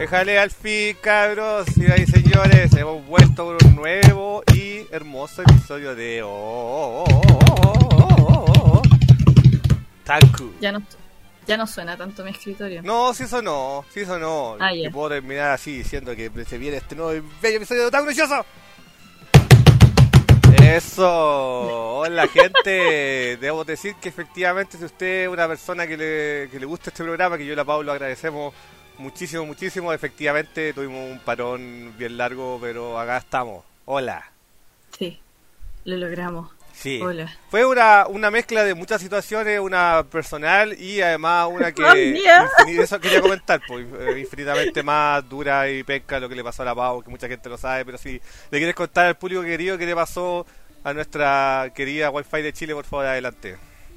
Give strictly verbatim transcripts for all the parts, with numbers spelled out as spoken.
Déjale al fin, cabros, señoras y señores, hemos vuelto por un nuevo y hermoso episodio de oh, oh, oh, oh, oh, oh, oh. Taku. Ya no, ya no suena tanto mi escritorio. No, si eso no, si eso no. Ah, y yeah. puedo terminar así diciendo que se viene este nuevo y bello episodio de Otaku Precioso. Eso, hola gente, debo decir que efectivamente si usted es una persona que le, que le gusta este programa, que yo y la Pau lo agradecemos muchísimo, muchísimo, efectivamente tuvimos un parón bien largo, pero acá estamos, hola. Sí, lo logramos. Sí, hola. Fue una, una mezcla de muchas situaciones, una personal y además una que, infin- eso quería comentar, pues, infinitamente más dura y penca lo que le pasó a la Pau, que mucha gente lo sabe, pero si le quieres contar al público querido qué le pasó a nuestra querida Wi-Fi de Chile, por favor, adelante.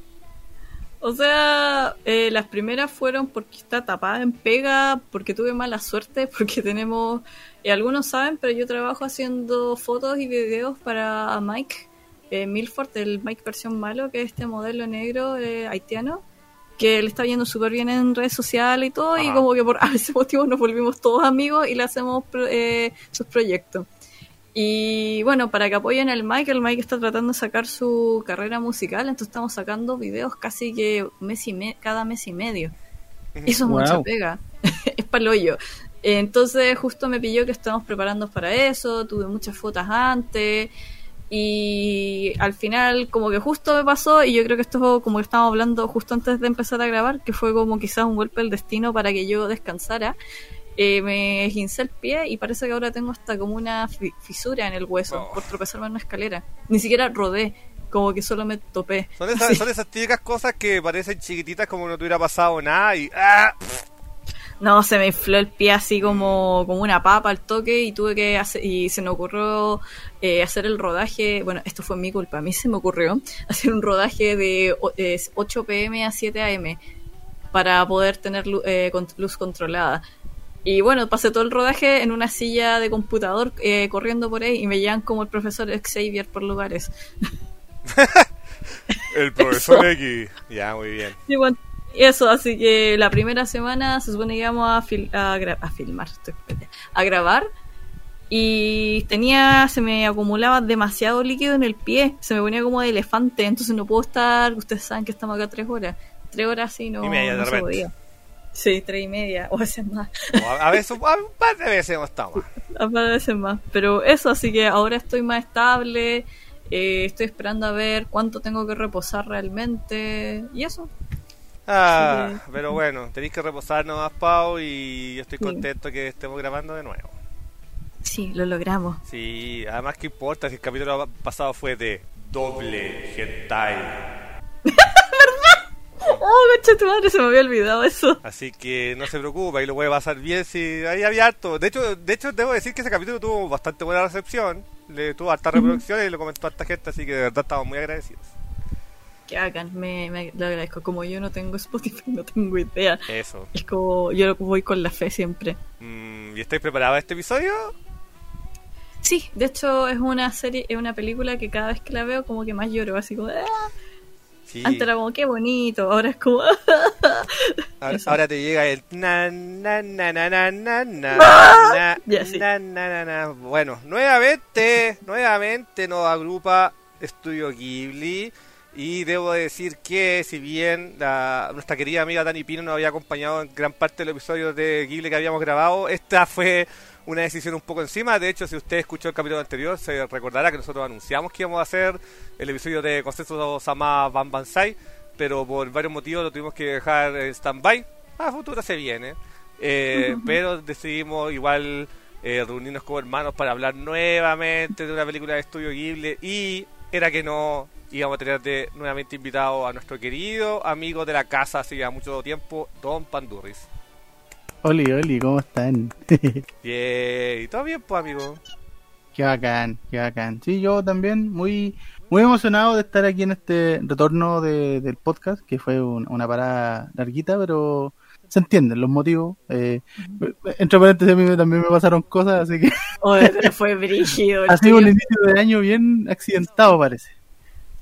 O sea, eh, las primeras fueron porque está tapada en pega, porque tuve mala suerte, porque tenemos, eh, algunos saben, pero yo trabajo haciendo fotos y videos para Mike eh, Milford, el Mike versión malo, que es este modelo negro eh, haitiano, que le está yendo súper bien en redes sociales y todo. Ajá. Y como que por ese motivo nos volvimos todos amigos y le hacemos eh, sus proyectos. Y bueno, para que apoyen al Mike, el Mike está tratando de sacar su carrera musical, entonces estamos sacando videos casi que mes y me- cada mes y medio. Eso es wow. Mucha pega, es pa'l hoyo. Entonces justo me pilló que estamos preparando para eso, tuve muchas fotos antes y al final como que justo me pasó, y yo creo que esto como que estábamos hablando justo antes de empezar a grabar, que fue como quizás un golpe del destino para que yo descansara. Eh, me esguincé el pie y parece que ahora tengo hasta como una fi- fisura en el hueso oh. por tropezarme en una escalera. Ni siquiera rodé, como que solo me topé. Son esas, sí. son esas típicas cosas que parecen chiquititas, como no te hubiera pasado nada y ¡ah! No, se me infló el pie así como, como una papa al toque y tuve que hacer, y se me ocurrió eh, hacer el rodaje. Bueno, esto fue mi culpa, a mí se me ocurrió hacer un rodaje de eh, ocho pm a siete am para poder tener luz, eh, con, luz controlada. Y bueno, pasé todo el rodaje en una silla de computador eh, corriendo por ahí y me llevan como el profesor Xavier por lugares. El profesor X. Ya, muy bien. Y bueno, eso, así que la primera semana se supone que íbamos a, fil- a, gra- a filmar, estoy, a grabar. Y tenía, se me acumulaba demasiado líquido en el pie, se me ponía como de elefante, entonces no puedo estar, ustedes saben que estamos acá tres horas. Tres horas así no, y media, no de se podía. Sí, tres y media, o a veces más. O a, a veces, un par de veces hemos estado más. A par de veces más. Pero eso, así que ahora estoy más estable, eh, estoy esperando a ver cuánto tengo que reposar realmente, y eso. Ah, que... pero bueno, tenéis que reposar nomás, Pau, y yo estoy sí. contento que estemos grabando de nuevo. Sí, lo logramos. Sí, además que importa si el capítulo pasado fue de doble hentai. Oh, concha tu madre, se me había olvidado eso. Así que no se preocupe, ahí lo puede pasar bien si ahí había harto. De hecho, de hecho debo decir que ese capítulo tuvo bastante buena recepción, le tuvo harta reproducción y lo comentó harta gente, así que de verdad estamos muy agradecidos. Que hagan, me, me lo agradezco. Como yo no tengo Spotify, no tengo idea. Eso. Es como, yo voy con la fe siempre. Mm, ¿Y estáis preparados para este episodio? Sí, de hecho es una serie, es una película que cada vez que la veo como que más lloro, así como... ¡ah! Sí. Antes era como, qué bonito, ahora es como... ahora, ahora te llega el... Na, na, na, na, na, na, na, ¡ah! na, ya, sí. na, na, na, na. Bueno, nuevamente, nuevamente nos agrupa Estudio Ghibli. Y debo decir que si bien la, nuestra querida amiga Dani Pino nos había acompañado en gran parte de los episodios de Ghibli que habíamos grabado, esta fue una decisión un poco encima. De hecho, si usted escuchó el capítulo anterior, se recordará que nosotros anunciamos que íbamos a hacer el episodio de Consenso Sama Ban Bansai, pero por varios motivos lo tuvimos que dejar en stand-by. A futuro se viene. Eh, uh-huh. Pero decidimos igual eh, reunirnos como hermanos para hablar nuevamente de una película de Estudio Ghibli, y era que no íbamos a tener de nuevamente invitado a nuestro querido amigo de la casa hace ya mucho tiempo, Don Pandurris. Oli, oli, ¿cómo están? Bien, ¿y todo bien, pues, amigo? Qué bacán, qué bacán. Sí, yo también muy muy emocionado de estar aquí en este retorno de, del podcast, que fue un, una parada larguita, pero se entienden los motivos. Eh, entre paréntesis, a mí también me pasaron cosas, así que... Oye, pero fue brígido. Ha sido un inicio de año bien accidentado, parece.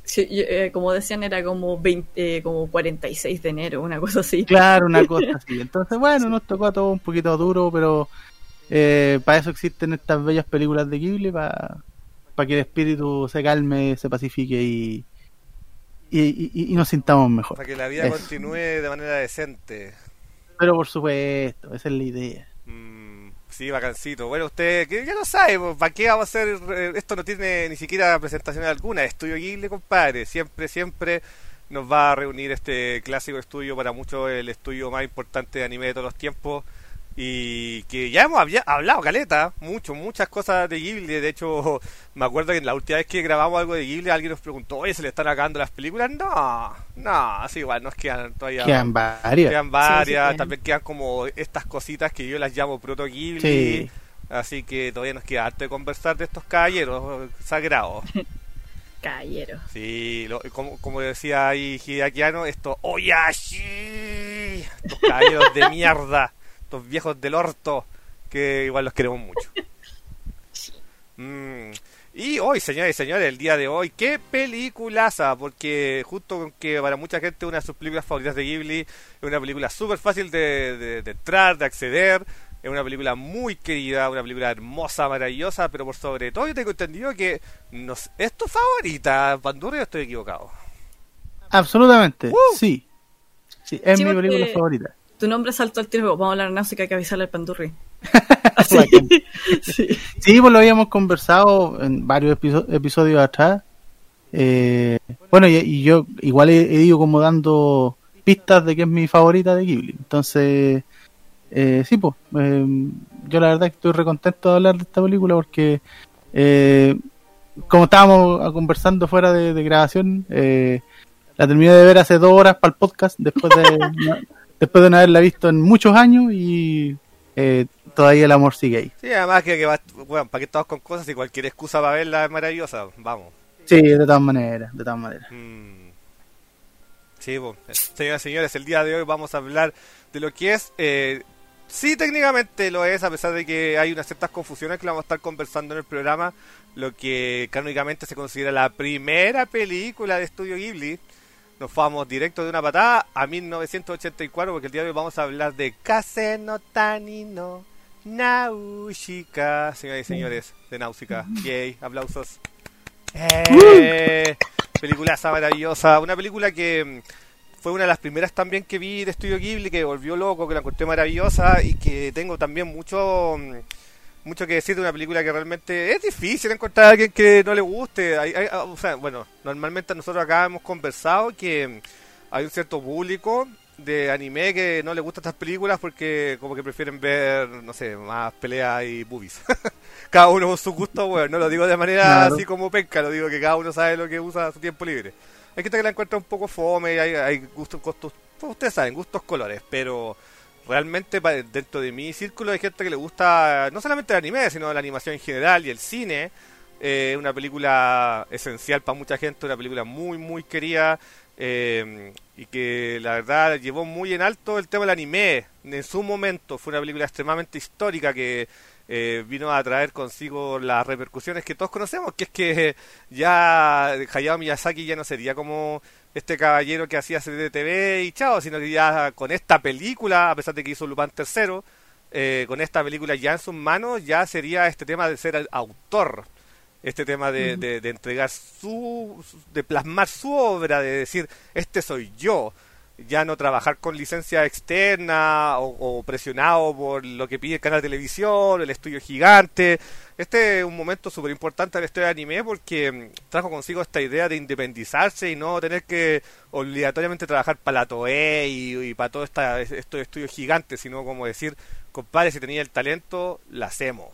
Sí, yo, eh, como decían, era como veinte, eh, como cuarenta y seis de enero, una cosa así. Claro, una cosa así. Entonces, bueno, nos tocó a todos un poquito duro, pero eh, para eso existen estas bellas películas de Ghibli, para para que el espíritu se calme, se pacifique y, y, y, y nos sintamos mejor. Para que la vida Eso. continúe de manera decente. Pero por supuesto, esa es la idea. Mm, sí, bacancito. Bueno, usted que ya lo sabe, pues, ¿para qué vamos a hacer? eh, Esto no tiene ni siquiera presentación alguna. Estudio Ghibli, compadre. Siempre, siempre nos va a reunir este clásico estudio, para muchos el estudio más importante de anime de todos los tiempos. Y que ya hemos había- hablado, caleta, mucho, muchas cosas de Ghibli. De hecho, me acuerdo que la última vez que grabamos algo de Ghibli, alguien nos preguntó, oye, ¿se le están acabando las películas? No, no, así igual, nos quedan todavía. Quedan varias. Quedan varias, Sí, sí, quedan. también quedan como estas cositas que yo las llamo proto Ghibli. Sí. Así que todavía nos queda harto de conversar de estos caballeros sagrados. Caballero. Sí, lo- como, como decía ahí Hideaki Anno, estos Oyashi, estos caballeros de mierda, estos viejos del orto, que igual los queremos mucho. Mm. Y hoy, señores y señores, el día de hoy, qué peliculaza, porque justo con que para mucha gente una de sus películas favoritas de Ghibli, es una película súper fácil de, de, de entrar, de acceder, es una película muy querida, una película hermosa, maravillosa, pero por sobre todo yo tengo entendido que nos, es tu favorita, Pandurri, o estoy equivocado. Absolutamente, Uh. sí. Sí, es Sí, mi porque- película favorita. Tu nombre saltó al tiro, vamos a hablar náusica, hay que avisarle al Pandurri. Bacán. Sí. Sí, pues lo habíamos conversado en varios episo- episodios atrás. Eh, bueno, y, y yo igual he, he ido como dando pistas de que es mi favorita de Ghibli. Entonces, eh, sí, pues, eh, yo la verdad que estoy recontento de hablar de esta película porque, eh, como estábamos conversando fuera de, de grabación, eh, la terminé de ver hace dos horas para el podcast, después de, después de no haberla visto en muchos años y eh, todavía el amor sigue ahí. Sí, además que, que va, bueno, para que estamos con cosas y cualquier excusa para verla es maravillosa, vamos. Sí, de todas maneras, de todas maneras. Mm. Sí, pues, señoras y señores, el día de hoy vamos a hablar de lo que es, eh, sí, técnicamente lo es, a pesar de que hay unas ciertas confusiones que vamos a estar conversando en el programa, lo que canónicamente se considera la primera película de Estudio Ghibli. Nos vamos directo de una patada a mil novecientos ochenta y cuatro, porque el día de hoy vamos a hablar de Kase no Tani no Nausicaa, señoras y señores, de Nausicaa. Yay, aplausos. Eh, peliculaza maravillosa, una película que mm, fue una de las primeras también que vi de Estudio Ghibli, que volvió loco, que la encontré maravillosa y que tengo también mucho mm, mucho que decir de una película que realmente es difícil encontrar a alguien que no le guste. Hay, hay- o sea, bueno, normalmente nosotros acá hemos conversado que mm, hay un cierto público de anime que no le gustan estas películas porque como que prefieren ver, no sé, más peleas y boobies. Cada uno con su gusto, bueno, no lo digo de manera Claro. así como penca, lo digo que cada uno sabe lo que usa su tiempo libre. Hay gente que la encuentra un poco fome, hay, hay gustos, gustos, pues ustedes saben, gustos colores, pero realmente pa- dentro de mi círculo hay gente que le gusta no solamente el anime, sino la animación en general y el cine. Eh, una película esencial para mucha gente, una película muy, muy querida. Eh, y que la verdad llevó muy en alto el tema del anime en su momento. Fue una película extremadamente histórica que eh, vino a traer consigo las repercusiones que todos conocemos, que es que ya Hayao Miyazaki ya no sería como este caballero que hacía series de T V y chao, sino que ya con esta película, a pesar de que hizo Lupin tercero, eh, con esta película ya en sus manos, ya sería este tema de ser el autor, este tema de, Ujú. de, de entregar su, su- de plasmar su obra, de decir, este soy yo, ya no trabajar con licencia externa o, o presionado por lo que pide el canal de televisión, el estudio gigante. Este es un momento súper importante de la historia de anime porque mm, trajo consigo esta idea de independizarse y no tener que obligatoriamente trabajar para la Toei y, y para todos esta, estos estudios gigantes, sino como decir, compadre, si tenía el talento, la hacemos.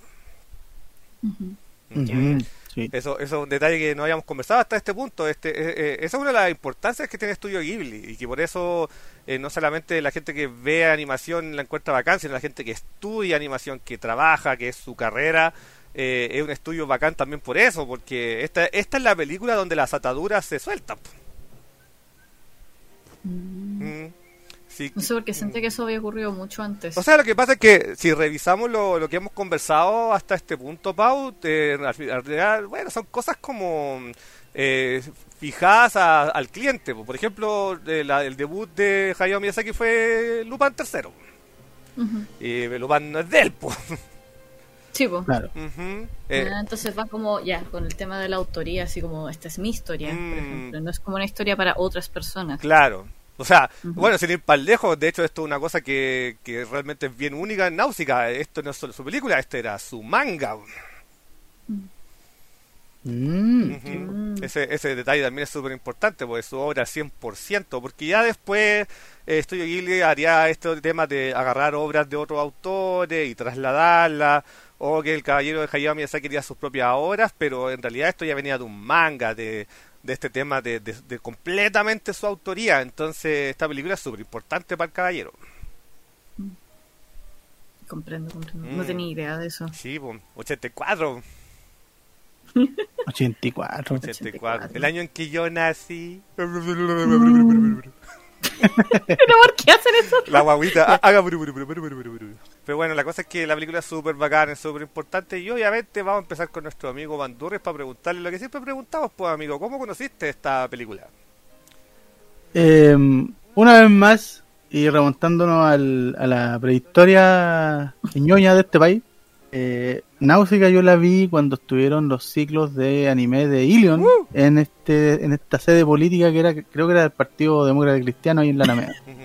Ujú. Ujú, sí. Eso, eso es un detalle que no habíamos conversado hasta este punto. Este, eh, eh, esa es una de las importancias que tiene Estudio Ghibli y que por eso eh, no solamente la gente que ve animación la encuentra bacán, sino la gente que estudia animación, que trabaja, que es su carrera, eh, es un estudio bacán también por eso, porque esta, esta es la película donde las ataduras se sueltan. Mm. Mm. Sí. No sé, porque sentí que eso había ocurrido mucho antes. O sea, lo que pasa es que si revisamos lo, lo que hemos conversado hasta este punto, Pau, eh, al fin- al final, bueno, son cosas como eh, fijadas a- al cliente. Por ejemplo, de la- el debut de Hayao Miyazaki fue Lupin tercero. Ujú. Y Lupin no es de él, po. Sí, pues. Claro. Ujú. Eh, Ah, entonces va como, ya, con el tema de la autoría, así como, esta es mi historia, Mm. por ejemplo. No es como una historia para otras personas. Claro. O sea, Ujú. bueno, sin ir para lejos, de hecho esto es una cosa que, que realmente es bien única en Náusica. Esto no es solo su película, este era su manga. Mm. Ujú. Mm. Ese, ese detalle también es súper importante, porque es su obra cien por ciento, porque ya después eh, Studio Ghibli haría este tema de agarrar obras de otros autores y trasladarlas, o que el caballero de Hayao Miyazaki quería sus propias obras, pero en realidad esto ya venía de un manga, de, de este tema de, de, de completamente su autoría. Entonces esta película es súper importante para el caballero. Comprendo, comprendo. Mm. No tenía idea de eso. Sí, pues, ochenta y cuatro, ochenta y cuatro. ochenta y cuatro, el año en que yo nací. ¿Pero por qué hacen eso? La guaguita ha- haga buru, buru, buru, buru, buru, buru. Pero bueno, la cosa es que la película es súper bacana, es súper importante, y obviamente vamos a empezar con nuestro amigo Bandurres para preguntarle lo que siempre preguntamos, pues amigo, ¿cómo conociste esta película? Eh, una vez más, y remontándonos al, a la prehistoria ñoña de este país, eh, Náusica yo la vi cuando estuvieron los ciclos de anime de Ilion Uh. en este en esta sede política que era, creo que era del Partido Demócrata Cristiano ahí en la Alameda. Ujú.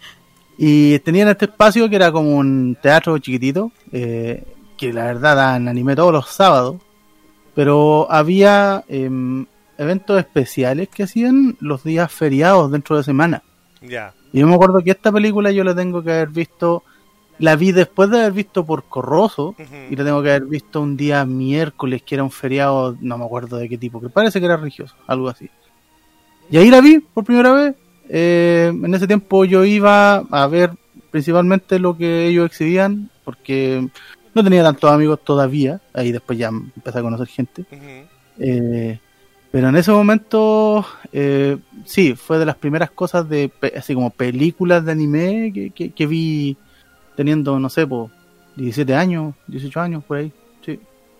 Y tenían este espacio que era como un teatro chiquitito, eh, que la verdad dan anime todos los sábados, pero había em, eventos especiales que hacían los días feriados dentro de semana. Ya. Y yo me acuerdo que esta película yo la tengo que haber visto, la vi después de haber visto Porco Rosso, Ujú. y la tengo que haber visto un día miércoles, que era un feriado, no me acuerdo de qué tipo, que parece que era religioso, algo así. Y ahí la vi por primera vez. Eh, en ese tiempo yo iba a ver principalmente lo que ellos exhibían, porque no tenía tantos amigos todavía, ahí después ya empecé a conocer gente. Ujú. Eh, pero en ese momento, eh, sí, fue de las primeras cosas de, pe- así como películas de anime que, que, que vi teniendo, no sé, pues, diecisiete años, dieciocho años, por ahí, sí.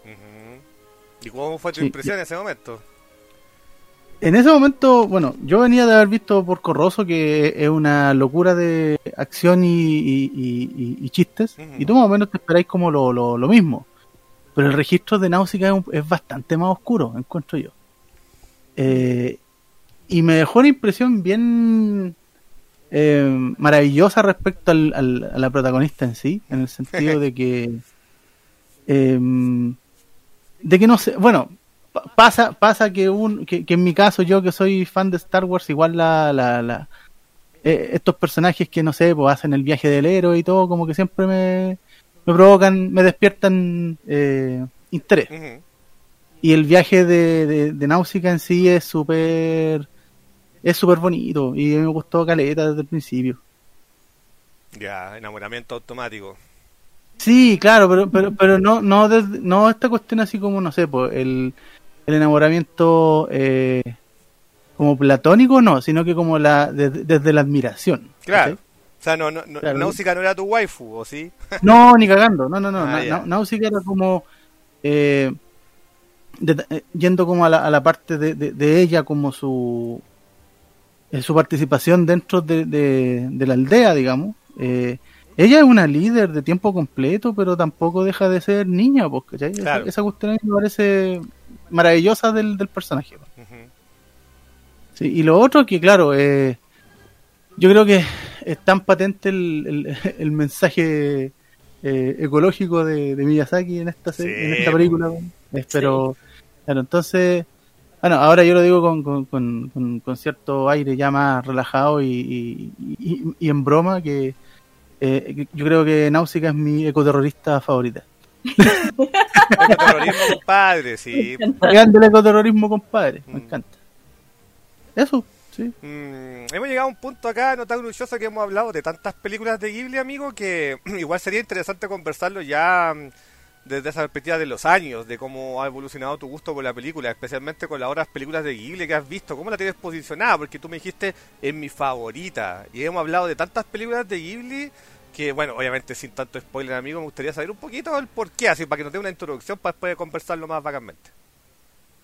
Ujú. ¿Y cómo fue tu Sí, impresión en ese momento? En ese momento, bueno, yo venía de haber visto Porco Rosso, que es una locura de acción y, y, y- y- y chistes, Ujú. y tú más o menos te esperáis como lo, lo, lo mismo. Pero el registro de Náusica es, un- es bastante más oscuro, encuentro yo. Eh, y me dejó una impresión bien eh, maravillosa respecto al, al- a la protagonista en sí, en el sentido de que eh, de que no sé, bueno, pa- pasa pasa que un que, que en mi caso, yo que soy fan de Star Wars, igual la, la, la eh, estos personajes que no sé, pues hacen el viaje del héroe y todo, como que siempre me, me provocan, me despiertan eh, interés. Ujú. Y el viaje de, de, de Náusica en sí es súper es súper bonito y me gustó caleta desde el principio. Ya, enamoramiento automático. Sí, claro, pero pero pero no no desde- no esta cuestión así como, no sé, pues el, el enamoramiento eh, como platónico, no, sino que como la desde, desde la admiración. Claro. ¿cachai? O sea, no, no, no, Claro. Náusica no era tu waifu, ¿o sí? No, ni cagando, no, no, no. Ah, Na- ya. Na- Náusica era como eh, de- eh, yendo como a la, a la parte de, de, de ella, como su eh, su participación dentro de, de, de la aldea, digamos. Eh, ella es una líder de tiempo completo, pero tampoco deja de ser niña, pues, ¿cachai? Esa- Claro. Esa, cuestión a mí me parece maravillosa del, del personaje. pues. Ujú. Sí, y lo otro que, claro, eh, yo creo que es tan patente el, el, el mensaje eh, ecológico de, de Miyazaki en esta, se- Sí, en esta película. weón. Eh, pero, claro, entonces, bueno, ahora yo lo digo con, con, con, con- con cierto aire ya más relajado y, y, y- y en broma, que eh, que yo creo que Náusica es mi ecoterrorista favorita. Ecoterrorismo, compadre, sí. Grande el ecoterrorismo, compadre, me Mm. encanta. Eso, sí. Mm, hemos llegado a un punto acá, no tan orgulloso, que hemos hablado de tantas películas de Ghibli, amigo, que igual sería interesante conversarlo ya mm, desde esa perspectiva de los años, de cómo ha evolucionado tu gusto por la película, especialmente con las otras películas de Ghibli que has visto. ¿Cómo la tienes posicionada? Porque tú me dijiste, es mi favorita. Y hemos hablado de tantas películas de Ghibli que, bueno, obviamente sin tanto spoiler, amigo, me gustaría saber un poquito el por qué, así para que nos dé una introducción para después conversarlo más vagamente.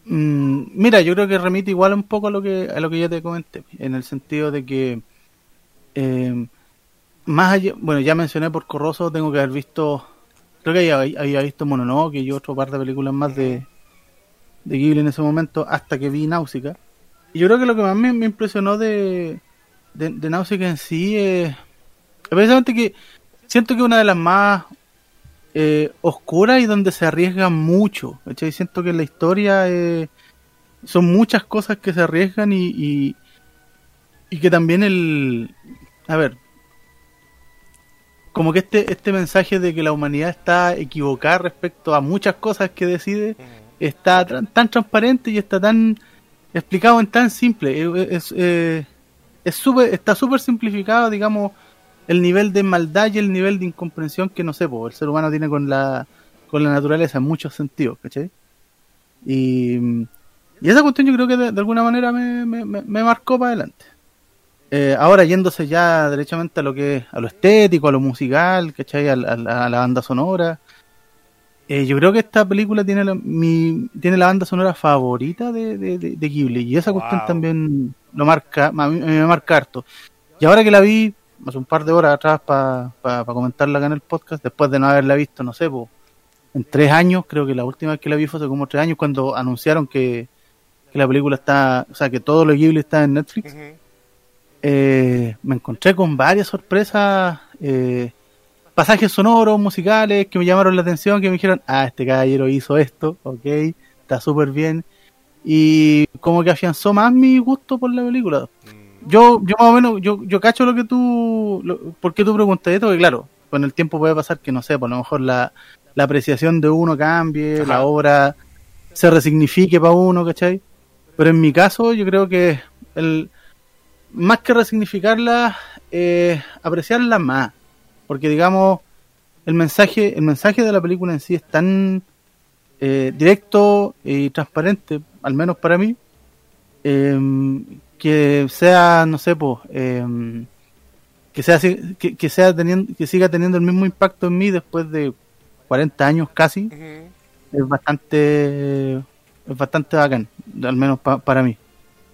Mm, mira, yo creo que remite igual un poco a lo que a lo que ya te comenté, en el sentido de que eh, más allá, bueno, ya mencioné Porco Rosso, tengo que haber visto, creo que había, había visto Mononoke y otro par de películas más de, de Ghibli en ese momento, hasta que vi Náusica. Y yo creo que lo que más me, me impresionó de, de, de Náusica en sí es precisamente que siento que es una de las más eh, oscuras y donde se arriesga mucho, ¿cachai? Siento que en la historia eh, son muchas cosas que se arriesgan y, y, y que también el... A ver, como que este este mensaje de que la humanidad está equivocada respecto a muchas cosas que decide, está tan, tan transparente y está tan explicado en tan simple. Es, es, es super, está súper simplificado, digamos, el nivel de maldad y el nivel de incomprensión que, no sé, po, el ser humano tiene con la con la naturaleza en muchos sentidos, ¿cachai? Y, y esa cuestión yo creo que de, de alguna manera me, me, me marcó para adelante. Eh, ahora yéndose ya derechamente a lo que a lo estético, a lo musical, ¿cachai? A, a, a la banda sonora. Eh, yo creo que esta película tiene la, mi, tiene la banda sonora favorita de, de, de, de Ghibli. Y esa wow. cuestión también lo marca, a mí me marca harto. Y ahora que la vi hace un par de horas atrás para pa, pa comentarla acá en el podcast, después de no haberla visto, no sé, po, en tres años, creo que la última vez que la vi fue hace como tres años, cuando anunciaron que, que la película está, o sea, que todo lo Ghibli está en Netflix. Uh-huh. Eh, me encontré con varias sorpresas, eh, pasajes sonoros, musicales que me llamaron la atención, que me dijeron, ah, este caballero hizo esto, ok, está súper bien, y como que afianzó más mi gusto por la película. Yo, yo más o menos, yo, yo cacho lo que tú, lo, ¿por qué tú preguntas esto? Porque claro, con el tiempo puede pasar que, no sé, por lo mejor la, la apreciación de uno cambie, ajá, la obra se resignifique para uno, ¿cachai? Pero en mi caso yo creo que el más que resignificarla, eh, apreciarla más, porque digamos el mensaje, el mensaje de la película en sí es tan eh, directo y transparente, al menos para mí, eh, que sea, no sé, pues, eh, que sea que, que sea teniendo, que siga teniendo el mismo impacto en mí después de cuarenta años casi, uh-huh. es bastante, es bastante bacán, al menos pa, para mí.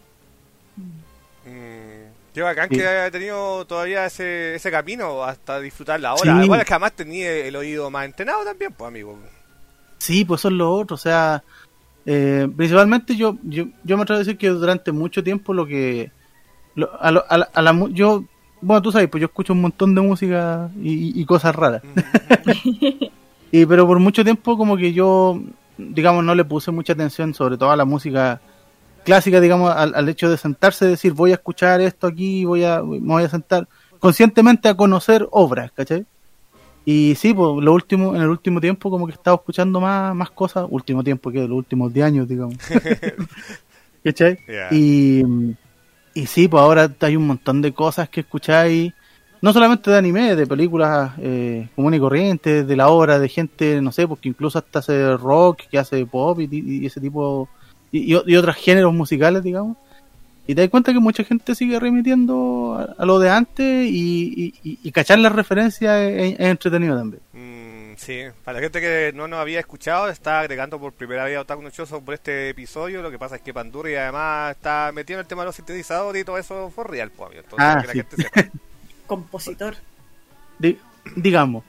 Qué bacán sí. que haya tenido todavía ese ese camino hasta disfrutarla ahora. Sí. Igual es que además tenía el oído más entrenado también, pues, amigo. Sí, pues eso es lo otro. O sea, eh, principalmente yo, yo yo me atrevo a decir que durante mucho tiempo lo que... Lo, a, lo, a, la, a la... Yo, bueno, tú sabes, pues yo escucho un montón de música y, y cosas raras. Mm-hmm. y Pero por mucho tiempo como que yo, digamos, no le puse mucha atención, sobre todo a la música clásica, digamos, al, al hecho de sentarse y decir, voy a escuchar esto aquí, voy a me voy a sentar conscientemente a conocer obras, ¿cachai? Y sí, pues lo último, en el último tiempo como que he estado escuchando más, más cosas, último tiempo que los últimos diez años, digamos. ¿Cachai? Yeah. Y, y sí, pues ahora hay un montón de cosas que escucháis, no solamente de anime, de películas eh, comunes y corrientes, de la obra de gente, no sé, porque incluso hasta hace rock, que hace pop y, y ese tipo... Y, y otros géneros musicales, digamos, y te das cuenta que mucha gente sigue remitiendo a, a lo de antes y, y, y cachar las referencias es, es entretenido también. Mm, sí, para la gente que no nos había escuchado, está agregando por primera vez a Otaku no Choso por este episodio. Lo que pasa es que Panduri además está metido en el tema de los sintetizadores y todo eso fue real, pues, amigo. Entonces, ah, que la sí. gente sepa. Compositor. Di, digamos.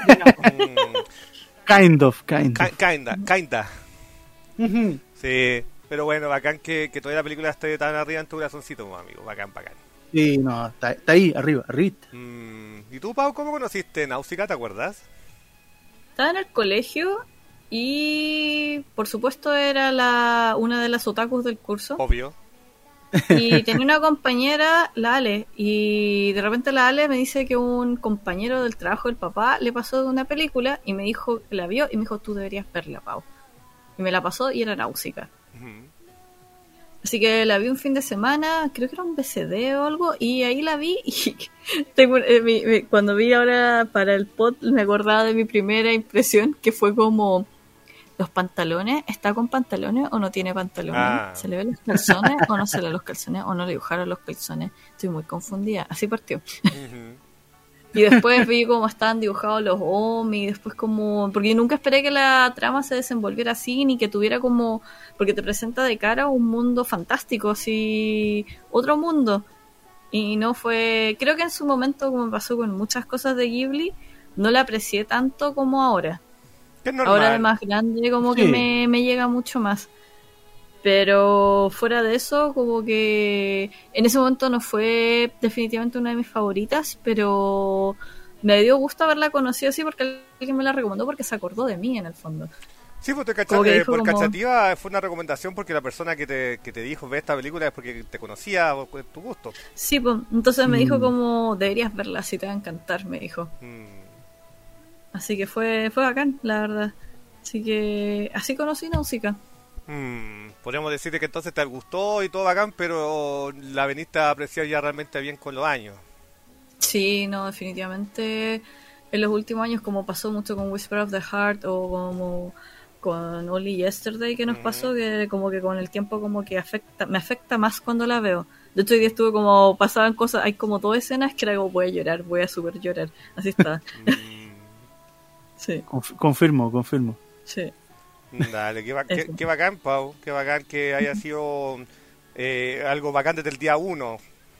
kind of, kind of. Kinda, kinda. Uh-huh. Sí. Pero bueno, bacán que, que toda la película esté tan arriba en tu corazoncito, amigo. Bacán, bacán. Sí, no, está, está ahí, arriba, arriba. Mm, ¿y tú, Pau, cómo conociste Náusica, te acuerdas? Estaba en el colegio y, por supuesto, era la una de las otakus del curso. Obvio. Y tenía una compañera, la Ale, y de repente la Ale me dice que un compañero del trabajo del papá le pasó de una película y me dijo que la vio y me dijo, tú deberías verla, Pau. Y me la pasó y era Náusica. Uh-huh. Así que la vi un fin de semana, creo que era un B C D o algo, y ahí la vi y tengo, eh, mi, mi, cuando vi ahora para el pod me acordaba de mi primera impresión, que fue como, los pantalones, ¿está con pantalones o no tiene pantalones? Ah. ¿Se le ven los calzones o no se le ven los calzones o no le dibujaron los calzones? Estoy muy confundida, así partió. Uh-huh. Y después vi cómo estaban dibujados los Omi, y después como... Porque yo nunca esperé que la trama se desenvolviera así, ni que tuviera como... Porque te presenta de cara un mundo fantástico, así... Otro mundo. Y no fue... Creo que en su momento, como me pasó con muchas cosas de Ghibli, no la aprecié tanto como ahora. Es normal. Ahora de más grande como Sí. que me, me llega mucho más. Pero fuera de eso, como que en ese momento no fue definitivamente una de mis favoritas, pero me dio gusto haberla conocido así porque alguien me la recomendó porque se acordó de mí en el fondo. Sí, pues te cacha- Como que eh, dijo por como- cachativa fue una recomendación porque la persona que te, que te dijo ve esta película es porque te conocía o por tu gusto. Sí, pues, entonces me Mm. dijo como deberías verla, si te va a encantar, me dijo. Mm. Así que fue, fue bacán, la verdad. Así que así conocí Nausicaa. Mm, podríamos decirte que entonces te gustó y todo bacán, pero la veniste a apreciar ya realmente bien con los años. Sí, no, definitivamente en los últimos años, como pasó mucho con Whisper of the Heart o como con Only Yesterday que nos Ujú. pasó, que como que con el tiempo como que afecta, me afecta más cuando la veo. De hecho hoy día estuve como, pasaban cosas, hay como dos escenas que era como voy a llorar, voy a super llorar. Así está. Mm, Sí, Conf- confirmo, confirmo. sí. dale, qué, ba- qué- Eso. qué bacán, Pau, qué bacán que haya sido eh, algo bacán desde el día uno.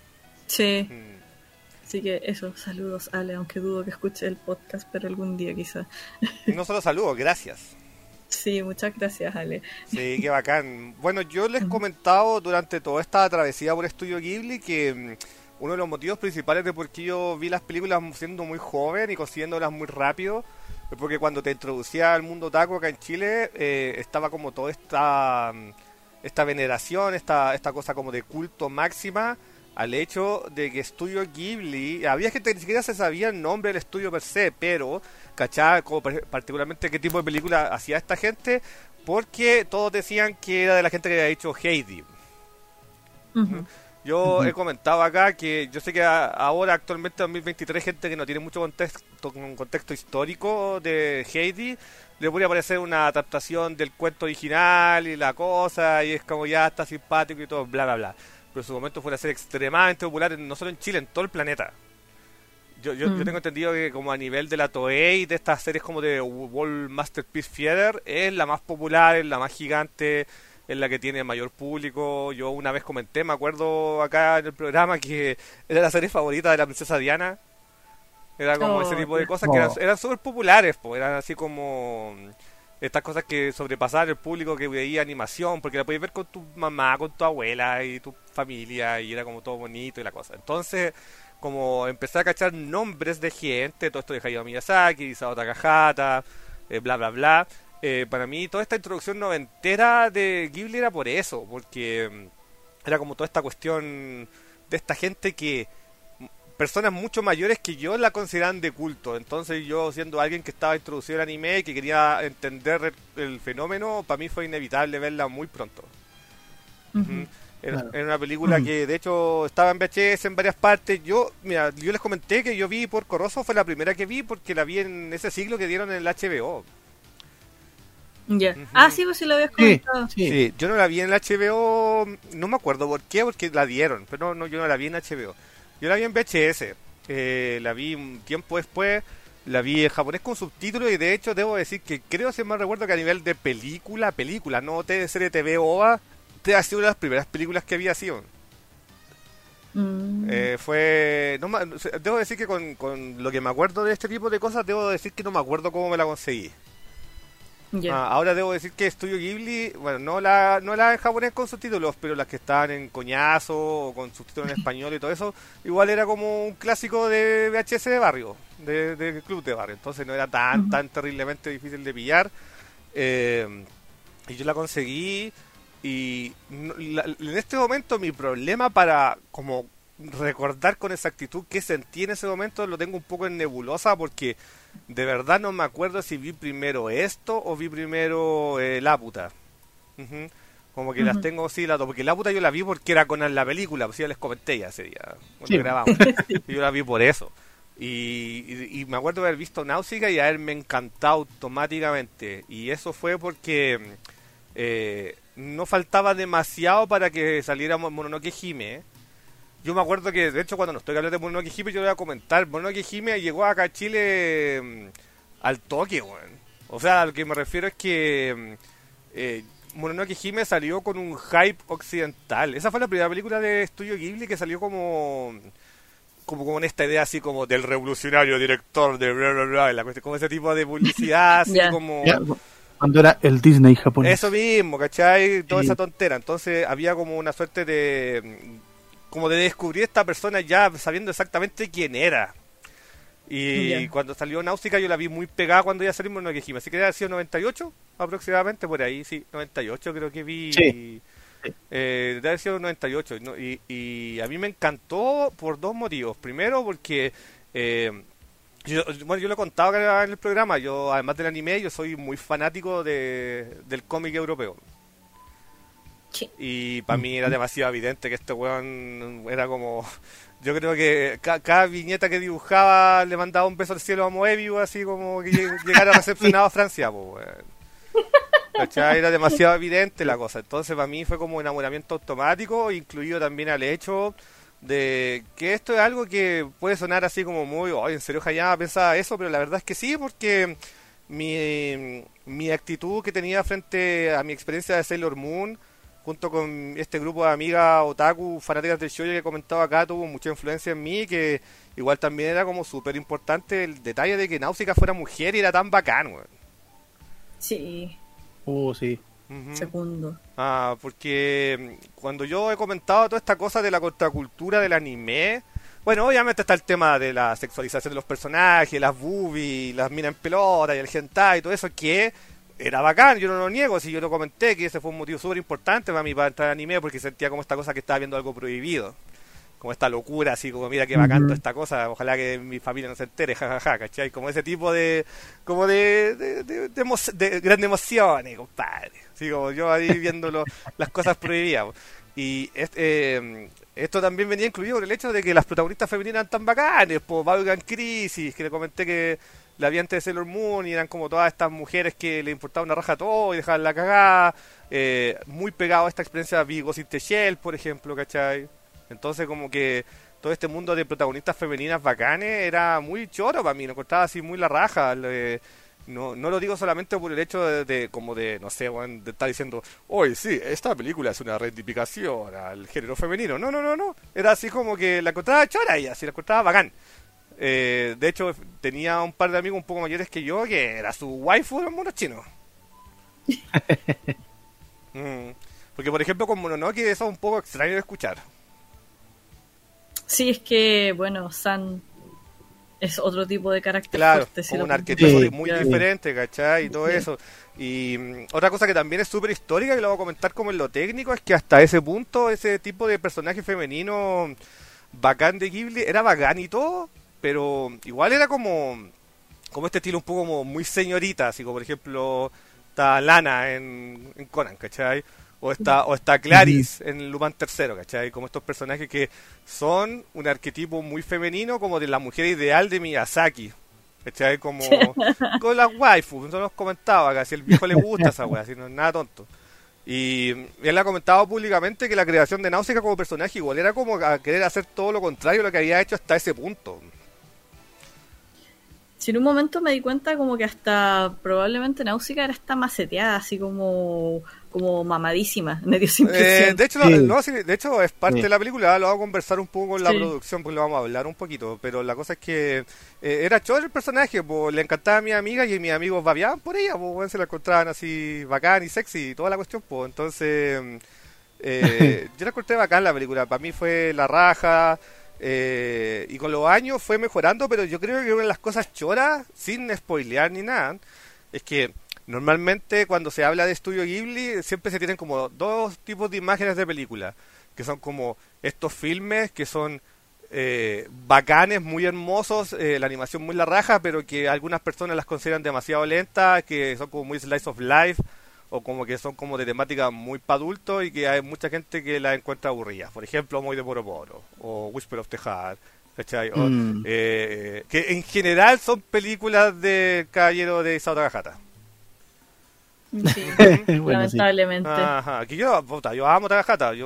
Sí, Mm. así que eso, saludos Ale, aunque dudo que escuche el podcast, pero algún día quizá. Y no solo saludos, gracias. Sí, muchas gracias Ale. Sí, qué bacán. Bueno, yo les he comentado durante toda esta travesía por Estudio Ghibli que mm, uno de los motivos principales de por qué yo vi las películas siendo muy joven y consiguiéndolas muy rápido es porque cuando te introducía al mundo otaku acá en Chile eh, estaba como toda esta mm, esta veneración, esta esta cosa como de culto máxima al hecho de que Estudio Ghibli, había gente que ni siquiera se sabía el nombre del estudio per se, pero cachaba como par- particularmente qué tipo de película hacía esta gente, porque todos decían que era de la gente que había hecho Heidi. Ujú. Yo Ujú. he comentado acá que yo sé que a- ahora actualmente en dos mil veintitrés gente que no tiene mucho contexto, un contexto histórico de Heidi le podría parecer una adaptación del cuento original y la cosa y es como ya está simpático y todo bla bla bla, pero en su momento fue una serie extremadamente popular no solo en Chile, en todo el planeta. Yo, yo, Mm. yo tengo entendido que como a nivel de la Toei, de estas series como de World Masterpiece Theater, es la más popular, es la más gigante, es la que tiene mayor público. Yo una vez comenté, me acuerdo acá en el programa, que era la serie favorita de la princesa Diana. Era como Oh, ese tipo de ya. cosas que eran, Oh. eran súper populares, pues, eran así como estas cosas que sobrepasaban el público que veía animación, porque la podías ver con tu mamá, con tu abuela y tu familia, y era como todo bonito y la cosa. Entonces, como empecé a cachar nombres de gente, todo esto de Hayao Miyazaki, Isao Takahata, eh, bla bla bla, eh, para mí toda esta introducción noventera de Ghibli era por eso, porque mm, era como toda esta cuestión de esta gente que mm, personas mucho mayores que yo la consideraban de culto. Entonces yo, siendo alguien que estaba introducido al anime y que quería entender el, el fenómeno, para mí fue inevitable verla muy pronto. Ujú. Ujú. Era, Claro. era una película Mm. que de hecho estaba en V H S en varias partes. Yo, mira, yo les comenté que yo vi Porco Rosso, fue la primera que vi porque la vi en ese siglo que dieron en el H B O. Ya. Ujú. Ah, sí, pues sí lo habías Sí, comentado. sí. Sí, yo no la vi en el H B O, no me acuerdo por qué, porque la dieron, pero no, no, yo no la vi en H B O. Yo la vi en V H S, eh, la vi un tiempo después, la vi en japonés con subtítulos y de hecho debo decir que creo, si mal recuerdo, que a nivel de película, película, no de serie T V o O V A, te ha sido una de las primeras películas que había sido. Mm. Eh, fue, no, ma- debo decir que con, con lo que me acuerdo de este tipo de cosas, debo decir que no me acuerdo cómo me la conseguí. Ya. Ah, ahora debo decir que Studio Ghibli, bueno, no la, no la en japonés con subtítulos, pero las que estaban en coñazo o con subtítulos en español y todo eso, igual era como un clásico de V H S de barrio, de, de club de barrio, entonces no era tan, Ujú. tan terriblemente difícil de pillar. Eh, y yo la conseguí y no- la- en este momento mi problema para como recordar con exactitud qué sentí en ese momento lo tengo un poco en nebulosa porque de verdad no me acuerdo si vi primero esto o vi primero eh, Laputa. Ujú. Como que las Ujú. tengo así, la, porque Laputa yo la vi porque era con la película, pues ya les comenté ya ese día, cuando Sí. grabamos. Y yo la vi por eso. Y, y- y me acuerdo de haber visto Náusica y haberme encantado automáticamente. Y eso fue porque eh, no faltaba demasiado para que saliera Mo- Mononoke Hime. yo me acuerdo que, de hecho, cuando nos toca hablar de Mononoke Hime, yo le voy a comentar, Mononoke Hime llegó acá a Chile mm, al toque, weón. O sea, a lo que me refiero es que mm, eh, Mononoke Hime salió con un hype occidental. Esa fue la primera película de Estudio Ghibli que salió como... como con esta idea así como del revolucionario director de bla bla bla, la cuestión, como ese tipo de publicidad, así Ya. como... Ya, cuando era el Disney japonés. Eso mismo, ¿cachai? Toda Sí. esa tontera. Entonces había como una suerte de... como de descubrir a esta persona ya sabiendo exactamente quién era. Y Ya. cuando salió Náusica yo la vi muy pegada cuando ya salimos en Noquejima. Así que debe haber sido noventa y ocho aproximadamente, por ahí, sí, noventa y ocho creo que vi... Sí. Eh, debe haber sido noventa y ocho, ¿no? y, y a mí me encantó por dos motivos. Primero porque... eh, yo, bueno, yo lo he contado acá en el programa, yo además del anime, yo soy muy fanático de, del cómic europeo. Sí. Y para mí era demasiado evidente que este weón era como... Yo creo que ca- cada viñeta que dibujaba le mandaba un beso al cielo a Moebius, así como que lleg- llegara recepcionado a Francia, pues weón. ¿Cachai? Era demasiado evidente la cosa. Entonces para mí fue como un enamoramiento automático, incluido también al hecho de que esto es algo que puede sonar así como muy, oye, en serio Hayama pensaba eso, pero la verdad es que sí, porque mi, mi actitud que tenía frente a mi experiencia de Sailor Moon, junto con este grupo de amigas otaku fanáticas del shoujo que he comentado acá, tuvo mucha influencia en mí, que igual también era como súper importante el detalle de que Náusica fuera mujer y era tan bacán, weón. Sí, Uh, sí. Ujú. segundo. Ah, porque mm, cuando yo he comentado toda esta cosa de la contracultura del anime, bueno, obviamente está el tema de la sexualización de los personajes, las boobies, las minas en pelota y el hentai y todo eso, que era bacán, yo no lo niego, si yo lo comenté, que ese fue un motivo súper importante para mí para entrar al anime, porque sentía como esta cosa que estaba viendo algo prohibido. Como esta locura, así como mira qué bacán Ujú. toda esta cosa, ojalá que mi familia no se entere, jajaja, ¿cachai? Como ese tipo de, como de, de, de, de, emo- de grandes emociones, compadre. Así como yo ahí viendo lo- las cosas prohibidas. Y es- eh, esto también venía incluido por el hecho de que las protagonistas femeninas eran tan bacanes, por Vagrant Crisis, que le comenté que la vi antes de Sailor Moon, y eran como todas estas mujeres que le importaba una raja a todo y dejaban la cagada, eh, muy pegado a esta experiencia de Ghost in the Shell, por ejemplo, ¿cachai? Entonces como que todo este mundo de protagonistas femeninas bacanes era muy choro para mí, lo encontraba así muy la raja. le- no, no lo digo solamente por el hecho de, de como de, no sé, weón, de estar diciendo, oye, sí, esta película es una reivindicación al género femenino. No, no, no, no. Era así como que la encontraba chora y así la encontraba bacán. Eh, de hecho, tenía un par de amigos un poco mayores que yo que era su waifu de los monos chinos. Mm. Porque, por ejemplo, con Mononoke eso es un poco extraño de escuchar. Sí, es que, bueno, San es otro tipo de carácter Claro, fuerte. si como lo un arquetipo Sí, muy claro. diferente, ¿cachai? Y todo Sí. eso. Y mm, otra cosa que también es súper histórica, que lo voy a comentar como en lo técnico, es que hasta ese punto ese tipo de personaje femenino bacán de Ghibli era bacán y todo, pero igual era como, como este estilo un poco como muy señorita, así como por ejemplo está Lana en, en Conan, ¿cachai? O está, o está Clarice en Lupin tercero, ¿cachai? Como estos personajes que son un arquetipo muy femenino, como de la mujer ideal de Miyazaki, ¿cachai? Como con las waifus, no nos comentaba acá, si el viejo le gusta esa wea, si no es nada tonto. Y él ha comentado públicamente que la creación de Náusica como personaje igual era como a querer hacer todo lo contrario a lo que había hecho hasta ese punto. Si en un momento me di cuenta como que hasta probablemente Náusica era esta maceteada, así como, como mamadísima, me dio esa Eh, impresión. de hecho, Sí. no, sí, de hecho es parte Sí. de la película, lo vamos a conversar un poco con la Sí. producción, porque lo vamos a hablar un poquito, pero la cosa es que eh, era choro el personaje, pues le encantaba a mi amiga y mis amigos babiaban por ella, pues bueno, se la encontraban así bacán y sexy y toda la cuestión, pues entonces eh, yo la encontré bacán la película, para mí fue la raja. Eh, y con los años fue mejorando, pero yo creo que una de las cosas choras, sin spoilear ni nada, es que normalmente cuando se habla de Estudio Ghibli siempre se tienen como dos tipos de imágenes de película, que son como estos filmes que son eh, bacanes, muy hermosos, eh, la animación muy la raja, pero que algunas personas las consideran demasiado lentas, que son como muy slice of life, o como que son como de temática muy para adultos y que hay mucha gente que la encuentra aburrida. Por ejemplo, Moy de Poro Poro o Whisper of the Heart, ¿cachai? O, Mm. eh, que en general son películas del caballero de Isao Takahata. Sí, Bueno, sí. lamentablemente. Ajá, que yo, puta, yo amo Takahata, yo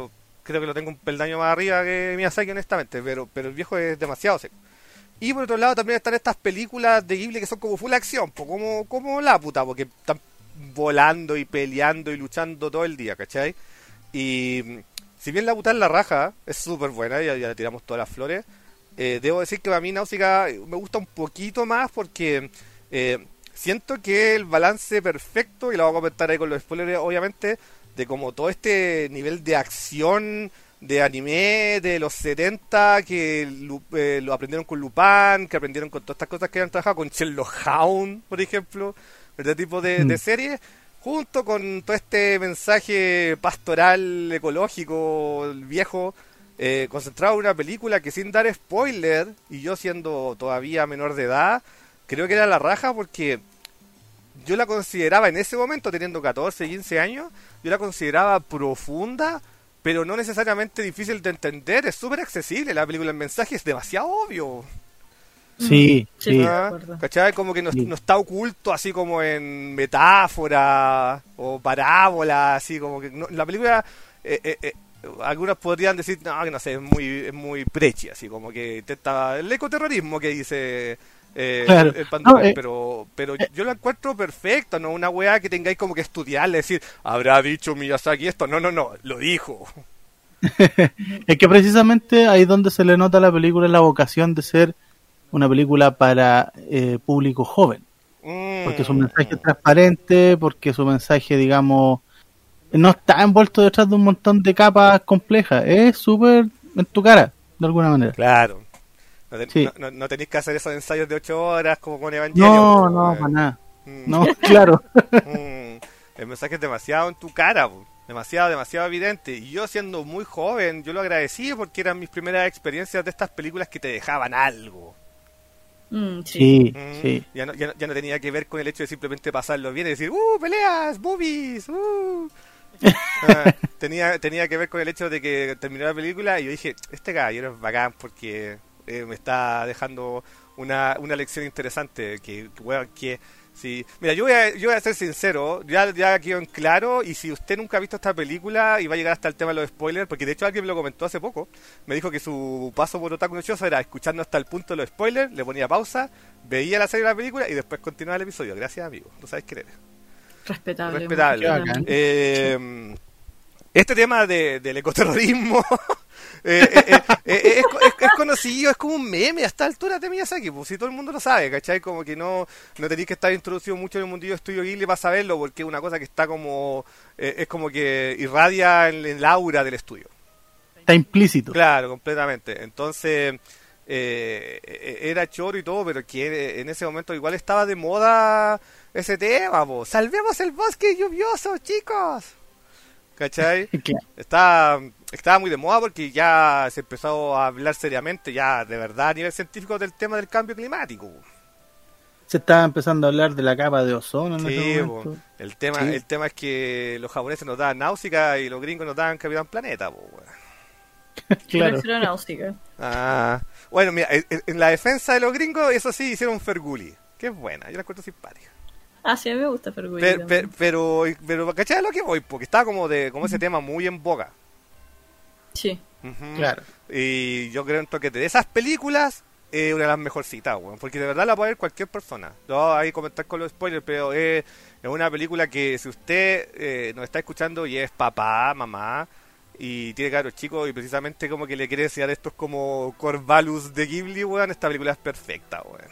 creo que lo tengo un peldaño más arriba que Miyazaki, honestamente, pero, pero el viejo es demasiado seco. Y por otro lado también están estas películas de Ghibli que son como full acción, po, como, como la puta, porque están volando y peleando y luchando todo el día, ¿cachai? Y si bien la puta es la raja, es súper buena, ya, ya le tiramos todas las flores, eh, debo decir que a mí Náusica me gusta un poquito más porque eh, siento que el balance perfecto, y lo voy a comentar ahí con los spoilers obviamente, de como todo este nivel de acción de anime de los setenta que eh, lo aprendieron con Lupin, que aprendieron con todas estas cosas que han trabajado con Sherlock Holmes, por ejemplo, este tipo de, Mm. de series, junto con todo este mensaje pastoral ecológico el viejo, eh, concentrado en una película que, sin dar spoiler, y yo siendo todavía menor de edad, creo que era la raja porque yo la consideraba en ese momento, teniendo catorce, quince años, yo la consideraba profunda, pero no necesariamente difícil de entender. Es súper accesible la película, el mensaje es demasiado obvio. Sí, Sí, sí. de ¿Ah? acuerdo. ¿Cachai? Como que no, Sí. no está oculto así como en metáfora o parábola, así como que no- la película, eh, eh, eh, algunos podrían decir, no, que no sé, es muy, es muy prechi, así como que intenta el ecoterrorismo que dice eh, Claro. el, el Pan de No, Mujer, eh, pero, pero yo la encuentro perfecta, no una weá que tengáis como que estudiarle, decir, habrá dicho Miyazaki esto, no, no, no, lo dijo. Es que precisamente ahí es donde se le nota a la película la vocación de ser una película para eh, público joven. Porque su mensaje es transparente, porque su mensaje, digamos, no está envuelto detrás de un montón de capas complejas. Es súper en tu cara, de alguna manera. Claro. No, te- Sí. no, no- no tenéis que hacer esos ensayos de ocho horas como con Evangelion. No, po, no, weón. para nada. Mm. No, claro. Mm, el mensaje es demasiado en tu cara, po. demasiado, demasiado evidente. Y yo siendo muy joven, yo lo agradecí porque eran mis primeras experiencias de estas películas que te dejaban algo. Mm, sí. Sí, Mm, sí. Ya, no, ya, no, ya no tenía que ver con el hecho de simplemente pasarlo bien y decir, ¡uh, peleas, boobies! ¡Uh! Ah, tenía, tenía que ver con el hecho de que terminó la película y yo dije, este caballero es bacán porque eh, me está dejando una, una lección interesante. Que, que, weón, que sí. Mira, yo voy, a, yo voy a ser sincero, ya, ya quedó en claro, y si usted nunca ha visto esta película y va a llegar hasta el tema de los spoilers, porque de hecho alguien me lo comentó hace poco, me dijo que su paso por Otaku no Choso era escuchando hasta el punto de los spoilers, le ponía pausa, veía la serie de la película y después continuaba el episodio. Gracias, amigo. No sabes qué eres. Respetable. Respetable. Qué bacán. Eh, este tema de, del ecoterrorismo eh, eh, eh, eh, es, es- es conocido, es como un meme a esta altura de Miyazaki, pues si todo el mundo lo sabe, ¿cachai? Como que no, no tenéis que estar introducido mucho en el mundillo de Estudio Ghibli para saberlo, porque es una cosa que está como, eh, es como que irradia en, en la aura del estudio. Está implícito. Claro, completamente. Entonces, eh, eh, era choro y todo, pero que en ese momento igual estaba de moda ese tema, po. ¡Salvemos el bosque lluvioso, chicos! ¿Cachai? Claro. Está, estaba muy de moda porque ya se empezó a hablar seriamente, ya de verdad a nivel científico, del tema del cambio climático. Se estaba empezando a hablar de la capa de ozono en Sí, ese po. momento. el tema, Sí. el tema es que los japoneses nos daban Náusica y los gringos nos daban Capitán Planeta, po, weón. Claro. Prefiero Náusica. Ah, bueno, mira, en, en la defensa de los gringos, eso sí, hicieron Ferguli, que es buena, yo la encuentro simpática. Ah, sí, a mí me gusta Fergulli. Pero, también. pero, pero, ¿cachai a lo que voy? Porque estaba como de, como ese tema muy en boga. Sí. Ujú. Claro. Y yo creo que de esas películas es una de las mejorcitas, weón. Porque de verdad la puede ver cualquier persona. Lo voy a ahí comentar con los spoilers, pero es, es una película que si usted eh, nos está escuchando y es papá, mamá, y tiene cabros chicos y precisamente como que le quiere enseñar estos como core values de Ghibli, weón, esta película es perfecta, weón.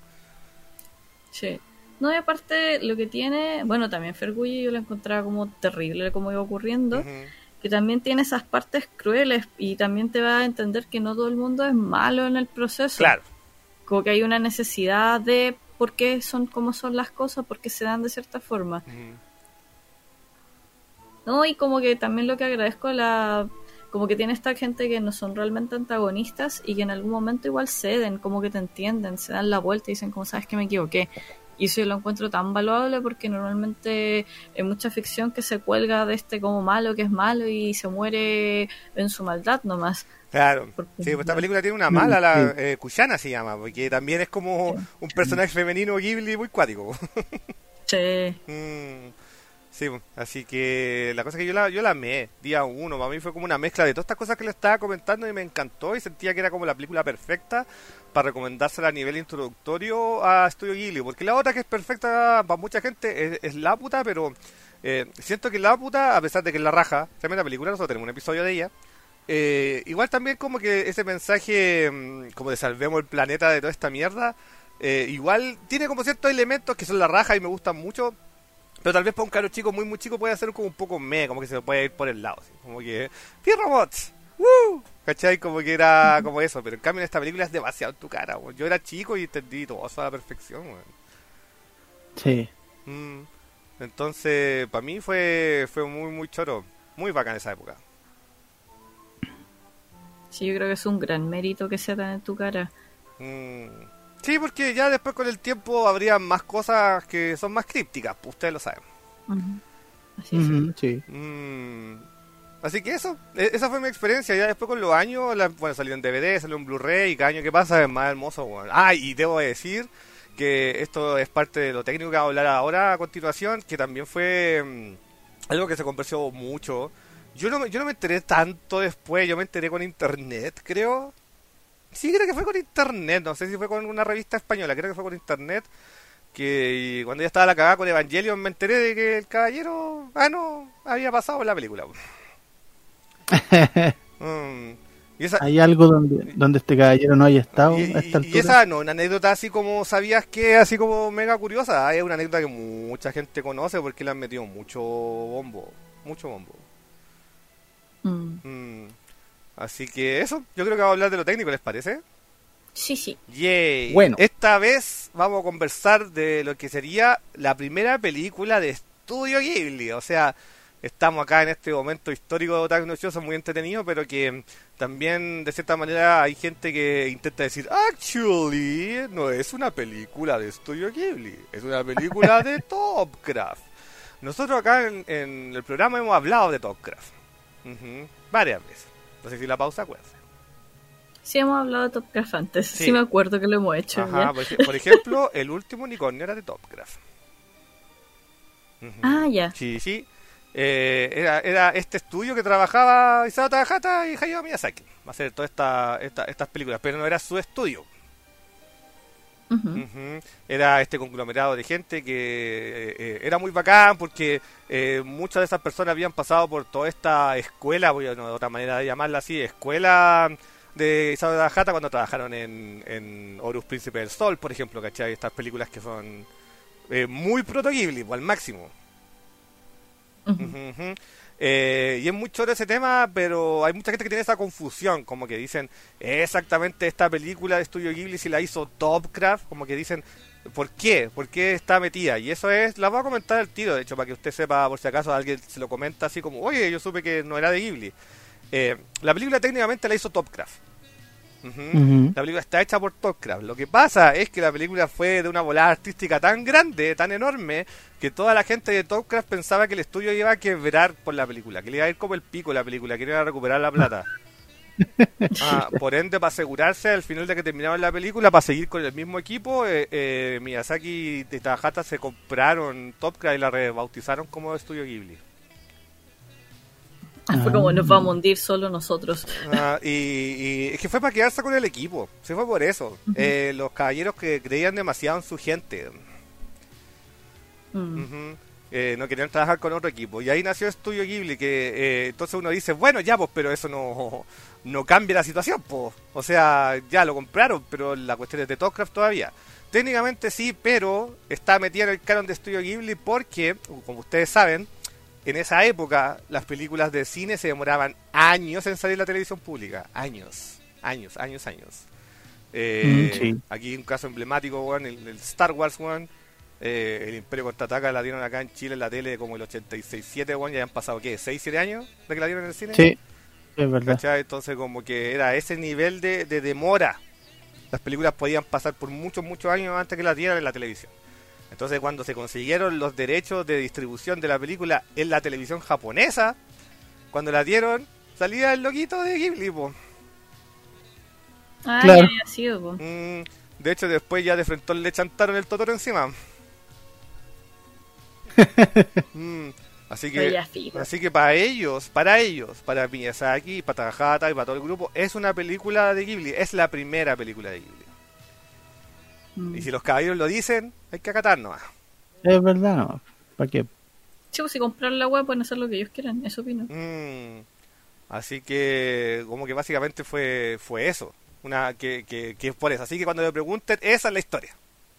Sí. No, y aparte lo que tiene, bueno, también Fergulli yo lo encontraba como terrible como iba ocurriendo, Ujú. que también tiene esas partes crueles y también te va a entender que no todo el mundo es malo en el proceso. Claro. Como que hay una necesidad de por qué son como son las cosas, por qué se dan de cierta forma. Ujú. No, y como que también lo que agradezco a la... Como que tiene esta gente que no son realmente antagonistas y que en algún momento igual ceden, como que te entienden, se dan la vuelta y dicen como sabes que me equivoqué. Y eso yo lo encuentro tan valuable porque normalmente hay mucha ficción que se cuelga de este como malo que es malo y se muere en su maldad nomás. Claro, Porque- sí, pues esta película tiene una mala, Mm, la sí. eh, Kushana se llama, porque también es como Sí. un personaje femenino Ghibli muy cuático. Sí. Mm, Sí, así que la cosa es que yo la, yo la amé, día uno, para mí fue como una mezcla de todas estas cosas que le estaba comentando y me encantó y sentía que era como la película perfecta para recomendársela a nivel introductorio a Studio Ghibli, porque la otra que es perfecta para mucha gente es, es Laputa, pero eh, siento que Laputa, a pesar de que es la raja, tremenda película, nosotros tenemos un episodio de ella, eh, igual también como que ese mensaje mm, como de salvemos el planeta de toda esta mierda, eh, igual tiene como ciertos elementos que son la raja y me gustan mucho. Pero tal vez para un caro chico muy muy chico puede ser como un poco meh, como que se puede ir por el lado, así, como que ¡Robots! ¡Woo! ¿Cachai? Como que era como eso, pero en cambio en esta película es demasiado en tu cara, weón. Yo era chico y entendí todo eso a la perfección, weón. Sí. Mm. Entonces, para mí fue fue muy muy choro, muy bacán esa época. Sí, yo creo que es un gran mérito que sea tan en tu cara. Mm. Sí, porque ya después con el tiempo habría más cosas que son más crípticas, pues ustedes lo saben. Uh-huh. Así es. Ujú, sí. Mm. Así que eso, e- esa fue mi experiencia. Ya después con los años, la- bueno, salió en D V D, salió en Blu-ray, y cada año que pasa es más hermoso, weón. Ah, y debo decir que esto es parte de lo técnico que vamos a hablar ahora a continuación, que también fue mm, algo que se conversó mucho. Yo no, me- yo no me enteré tanto después, yo me enteré con internet, creo. Sí, creo que fue con internet, no sé si fue con una revista española, creo que fue con internet. Que y cuando ya estaba la cagada con Evangelion me enteré de que el caballero, ah no, había pasado en la película. Mm, y esa, ¿Hay algo donde, donde este caballero no haya estado y, a esta y- y altura? esa no, una anécdota así como sabías que, así como mega curiosa, ah, es una anécdota que mucha gente conoce porque le han metido mucho bombo, mucho bombo. Mm. Mm, así que eso, yo creo que vamos a hablar de lo técnico, ¿les parece? Sí, sí. Yay. Bueno. Esta vez vamos a conversar de lo que sería la primera película de Estudio Ghibli. O sea, estamos acá en este momento histórico tan noticioso, muy entretenido, pero que también de cierta manera hay gente que intenta decir, actually, no es una película de Estudio Ghibli, es una película de Topcraft. Nosotros acá en, en el programa hemos hablado de Topcraft. Ujú, varias veces. No sé si la pausa acuerda. Sí, hemos hablado de Topcraft antes. Sí. Sí, me acuerdo que lo hemos hecho. Ajá, ¿ya? por, ej- por ejemplo, el último unicornio era de Topcraft. Ujú. Ah, ya. Sí, sí. Eh, era, era este estudio que trabajaba Isao Takahata y Hayao Miyazaki. Va a hacer todas esta, esta- estas películas, pero no era su estudio. Ujú. Ujú. Era este conglomerado de gente que eh, eh, era muy bacán porque eh, muchas de esas personas habían pasado por toda esta escuela, voy a no, de otra manera de llamarla así, escuela de Isao Takahata cuando trabajaron en, en Horus Príncipe del Sol, por ejemplo, ¿cachai? Estas películas que son eh, muy proto Ghibli, pues, al máximo. Ujú. Ujú, ujú. Eh, y es muy choro ese tema, pero hay mucha gente que tiene esa confusión, como que dicen, "¿Es exactamente esta película de Studio Ghibli si la hizo Topcraft?", como que dicen, ¿por qué? ¿Por qué está metida? Y eso es, la voy a comentar al tiro, de hecho, para que usted sepa, por si acaso alguien se lo comenta así como, oye, yo supe que no era de Ghibli. Eh, la película técnicamente la hizo Topcraft. Ujú. Ujú. La película está hecha por Topcraft. Lo que pasa es que la película fue de una volada artística tan grande, tan enorme, que toda la gente de Topcraft pensaba que el estudio iba a quebrar por la película, que le iba a ir como el pico la película, que no iba a recuperar la plata. Ah, por ende, para asegurarse al final de que terminaban la película, para seguir con el mismo equipo, eh, eh, Miyazaki y Takahata se compraron Topcraft y la rebautizaron como Estudio Ghibli. Fue como nos vamos a hundir solo nosotros. Ah, y, y es que fue para quedarse con el equipo, se fue por eso. Eh, los caballeros que creían demasiado en su gente. Mm. Ujú. Eh, no querían trabajar con otro equipo. Y ahí nació Estudio Ghibli, que eh, entonces uno dice, bueno, ya, pues, pero eso no, no cambia la situación, pues. O sea, ya lo compraron, pero la cuestión es de Topcraft todavía. Técnicamente sí, pero está metida en el canon de Estudio Ghibli porque, como ustedes saben, en esa época las películas de cine se demoraban años en salir en la televisión pública. Años, años, años, años. Eh, Mm, sí. Aquí un caso emblemático, weón, el, el Star Wars, weón. Eh, el Imperio Contraataca la dieron acá en Chile en la tele como el ochenta y seis siete, weón. Ya han pasado, ¿qué? ¿seis siete años de que la dieron en el cine? Sí, es verdad. ¿Cachai? Entonces como que era ese nivel de, de demora. Las películas podían pasar por muchos, muchos años antes que las dieran en la televisión. Entonces cuando se consiguieron los derechos de distribución de la película en la televisión japonesa, cuando la dieron, salía el loquito de Ghibli, po. Ah, Claro. ya había sido, po. Mm, de hecho después ya de frente le chantaron el Totoro encima. Mm, Así Pero que, ya fijo. así que para ellos, para ellos, para Miyazaki, para Takahata y para todo el grupo, es una película de Ghibli, es la primera película de Ghibli. Mm. Y si los caballeros lo dicen, hay que acatar nomás. Es verdad, ¿no? ¿Para qué? Sí, pues si comprar la web pueden hacer lo que ellos quieran, eso opino. Mm, así que, como que básicamente fue fue eso. Una que, que, que es por eso. Así que cuando le pregunten, esa es la historia.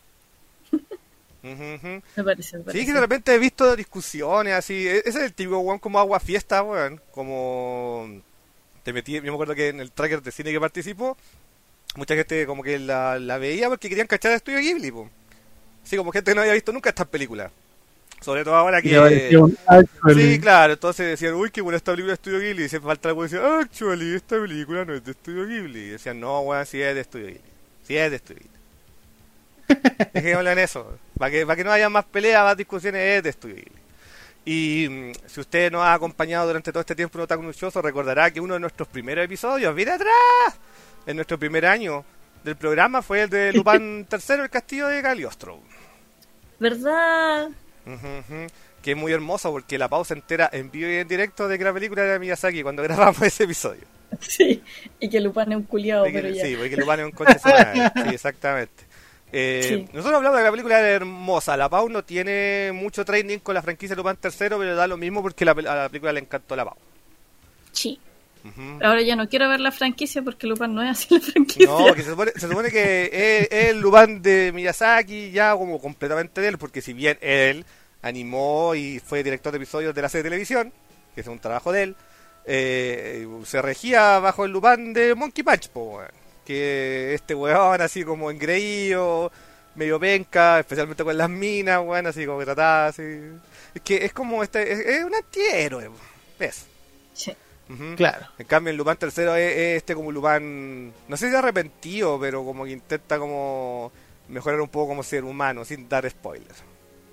Ujú, ujú. Me parece, me parece. Sí, que de repente he visto discusiones así. e- Ese es el típico weón como agua fiesta, weón. Como te metí, yo me acuerdo que en el tracker de cine que participó, mucha gente como que la, la veía porque querían cachar a Estudio Ghibli, po. Así como gente que no había visto nunca estas películas. Sobre todo ahora Y le pareció que... un actually. Sí, claro, entonces decían, uy, qué buena esta película de Estudio Ghibli. Y siempre falta la weón y decía, actually, esta película no es de Estudio Ghibli. Y decían, no, weón, sí es de Estudio Ghibli. Sí es de Estudio Ghibli. Dejémoslo en eso. Para que, para que no haya más peleas, más discusiones, es de Estudio Ghibli. Y mm, si usted nos ha acompañado durante todo este tiempo en Otaku Nuchoso, recordará que uno de nuestros primeros episodios, ¡mira atrás! En nuestro primer año del programa fue el de Lupin tercero, el castillo de Cagliostro. ¿Verdad? Ujú, ujú. Que es muy hermoso porque la pausa entera en vivo y en directo de que la película de Miyazaki cuando grabamos ese episodio. Sí, y que Lupin es un culiado, De que- pero ya. sí, porque Lupin es un coche de su madre. Sí, exactamente. Eh, Sí. Nosotros hablamos de que la película era hermosa. La Pau no tiene mucho training con la franquicia Lupin tercero, pero da lo mismo porque la, pel- a la película le encantó la Pau. Sí. Ujú. Ahora ya no quiero ver la franquicia porque Lupin no es así la franquicia. No, que se supone, se supone que es, es el Lupin de Miyazaki ya como completamente de él, porque si bien él animó y fue director de episodios de la serie de televisión, que es un trabajo de él, eh, se regía bajo el Lupin de Monkey Punch, po, weón. Que este weón así como engreído, medio penca, especialmente con las minas, weón, así como que trataba así. Es que es como este, es, es un antihéroe, ¿ves? Sí. Ujú. Claro. En cambio, el Lupin tercero es, es este como Lupin, no sé si arrepentido, pero como que intenta como mejorar un poco como ser humano, sin dar spoilers.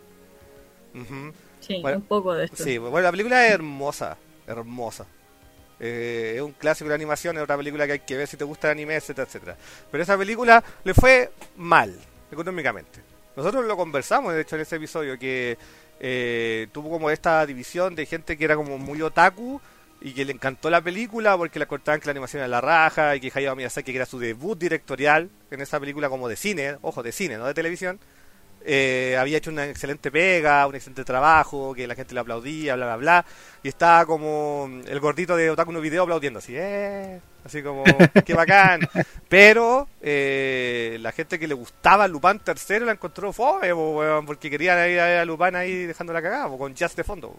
Ujú. Sí, Bueno, un poco de esto. Sí, bueno, la película es hermosa, hermosa. Eh, es un clásico de animación, es otra película que hay que ver si te gusta el anime, etcétera, etcétera. Pero esa película le fue mal, económicamente. Nosotros lo conversamos, de hecho, en ese episodio, que eh, tuvo como esta división de gente que era como muy otaku y que le encantó la película porque la cortaban que la animación era la raja y que Hayao Miyazaki, que era su debut directorial en esa película como de cine, ojo, de cine, no de televisión, eh, había hecho una excelente pega, un excelente trabajo, que la gente le aplaudía, bla, bla, bla, y estaba como el gordito de Otaku no Video aplaudiendo así, eh, así como, qué bacán. Pero eh, la gente que le gustaba Lupin tercero la encontró fome, po, weón, porque querían ir a Lupin ahí dejando la cagada, po, con jazz de fondo.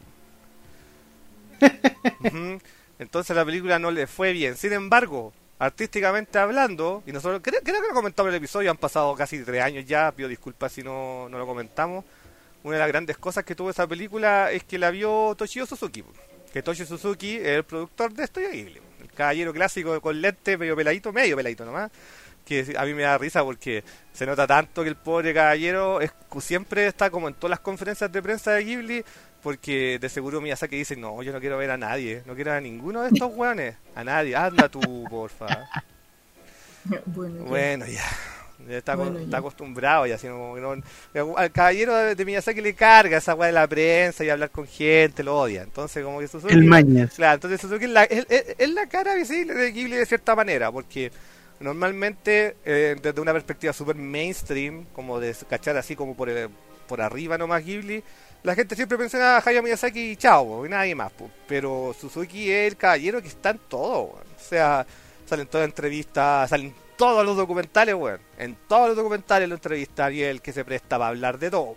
Ujú. Entonces la película no le fue bien. Sin embargo, artísticamente hablando, y nosotros creo, creo que lo comentamos en el episodio, han pasado casi tres años ya, pido disculpas si no, no lo comentamos. Una de las grandes cosas que tuvo esa película es que la vio Toshio Suzuki, que Toshio Suzuki es el productor de Estudio Ghibli, el caballero clásico con lente, medio peladito, medio peladito nomás, que a mí me da risa porque se nota tanto que el pobre caballero es, siempre está como en todas las conferencias de prensa de Ghibli, porque de seguro Miyazaki dice, no, yo no quiero ver a nadie, no quiero ver a ninguno de estos hueones, a nadie, anda tú, porfa. Bueno, ya. Bueno, ya, ya está, Bueno, con- ya. está acostumbrado, ya, sino como que no- al caballero de, de Miyazaki le carga esa hueá de la prensa y hablar con gente, lo odia, entonces como que Suzuki... El Mañas. Claro, entonces Suzuki es la, es, es- es la cara visible de Ghibli de cierta manera, porque normalmente eh, desde una perspectiva super mainstream, como de cachar así como por, el- por arriba nomás Ghibli, la gente siempre menciona a Hayao Miyazaki y chao, po, y nadie más, po. Pero Suzuki es el caballero que está en todo, weón. O sea, salen todas las entrevistas, salen todos los documentales, weón. En todos los documentales lo entrevistan y el que se presta para hablar de todo.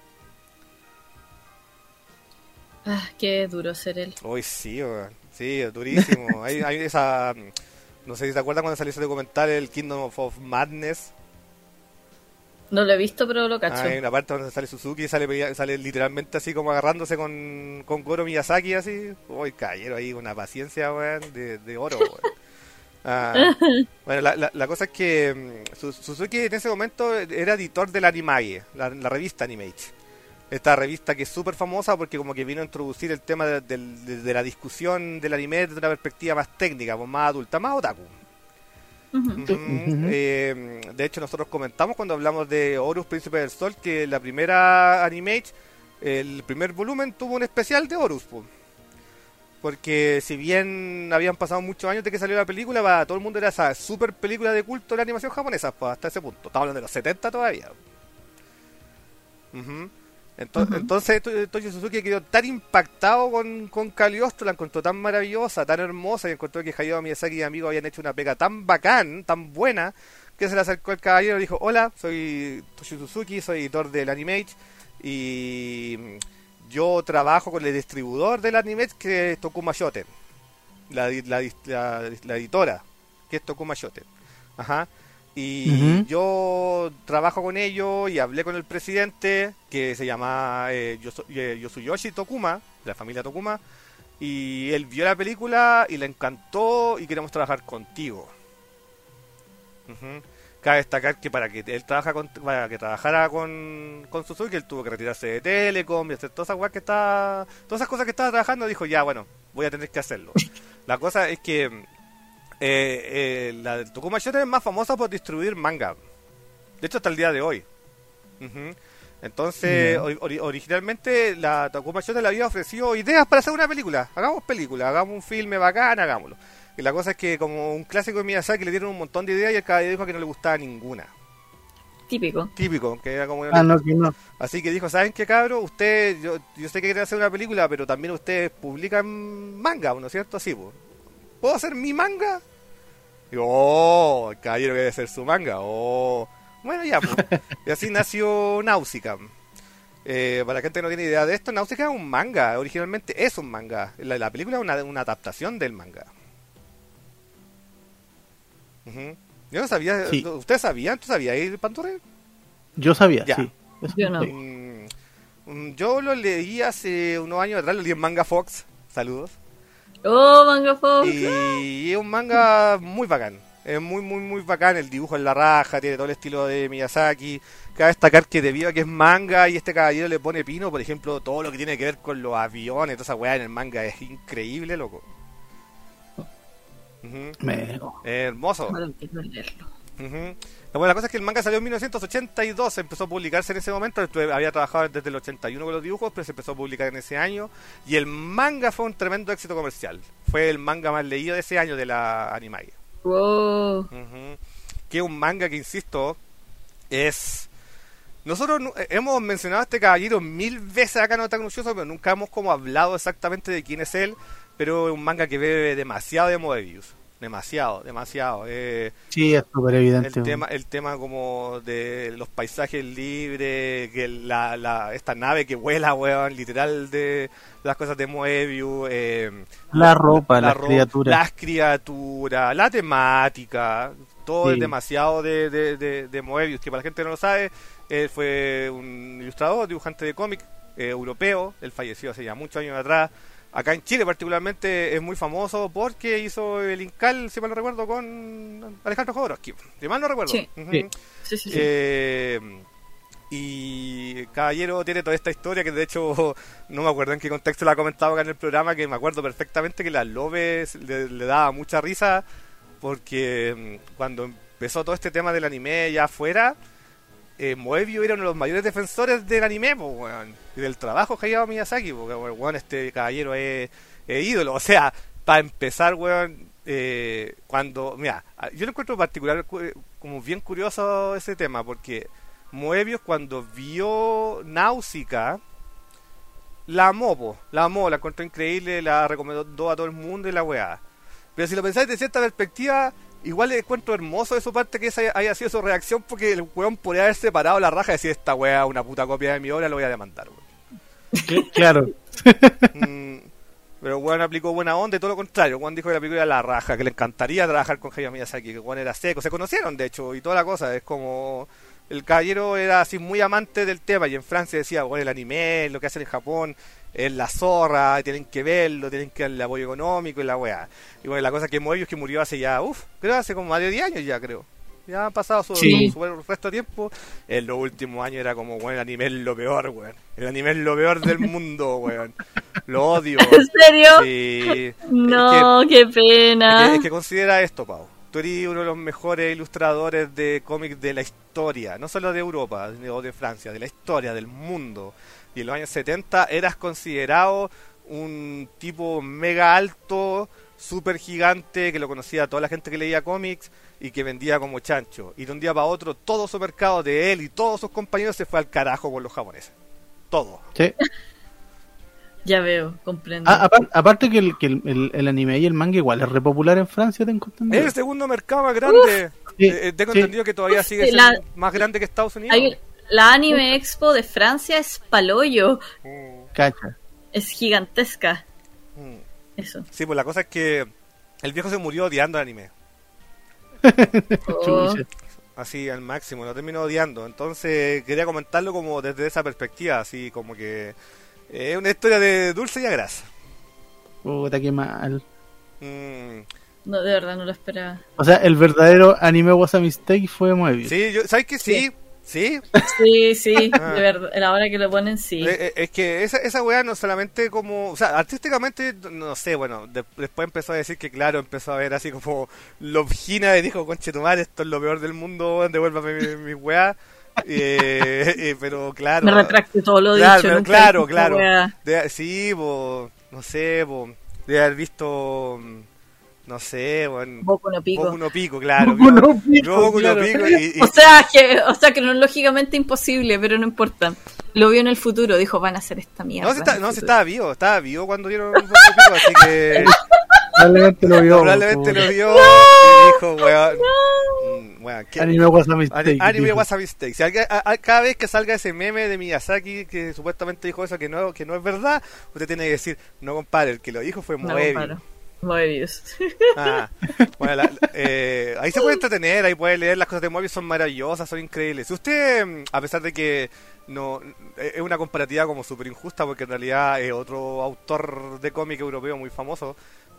Ah, qué duro ser él. Uy, sí, weón. Sí, es durísimo. hay, hay esa... No sé si se acuerdan cuando salió ese documental, el Kingdom of Madness. No lo he visto, pero lo cacho. Hay una parte donde sale Suzuki y sale, peleando- sale literalmente así como agarrándose con, con Goro Miyazaki así. Uy, caballero ahí, una paciencia, weón, de, de oro, weón. Ah, bueno, la, la, la cosa es que mm, Su- Suzuki en ese momento era editor de la Animage, la, la revista Animage. Esta revista que es súper famosa porque como que vino a introducir el tema de, del- de- de la discusión del anime desde una perspectiva más técnica, pues, más adulta, más otaku. Ujú. Ujú. Eh, de hecho nosotros comentamos cuando hablamos de Horus Príncipe del Sol que la primera Animage el primer volumen tuvo un especial de Horus, po. Porque si bien habían pasado muchos años de que salió la película, para todo el mundo era esa super película de culto de la animación japonesa, pues hasta ese punto. Estamos hablando de los setenta todavía. Uh-huh. Entonces, uh-huh. entonces Toshio Suzuki quedó tan impactado con, con Cagliostro, la encontró tan maravillosa, tan hermosa, y encontró que Hayao Miyazaki y amigos habían hecho una pega tan bacán, tan buena, que se le acercó el caballero y dijo: hola, soy Toshio Suzuki, soy editor del Animate, y yo trabajo con el distribuidor del Animate, que es Tokuma Shoten, la, la, la, la editora, que es Tokuma Shoten. Ajá. Y uh-huh. yo trabajo con ellos y hablé con el presidente, que se llama eh, Yosu, eh, Yosuyoshi Tokuma, de la familia Tokuma, y él vio la película y le encantó y queremos trabajar contigo. Uh-huh. Cabe destacar que para que él trabaja con, para que trabajara con, con Suzuki, él tuvo que retirarse de Telecom y hacer todas esas cosas que estaba, todas esas cosas que estaba trabajando. Dijo: ya, bueno, voy a tener que hacerlo. La cosa es que Eh, eh, la Tokuma Shoten es más famosa por distribuir manga. De hecho, hasta el día de hoy. Uh-huh. Entonces, yeah. or- originalmente la Tokuma Shoten le había ofrecido ideas para hacer una película. Hagamos película, hagamos un filme bacán, hagámoslo. Y la cosa es que, como un clásico de Miyazaki, le dieron un montón de ideas y el caballero dijo que no le gustaba ninguna. Típico. Típico, que era como... Ah, no, que no. Así que dijo: ¿saben qué, cabros? Usted, yo, yo sé que quieren hacer una película, pero también ustedes publican manga, ¿no es cierto? Así, pues. ¿Puedo hacer mi manga? Digo: oh, el caballero quiere hacer su manga. Oh, bueno, ya, pues. Y así nació Nausicaa. Eh, para la gente que no tiene idea de esto, Nausicaa es un manga. Originalmente es un manga. La, la película es una, una adaptación del manga. Uh-huh. Yo no sabía. Sí. ¿Ustedes sabían? ¿Tú sabías, Pantorre? Yo sabía, ya. sí. Yo no. Mm, yo lo leí hace unos años atrás, lo leí en Manga Fox. Saludos. Oh, Manga Fox. Y es un manga muy bacán. Es muy, muy, muy bacán. El dibujo en la raja, tiene todo el estilo de Miyazaki. Cabe destacar que debido a que es manga y este caballero le pone pino, por ejemplo, todo lo que tiene que ver con los aviones, toda esa weá en el manga es increíble, loco. Uh-huh. Me... Es hermoso. Uh-huh. Bueno, la cosa es que el manga salió en mil novecientos ochenta y dos, empezó a publicarse en ese momento. Había trabajado desde el ochenta y uno con los dibujos, pero se empezó a publicar en ese año. Y el manga fue un tremendo éxito comercial. Fue el manga más leído de ese año de la Animage. Wow. Uh-huh. Que es un manga que, insisto, es... Nosotros hemos mencionado a este caballero mil veces acá en Otaku Nucioso, pero nunca hemos como hablado exactamente de quién es él. Pero es un manga que bebe demasiado de Moebius. Demasiado, demasiado. Eh, sí, es súper evidente. El tema, el tema como de los paisajes libres, que la, la esta nave que vuela, weón, literal, de las cosas de Moebius. Eh, la ropa, la las ro- criaturas. Las criaturas, la temática, todo sí. Es demasiado de, de, de, de Moebius, que para la gente que no lo sabe, él fue un ilustrador, dibujante de cómic eh, europeo, él falleció hace ya muchos años atrás. Acá en Chile particularmente es muy famoso porque hizo el Incal, si mal no recuerdo, con Alejandro Jodorowsky. Si mal no recuerdo. Sí, uh-huh. sí, sí, sí, eh, y Caballero tiene toda esta historia que de hecho no me acuerdo en qué contexto la comentaba acá en el programa, que me acuerdo perfectamente que la Lobe le, le daba mucha risa porque cuando empezó todo este tema del anime ya afuera, Eh, Moebius era uno de los mayores defensores del anime, pues, weón, y del trabajo que Hayao Miyazaki, porque, weón, este caballero es, es ídolo. O sea, para empezar, weón, eh, cuando, mira, yo lo encuentro particular como bien curioso ese tema, porque Moebius cuando vio Nausicaa la amó, po, la amó, la encontró increíble, la recomendó a todo el mundo y la weá. Pero si lo pensáis de cierta perspectiva, igual le encuentro hermoso de su parte que esa haya sido su reacción, porque el weón podría haber separado la raja y decir: esta weá es una puta copia de mi obra, lo voy a demandar, weón. Claro. mm, pero el weón aplicó buena onda y todo lo contrario. El weón dijo que la película era la raja, que le encantaría trabajar con Hayao Miyazaki, que el weón era seco, se conocieron de hecho y toda la cosa. Es como... El caballero era así muy amante del tema, y en Francia decía: bueno, el anime, lo que hacen en Japón es la zorra, tienen que verlo, tienen que darle el apoyo económico y la weá. Y bueno, la cosa es que Moebius, que murió hace ya, uff, creo hace como más de diez años ya, creo. Ya han pasado su, sí. su, su resto de tiempo. En los últimos años era como, bueno, el anime es lo peor, weón. El anime es lo peor del mundo, weón. Lo odio. ¿En serio? Sí. No, es que, qué pena. Es que, es que considera esto, Pau. tú eres uno de los mejores ilustradores de cómics de la historia, no solo de Europa o de Francia, de la historia, del mundo. Y en los años setenta eras considerado un tipo mega alto, súper gigante, que lo conocía toda la gente que leía cómics y que vendía como chancho. Y de un día para otro todo su mercado de él y todos sus compañeros se fue al carajo con los japoneses. Todo. Sí. Ya veo, comprendo. Ah, apar- aparte que, el, que el, el, el anime y el manga igual es re popular en Francia, tengo entendido. Es el segundo mercado más grande. Sí, Eh, tengo sí. entendido que todavía sigue Sí, siendo la- más grande que Estados Unidos. Hay- la Anime Expo de Francia es paloyo, Mm, Cacha. es gigantesca. mm. Eso. Sí, pues la cosa es que el viejo se murió odiando el anime. Oh, Chucha. Así al máximo, lo terminó odiando. Entonces quería comentarlo como desde esa perspectiva, así como que es una historia de dulce y a grasa. Puta, qué mal. Mm, no, de verdad no lo esperaba. O sea, el verdadero anime was a mistake fue Moebius. sí, yo, ¿sabes qué? Sí, sí. Sí, sí, Ah. de verdad. A la hora que lo ponen, sí. Eh, eh, es que esa, esa weá no solamente como... O sea, artísticamente, no sé, bueno, de- después empezó a decir que, claro, empezó a ver así como Lobgina y dijo, conche tu madre, esto es lo peor del mundo, weón, devuélvame mi, mi weá. Eh, eh, pero claro... Me retracto todo lo Claro, dicho. pero nunca claro, dije esa claro. wea. De- sí, po, no sé, po, de haber visto, mm, no sé, bueno, Boku no Pico. Boku no Pico, claro. Boku no vio- Pico, vio Boku no claro. Pico y, y- O sea, que, o sea, cronológicamente imposible, pero no importa. Lo vio en el futuro, dijo, van a hacer esta mierda. no, se, está, en el no se futuro. estaba vivo, estaba vivo cuando dieron Boku no Pico, así que Probablemente lo vio. probablemente po. lo vio y dijo, weón, mm, weón, ¿qué? Anime was a mistake. Ani- Anime dijo. was a mistake. Si alguien- a- a- cada vez que salga ese meme de Miyazaki que supuestamente dijo eso que no, que no es verdad, usted tiene que decir, no compadre, el que lo dijo fue No, Moebius. comparo. Moebius. Ah, bueno, la- eh, ahí se puede entretener, ahí puede leer las cosas de Moebius, son maravillosas, son increíbles. Si usted, mm, a pesar de que no eh, es una comparativa como súper injusta, porque en realidad es otro autor de cómic europeo muy famoso,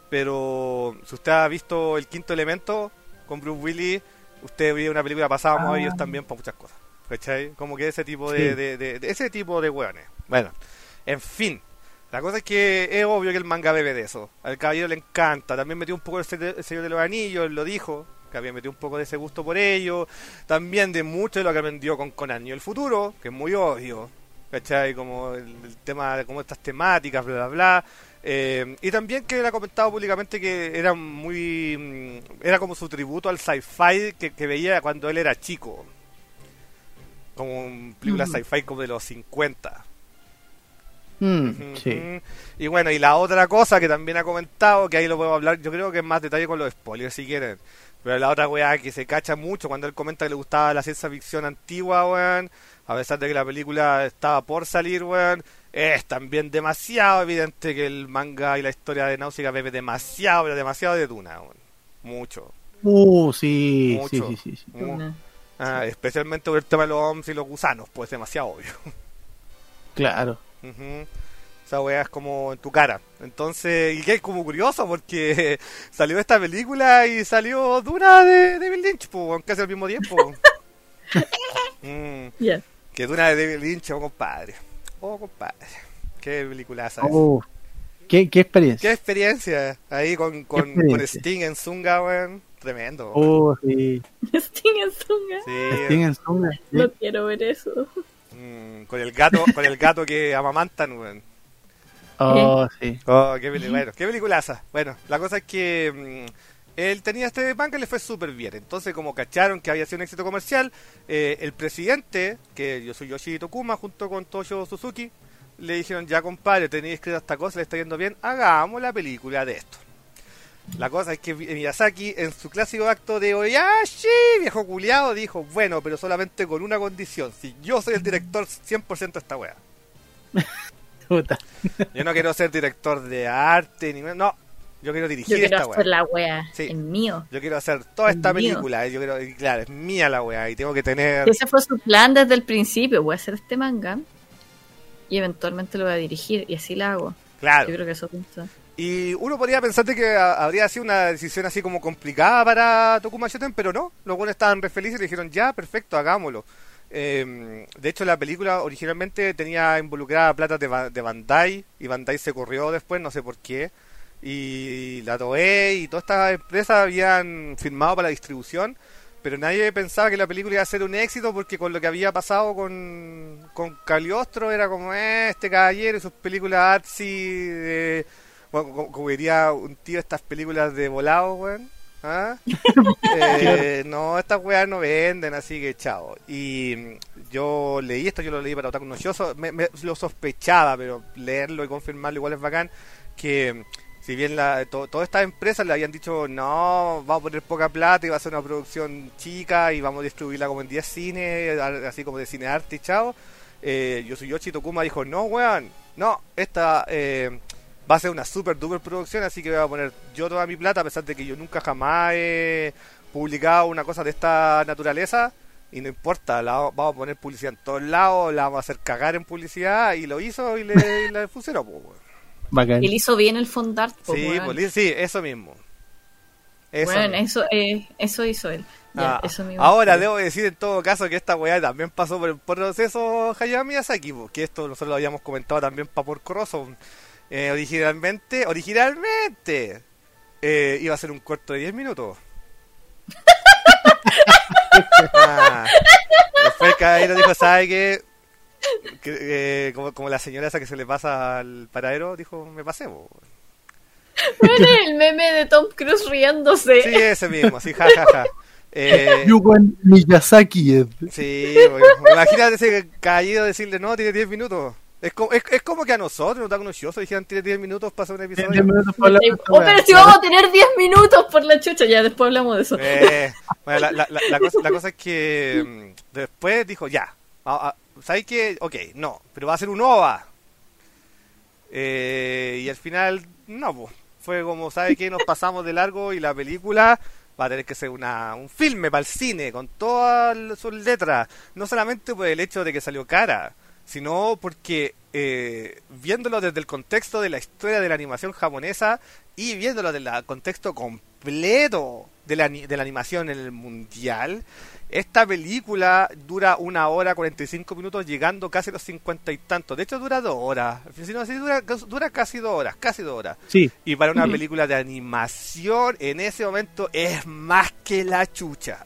pero si usted ha visto El Quinto Elemento con Bruce Willis, usted vio una película pasada a Moebius también para muchas cosas, ¿cachai? Como que ese tipo de, Sí. de, de- de- ese tipo de hueones. Bueno, en fin. La cosa es que es obvio que el manga bebe de eso. Al caballero le encanta. También metió un poco el se- el Señor de los Anillos, él lo dijo. Que había metido un poco de ese gusto por ello. También de mucho de lo que aprendió con Conan y el futuro, que es muy obvio. ¿Cachai? Como el, el tema, de como estas temáticas, bla, bla, bla. Eh, y también que él ha comentado públicamente que era muy... mm, Era como su tributo al sci-fi que, que veía cuando él era chico. Como un película Ujú. sci-fi como de los cincuenta. Mm, Ujú. sí. Y bueno, y la otra cosa que también ha comentado, que ahí lo podemos hablar, yo creo que en más detalle con los spoilers si quieren. Pero la otra weá que se cacha mucho cuando él comenta que le gustaba la ciencia ficción antigua, weón, a pesar de que la película estaba por salir, weón, es también demasiado evidente que el manga y la historia de Náusica bebe demasiado, pero demasiado de Duna, weón. Mucho. Uh, sí, sí, Mucho. sí, sí, sí. Mu- Una. ah, especialmente por el tema de los hombres y los gusanos, pues demasiado obvio. Claro. Ujú. Esa weá es como en tu cara. Entonces, y que es como curioso porque salió esta película y salió Duna de David Lynch, pues, casi al mismo tiempo. Mm, Ya. que Duna de David Lynch, oh compadre. Oh compadre. Qué peliculaza. es. Oh, qué, qué experiencia. Qué experiencia ahí con, con, Qué con experiencia. Sting en Zunga, weón. Tremendo. Oh, sí. Sting en Zunga. Sí. Sting en Zunga, sí. No quiero ver eso. Mm, con el gato, con el gato que amamantan, weón. Oh, sí. Oh, qué, peli- bueno, qué peliculaza. Bueno, la cosa es que mm, él tenía este manga y le fue súper bien. Entonces, como cacharon que había sido un éxito comercial, eh, el presidente, que yo soy Yoshi Tokuma, junto con Toshio Suzuki, le dijeron, ya compadre, tenéis escrito esta cosa, le está yendo bien, hagamos la película de esto. La cosa es que Miyazaki, en su clásico acto de Oyashi, viejo culiado, dijo, bueno, pero solamente con una condición, si yo soy el director cien por ciento de esta wea. Puta. Yo no quiero ser director de arte, ni no, yo quiero dirigir Yo quiero esta hacer wea. la wea. Sí. Es mío. Yo quiero hacer toda esta Es mío. película, yo quiero, y claro, es mía la wea, y tengo que tener... Ese fue su plan desde el principio. Voy a hacer este manga y eventualmente lo voy a dirigir. Y así la hago. Claro. Yo creo que eso pienso. Y uno podría pensar de que a- habría sido una decisión así como complicada para Tokuma Shoten, pero no, los buenos estaban re felices y le dijeron, ya, perfecto, hagámoslo. Eh, de hecho, la película originalmente tenía involucrada plata de, Ba- de Bandai, y Bandai se corrió después, no sé por qué. y la Toei y todas estas empresas habían firmado para la distribución, pero nadie pensaba que la película iba a ser un éxito porque con lo que había pasado con, con Cagliostro era como, eh, este caballero y sus películas artsy, de, bueno, como, como diría un tío, estas películas de volado, weón. ¿Ah? eh, no, estas weas no venden, así que chao. Y yo leí esto, yo lo leí para Otaku no Shoujo, me, me lo sospechaba, pero leerlo y confirmarlo igual es bacán, que si bien la, to, todas estas empresas le habían dicho no, vamos a poner poca plata y va a ser una producción chica y vamos a distribuirla como en diez cines, así como de cine arte y chao, eh, Yosuyoshi Tokuma dijo no weón, no, esta eh, va a ser una super duper producción, así que voy a poner yo toda mi plata, a pesar de que yo nunca jamás he publicado una cosa de esta naturaleza, y no importa, la, vamos a poner publicidad en todos lados, la vamos a hacer cagar en publicidad, y lo hizo y le, y le funcionó, pues, bueno. Bacán. Él hizo bien el fondart. Sí, pues, sí, eso mismo. Eso bueno, mismo. eso, eh, eso hizo él. Ya, Ah, eso mismo. ahora debo decir en todo caso que esta weá también pasó por el proceso Hayao Miyazaki, que esto nosotros lo habíamos comentado también para por Corroso. Eh, originalmente, originalmente eh, iba a ser un corto de diez minutos. ah, después el caballero dijo, ¿sabe qué? Que, eh, como, como la señora esa que se le pasa al paradero, dijo, me pasé. Bo. Bueno, el meme de Tom Cruise riéndose. Sí, ese mismo, sí, jajaja. Ja, ja. Eh, Yuan Miyazaki es. sí, bueno, imagínate ese caballero decirle, no, tiene diez minutos. Es como, es, es como que a nosotros, Otaku no Shoujo, dijeran tiene diez minutos para hacer un episodio. diez minutos para hablar de esta Oh, weá. pero si vamos a tener diez minutos por la chucha, ya después hablamos de eso. Eh, bueno, la, la, la, la, cosa, la cosa es que mm, después dijo, ya, a, a, ¿sabes qué? Ok, no, pero va a ser un O V A. Eh, y al final, no, pues, fue como, ¿sabes qué? Nos pasamos de largo y la película va a tener que ser una, un filme para el cine, con todas sus letras. No solamente por el hecho de que salió cara, sino porque eh, viéndolo desde el contexto de la historia de la animación japonesa y viéndolo desde el contexto completo de la, de la animación en el mundial, esta película dura una hora cuarenta y cinco minutos, llegando casi a los cincuenta y tantos. De hecho dura dos horas, si no, sí, dura, dura casi dos horas, casi dos horas. Sí. Y para una película de animación en ese momento es más que la chucha.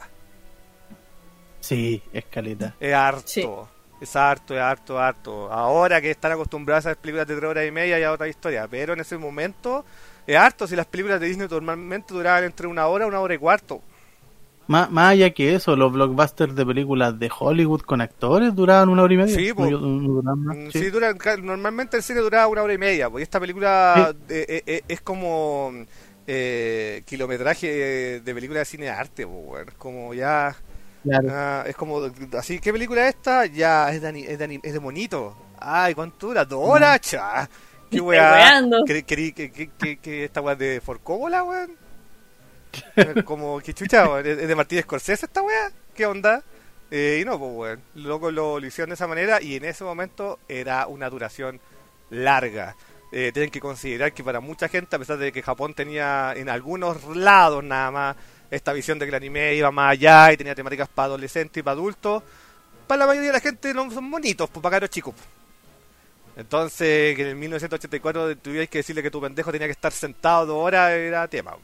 Sí, escaleta. Es harto. Sí. Es harto, es harto, harto. Ahora que están acostumbrados a ver películas de tres horas y media ya otra historia. Pero en ese momento es harto. Si las películas de Disney normalmente duraban entre una hora, una hora y cuarto. Más, más allá que eso, los blockbusters de películas de Hollywood con actores duraban una hora y media. Sí, po. No, no duraban más. Mm, Sí. Sí, dura, normalmente el cine duraba una hora y media. Pues y esta película eh, eh, eh, es como eh, kilometraje de película de cine de arte. Pues, bueno. Es como ya... Claro. Ah, es como así, ¿qué película es esta? Ya, es de, ani- es de, ani- es de monito. Ay, ¿cuánto dura? ¿Dos horas? Cha. ¿Qué Estoy weá? weando. ¿Querí, querí, que, que, que, que esta weá es de Forcóbola, weón? Eh, como, ¿qué chucha, weón? ¿Es de Martínez Scorsese esta weá? ¿Qué onda? Eh, y no, pues weón. Luego lo, lo hicieron de esa manera y en ese momento era una duración larga. Eh, tienen que considerar que para mucha gente, a pesar de que Japón tenía en algunos lados nada más esta visión de que el anime iba más allá y tenía temáticas para adolescentes y para adultos, para la mayoría de la gente no son bonitos, pues para caros chicos. Entonces, que en el mil novecientos ochenta y cuatro tuvierais que decirle que tu pendejo tenía que estar sentado dos horas, era tema.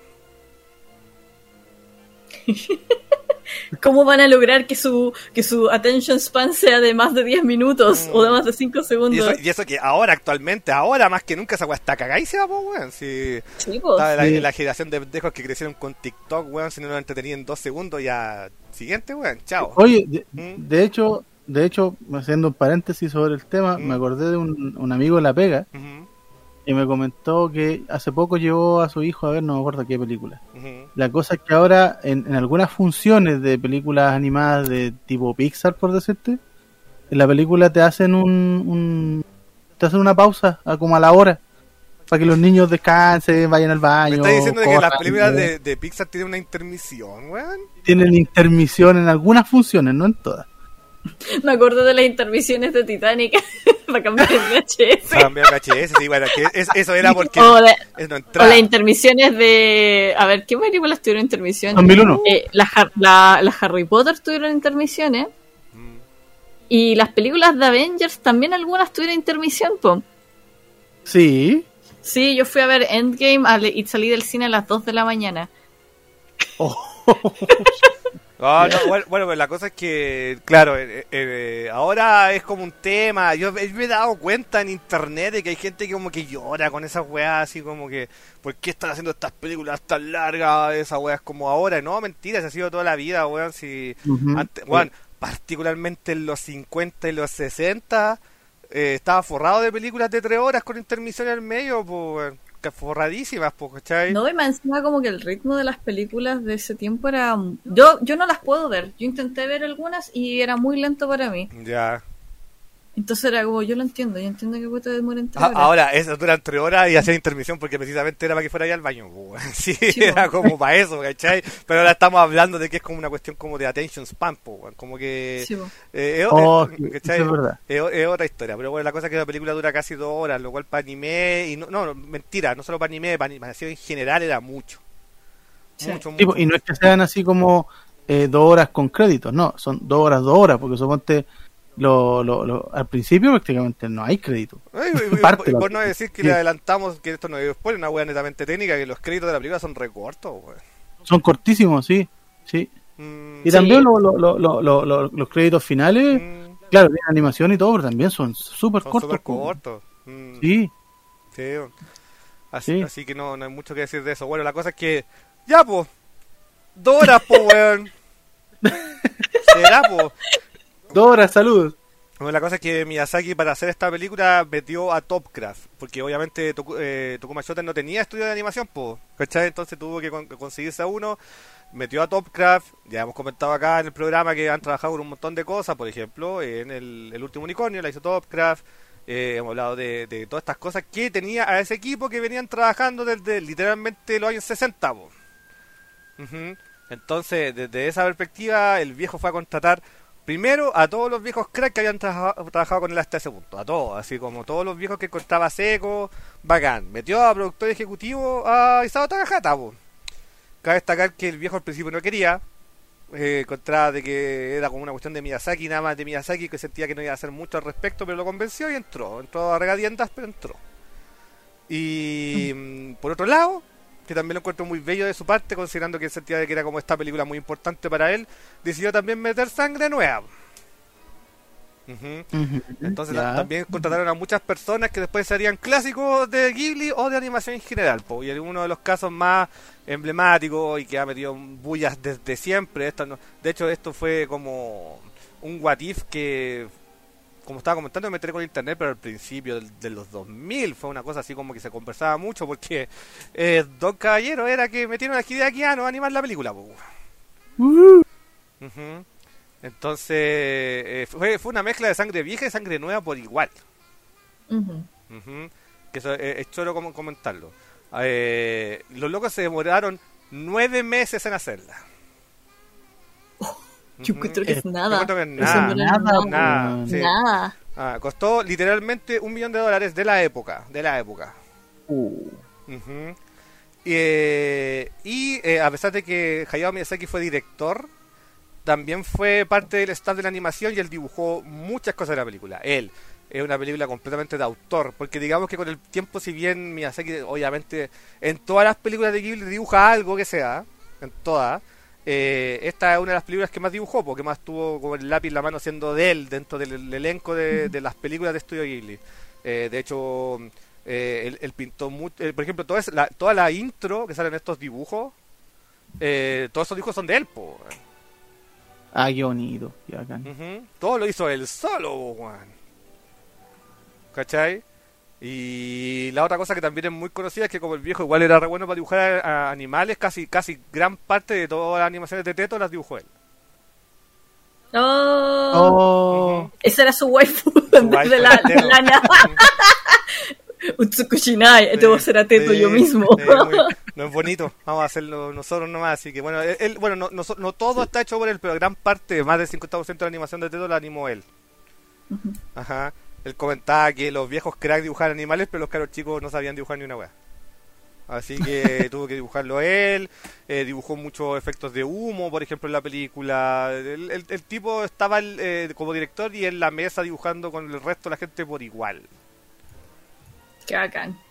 ¿Cómo van a lograr que su que su attention span sea de más de diez minutos Mm. o de más de cinco Y segundos? eso, y eso que ahora, actualmente, ahora más que nunca esa weá está cagadísima, pues weón. Si Sí, pues. la, la- Sí. la generación de pendejos que crecieron con TikTok, weón, si no lo entretenían en dos segundos, ya. Siguiente, weón, chao. Oye, de, ¿Mm? de hecho, de hecho, haciendo un paréntesis sobre el tema, ¿Mm? me acordé de un, un amigo de La Pega Ujú, y me comentó que hace poco llevó a su hijo a ver, no me acuerdo qué película. ujú. La cosa es que ahora en, en algunas funciones de películas animadas de tipo Pixar, por decirte, en la película te hacen un, un te hacen una pausa a como a la hora para que los niños descansen, vayan al baño. Me estás diciendo de que corran, las películas ¿no? de, de Pixar tienen una intermisión, weón. Tienen intermisión en algunas funciones, no en todas. Me acuerdo de las intervenciones de Titanic para cambiar el V H S. Para cambiar V H S, sí, bueno, que es- eso era porque O, la- es no o entraba. las intermisiones de... A ver, ¿qué películas tuvieron intermisiones? dos mil uno. Eh, las Har- la- las Harry Potter tuvieron intermisiones. Mm. Y las películas de Avengers también algunas tuvieron intermisión, po. Sí, Sí, yo fui a ver Endgame a- y salí del cine a las dos de la mañana. Oh. Ah, no, bueno, bueno, pues la cosa es que, claro, eh, eh, ahora es como un tema. Yo, me yo me he dado cuenta en internet de que hay gente que como que llora con esas weas, así como que, ¿por qué están haciendo estas películas tan largas? Esas weas como ahora. No, mentira, se ha sido toda la vida, weón. Si, Ujú. antes, weón, particularmente en los cincuenta y los sesenta, eh, estaba forrado de películas de tres horas con intermisión en el medio, pues, weón. Que forradísimas, pues, ¿cachai? No, y más encima como que el ritmo de las películas de ese tiempo era... Yo, yo no las puedo ver. Yo intenté ver algunas y era muy lento para mí. Ya. Entonces era como, yo lo entiendo, yo entiendo que te demoren tres A- horas. Ahora, eso duran tres horas y hacía intermisión porque precisamente era para que fuera allá al baño. pues, Sí, Sí, era po. como para eso, ¿cachai? Pero ahora estamos hablando de que es como una cuestión como de attention span, po, weón, como que... Sí, po. eh, es, Oh, es- sí, ¿cachai? eso es verdad. Es, es otra historia, pero bueno, la cosa es que la película dura casi dos horas, lo cual para anime, y no, no, no, mentira, no solo para anime, para animación en general era mucho. Sí. Mucho, Sí, mucho. po, y no es que sean así como eh, dos horas con créditos, no, son dos horas, dos horas, porque suponte lo, lo, lo, al principio prácticamente no hay crédito. Ay, y- y- Parte y la- por no decir que sí. le adelantamos que esto no es spoiler, una wea netamente técnica, que los créditos de la película son recortos, weón. Son cortísimos, sí, sí. Mm, Y Sí. también lo- lo- lo- lo- lo- lo- los créditos finales, mm, claro, tienen animación y todo, pero también son súper son cortos. súper po. cortos. Mm. Sí, Sí, así, Sí. así que no, no hay mucho que decir de eso. Bueno, la cosa es que, ya, pues, dos horas, po, weón. Será, po. dos horas, saludos. Bueno, la cosa es que Miyazaki para hacer esta película metió a Topcraft, porque obviamente Toku, eh, Tokuma Shoten no tenía estudio de animación, po, ¿cachai? Entonces tuvo que con- conseguirse a uno, metió a Topcraft, ya hemos comentado acá en el programa que han trabajado con un montón de cosas, por ejemplo, en el, el último unicornio la hizo Topcraft, eh, hemos hablado de, de todas estas cosas que tenía a ese equipo que venían trabajando desde literalmente los años sesenta, po. Ujú. Entonces, desde esa perspectiva, el viejo fue a contratar primero a todos los viejos cracks que habían traja- trabajado con él hasta ese punto, a todos, así como todos los viejos que encontraba seco, bacán. Metió a productor ejecutivo a Isao Takahata, po. Cabe destacar que el viejo al principio no quería, eh, encontraba de que era como una cuestión de Miyazaki, nada más de Miyazaki, que sentía que no iba a hacer mucho al respecto, pero lo convenció y entró. Entró a regadientas, pero entró. Y mm, por otro lado, que también lo encuentro muy bello de su parte, considerando que él sentía de que era como esta película muy importante para él, decidió también meter sangre nueva. Ujú. Ujú, Entonces ya. ta- también contrataron a muchas personas que después serían clásicos de Ghibli o de animación en general, po. Y uno de los casos más emblemáticos y que ha metido bullas desde siempre, esto no- de hecho esto fue como un what if que, como estaba comentando, me enteré con internet, pero al principio del- de los dos mil fue una cosa así como que se conversaba mucho, porque eh, Don Caballero era que metieron a Hideaki Anno a animar la película, po. Uh, Ujú. Entonces, eh, fue, fue una mezcla de sangre vieja y sangre nueva por igual. Ujú. Ujú. Que eso es, es choro como comentarlo. Eh, los locos se demoraron nueve meses en hacerla. Yo Ujú. encuentro que Eh, es Yo nada. encuentro que es Eso nada, no era nada, nada. nada, pues. sí. Nada. Ah, costó literalmente un millón de dólares de la época, de la época. uh. Ujú. Eh, y eh, a pesar de que Hayao Miyazaki fue director, también fue parte del staff de la animación y él dibujó muchas cosas de la película. Él es una película completamente de autor, porque digamos que con el tiempo, si bien Miyazaki obviamente en todas las películas de Ghibli dibuja algo que sea, en todas, eh, esta es una de las películas que más dibujó, porque más tuvo como el lápiz en la mano siendo de él dentro del, del elenco de, de las películas de estudio Ghibli. Eh, de hecho, eh, él, él pintó mucho, eh, por ejemplo, toda, esa- la, toda la intro que salen estos dibujos, eh, todos esos dibujos son de él, po. Ah, qué bonito, qué bacán. Ujú. Todo lo hizo él solo, Juan. ¿Cachai? Y la otra cosa que también es muy conocida es que como el viejo igual era re bueno para dibujar a, a animales, casi casi gran parte de todas las animaciones de Teto las dibujó él. Oh, Oh, Ujú. esa era su waifu en vez de la, waifu, de lana. Utsukushinai, Sí, debo ser ateto sí, yo mismo. sí, muy- no es bonito, vamos a hacerlo nosotros nomás, así que bueno, él, él- bueno no, no, so- no todo está hecho por él, pero gran parte, más del cincuenta por ciento de la animación de Teto la animó él. Ajá. Él comentaba que los viejos cracks dibujaban animales, pero los caros chicos no sabían dibujar ni una wea. Así que tuvo que dibujarlo él, eh, dibujó muchos efectos de humo, por ejemplo, en la película. El, el- el tipo estaba eh, como director y en la mesa dibujando con el resto de la gente por igual. Qué bacán.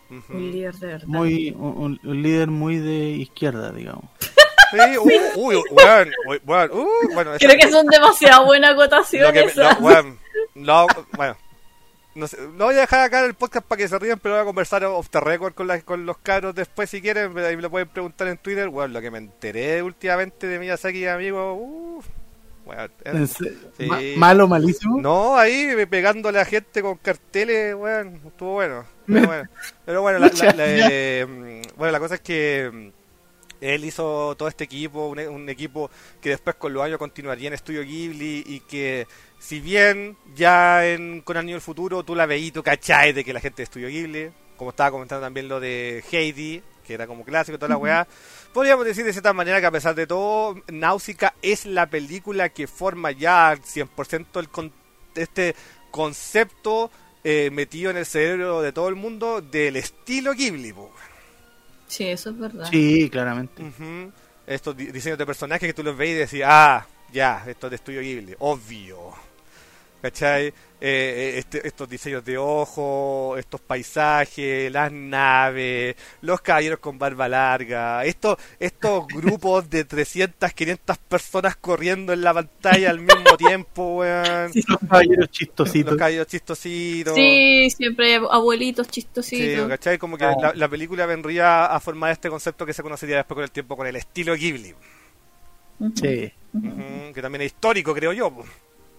Ujú. Un líder de verdad. Muy, un, un líder muy de izquierda, digamos. Sí, uy, uy, weón, uy, weón, uh, bueno, Creo que son demasiado buenas lo que acotaciones. me- lo- weón, no, bueno, no sé, lo voy a dejar acá en el podcast para que se rían, pero voy a conversar off the record con, la- con los cabros después si quieren, ahí me lo pueden preguntar en Twitter, weón, lo que me enteré últimamente de Miyazaki, amigo, uff, weón, En eh, serio. sí. Ma- malo, malísimo. No, ahí pegándole a gente con carteles, weón, estuvo bueno, pero bueno, pero bueno, la, la- la, eh, mm, bueno, la cosa es que mm, él hizo todo este equipo, un, e- un equipo que después con los años continuaría en Estudio Ghibli y que si bien ya en Con el Niño del Futuro tú la veí, tú cachai de que la gente de Estudio Ghibli, como estaba comentando también lo de Heidi, que era como clásico, toda la weá, podríamos decir de cierta manera que a pesar de todo, Náusica es la película que forma ya al cien por ciento el con- este concepto eh, metido en el cerebro de todo el mundo del estilo Ghibli, po. Sí, eso es verdad. Sí, claramente. Ujú. Estos di- diseños de personajes que tú los veis y decís, ah, ya, esto es de Estudio Ghibli, obvio. ¿Cachai? Eh, eh, este- estos diseños de ojos, estos paisajes, las naves, los caballeros con barba larga, estos, estos grupos de trescientas, quinientas personas corriendo en la pantalla al mismo tiempo, weón. Sí, los caballeros Los chistositos. caballeros chistositos. Sí, siempre hay abuelitos Sí, chistositos. ¿cachai? Como que la, la película vendría a formar este concepto que se conocería después con el tiempo con el estilo Ghibli. Ujú. Sí, Ujú, que también es histórico, creo yo. po.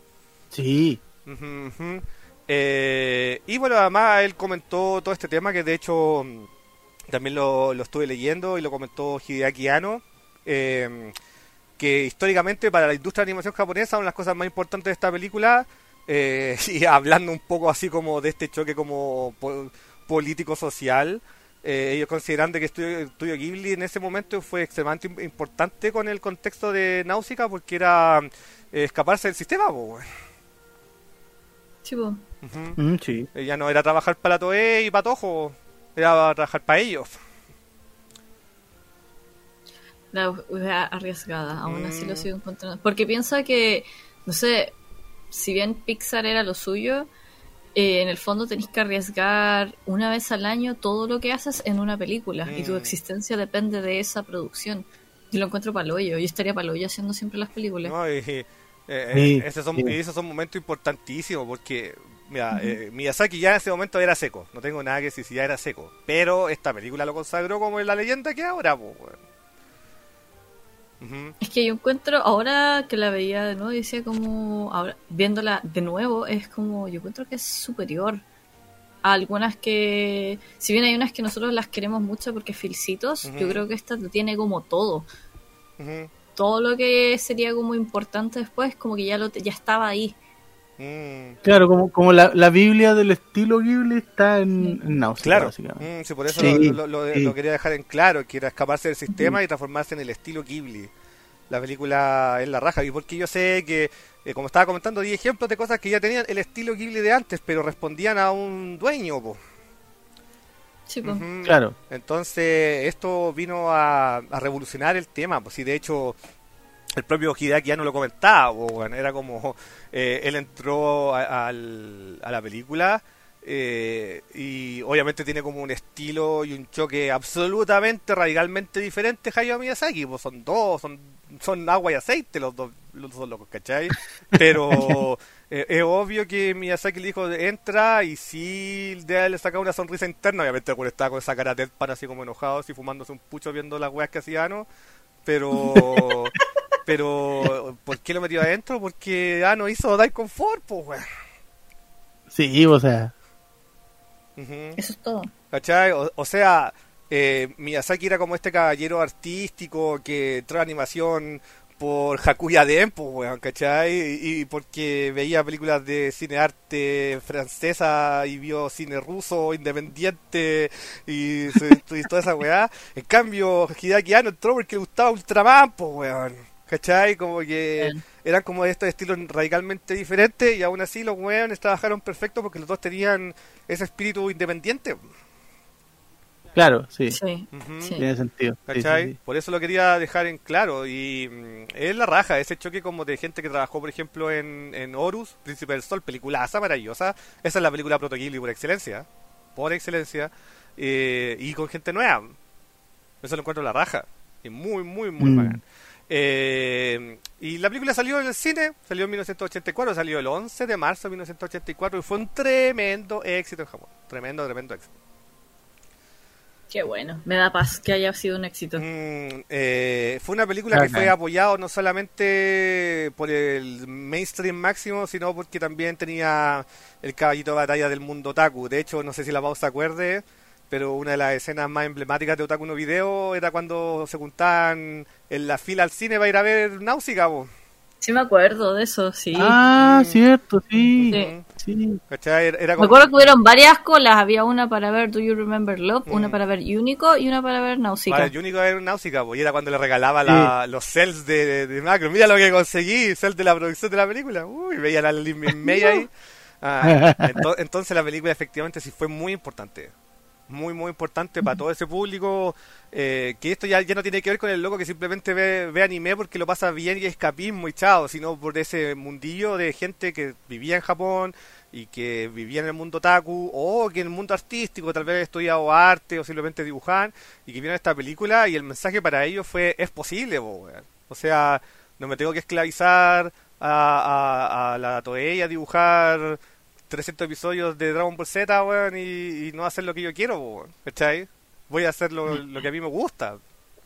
sí. Ujú, ujú. Eh, y bueno, además él comentó todo este tema que de hecho mm, también lo, lo estuve leyendo y lo comentó Hideaki Anno, eh, que históricamente para la industria de animación japonesa una de las cosas más importantes de esta película, eh, y hablando un poco así como de este choque como po- político-social, eh, ellos consideran de que Estudio, Estudio Ghibli en ese momento fue extremadamente im- importante con el contexto de Náusica porque era eh, escaparse del sistema, po, weón. Sí, po. Ujú. Mm, sí. Eh, Ya no era trabajar para Toei y para Toho, era trabajar para ellos. La wea arriesgada, aún así Mm. lo sigo encontrando. Porque piensa que, no sé, si bien Pixar era lo suyo, eh, en el fondo tenés que arriesgar una vez al año todo lo que haces en una película. Y tu Mm. existencia depende de esa producción. Yo lo encuentro paloyo. Yo estaría paloyo haciendo siempre las películas. ¿No? Y, eh, eh, Sí, ese son- sí. y esos son momentos importantísimos porque mira, eh, Miyazaki ya en ese momento era seco. No tengo nada que decir si ya era seco. Pero esta película lo consagró como en la leyenda que ahora, pues, weón. Ujú. Es que yo encuentro, ahora que la veía de nuevo, decía como, ahora viéndola de nuevo, es como, yo encuentro que es superior a algunas que, si bien hay unas que nosotros las queremos mucho porque filcitos, Ujú. yo creo que esta lo tiene como todo. Ujú. Todo lo que sería como importante después, como que ya lo te- ya estaba ahí. Mm. Claro, como, como la, la Biblia del estilo Ghibli está en, en Náusica, Claro, básicamente. Mm, sí, por eso Sí, lo, lo- lo- sí. lo quería dejar en claro, que era escaparse del sistema y transformarse en el estilo Ghibli. La película es la raja, y porque yo sé que, eh, como estaba comentando, di ejemplos de cosas que ya tenían el estilo Ghibli de antes, pero respondían a un dueño, po. Sí, pues. Ujú. Claro. Entonces, esto vino a, a revolucionar el tema, pues si de hecho el propio Hideaki ya no lo comentaba, po, bueno, era como eh, él entró a, al- a la película eh, y obviamente tiene como un estilo y un choque absolutamente radicalmente diferente Hayao Miyazaki, pues son dos, son, son agua y aceite los dos, los dos locos, ¿cachai? Pero eh, es obvio que Miyazaki le dijo entra y sí de- le saca una sonrisa interna, obviamente el güey estaba con esa cara de deadpan así como enojado, así fumándose un pucho viendo las weas que hacía Ano, pero pero ¿por qué lo metió adentro? Porque Ano hizo Die Comfort, pues weón. Sí, o sea, Ujú. Eso es todo. ¿Cachai? O, o sea, eh, Miyazaki era como este caballero artístico que entró a animación por Hakuya Den, pues, weón, ¿cachai? Y, y porque veía películas de cine arte francesa y vio cine ruso, independiente y, se- y toda esa weá. En cambio, Hideaki Anno entró porque le gustaba Ultraman, pues, weón. ¿Cachai? Como que Bien. eran como de estos estilos radicalmente diferentes y aún así los weones trabajaron perfecto porque los dos tenían ese espíritu independiente. claro, sí, Sí, Ujú. sí. tiene sentido. Sí, ¿Cachai? sí, sí. Por eso lo quería dejar en claro. Y mm, es la raja, ese choque como de gente que trabajó, por ejemplo, en, en Horus, Príncipe del Sol, peliculaza maravillosa. Esa es la película Proto Ghibli por excelencia. Por excelencia. eh, y con gente nueva. Eso lo encuentro la raja. Y muy, muy, muy Mm. bacán. Eh, y la película salió en el cine, salió en mil novecientos ochenta y cuatro, salió el once de marzo de mil novecientos ochenta y cuatro y fue un tremendo éxito en Japón. Tremendo, tremendo éxito. Qué bueno, me da paz que haya sido un éxito. Mm, eh, fue una película que Bacán. fue apoyado no solamente por el mainstream máximo, sino porque también tenía el caballito de batalla del mundo otaku. De hecho, no sé si la pausa se acuerde, pero una de las escenas más emblemáticas de Otaku no Video era cuando se juntaban en la fila al cine para ir a ver Náusica, po. Sí me acuerdo de eso, sí. Ah, cierto, sí. Sí. Sí. ¿Cachai? Era, era Me como... acuerdo que hubieron varias colas, había una para ver Do You Remember Love, Mm. una para ver Unico y una para ver Nausicaa. Vale, el único era Náusica, po, y era cuando le regalaba la- los cells de, de, de Macro. Mira lo que conseguí, cells de la producción de la película. Uy, veía la Lin May ahí. Ah, ento- entonces la película efectivamente sí fue muy importante. Muy, muy importante para todo ese público. Eh, que esto ya, ya no tiene que ver con el loco que simplemente ve, ve anime porque lo pasa bien y escapismo y chao, sino por ese mundillo de gente que vivía en Japón y que vivía en el mundo otaku o que en el mundo artístico tal vez estudiado arte o simplemente dibujaban y que vieron esta película y el mensaje para ellos fue: es posible, po, weón. O sea, no me tengo que esclavizar a, a, a la Toei a dibujar trescientos episodios de Dragon Ball Z, weón, y, y no hacer lo que yo quiero, weón, ¿cachai? Voy a hacer lo, lo que a mí me gusta.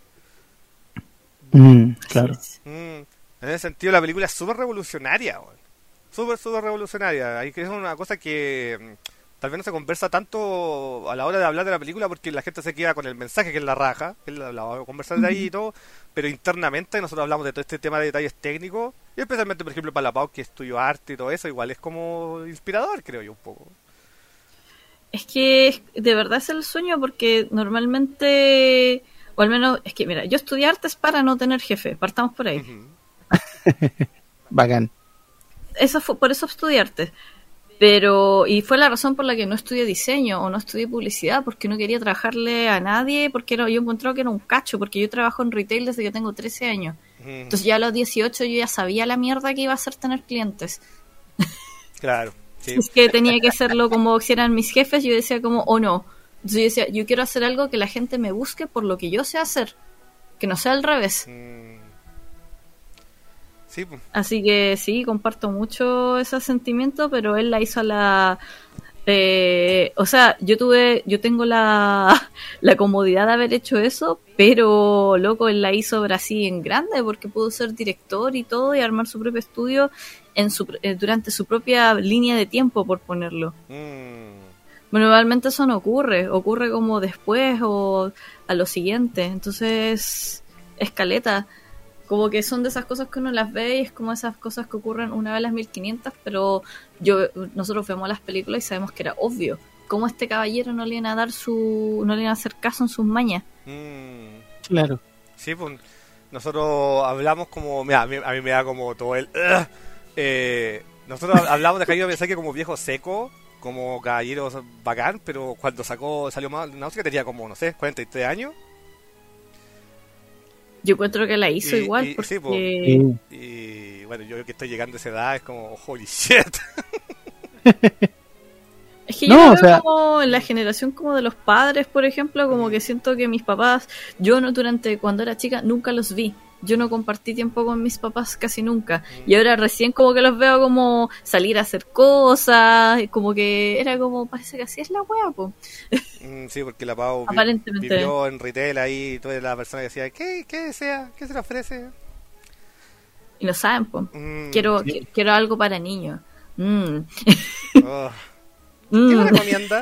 Mm, claro. Mm, en ese sentido la película es súper revolucionaria, weón. Súper, súper revolucionaria. Ahí que es una cosa que mm, tal vez no se conversa tanto a la hora de hablar de la película porque la gente se queda con el mensaje que es la raja, que la, la vamos a conversar de ahí y todo, pero internamente nosotros hablamos de todo este tema de detalles técnicos y especialmente, por ejemplo, para la Pau que estudió arte y todo eso, igual es como inspirador, creo yo, un poco. Es que de verdad es el sueño porque normalmente, o al menos, es que mira, yo estudié artes para no tener jefe, partamos por ahí. Ujú. Bacán. Eso fue, por eso estudié artes. Pero, y fue la razón por la que no estudié diseño o no estudié publicidad, porque no quería trabajarle a nadie, porque era, yo encontraba que era un cacho, porque yo trabajo en retail desde que tengo trece años. Ujú. Entonces ya a los dieciocho yo ya sabía la mierda que iba a ser tener clientes. Claro, sí. Es que tenía que hacerlo como si eran mis jefes, yo decía como, o no. Entonces yo decía, yo quiero hacer algo que la gente me busque por lo que yo sé hacer, que no sea al revés. Mm. Sí, pues. Así que sí, comparto mucho ese sentimiento, pero él la hizo a la... eh, o sea, yo tuve, yo tengo la, la comodidad de haber hecho eso, pero loco, él la hizo así en grande, porque pudo ser director y todo, y armar su propio estudio en su, eh, durante su propia línea de tiempo, por ponerlo. Mm. Bueno, normalmente eso no ocurre, ocurre como después o a lo siguiente, entonces escaleta. Como que son de esas cosas que uno las ve y es como esas cosas que ocurren una vez a las mil quinientas, pero yo nosotros vemos las películas y sabemos que era obvio. ¿Cómo este caballero no le iban a dar su, no le iban a hacer caso en sus mañas? Mm. Claro. Sí, pues nosotros hablamos como, mira, a mí, a mí me da como todo el... ugh. Eh, nosotros hablamos de Jairo Miyazaki como viejo seco, como caballero bacán, pero cuando sacó salió Náusica tenía como, no sé, cuarenta y tres años. Yo encuentro que la hizo Y- igual, y- porque sí, po. Sí. Y bueno, yo que estoy llegando a esa edad es como, holy shit. es que No, yo o lo veo sea- como en la generación como de los padres, por ejemplo, como que siento que mis papás, yo no durante cuando era chica nunca los vi. Yo no compartí tiempo con mis papás casi nunca. Y ahora recién como que los veo como salir a hacer cosas, y como que era como, parece que así es la wea, po. Mm, sí, porque la Pau vi- Aparentemente. vivió en retail ahí y toda la persona que decía, ¿qué, qué desea? ¿Qué se le ofrece? Y lo saben, po. Mm, Quiero, sí. qui- quiero algo para niños. Mm. oh, ¿Qué Mm. le recomienda?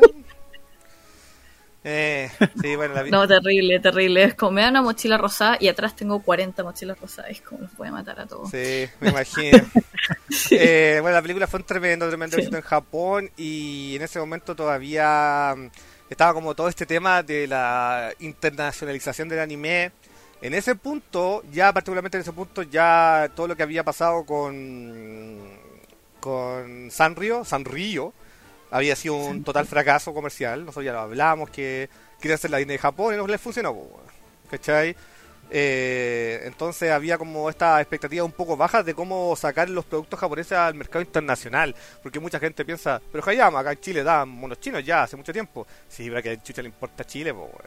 Eh, sí, bueno, la vi- No, terrible, terrible. Es como me da una mochila rosada y atrás tengo cuarenta mochilas rosadas. Es como los voy a matar a todos. Sí, me imagino. Eh, bueno, la película fue un tremendo, tremendo Sí. éxito en Japón y en ese momento todavía mm, estaba como todo este tema de la internacionalización del anime. En ese punto, ya particularmente en ese punto, ya todo lo que había pasado con con Sanrio, Sanrio, había sido un total fracaso comercial. Nosotros ya lo hablamos, que querían hacer la Disney de Japón y no les funcionó, po, ¿cachai? Eh, entonces había como esta expectativa un poco baja de cómo sacar los productos japoneses al mercado internacional, porque mucha gente piensa, pero Hayama, acá en Chile dan monos chinos ya hace mucho tiempo. Sí, pero que a chucha le importa a Chile, pues,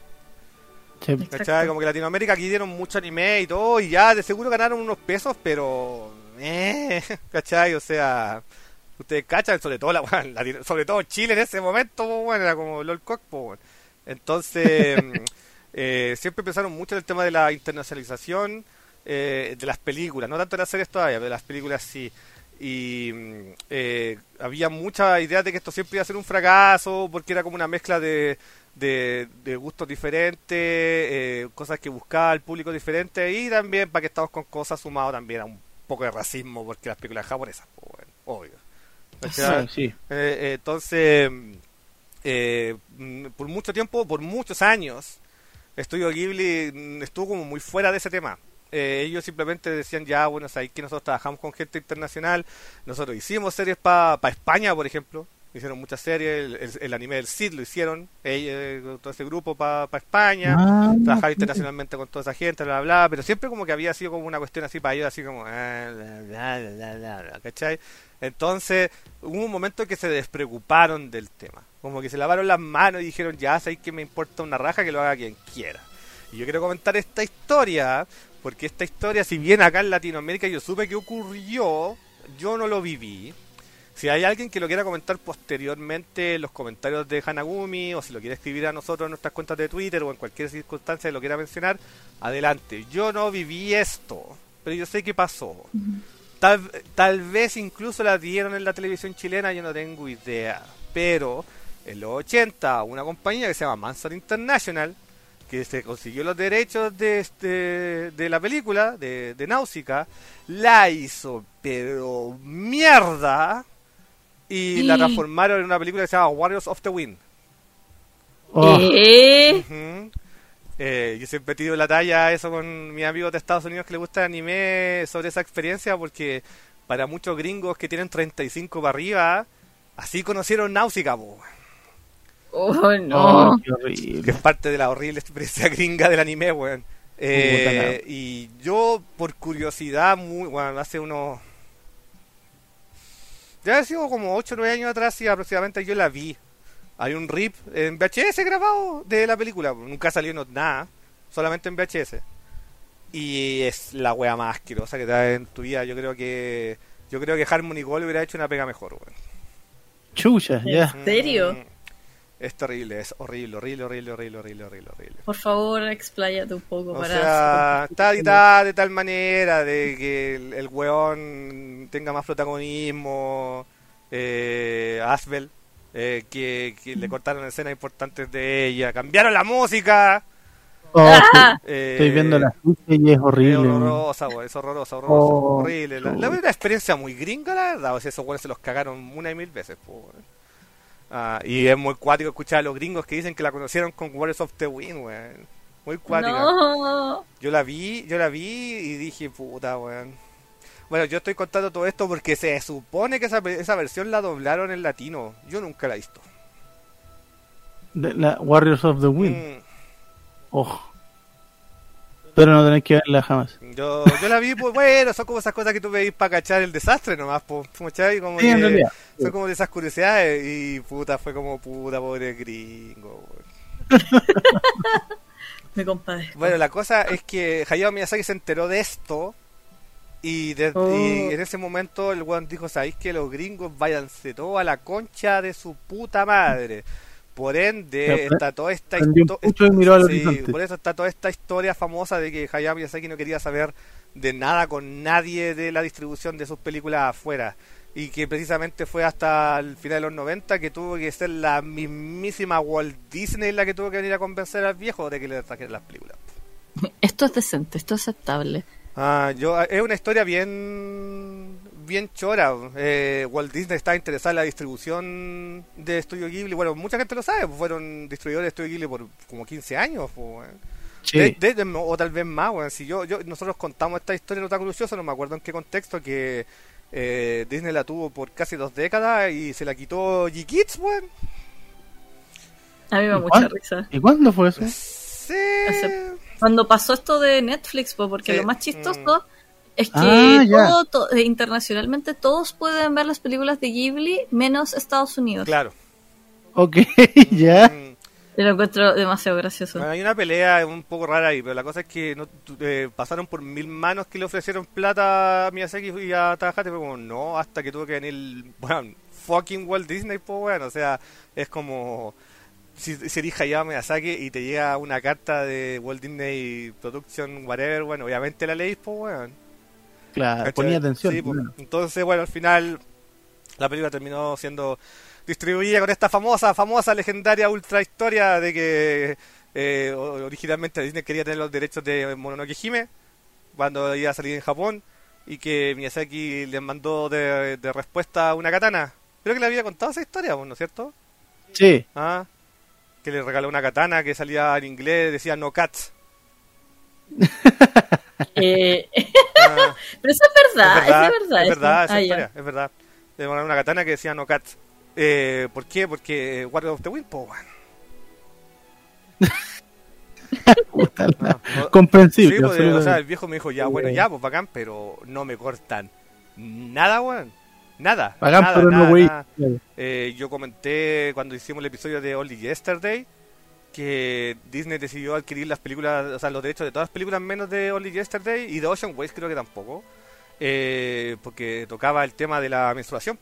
bueno. Sí. ¿Cachai? Como que Latinoamérica aquí dieron mucho anime y todo, y ya de seguro ganaron unos pesos, pero... Eh, ¿cachai? O sea... Ustedes cachan, sobre todo la, bueno, Latino- sobre todo Chile en ese momento, pues, bueno, era como LOL Cock, pues, bueno. Entonces... Eh, siempre pensaron mucho en el tema de la internacionalización eh, de las películas, no tanto de las series todavía, pero de las películas sí. Y mm, eh, había mucha idea de que esto siempre iba a ser un fracaso, porque era como una mezcla de, de, de gustos diferentes, eh, cosas que buscaba el público diferente, y también para que estamos con cosas sumado también a un poco de racismo, porque las películas japonesas, pues, bueno, obvio. ¿Cachai? Sí, sí. Eh, eh, entonces, eh, mm, por mucho tiempo, por muchos años, Estudio Ghibli mm, estuvo como muy fuera de ese tema. Eh, ellos simplemente decían, ya, bueno, sabéis que nosotros trabajamos con gente internacional, nosotros hicimos series para pa España, por ejemplo, hicieron muchas series, el, el, el anime del Cid lo hicieron, ellos, todo ese grupo para pa España, Ah, trabajar sí. internacionalmente con toda esa gente, bla, bla, bla, pero siempre como que había sido como una cuestión así para ellos, así como, ah, bla, bla, bla, bla, bla, ¿cachai? Entonces, hubo un momento en que se despreocuparon del tema. Como que se lavaron las manos y dijeron, ya, sabéis que me importa una raja, que lo haga quien quiera. Y yo quiero comentar esta historia, porque esta historia, si bien acá en Latinoamérica yo supe que ocurrió, yo no lo viví. Si hay alguien que lo quiera comentar posteriormente en los comentarios de Hanagumi, o si lo quiere escribir a nosotros en nuestras cuentas de Twitter, o en cualquier circunstancia que lo quiera mencionar, adelante. Yo no viví esto, pero yo sé qué pasó. Tal, tal vez incluso la dieron en la televisión chilena, yo no tengo idea. Pero en los ochenta, una compañía que se llama Manson International, que se consiguió los derechos de este, de la película, de, de Náusica, la hizo, pero mierda, y la transformaron en una película que se llama Warriors of the Wind. Oh, ¿Qué? Ujú. Eh, yo siempre he tenido la talla eso con mis amigos de Estados Unidos que les gusta el anime sobre esa experiencia, porque para muchos gringos que tienen treinta y cinco para arriba, así conocieron Náusica, po, Oh, oh, no. qué que horrible. es parte de la horrible experiencia gringa del anime, weón. Eh, Puta y yo, por curiosidad, muy, bueno, hace unos... Ya ha sido como ocho o nueve años atrás, y aproximadamente yo la vi. Hay un rip en V H S grabado de la película. Nunca salió no, nada, solamente en V H S. Y es la wea más asquerosa que te da en tu vida. Yo creo que yo creo que Harmony Gold hubiera hecho una pega mejor, weón. Chucha, ya. ¿En serio? Mm, es terrible, es horrible, horrible, horrible, horrible, horrible, horrible, horrible. Por favor, expláyate un poco O para... sea, está editada de tal manera de que el, el weón tenga más protagonismo. Eh, Asbel, eh, que, que le cortaron escenas importantes de ella. Cambiaron la música. Oh, ¡Ah! Eh, estoy viendo la ficha y es Es horrible. horrorosa, weón, es horrorosa, horrorosa, Oh, horrible. La, la, una experiencia muy gringa, la verdad. O sea, esos weones se los cagaron una y mil veces, po, weón. Ah, y es muy cuático escuchar a los gringos que dicen que la conocieron con Warriors of the Wind, weón. Muy cuática. No. Yo la vi, yo la vi y dije, puta, weón. Bueno, yo estoy contando todo esto porque se supone que esa, esa versión la doblaron en latino. Yo nunca la he visto. De la Warriors of the Wind. Mm, Oh. Pero no tenés que verla jamás. yo, yo la vi, pues bueno, son como esas cosas que tú veis para cachar el desastre nomás, pues, ¿cachai? Como Sí, en que realidad. son como de esas curiosidades y puta, fue como puta, pobre gringo, weón. Me compadezco. Bueno, la cosa es que Hayao Miyazaki se enteró de esto y, de- Oh. y en ese momento el weón dijo, ¿sabéis que los gringos váyanse todos a la concha de su puta madre? Por ende, Apre- está toda esta prendió un histo- pucho y miró al sí, horizonte. por eso está toda esta historia famosa de que Hayao Miyazaki no quería saber de nada con nadie de la distribución de sus películas afuera. Y que precisamente fue hasta el final de los noventa que tuvo que ser la mismísima Walt Disney la que tuvo que venir a convencer al viejo de que le trajera las películas. Esto es decente, esto es aceptable. Ah, yo, es una historia bien bien chora. Eh, Walt Disney estaba interesado en la distribución de Estudio Ghibli. Bueno, mucha gente lo sabe, pues fueron distribuidores de Estudio Ghibli por como quince años. Pues, bueno. Sí. de, de- de- o tal vez más. Bueno. Si yo, yo, nosotros contamos esta historia en Otaku Lucioso, no me acuerdo en qué contexto, que eh, Disney la tuvo por casi dos décadas y se la quitó G-Kids, bueno. A mí me da ¿Y mucha cuán- risa. ¿Y cuándo fue eso? Sí. Hace cuando pasó esto de Netflix, pues, porque Sí. lo más chistoso Mm. es que Ah, ya. todo, to- eh, internacionalmente todos pueden ver las películas de Ghibli menos Estados Unidos. Claro. Ok, ya. Mm. Yo lo encuentro demasiado gracioso. Bueno, hay una pelea un poco rara ahí, pero la cosa es que no, tu- eh, pasaron por mil manos que le ofrecieron plata a Miyazaki y a Takahata, pero como no, hasta que tuvo que venir, bueno, fucking Walt Disney, pues bueno, o sea, es como si, si eres Hayao Miyazaki y te llega una carta de Walt Disney Production, whatever, bueno, obviamente la leís, pues bueno. Claro, ¿Cachai? ponía atención. Sí, pues, bueno. entonces, bueno, al final la película terminó siendo distribuida con esta famosa, famosa, legendaria ultra historia de que eh, o- originalmente Disney quería tener los derechos de Mononoke Hime cuando iba a salir en Japón y que Miyazaki les mandó de, de respuesta una katana. Creo que le había contado esa historia, ¿no es cierto? Sí, Ah, que le regaló una katana que salía en inglés, decía no cats. Eh, Ah, pero eso es verdad, es verdad, eso es verdad. es eso. verdad, esa Ah, ya. historia, es verdad. Le mandaron una katana que decía no cats. Eh, ¿Por qué? Porque War of the Wind, po, weón. puta la- No, no- comprensible. Sí, pues, o sea, el absolutamente. viejo me dijo, ya, bueno, ya, pues bacán, pero no me cortan nada, weón. Nada. Bacán, nada, pero no, nada, güey. nada. Eh, yo comenté cuando hicimos el episodio de Only Yesterday que Disney decidió adquirir las películas, o sea, los derechos de todas las películas menos de Only Yesterday y de Ocean Ways creo que tampoco, eh, porque tocaba el tema de la menstruación.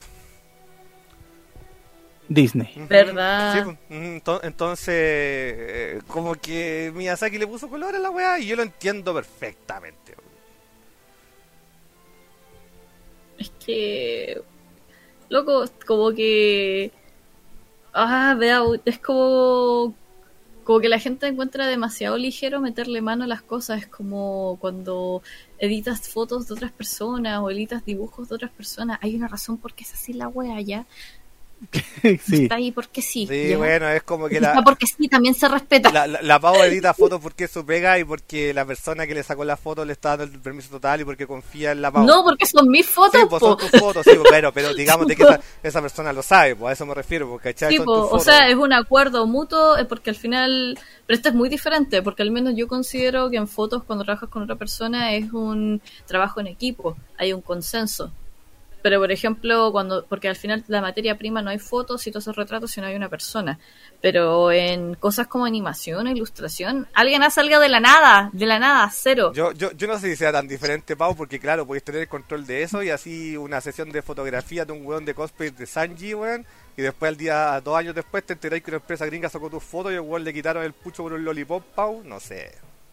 Disney. Ujú. ¿Verdad? Sí, pues, ujú, ento- entonces, eh, como que Miyazaki le puso color a la weá y yo lo entiendo perfectamente. Es que, loco, como que, ah, vea, es como, como que la gente encuentra demasiado ligero meterle mano a las cosas. Es como cuando editas fotos de otras personas o editas dibujos de otras personas. Hay una razón por qué es así la wea, ya. Sí. Está ahí porque sí. Sí, ¿ya? bueno, es como que Está la, porque sí, también se respeta. la, la, la Pau edita fotos porque es su pega y porque la persona que le sacó la foto le está dando el permiso total y porque confía en la Pau. No, porque son mis fotos, Sí, pues son po. tus fotos, sí, pues, pero, pero digamos de que esa, esa persona lo sabe, pues a eso me refiero, porque ¿cachai? Sí, Son po, tus o fotos. sea, es un acuerdo mutuo, eh, porque al final, pero esto es muy diferente, porque al menos yo considero que en fotos cuando trabajas con otra persona es un trabajo en equipo, hay un consenso. Pero por ejemplo, cuando, porque al final la materia prima no hay fotos y todos esos retratos, sino hay una persona. Pero en cosas como animación o ilustración, alguien hace algo de la nada, de la nada, cero. Yo, yo, yo no sé si sea tan diferente, Pau, porque claro, podéis tener el control de eso y así una sesión de fotografía de un weón de cosplay de Sanji, weón, y después al día, dos años después te enteráis que una empresa gringa sacó tus fotos y el weón le quitaron el pucho por un lollipop, Pau, no sé.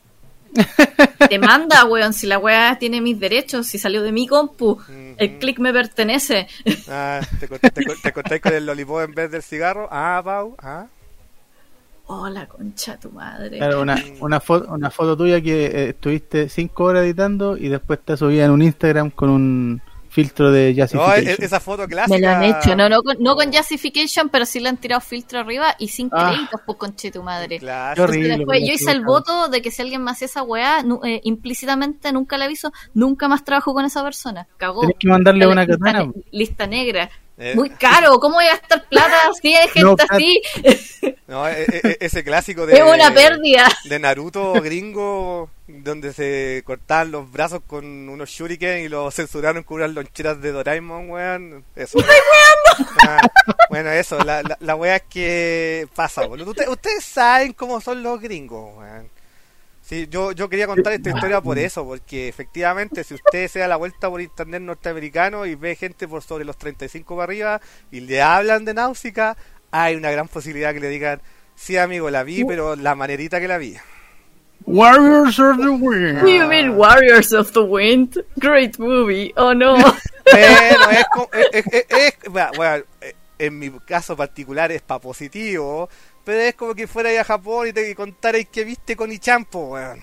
Te manda, weón, si la weá tiene mis derechos, si salió de mi compu, Ujú. el click me pertenece. Ah, ¿te, con- te, con- te contáis con el lollipop en vez del cigarro? Ah, Pau, ah. Oh, la concha de tu madre. Claro, una, una, foto, una foto tuya que eh, estuviste cinco horas editando y después te subida en un Instagram con un filtro de No, Jazzification. e- esa foto clásica. Me lo han hecho, no, no, con, no con Jazzification, pero sí le han tirado filtro arriba y sin Ah. créditos, pues conche tu madre. Clásica. Qué horrible. Después, pero yo hice el sí, voto de que si alguien me hacía esa weá, nu- eh, implícitamente nunca le aviso, nunca más trabajo con esa persona. Cagó. Tenés que mandarle Lista una ne- katana. Lista negra. Eh, Muy caro, ¿cómo voy a gastar plata si hay gente No, Kat. así? No, e- e- ese clásico de. Es una pérdida. De Naruto gringo, donde se cortaban los brazos con unos shuriken y lo censuraron con unas loncheras de Doraemon, weón. Eso. Ah, bueno, eso, la, la, la wea es que pasa, boludo. Usted- ustedes saben cómo son los gringos, weón. Sí, yo, yo quería contar esta historia por eso, porque efectivamente si usted se da la vuelta por internet norteamericano y ve gente por sobre los treinta y cinco para arriba y le hablan de Náusica, hay una gran posibilidad que le digan, sí amigo, la vi, pero la manerita que la vi. Warriors of the Wind. Do you mean Warriors of the Wind? Great movie, oh no. Bueno, es, como- es, es- es- es- bueno, bueno, eh, en mi caso particular es pa' positivo, pero es como que fuera a Japón y te contarais que viste con Ichampo, weón.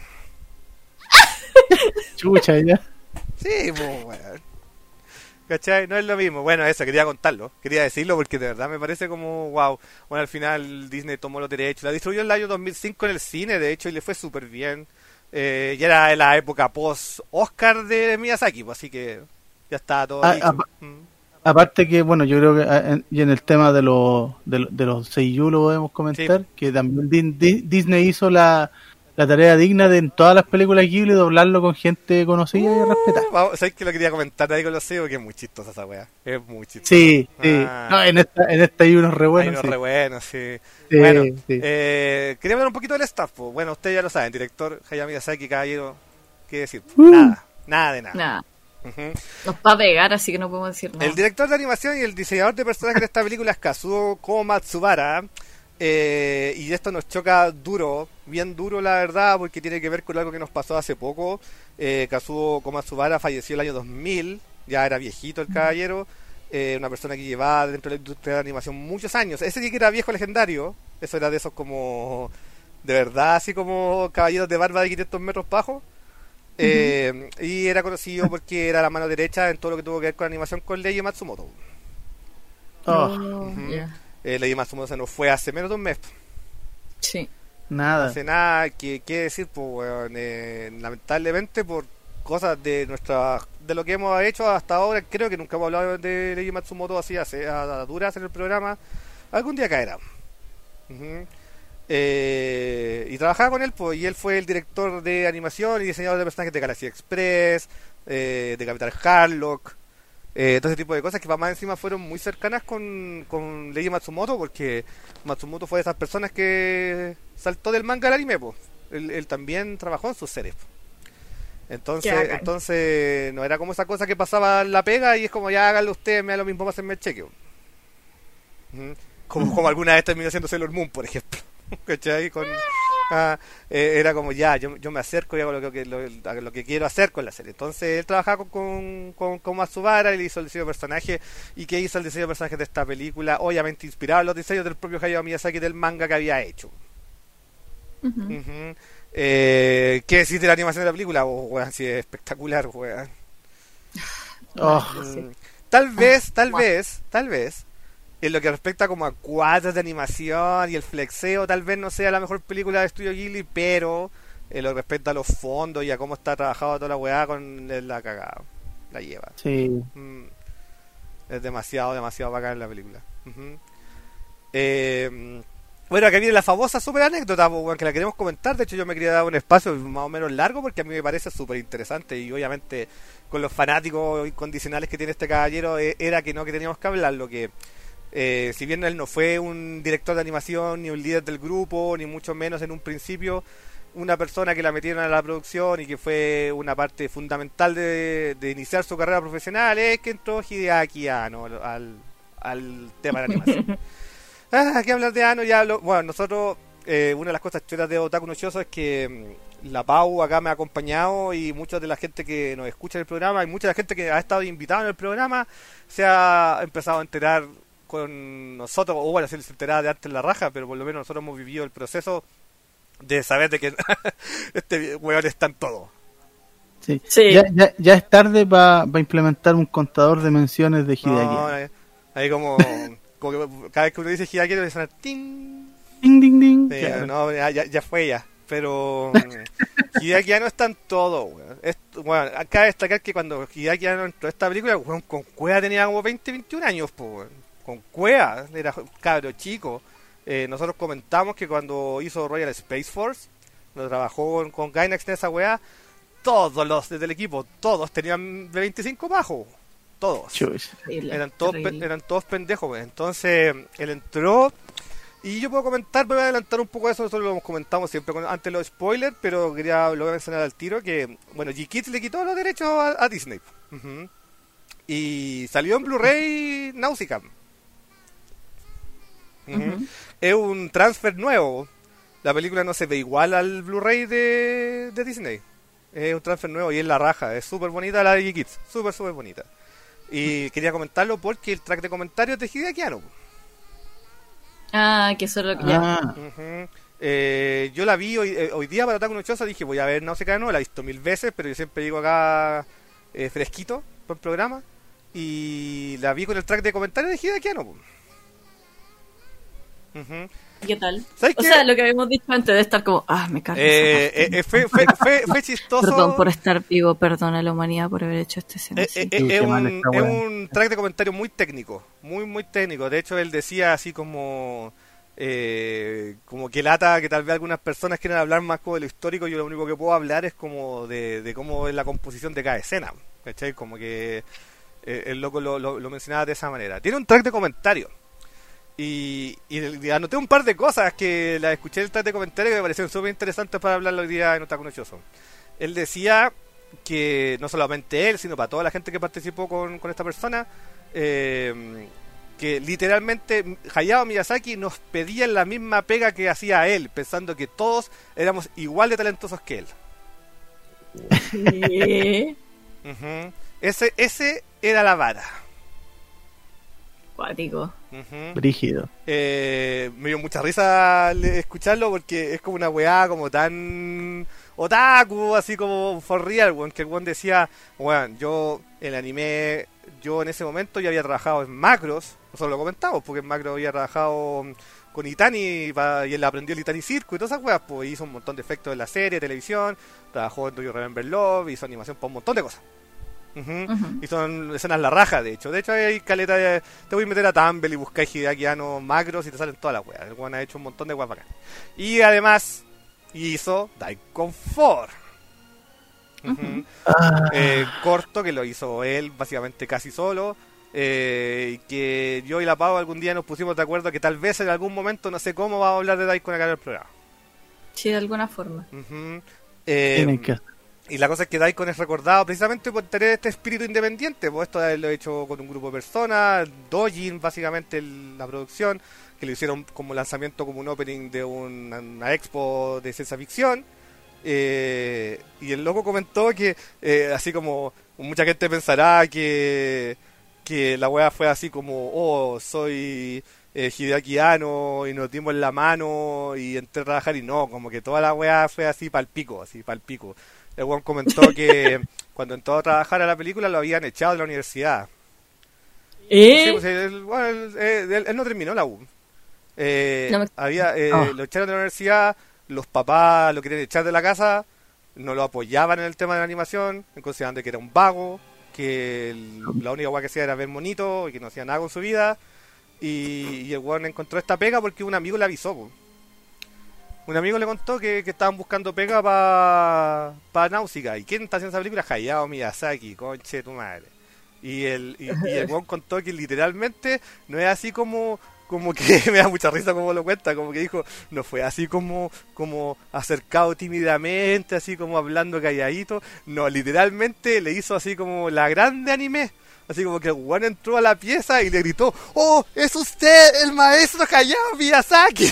Chucha, ya. Sí, pues, weón. ¿Cachai? No es lo mismo. Bueno, eso, quería contarlo. Quería decirlo porque de verdad me parece como, wow. Bueno, al final Disney tomó los derechos. La distribuyó en el año dos mil cinco en el cine, de hecho, y le fue súper bien. Eh, y era la época post-Oscar de Miyazaki, pues, así que ya está todo Ah, dicho. ah, Mm. Aparte que, bueno, yo creo que ah, en, y en el tema de los de, los- de los seiyuu lo podemos comentar, Sí. que también Din- Di- Disney hizo la, la tarea digna de en todas las películas Ghibli doblarlo con gente conocida y respetada. Vamos, ¿sabes que lo quería comentar ahí con los C E O? Que es muy chistosa esa weá. Es muy chistosa. Sí, sí. Ah. No, en esta, en esta hay unos re buenos. Hay unos sí. re buenos, sí. Sí, bueno, sí. Eh, quería hablar un poquito del staff. Po. Bueno, ustedes ya lo saben, director Hayao Miyazaki, caballero. ¿Qué decir? Uh. Nada, nada de nada. Nada. Uh-huh. Nos va a pegar, así que no podemos decir nada. El director de animación y el diseñador de personajes de esta película es Kazuo Komatsubara. Eh, y esto nos choca duro, bien duro la verdad, porque tiene que ver con algo que nos pasó hace poco. eh, Kazuo Komatsubara falleció el año dos mil, ya era viejito el caballero, eh, una persona que llevaba dentro de la industria de la animación muchos años. Ese sí que era viejo legendario, eso era de esos como, de verdad, así como caballeros de barba de quinientos metros bajos. eh, uh-huh. Y era conocido porque era la mano derecha en todo lo que tuvo que ver con animación con Leiji Matsumoto. Oh, uh-huh. yeah. Eh, Leiji Matsumoto se nos fue hace menos de un mes. Sí. Nada. No hace nada que, que decir, pues, weón, eh, lamentablemente por cosas de nuestra de lo que hemos hecho hasta ahora, creo que nunca hemos hablado de Leiji Matsumoto así a, a, a duras en el programa. Algún día caerá. Uh-huh. eh, y trabajaba con él, pues, y él fue el director de animación y diseñador de personajes de Galaxy Express, eh, de Capital Harlock. Eh, todo ese tipo de cosas que más encima fueron muy cercanas con, con Leiji Matsumoto, porque Matsumoto fue de esas personas que saltó del manga al anime, pues. Él, él también trabajó en sus series. Entonces, entonces no era como esa cosa que pasaba en la pega y es como ya háganlo ustedes, me da lo mismo para hacerme el cheque. ¿Mm? Como, como alguna vez terminó haciendo Sailor Moon, por ejemplo. ¿Cachai? Con, ah, eh, era como ya, yo, yo me acerco y hago lo que, lo, lo que quiero hacer con la serie. Entonces él trabajaba con, con, con, con Matsubara y le hizo el diseño de personaje. ¿Y qué hizo el diseño de personaje de esta película? Obviamente inspirado en los diseños del propio Hayao Miyazaki del manga que había hecho. Uh-huh. Uh-huh. Eh, ¿Qué decir de la animación de la película? Oh, weón, sí, es espectacular, weón. Oh. Mm, tal vez, tal vez, tal vez en lo que respecta como a cuadros de animación y el flexeo, tal vez no sea la mejor película de Estudio Ghibli, pero en lo que respecta a los fondos y a cómo está trabajado toda la weá, con la cagada, la lleva. Sí. Mm, es demasiado, demasiado bacán la película. Uh-huh. Eh, bueno, acá viene la famosa super anécdota, que la queremos comentar. De hecho, yo me quería dar un espacio más o menos largo porque a mí me parece súper interesante y obviamente con los fanáticos incondicionales que tiene este caballero era que no que teníamos que hablar, lo que Eh, si bien él no fue un director de animación ni un líder del grupo, ni mucho menos en un principio una persona que la metieron a la producción y que fue una parte fundamental de, de iniciar su carrera profesional, es que entró Hideaki Anno al, al tema de la animación. Ah, ¿qué hablar de Anno? Ya hablo, bueno, nosotros, eh, una de las cosas chulas de Otaku no Choso es que mmm, la Pau acá me ha acompañado y mucha de la gente que nos escucha en el programa y mucha de la gente que ha estado invitada en el programa se ha empezado a enterar con nosotros, o bueno, se les enteraba de antes en la raja, pero por lo menos nosotros hemos vivido el proceso de saber de que este weón está en todo. Sí. Sí. Ya, ya, ya es tarde para pa implementar un contador de menciones de Hideaki. No, ahí, ahí como, como que cada vez que uno dice Hideaki le suena ting, ding, ding, ding. sí, Claro. no, ya, ya fue ya. Pero Hideaki Anno está en todo, weón. Es, bueno, acá destacar que cuando Hideaki Anno entró a esta película, weón, con Cueva tenía como veinte, veintiún años, pues, weón. Con Cueva, era cabro chico. Eh, nosotros comentamos que cuando hizo Royal Space Force, cuando trabajó con, con Gainax en esa weá, todos los del equipo, todos tenían de veinticinco bajos. Todos. Chuch. Eran todos, pe- eran todos pendejos, weón. Entonces, él entró. Y yo puedo comentar, voy a adelantar un poco de eso, nosotros lo comentamos siempre con, antes los spoilers, pero quería lo voy a mencionar al tiro, que, bueno, G-Kids le quitó los derechos a, a Disney. Uh-huh. Y salió en Blu-ray Nausicaa. Uh-huh. Uh-huh. Es un transfer nuevo. La película no se ve igual al Blu-ray de, de Disney. Es un transfer nuevo y es la raja. Es súper bonita la de G-Kids. Súper, súper bonita. Y quería comentarlo porque el track de comentarios es de Hideaki Anno. Ah, que eso es lo que Ah. Uh-huh. eh, Yo la vi hoy, eh, hoy día para Otaku no Choso. Dije, voy a ver Nausicaa, no la he visto mil veces, pero yo siempre digo acá eh, fresquito por el programa. Y la vi con el track de comentarios de Hideaki Anno. Uh-huh. ¿Qué tal? O qué? sea, lo que habíamos dicho antes de estar como, ah, me cargo. Eh, eh, fue, fue, fue, fue chistoso. Perdón por estar vivo, perdón a la humanidad por haber hecho este escena. Eh, eh, eh, es, un, es un track de comentario muy técnico, muy, muy técnico. De hecho, él decía así como, Eh, como que lata que tal vez algunas personas quieran hablar más como de lo histórico. Yo lo único que puedo hablar es como de, de cómo es la composición de cada escena, ¿cachai? Como que eh, el loco lo, lo, lo mencionaba de esa manera. Tiene un track de comentarios y, y, y anoté un par de cosas que las escuché en el track de comentarios que me parecieron súper interesantes para hablar hoy día en Otaku no Choso. Él decía que no solamente él, sino para toda la gente que participó con, con esta persona, eh, que literalmente Hayao Miyazaki nos pedía la misma pega que hacía él, pensando que todos éramos igual de talentosos que él. ¿Qué? Uh-huh. Ese, ese era la vara. Cuático. Uh-huh. Brígido. Eh, me dio mucha risa escucharlo porque es como una weá como tan otaku, así como for real, weón, que el weón decía, weón, yo el anime, yo en ese momento ya había trabajado en Macros, nosotros lo comentamos, porque en Macros había trabajado con Itani pa, y él aprendió el Itani Circo y todas esas weas, pues hizo un montón de efectos en la serie, televisión, trabajó en Do You Remember Love, hizo animación para un montón de cosas. Uh-huh. Uh-huh. Y son escenas la raja, de hecho. De hecho, hay caleta de... Te voy a meter a Tumblr y buscáis Hideaki Anno Macros y te salen todas las weas. El weón ha hecho un montón de weas bacán. Y además hizo Daikon cuatro. Uh-huh. Uh-huh. Ah. Eh, corto que lo hizo él básicamente casi solo. Eh, y que yo y la Pau algún día nos pusimos de acuerdo que tal vez en algún momento, no sé cómo, vamos a hablar de Daikon acá en el programa. Sí, de alguna forma. Uh-huh. Eh, Y la cosa es que Daikon es recordado precisamente por tener este espíritu independiente, pues esto lo he hecho con un grupo de personas, Dojin básicamente el, la producción, que lo hicieron como lanzamiento, como un opening de una, una expo de ciencia ficción, eh, y el loco comentó que eh, así como mucha gente pensará que, que la wea fue así como, oh, soy eh, Hideaki Anno y nos dimos la mano y entré a trabajar, y no, como que toda la wea fue así pal pico, así pal pico. El weón comentó que cuando entró a trabajar a la película lo habían echado de la universidad. ¿Eh? Sí, pues, él, bueno, él, él, él no terminó la U. Eh, no me... había, eh, oh. Lo echaron de la universidad, los papás lo querían echar de la casa, no lo apoyaban en el tema de la animación, considerando que era un vago, que el, la única weá que hacía era ver monito y que no hacía nada con su vida. Y, y el weón encontró esta pega porque un amigo le avisó, pues. Un amigo le contó que, que estaban buscando pega para pa Náusica. ¿Y quién está haciendo esa película? Hayao Miyazaki, conche tu madre. Y el y, y el weón contó que literalmente no es así como como que me da mucha risa como lo cuenta, como que dijo, no fue así como como acercado tímidamente, así como hablando calladito. No, literalmente le hizo así como la grande anime. Así como que el weón entró a la pieza y le gritó, ¡oh, es usted el maestro Hayao Miyazaki!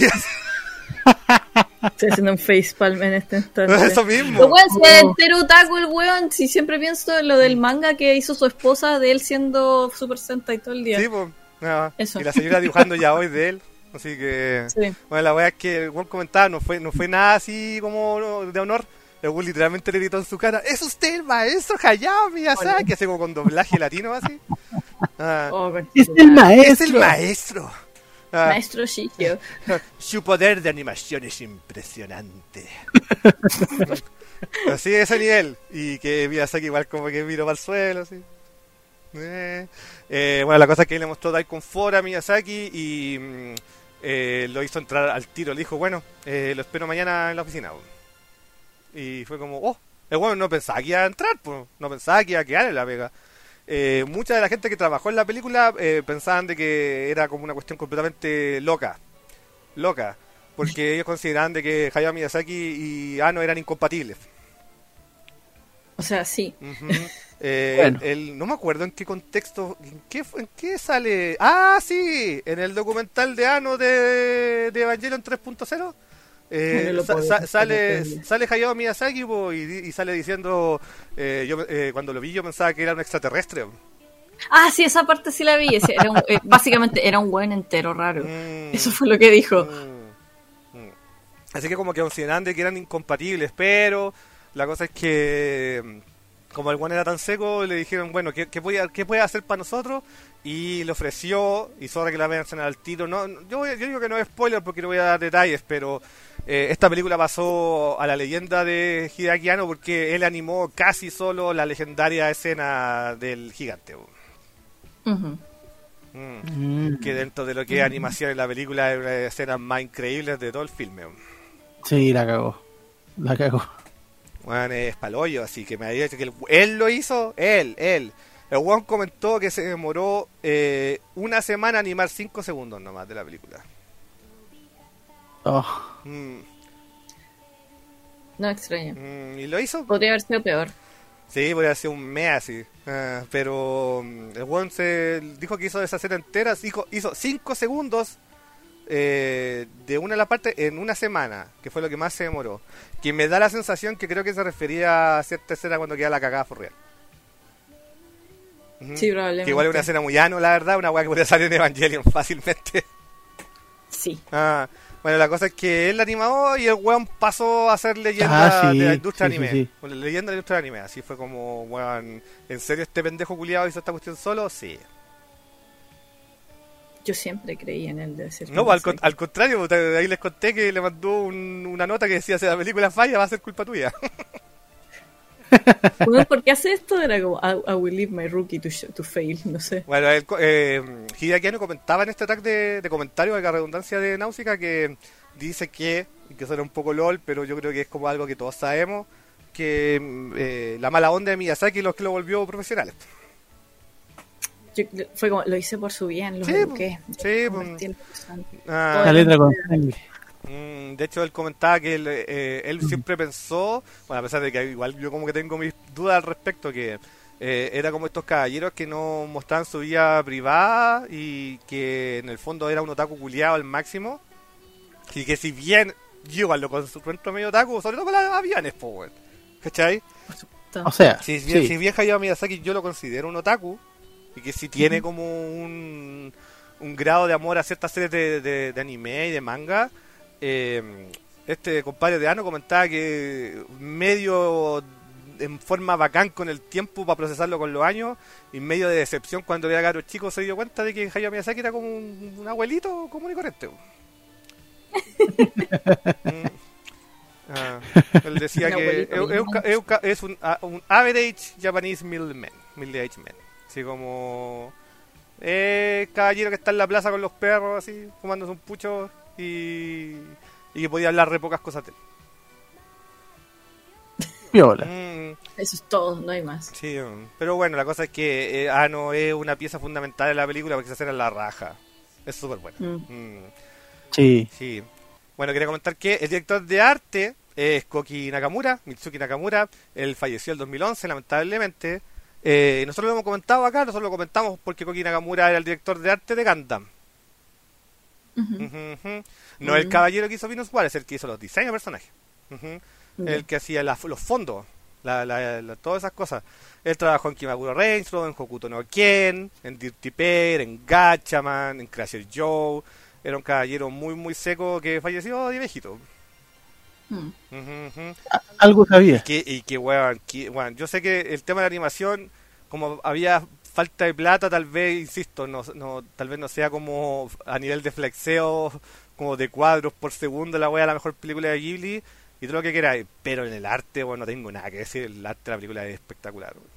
Estoy haciendo un facepalm en este instante. Eso mismo. Lo weón se entero otaku el weón. Si siempre pienso en lo del manga que hizo su esposa de él siendo Super Sentai todo el día. Sí, pues. No. Y la señora dibujando ya hoy de él. Así que. Sí. Bueno, la weá es que el weón comentaba, no fue, no fue nada así como de honor. El weón literalmente le gritó en su cara, ¡es usted el maestro Hayao Miyazaki! Así como con doblaje latino así. Ah, oh, es el maestro. Es el maestro. Ah, Maestro Shihyo. Su poder de animación es impresionante. Así de ese nivel. Y que Miyazaki igual como que miró para el suelo, así. Eh, eh, bueno, la cosa es que le mostró Daikon cuatro a Miyazaki y eh, lo hizo entrar al tiro. Le dijo, bueno, eh, lo espero mañana en la oficina. Y fue como, oh, el bueno no pensaba que iba a entrar, pues, no pensaba que iba a quedar en la pega. Eh, mucha de la gente que trabajó en la película eh, pensaban de que era como una cuestión completamente loca, loca, porque ellos consideraban de que Hayao Miyazaki y Anno eran incompatibles. O sea, sí. Uh-huh. eh, bueno. el, el, no me acuerdo en qué contexto, en qué, en qué sale. Ah, sí, en el documental de Anno de, de Evangelion tres punto cero. Eh, no sa- sa- sale sale Hayao Miyazaki po, y, y sale diciendo eh, yo eh, cuando lo vi yo pensaba que era un extraterrestre. Ah, sí, esa parte sí la vi. Era un, eh, básicamente era un buen entero raro. Mm, Eso fue lo que dijo. Mm, mm. Así que como que consideraban de que eran incompatibles, pero la cosa es que como el buen era tan seco, le dijeron, bueno, ¿qué, qué, puede, qué puede hacer para nosotros? Y le ofreció, y sobre que la vean al tiro, no, yo, yo digo que no es spoiler porque no voy a dar detalles, pero eh, esta película pasó a la leyenda de Hideaki Anno porque él animó casi solo la legendaria escena del gigante. Uh-huh. Mm. Mm. Que dentro de lo que es animación en la película es una de las escenas más increíbles de todo el filme. Sí, la cagó. La cagó. Bueno, es palollo, así que me había dicho que el- él lo hizo, él, él. El weón comentó que se demoró eh, una semana animar cinco segundos nomás de la película. Oh. Mm, No extraño. mm, ¿Y lo hizo? Podría haber sido peor. Sí, podría ser un mes así. Ah, pero mm, el weón se dijo que hizo esa escena entera, hizo, hizo cinco segundos eh, de una a la parte en una semana, que fue lo que más se demoró. Que me da la sensación que creo que se refería a cierta escena cuando queda la cagada for real. Ujú. Sí, probablemente. Que igual es una escena muy llano, la verdad, una weá que podría salir en Evangelion fácilmente. Sí. Ah, bueno, la cosa es que él la animó y el weón pasó a ser leyenda Ah, sí, de la industria sí, anime. sí, sí. Bueno, leyenda de la industria anime. Así fue como, weón, ¿en serio este pendejo culiado hizo esta cuestión solo? Sí. Yo siempre creí en él de ser. No, pues, al, con- al contrario, te- ahí les conté que le mandó un- una nota que decía, si la película falla va a ser culpa tuya. Bueno, ¿por qué hace esto? Era como, I, I will leave my rookie to, sh- to fail, no sé. Bueno, el, co- eh, Hideaki Anno comentaba en este tag de, de comentarios, de la redundancia de Náusica, que dice que, y que suena un poco LOL, pero yo creo que es como algo que todos sabemos, que mm, eh, la mala onda de Miyazaki es lo que lo volvió profesional. Yo- fue como, lo hice por su bien, lo Sí, eduqué. sí, Convertí en persona. Ah, La letra con sangre. mm, de hecho, él comentaba que él, eh, él siempre pensó, bueno, a pesar de que igual yo como que tengo mis dudas al respecto, que eh, era como estos caballeros que no mostraban su vida privada y que en el fondo era un otaku culiado al máximo. Y que si bien yo igual lo encuentro medio otaku, sobre todo para los aviones, po, weón. ¿Cachai? O sea, Si bien, sí. si bien Hayao Miyazaki yo lo considero un otaku, y que si tiene como un, un grado de amor a ciertas series de, de- de anime y de manga, eh, este compadre de Ano comentaba que medio en forma bacán con el tiempo para procesarlo con los años, y medio de decepción cuando era caro chico se dio cuenta de que Hayao Miyazaki era como un, un abuelito común y corriente. Mm. Ah, él decía Un que abuelito es, es un, bien ca- es un ca- es un, a- un average Japanese middleman, middle-aged man. Así como eh, caballero que está en la plaza con los perros, así, fumándose un pucho y, y que podía hablar re pocas cosas de Piola. él. Mm, Eso es todo, no hay más. sí, mm. Pero bueno, la cosa es que eh, Ano es una pieza fundamental de la película porque se hace en la raja. Es súper buena. Mm. Mm. Sí. Sí. Bueno, quería comentar que el director de arte es Koki Nakamura, Mitsuki Nakamura. Él falleció el dos mil once, lamentablemente. Eh, nosotros lo hemos comentado acá, nosotros lo comentamos porque Koki Nakamura era el director de arte de Gundam. Ujú. Ujú, ujú. No el Mm. caballero que hizo Venus War, es el que hizo los diseños de personajes. Ujú. Ya. El que hacía la- los fondos, la, la- la- todas esas cosas. Él trabajó en Kimaguro Rangers, en Hokuto no Ken, en Dirty Pair, en Gatchaman, en Crasher Joe. Era un caballero muy, muy seco que falleció de viejito. Mm. Ujú, ujú. Algo sabía. Que, y que, weón, que, weón, yo sé que el tema de la animación, como había falta de plata, tal vez, insisto, no, no, tal vez no sea como a nivel de flexeo, como de cuadros por segundo, la wea, la mejor película de Ghibli, y todo lo que queráis, pero en el arte, bueno, no tengo nada que decir, el arte de la película es espectacular. weón.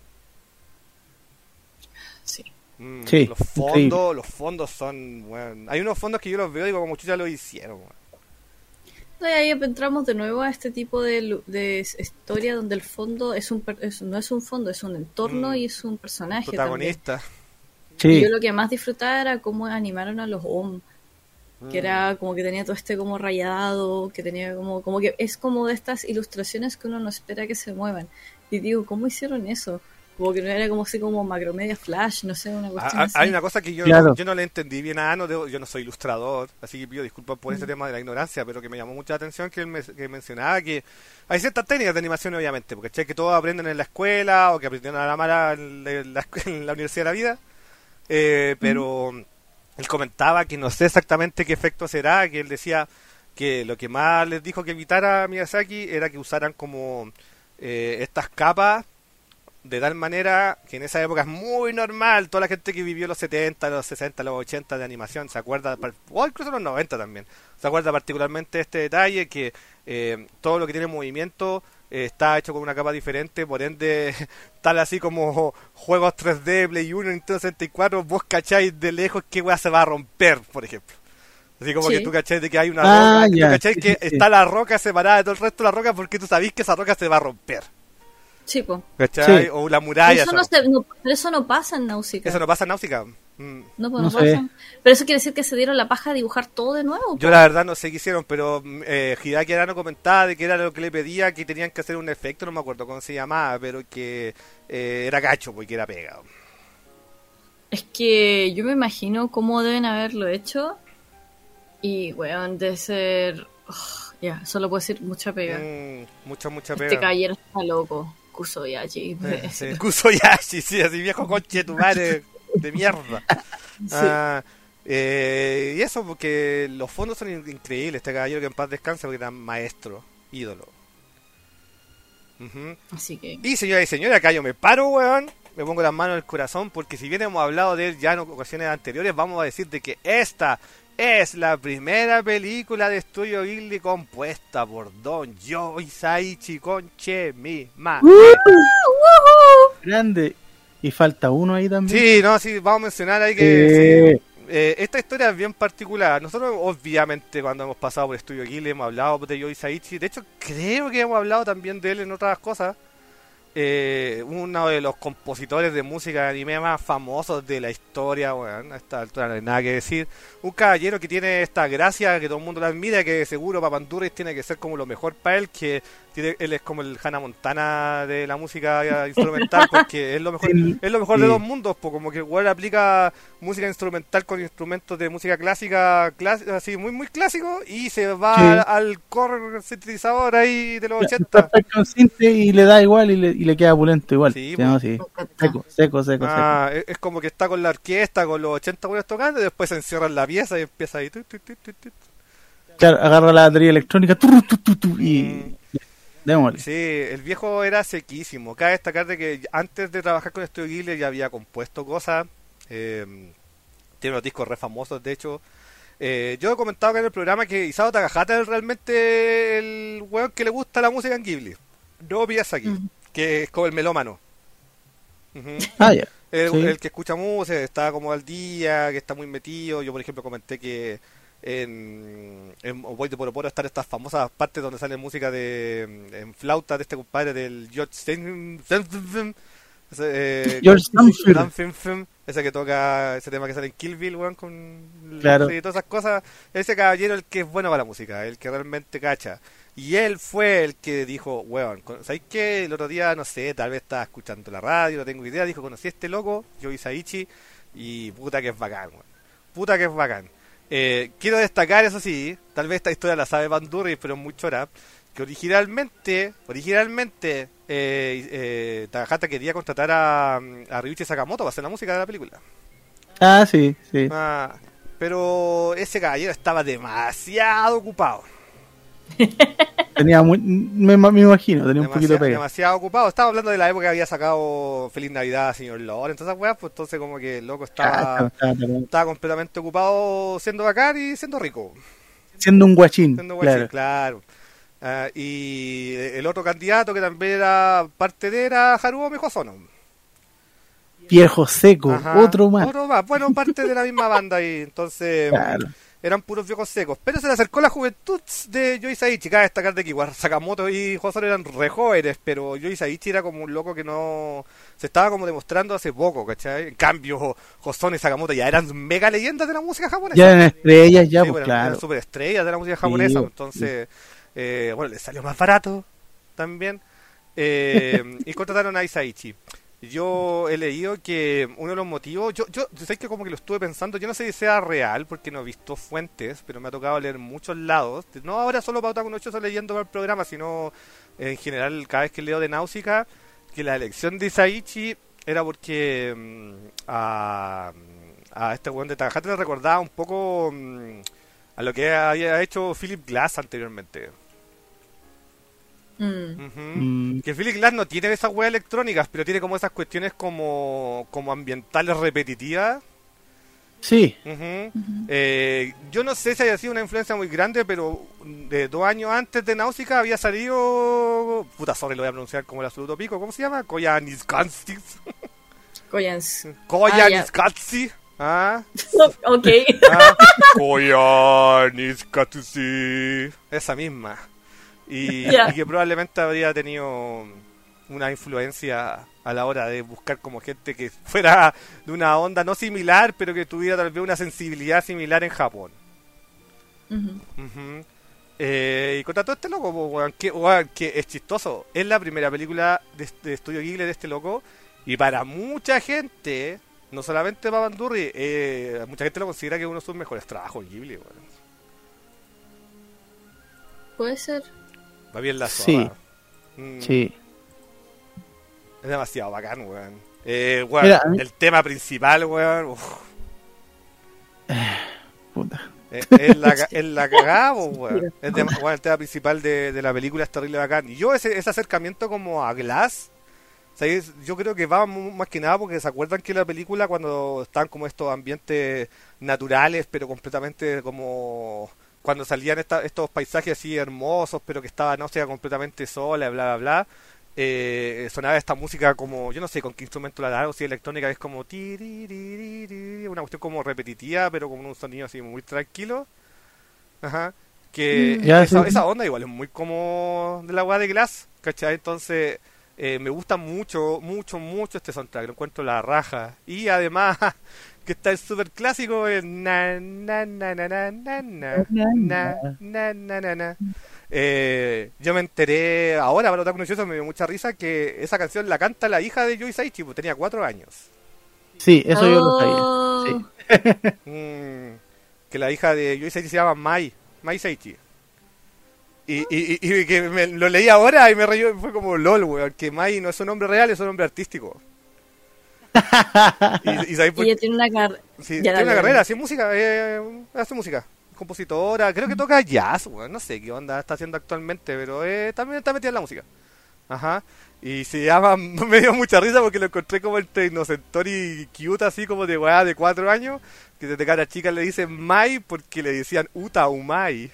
Sí. Mm, Sí, los increíble. fondos, los fondos son, weón, hay unos fondos que yo los veo y digo, como chucha lo hicieron, weón. No, y ahí entramos de nuevo a este tipo de, lu- de s- historia donde el fondo es un per- es- no es un fondo, es un entorno Mm. y es un personaje también. Protagonista. Y Sí. yo lo que más disfrutaba era cómo animaron a los Om, que Mm. era como que tenía todo este como rayado, que tenía como, como que es como de estas ilustraciones que uno no espera que se muevan. Y digo, ¿cómo hicieron eso? Como que no era como así como macromedia flash, no sé, una Ah, cuestión ah, así. hay una cosa que yo, Claro. no, yo no le entendí bien a Ano, debo- yo no soy ilustrador, así que pido disculpas por ese Mm. tema de la ignorancia, pero que me llamó mucha atención que él me, que mencionaba que hay ciertas técnicas de animación, obviamente, porque ¿cachai? Que todos aprenden en la escuela o que aprendieron a la mala en la, en la escu- en la Universidad de la Vida, eh, pero él comentaba que no sé exactamente qué efecto será, que él decía que lo que más les dijo que evitara a Miyazaki era que usaran como eh, estas capas de tal manera que en esa época es muy normal, toda la gente que vivió los setenta, los sesenta, los ochenta de animación se acuerda, par- o incluso los noventa también, se acuerda particularmente de este detalle que eh, todo lo que tiene movimiento eh, está hecho con una capa diferente, por ende, tal así como juegos tres D, Play uno, Nintendo sesenta y cuatro, vos cacháis de lejos qué weá se va a romper, por ejemplo. Así como Sí. que tú cacháis de que hay una Ah, roca, que ya, tú cacháis sí, que sí, sí. está la roca separada de todo el resto de la roca porque tú sabís que esa roca se va a romper. Sí, po. ¿Cachai? Sí. O la muralla. Eso se no, rompe. se, no, pero eso no pasa en Náusica. Eso no pasa en Náusica. Mm. No, pues No no, sé. pasa. Pero eso quiere decir que se dieron la paja de dibujar todo de nuevo. Yo la verdad no sé qué hicieron, pero mm, eh, Hideaki Arano comentaba de que era lo que le pedía, que tenían que hacer un efecto, no me acuerdo cómo se llamaba, pero que eh, era gacho, porque era pegado. Es que yo me imagino cómo deben haberlo hecho. Y, weón, debe ser. Ugh, ya, solo puedo decir mucha pega. Mm, mucha, mucha Este pega. caballero está loco. Kusoyachi. Eh, sí. Kusoyashi, sí, así viejo conche tu madre de mierda. Sí. Ah, eh, y eso porque los fondos son in- increíbles. Este caballero que en paz descansa porque era maestro, ídolo. Ujú. Así que. Y señoras y señores, acá yo me paro, weón. Me pongo las manos en el corazón porque si bien hemos hablado de él ya en ocasiones anteriores, vamos a decir de que esta es la primera película de Estudio Ghibli compuesta por Don Joe Hisaichi Conche mi ma. Grande. Y falta uno ahí también. Sí, no, sí, vamos a mencionar ahí que Eh, sí, eh, esta historia es bien particular. Nosotros, obviamente, cuando hemos pasado por Estudio Ghibli, hemos hablado de Joe Hisaichi. De hecho, creo que hemos hablado también de él en otras cosas. Eh, uno de los compositores de música de anime más famosos de la historia, bueno, a esta altura no hay nada que decir. Un caballero que tiene esta gracia, que todo el mundo la admira, que seguro Papandurris tiene que ser como lo mejor para él, que tiene, él es como el Hannah Montana de la música instrumental, porque es lo mejor, Sí, es lo mejor de sí. dos mundos, pues como que igual aplica música instrumental con instrumentos de música clásica, clas- así muy muy clásico, y se va Sí. al, al core sintetizador ahí de los ochenta. Está consciente y le da igual y le, y le queda pulento igual. Sí, Sí, pues. no, sí. Seco, seco, seco, Ah, es, es como que está con la orquesta, con los ochenta buenos tocando, y después se encierra en la pieza y empieza ahí. Tu, tu, tu, tu, tu. seco. Claro, agarra la batería electrónica tu, tu, tu, tu, y Mm. démosle. Sí, el viejo era sequísimo. Cabe destacar de que antes de trabajar con Studio Ghibli ya había compuesto cosas. eh, tiene unos discos re famosos, de hecho. Eh, yo he comentado acá en el programa que Isao Takahata es realmente el weón que le gusta la música en Ghibli. No Miyazaki, Ujú. que es como el melómano. Ujú. Ah, ya. El, Sí. el que escucha música, está como al día, que está muy metido. Yo, por ejemplo, comenté que en, en Voy de Poro Poro están estas famosas partes donde sale música de en flauta de este compadre del George Stein, ese, eh, George Stanford. Stanford, ese que toca ese tema que sale en Kill Bill, weón, con Claro. y todas esas cosas. Ese caballero el que es bueno para la música, el que realmente cacha. Y él fue el que dijo, weón, con- ¿sabes qué? El otro día, no sé, tal vez estaba escuchando la radio, no tengo idea, dijo, conocí a este loco, Joe Hisaichi, y puta que es bacán, weón. Puta que es bacán. Eh, quiero destacar, eso sí, tal vez esta historia la sabe Bandurri, pero es muy chora, que originalmente, originalmente, eh, eh, Takahata quería contratar a, a Ryuichi Sakamoto para hacer la música de la película. Ah, sí, sí. Ah, pero ese caballero estaba demasiado ocupado. Tenía muy, me, me imagino, tenía un poquito de Demasiado, pega. demasiado ocupado. Estaba hablando de la época que había sacado Feliz Navidad, señor Lord, entonces esas weas, pues entonces como que el loco Ah, estaba, estaba- estaba- estaba estaba completamente ocupado siendo bacán y siendo rico. siendo un guachín, Siendo guachín, claro. claro. Ah, y el otro candidato que también era parte de era Haruo Hosono. Viejo seco, Ajá, otro más. Otro más. Bueno, parte de la misma banda y entonces Claro. eran puros viejos secos. Pero se le acercó la juventud de Joe Hisaichi. Cabe destacar de que igual Sakamoto y Hosono eran re jóvenes, pero Joe Hisaichi era como un loco que no se estaba como demostrando hace poco, ¿cachai? En cambio, Hosono y Sakamoto ya eran mega leyendas de la música japonesa. Ya eran estrellas, ya, Sí, pues bueno, claro. eran super estrellas de la música japonesa. Sí, Entonces, eh, bueno, les salió más barato también. Eh, y contrataron a Hisaichi. Yo he leído que uno de los motivos, yo, yo sé que como que lo estuve pensando, yo no sé si sea real porque no he visto fuentes, pero me ha tocado leer muchos lados, no ahora solo para Otaku no Choso leyendo para el programa, sino en general cada vez que leo de Náusica, que la elección de Hisaichi era porque mm, a, a este weón de Takahata le recordaba un poco mm, a lo que había hecho Philip Glass anteriormente. Mm. Ujú. Mm, Que Philip Glass no tiene esas weas electrónicas, pero tiene como esas cuestiones como, como ambientales repetitivas. Sí. Ujú. Ujú. Eh, yo no sé si haya sido una influencia muy grande, pero de dos años antes de Náusica había salido... Puta, sorry, lo voy a pronunciar como el absoluto pico. ¿Cómo se llama? Koyaanisqatsi. Koyans. Koyaanisqatsi. Ah, Ok. ah. Koyaanisqatsi. Esa misma. Y, Ya. y que probablemente habría tenido una influencia a la hora de buscar como gente que fuera de una onda no similar, pero que tuviera tal vez una sensibilidad similar en Japón. Ujú. Ujú. Eh, y contra todo este loco, po, weón, que, weón, que es chistoso. Es la primera película de, de Estudio Ghibli de este loco. Y para mucha gente, no solamente para Bandurri, eh, mucha gente lo considera que es uno de sus mejores trabajos Ghibli. Weón. Puede ser. Va bien la Sí. soda. Mm, Sí. Es demasiado bacán, weón. Eh, weón, Mira, a mí- el tema principal, weón. uf, Puta. es, es la, ca- es la cagada, po, weón. Es de- weón, el tema principal de, de la película es terrible bacán. Y yo ese, ese acercamiento como a Glass, ¿sabes? Yo creo que va mu- más que nada porque se acuerdan que la película cuando están como estos ambientes naturales, pero completamente como cuando salían esta- estos paisajes así hermosos, pero que estaba no sea completamente sola, bla bla bla. Eh, sonaba esta música como, yo no sé con qué instrumento la da, o si electrónica, es como tiriririri, una cuestión como repetitiva, pero con un sonido así muy tranquilo. Ajá. Que Mm. Ya, esa, sí. esa onda igual es muy como de la weá de Glass, ¿cachai? Entonces, eh, me gusta mucho, mucho, mucho este soundtrack, lo encuentro la raja. Y además, que está el super clásico, el na na na na na na na na na na na na. Eh, yo me enteré ahora, para otra curiosa, me dio mucha risa que esa canción la canta la hija de Yui Saichi, pues tenía cuatro años. Sí, eso yo lo sabía. Oh. Sí. Mm, que la hija de Yui Saichi se llama Mai, Mai Saichi. Y, y, y, y que me, lo leí ahora y me reí, fue como LOL, weón, que Mai no es un nombre real, es un nombre artístico. y, y ¿sabéis por Y ella tiene una carrera. Sí, Ya, tiene dale, una dale. carrera, hace música, eh, hace música, compositora, creo que toca jazz, weón, no sé qué onda está haciendo actualmente, pero eh, también está metida en la música. Ajá, y se llama, me dio mucha risa porque lo encontré como entre inocentón y cute, así como de weá de cuatro años, que desde cara chica le dicen Mai porque le decían Uta Umai.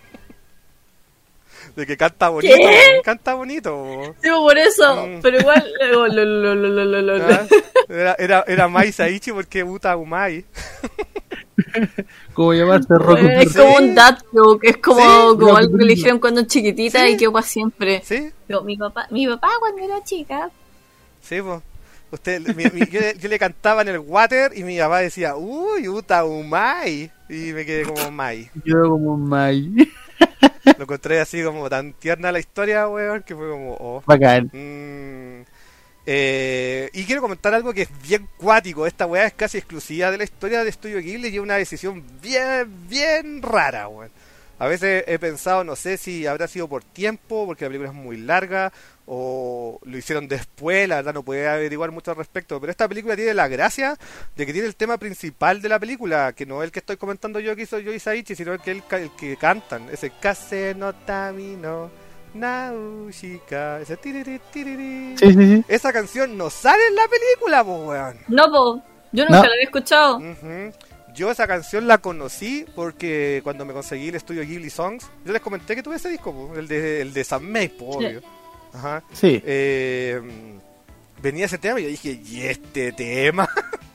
De que canta bonito, ¿Qué? canta bonito. Sí, por eso. Mm. Pero igual. oh, lo, lo, lo, lo, lo, lo. ¿Ah? Era, era, era Mai Saichi porque Uta Umai. ¿Cómo llamarse Rock? Eh, Es Sí. como un dad joke, es como, Sí, como lo algo que que le digo. dijeron cuando chiquitita Sí. y quedó para siempre. ¿Sí? Yo, mi papá, mi papá cuando era chica. Sí, pues. Usted, mi- mi- yo, le- yo le cantaba en el water y mi papá decía, uy, Uta Umai. Y me quedé como Mai. Yo como May. Lo encontré así como tan tierna la historia, weón, que fue como, oh. Bacán. Mm. Eh, y quiero comentar algo que es bien cuático. Esta weá es casi exclusiva de la historia de Estudio Ghibli y es una decisión bien, bien rara, weón. A veces he pensado, no sé si habrá sido por tiempo, porque la película es muy larga, o lo hicieron después, la verdad no puede averiguar mucho al respecto. Pero esta película tiene la gracia de que tiene el tema principal de la película, que no es el que estoy comentando yo que hizo Yoi Saichi, sino el que, el, ca- el que cantan, ese Kase no Tamino Naushika, ese tiriri, tiriri. Sí, sí, sí. Esa canción no sale en la película, po, weón. No, po. Yo nunca No. la había escuchado. Ujú. Yo esa canción la conocí porque cuando me conseguí el estudio Ghibli Songs, yo les comenté que tuve ese disco, po, el de el de Sanmei, po, obvio. Ajá. Sí. Eh, venía ese tema y yo dije, ¿y este tema?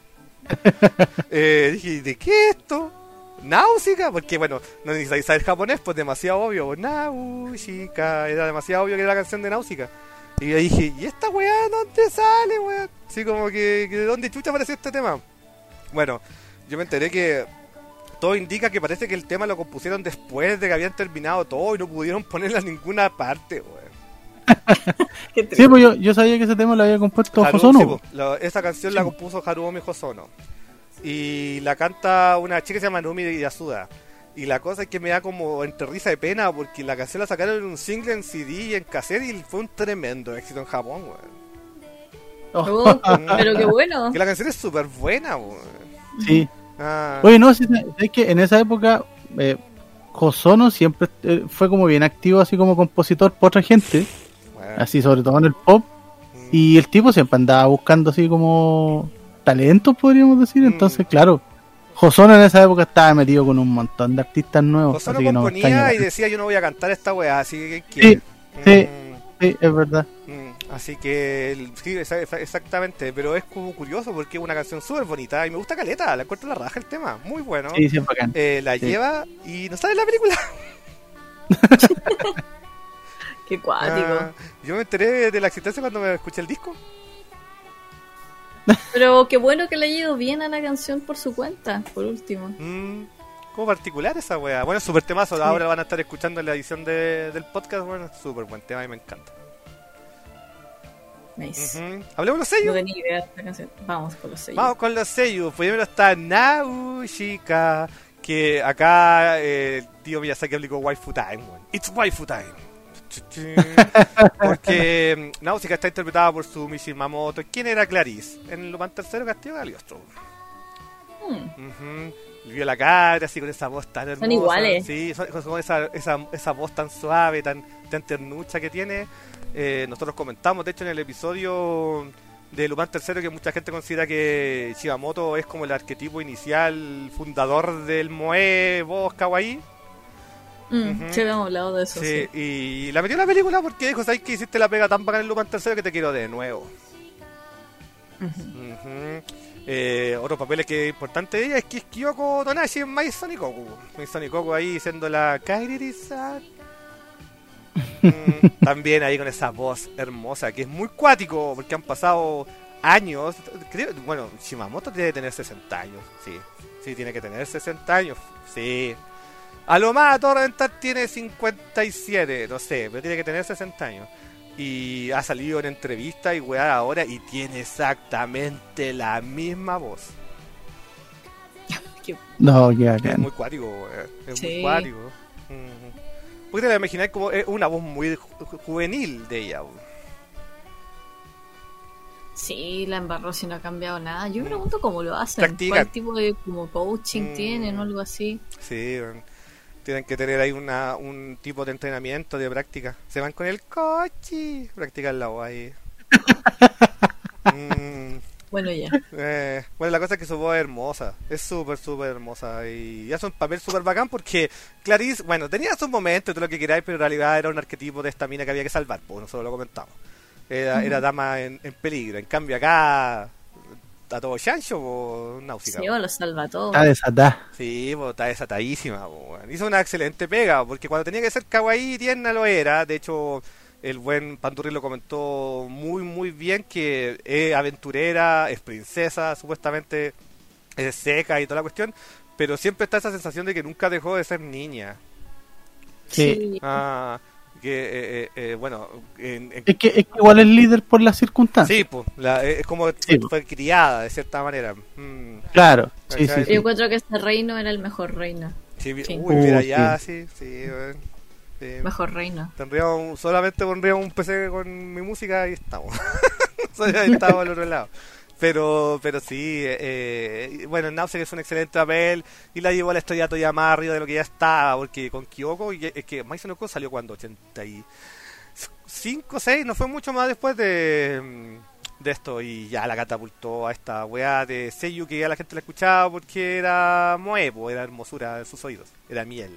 eh, dije, ¿de qué es esto? Náusica, porque bueno, no necesitáis saber japonés, pues demasiado obvio. Náusica, era demasiado obvio que era la canción de Náusica. Y yo dije, ¿y esta weá dónde sale, weá? Así como que, que ¿de dónde chucha apareció este tema? Bueno, yo me enteré que todo indica que parece que el tema lo compusieron después de que habían terminado todo y no pudieron ponerla en ninguna parte, weón. Qué Sí, triste. pues yo, yo sabía que ese tema lo había compuesto Haru- Hosono. sí, po, la- esa canción la compuso Haruomi Hosono. Y la canta una chica que se llama Numi Yasuda. Y la cosa es que me da como entre risa y pena porque la canción la sacaron en un single, en C D y en cassette y fue un tremendo éxito en Japón, weón. Oh, pero qué bueno. Que la canción es súper buena, weón. Sí. Ah, Oye, no, sí, es que en esa época eh, Hosono siempre eh, fue como bien activo así como compositor por otra gente, bueno. así sobre todo en el pop, Mm. y el tipo siempre andaba buscando así como talentos, podríamos decir, Mm. entonces claro, Hosono en esa época estaba metido con un montón de artistas nuevos. Hosono así que no me componía extraña. y decía yo no voy a cantar esta weá, así que ¿qué Sí, quiere? sí. Sí, es verdad. Mm, mm, así que el- sí, esa- esa- exactamente, pero es como curioso porque es una canción súper bonita y me gusta caleta, la encuentro la raja el tema, muy bueno. Sí, sí, es bacán. Eh, la Sí. lleva y no sale en la película. Qué cuático. Ah, yo me enteré de la existencia cuando me escuché el disco. Pero qué bueno que le haya ido bien a la canción por su cuenta, por último. Mm, como particular esa wea. Bueno, súper temazo. Ahora van a estar escuchando en la edición de, del podcast. Bueno, súper buen tema y me encanta. Nice. Ujú. Hablemos de los No sellos. tenía idea de esta canción. Vamos con los sellos. Vamos con los sellos. Primero está Nausicaa. Que acá eh, el tío Miyazaki aplicó Waifu Time. weón. It's Waifu Time. Porque mm, Nausicaa está interpretada por Sumi Shimamoto. ¿Quién era Clarice? En Lupin tercero Castillo de Cagliostro. Hmm. Ujú. Vio la cara así con esa voz tan hermosa. Son iguales. Sí, son- con esa, esa, esa voz tan suave, tan, tan ternucha que tiene. Eh, nosotros comentamos, de hecho, en el episodio de Lupin tercero que mucha gente considera que Shimamoto es como el arquetipo inicial, fundador del moe voz kawaii. Mm, Ujú. sí, habíamos hablado de eso. Sí, Sí. y la metió en la película porque dijo, ¿sabes que hiciste la pega tan bacana en Lupin tercero que te quiero de nuevo? Ujú. Ujú. Eh, otros papeles que es importante de ella es que es Kyoko Tonashi en My Sonikoku. My Sonikoku ahí siendo la Kairi-san. Mm, también ahí con esa voz hermosa que es muy cuático porque han pasado años. Creo, bueno, Shimamoto debe tener sesenta años. Sí, sí, tiene que tener sesenta años. Sí. A lo más Torrentar tiene cincuenta y siete, no sé, pero tiene que tener sesenta años. Y ha salido en entrevista y weá ahora y tiene exactamente la misma voz. Qué- No, qué Es bacán. muy cuático, weá. Es muy Sí. cuático. Mm. Porque te la imagináis como es una voz muy ju- juvenil de ella. weá. Sí, la embarró si no ha cambiado nada. Yo me pregunto cómo lo hacen. Practican. ¿Cuál tipo de como coaching Mm. tienen o algo así? Sí, weón. Tienen que tener ahí una, un tipo de entrenamiento, de práctica. Se van con el coche, practican la voz ahí. Mm. Bueno, ya. Eh, bueno, la cosa es que su voz es hermosa, es súper, súper hermosa y hace un papel súper bacán porque Clarice, bueno, tenía sus momentos, todo lo que queráis, pero en realidad era un arquetipo de esta mina que había que salvar, pues nosotros lo comentamos. Era, era dama en, en peligro, en cambio acá, a todo chancho, o Náusica. Sí, o lo salva todo. Está desatada. Sí, pues está desatadísima. Po, weón. Hizo una excelente pega, porque cuando tenía que ser kawaii y tierna lo era. De hecho, el buen Pandurri lo comentó muy, muy bien, que es aventurera, es princesa, supuestamente es seca y toda la cuestión, pero siempre está esa sensación de que nunca dejó de ser niña. Sí. Ah, que, eh, eh, eh, bueno, en, en- Es que, es que igual es líder por las circunstancias. sí, pues, la- es como Sí, fue, po. fue criada de cierta manera. Mm. Claro. Sí, sí, ¿Cachai? Yo sí. encuentro que este reino era el mejor reino. Sí, vi- Sí. uy, mira, Uh, ya, sí, sí, weón. Sí. Mejor reino. Tendría un- solamente pondría un P C con mi música y estamos. Solo ahí estamos al otro lado. Pero, pero sí, eh, bueno, Náusea es un excelente papel y la llevó a la historia todavía más arriba de lo que ya estaba, porque con Kyoko, y es que Mai Sonoko salió cuando ochenta y cinco, seis, no fue mucho más después de, de esto, y ya la catapultó a esta weá de Seiyu que ya la gente la escuchaba porque era moevo, era hermosura de sus oídos, era miel.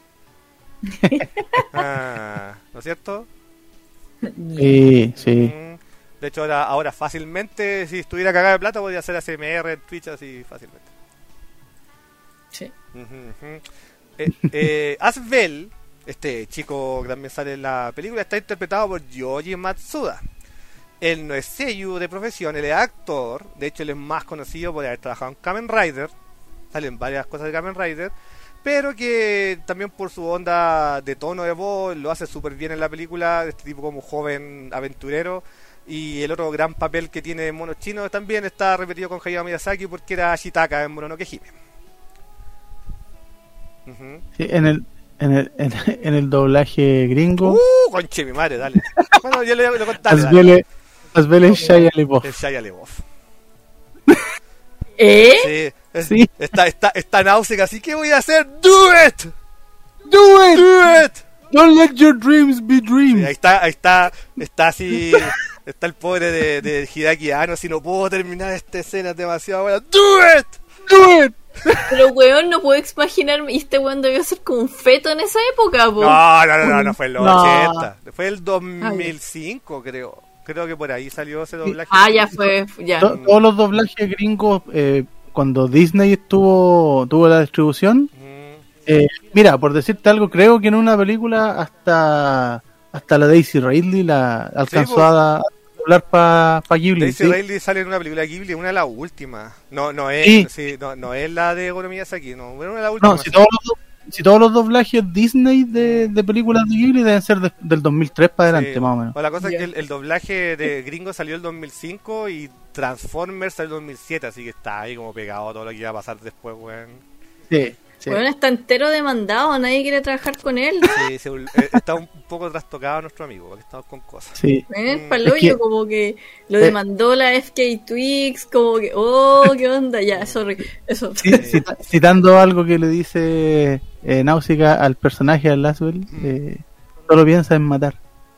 Ah, ¿no es cierto? Sí, sí. Mm. De hecho, ahora, ahora fácilmente, si estuviera cagada de plata, podría hacer A S M R en Twitch así fácilmente. Sí. Ujú, ujú. Eh, eh, Asbel, este chico que también sale en la película, está interpretado por Yoji Matsuda. Él no es seiyuu de profesión, él es actor. De hecho, él es más conocido por haber trabajado en Kamen Rider. Salen varias cosas de Kamen Rider. Pero que también por su onda de tono de voz lo hace súper bien en la película. Este tipo como joven aventurero. Y el otro gran papel que tiene en Monos Chinos también está repetido con Hayao Miyazaki porque era Shitaka en Mononoke Hime. Ujú. Sí, en el, en el, en, en el doblaje gringo, Uh, conche mi madre, dale. Bueno, yo le, le contaré. Asbel Asbel es Shia LaBeouf. Es Shia LaBeouf. ¿Eh? Sí, es- Sí. Está, está, está náusea, así que voy a hacer. ¡Do it! Do it! ¡Do it! Don't let your dreams be Sí, dreams. ahí está, ahí está, está así, está el pobre de, de Hideaki Anno, si no puedo terminar esta escena es demasiado buena. ¡Do it! Do it. Pero weón, no puedo imaginarme. Y este weón debió ser como un feto en esa época, po. No, no, no, no, no fue en los No. ochenta. Fue el dos mil cinco, creo. Creo que por ahí salió ese doblaje. Ah, ya fue, ya. To- Todos los doblajes gringos, eh, cuando Disney estuvo tuvo la distribución, Mm, eh, mira, por decirte algo, creo que en una película hasta hasta la Daisy Ridley la alcanzó po. a doblar para pa Ghibli. Daisy ¿sí? Ridley sale en una película de Ghibli, una de las últimas. No, no es, Sí. sí, no, no es la de Goro Miyazaki, no, era una de las últimas. No, si todos los, do- si todos los doblajes Disney de, de películas de Ghibli deben ser de- del dos mil tres para adelante, Sí. más o menos. O la cosa es Ya. que el, el doblaje de gringo salió el dos mil cinco y Transformers salió el dos mil siete, así que está ahí como pegado a todo lo que iba a pasar después, weón. Sí, sí. Weón está entero demandado, nadie quiere trabajar con él. Sí, se- eh, está un poco trastocado nuestro amigo, porque estamos con cosas. Sí. Weón, Mm. paloyo, Es que- como que lo Eh. demandó la F K Twix, como que, oh, qué onda, ya, sorry, eso. Sí, cita- citando algo que le dice eh, Náusica al personaje, al Laswell, eh, solo piensa en matar.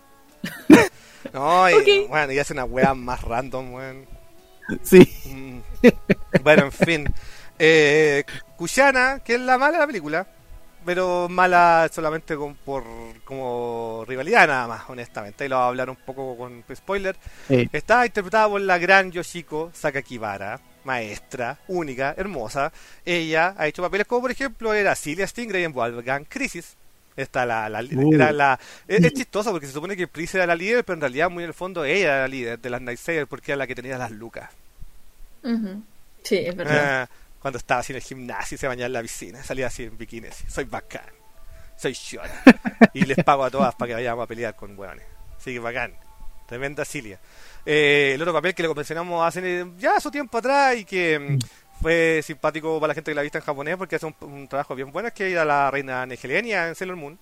No, y, Ok. bueno, y hace una wea más random, weón. Sí. Mm. Bueno, en fin. Eh, Kushana, que es la mala de la película, pero mala solamente con, por como rivalidad nada más, honestamente. Ahí lo voy a hablar un poco con spoiler. Sí. Está interpretada por la gran Yoshiko Sakakibara, maestra, única, hermosa. Ella ha hecho papeles como, por ejemplo, era Celia Stingray en Wolfgang Crisis. Está la, la, Uh. era la es, es chistoso porque se supone que Pris era la líder, pero en realidad muy en el fondo ella era la líder de las Night Sailor porque era la que tenía las lucas. Ujú. Sí, es verdad. Ah, cuando estaba así en el gimnasio y se bañaba en la piscina, salía así en bikini, así, soy bacán, soy short y les pago a todas para que vayamos a pelear con hueones. Así que bacán, tremenda Cilia. Eh, el otro papel que lo mencionamos hace ya su tiempo atrás y que mm, fue simpático para la gente que la ha visto en japonés porque hace un, un trabajo bien bueno, es que era la reina Negelenia en Sailor Moon.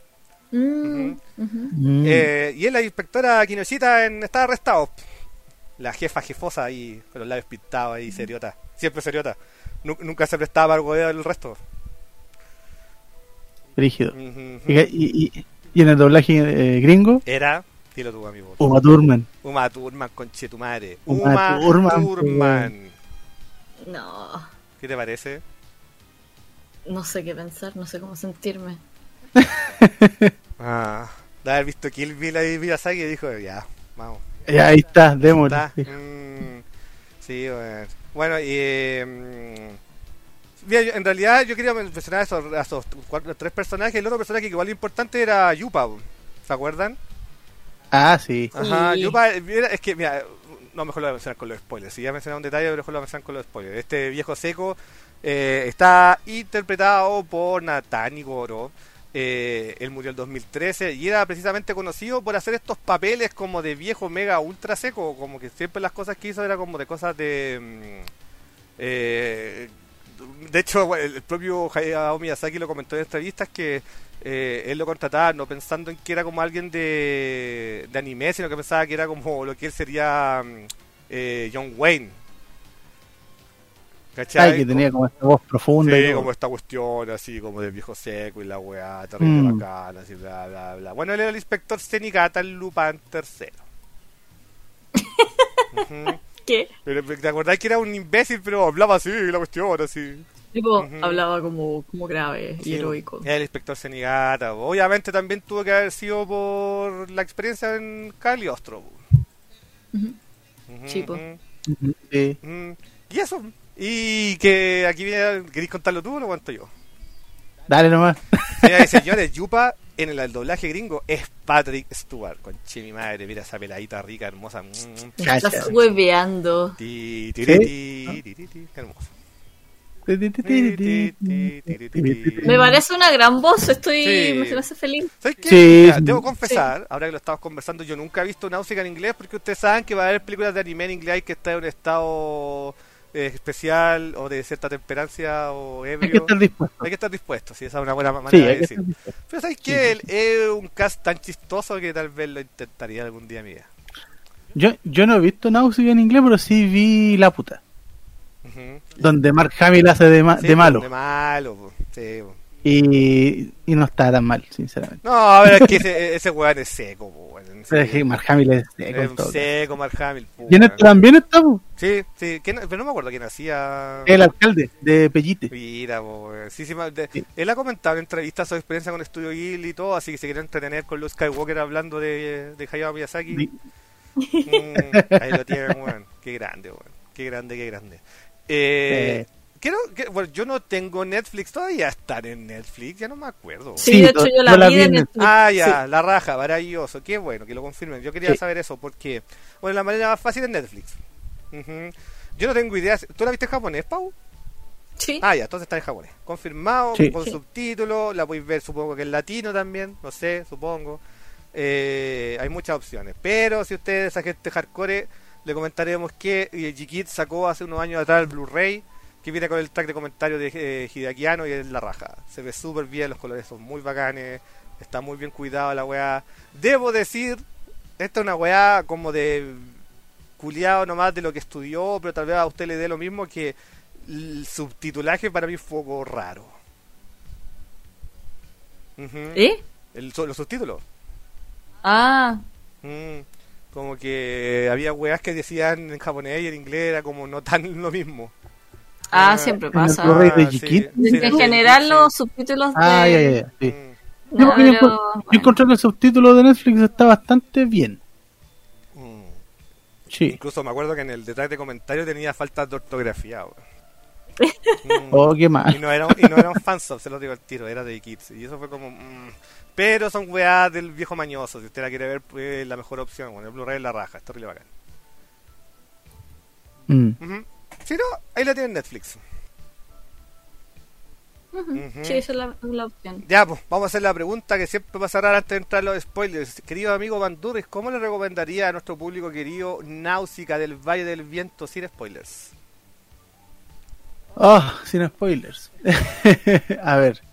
Mm, ujú. Mm. Eh, y es la inspectora Kinoshita en Estado Arrestado. La jefa jefosa ahí, con los labios pintados ahí, seriota. Siempre seriota. Nu- nunca se prestaba para algo del resto. Brígido. Ujú, ujú. Y, y- y en el doblaje eh, gringo, Era, dilo tú, amigo. Uma Thurman. Uma Thurman, conche tu madre. Uma Uma Thurman, Thurman. No, ¿Qué te parece? no sé qué pensar, no sé cómo sentirme. Ah, de haber visto Kill Bill ahí Miyazaki y dijo, ya, vamos. Ya, ahí está, démosle. Está. Sí. Mm, sí, bueno. Bueno, y... eh, mm, mira, yo- en realidad yo quería mencionar a esos, a esos cuatro, tres personajes. El otro personaje que igual importante era Yupa, ¿se acuerdan? Ah, sí. Ajá, Sí. Yupa, mira, es que, mira, no, mejor lo voy a mencionar con los spoilers. Si ya mencioné un detalle, pero mejor lo voy a mencionar con los spoilers. Este viejo seco eh, está interpretado por Natani Goro. Eh, él murió el dos mil trece y era precisamente conocido por hacer estos papeles como de viejo mega ultra seco, como que siempre las cosas que hizo era como de cosas de mm, eh, de hecho bueno, el propio Hayao Miyazaki lo comentó en entrevistas que eh, él lo contrataba no pensando en que era como alguien de, de anime, sino que pensaba que era como lo que él sería mm, eh, John Wayne. ¿Cachai? Ay, que tenía como esta voz profunda. y Sí, todo. como esta cuestión así, como de viejo seco y la weá, terrible Mm. bacana, así, bla, bla, bla. Bueno, él era el inspector Senigata, el Lupin tercero. Ujú. ¿Qué? Pero, ¿te acordás que era un imbécil, pero hablaba así, la cuestión, así? Tipo, Ujú. hablaba como, como grave y Sí, heroico. era el inspector Senigata. Obviamente también tuvo que haber sido por la experiencia en Cagliostro. Ujú. Ujú, Sí, po. ujú, Ujú, sí. ujú. Y eso. Y que aquí viene, ¿queréis contarlo tú o lo cuento yo? Dale nomás. Señoras y señores, Yupa en el, el doblaje gringo es Patrick Stewart. Conche mi madre, mira esa peladita rica, hermosa. Mm. Estás hueveando. Ti, ti, ti, ti, ti, ti, ti. Hermoso. Me parece una gran voz, estoy, Sí. me hace feliz. ¿Sabes qué? Sí, Mira, sí. debo confesar, ahora que lo estamos conversando, yo nunca he visto Náusica en inglés porque ustedes saben que va a haber películas de anime en inglés que está en un estado eh, especial o de cierta temperancia o ebrio. Hay que estar dispuesto. Hay que estar dispuesto, sí, esa es una buena manera Sí, de hay que decir. estar dispuesto. Pero ¿sabes qué? Él es un cast tan chistoso que tal vez lo intentaría algún día en mi vida. Yo, yo no he visto Náusica en inglés, pero sí vi La Puta. Ujú. Donde Mark Hamill hace de, ma- Sí, de malo. De malo, po. Sí, po. Y, y no está tan mal, sinceramente. No, a ver, es que ese, ese weón es seco, po, weón. Pero es que Mark Hamill es seco. Es en todo. seco, Mark Hamill. po, ¿Y en weón. este también está, po? Sí, sí, ¿quién- pero no me acuerdo quién hacía. El alcalde de Pellite. Mira, po, weón. Sí, sí, ma- de- Sí. él ha comentado en entrevistas su experiencia con Studio Ghibli y todo, así que se quiere entretener con Luke Skywalker hablando de, de Hayao Miyazaki. Sí. Mm, ahí lo tienen, weón. Qué grande, weón. Qué grande, qué grande. Eh, Eh. quiero, que, bueno, yo no tengo Netflix, todavía están en Netflix, ya no me acuerdo. Sí, Sí, de hecho yo la, yo la vi vi en en el- Netflix. Ah, ya, Sí. la raja, maravilloso. Qué bueno que lo confirmen. Yo quería Sí. saber eso porque, bueno, la manera más fácil es Netflix. Ujú. Yo no tengo idea. ¿Tú la viste en japonés, Pau? Sí. Ah, ya, entonces está en japonés. Confirmado, Sí. con Sí. subtítulos. La podéis ver, supongo que en latino también. No sé, supongo. Eh, hay muchas opciones. Pero si ustedes, esa gente hardcore, le comentaremos que eh, G-Kid sacó hace unos años atrás el Blu-ray que viene con el track de comentario de eh, Hideaki Anno y es la raja. Se ve súper bien, los colores son muy bacanes. Está muy bien cuidado la weá. Debo decir, esta es una weá como de culiado nomás de lo que estudió, pero tal vez a usted le dé lo mismo que el subtitulaje para mí fue un poco raro. Ujú. ¿Eh? El, so- los subtítulos. Ah, Mm, como que había weas que decían en japonés y en inglés era como no tan lo mismo. ah, Ah, siempre en el pasa. Blu-ray de sí, G-Kid. sí, en sí, general sí. los subtítulos de... Ah, ya, ya, ya. Sí. Mm, Sí, porque yo, pero, yo bueno. encontré que el subtítulo de Netflix está bastante bien. mm. Sí. Incluso me acuerdo que en el detrás de comentario tenía faltas de ortografía. weón. Mm. Oh, qué Y mal. no era, y no era un fansub, se lo digo al tiro, era de Kids. Y eso fue como. mm. Pero son weas del viejo mañoso. Si usted la quiere ver, pues la mejor opción. Bueno, el Blu-ray es la raja, está horrible bacán. Mm. Ujú. Si no, ahí la tiene en Netflix. Ujú. Ujú. Sí, esa es la, la opción. Ya, pues, vamos a hacer la pregunta que siempre pasará antes de entrar los spoilers. Querido amigo Bandurris, ¿cómo le recomendaría a nuestro público querido Náusica del Valle del Viento sin spoilers? Ah, sin spoilers. A ver.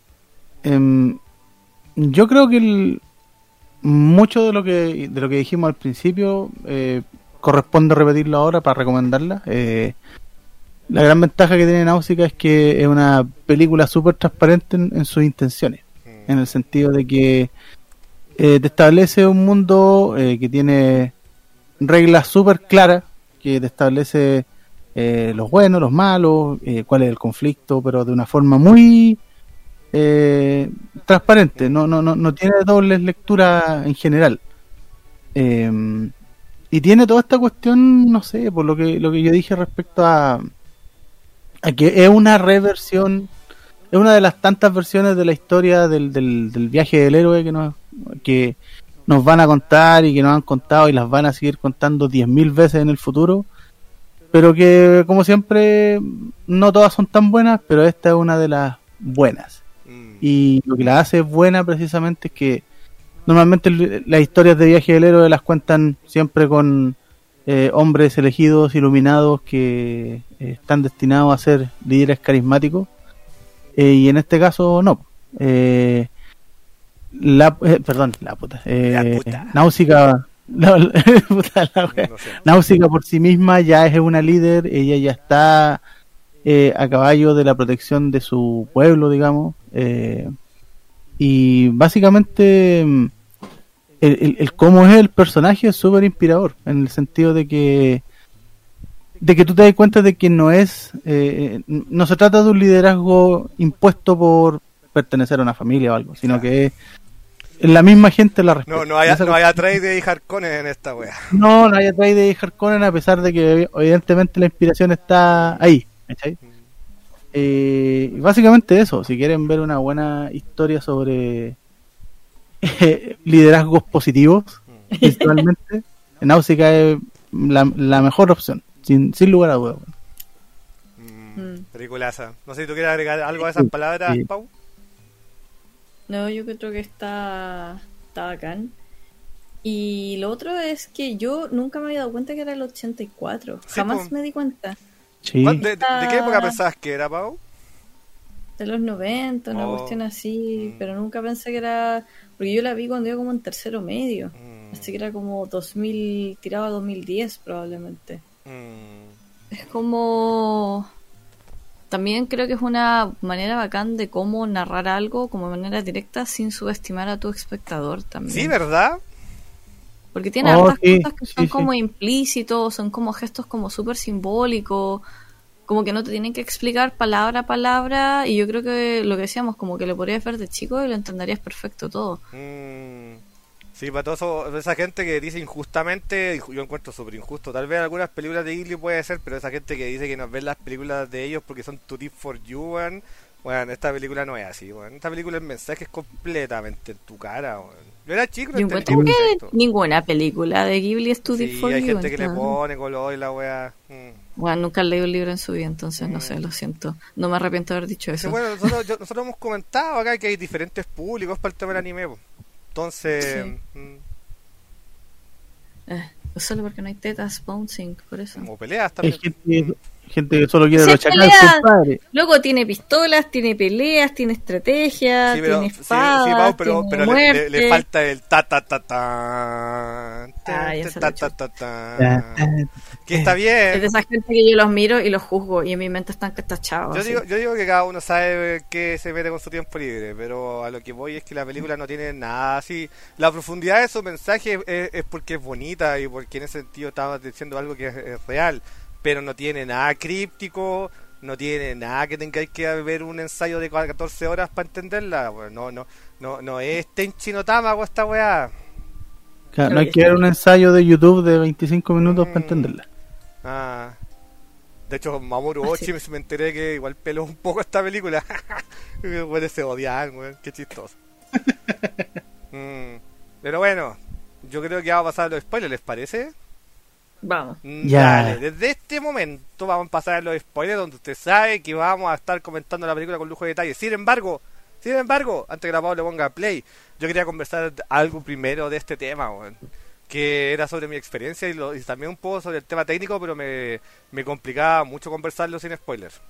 Em, yo creo que el- mucho de lo que de lo que dijimos al principio eh, corresponde repetirlo ahora para recomendarla. Eh, la gran ventaja que tiene Náusica es que es una película súper transparente en, en sus intenciones. Mm. En el sentido de que eh, te establece un mundo eh, que tiene reglas súper claras, que te establece eh, los buenos, los malos, eh, cuál es el conflicto, pero de una forma muy eh, transparente, no, no, no, no tiene dobles lecturas en general. Eh, y tiene toda esta cuestión, no sé, por lo que, lo que yo dije respecto a, a que es una reversión, es una de las tantas versiones de la historia del, del, del viaje del héroe que nos, que nos van a contar y que nos han contado y las van a seguir contando diez mil veces en el futuro, pero que como siempre no todas son tan buenas, pero esta es una de las buenas. Mm. Y lo que la hace buena precisamente es que normalmente el- las historias de viaje del héroe las cuentan siempre con eh, hombres elegidos, iluminados, que eh, están destinados a ser líderes carismáticos. Eh, y en este caso no. Eh, la, eh, perdón, la puta. Eh, La puta. Náusica, la, puta la wea. No sé. Náusica por sí misma ya es una líder, ella ya está eh, a caballo de la protección de su pueblo, digamos. Eh, y básicamente mm, el, el, el cómo es el personaje es súper inspirador, en el sentido de que de que tú te das cuenta de que no es eh, no se trata de un liderazgo impuesto por pertenecer a una familia o algo, sino que es la misma gente la respeta. No, no hay, Esa no hay Atreides y Harkonnen en esta wea. no, no hay atrás de Harkonnen, a pesar de que evidentemente la inspiración está ahí, ¿cachai? Eh, y básicamente eso, si quieren ver una buena historia sobre eh, liderazgos positivos, principalmente, Náusica es la, la mejor opción, sin, sin lugar a dudas. Mm, Mm. Peliculaza. No sé si tú quieres agregar algo a esas Sí, palabras, sí. Pau. No, yo creo que está, está bacán. Y lo otro es que yo nunca me había dado cuenta que era el ochenta y cuatro. Sí, Jamás pues. me di cuenta. Sí. ¿Cuán- ¿De, de- de qué época Ah. pensabas que era, Pau? De los noventa, una Oh. cuestión así. Mm. Pero nunca pensé que era... Porque yo la vi cuando iba como en tercero medio. Mm, Así que era como dos mil, tiraba a dos mil diez probablemente. mm, Es como... también creo que es una manera bacán de cómo narrar algo como manera directa sin subestimar a tu espectador también. Sí, ¿verdad? Porque tiene Oh, hartas sí, cosas que sí, son sí. como implícitos, son como gestos como súper simbólicos, como que no te tienen que explicar palabra a palabra, y yo creo que lo que decíamos, como que lo podrías ver de chico y lo entenderías perfecto todo. Mm, sí, para todo eso, esa gente que dice injustamente, yo encuentro súper injusto. Tal vez algunas películas de Ghibli puede ser, pero esa gente que dice que nos ven las películas de ellos porque son too deep for you, weón. Bueno, esta película no es así, weón. Esta película el mensaje es completamente en tu cara, weón. Yo era chico, no Yo entendí encuentro que perfecto. ninguna película de Ghibli es too deep Sí, for hay you, gente que le entonces- pone color y la weá. Mm. Bueno, nunca he leído un libro en su vida, entonces no Mm. sé, lo siento. No me arrepiento de haber dicho Sí, eso. bueno, nosotros, yo- nosotros hemos comentado acá que hay diferentes públicos para el tema del anime, po. Entonces, Sí. mm, Eh, solo porque no hay tetas bouncing, por eso. como peleas Hay también. gente, gente que solo quiere Se rechacar pelea. compadre. Luego tiene pistolas, tiene peleas, tiene estrategia, Sí, pero, tiene sí, espadas, sí, Pau, pero, tiene pero le, muerte. le- le falta el ta ta ta ta Ah, ya se ta lo ta he ta ta Ah, ah, que está Es de bien. esa gente que yo los miro y los juzgo y en mi mente están tachados. Yo así. digo, yo digo que cada uno sabe qué se mete con su tiempo libre, pero a lo que voy es que la película no tiene nada así. La profundidad de su mensaje es, es porque es bonita y porque en ese sentido estaba diciendo algo que es, es real, pero no tiene nada críptico, no tiene nada que tengáis que ver un ensayo de catorce horas para entenderla. Bueno, no, no, no, no es Tenchi no Tamago esta weá. Claro, no hay que ver un ensayo de YouTube de veinticinco minutos Mm. para entenderla. Ah. De hecho, Mamoru Ah, Oshii sí. me- me enteré que igual peló un poco esta película. Bueno, se odian, weón. Qué chistoso. Mm, Pero bueno, yo creo que vamos a pasar a los spoilers, ¿les parece? Vamos. Mm, Ya. Dale, desde este momento vamos a pasar a los spoilers donde usted sabe que vamos a estar comentando la película con lujo de detalle. Sin embargo, sin embargo, antes que la Pau le ponga play, yo quería conversar algo primero de este tema, weón, que era sobre mi experiencia y, lo- y también un poco sobre el tema técnico, pero me, me complicaba mucho conversarlo sin spoilers.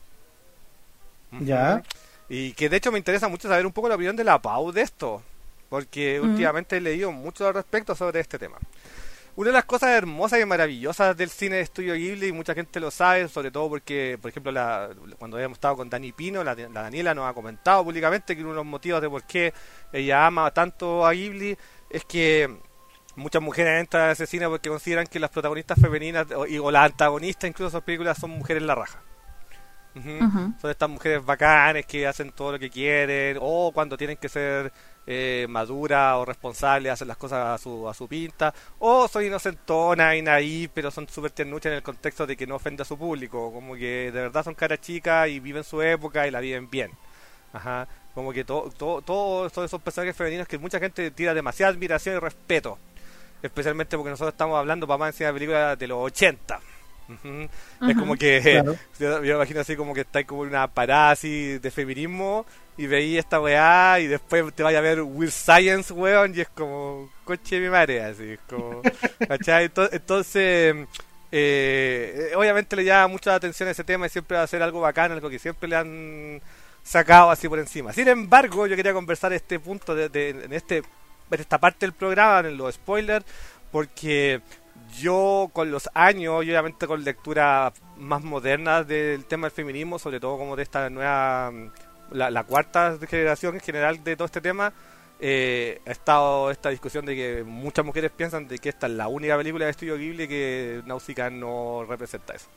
Ujú. Ya. Y que de hecho me interesa mucho saber un poco la opinión de la Pau de esto, porque Ujú. últimamente he leído mucho al respecto sobre este tema. Una de las cosas hermosas y maravillosas del cine de Estudio Ghibli, y mucha gente lo sabe, sobre todo porque, por ejemplo, la, cuando habíamos estado con Dani Pino, la, la Daniela nos ha comentado públicamente que uno de los motivos de por qué ella ama tanto a Ghibli es que muchas mujeres entran a ese cine porque consideran que las protagonistas femeninas o, y- o las antagonistas incluso de esas películas son mujeres la raja. Ujú. Ujú. Son estas mujeres bacanes que hacen todo lo que quieren, o cuando tienen que ser eh, maduras o responsables, hacen las cosas a su, a su pinta, o son inocentonas y naí, pero son súper tiernuchas en el contexto de que no ofende a su público, como que de verdad son caras chicas y viven su época y la viven bien. Ajá. Como que todo, todo, todos esos personajes femeninos que mucha gente tira demasiada admiración y respeto, especialmente porque nosotros estamos hablando para más encima de películas de los ochenta. Ujú. Es Ujú. como que Claro. yo, yo me imagino así como que estáis como en una parada así de feminismo y veí esta weá y después te vaya a ver Weird Science, weón, y es como coche de mi madre, así, es como, ¿cachai? Ento- Entonces, eh, eh, obviamente le llama mucha atención ese tema y siempre va a ser algo bacán, algo que siempre le han sacado así por encima. Sin embargo, yo quería conversar este punto de, de- en este en esta parte del programa, en los spoilers, porque yo con los años y obviamente con lecturas más modernas del tema del feminismo, sobre todo como de esta nueva, la, la cuarta generación en general de todo este tema, eh, ha estado esta discusión de que muchas mujeres piensan de que esta es la única película de Estudio Ghibli que Nausicaa no representa eso.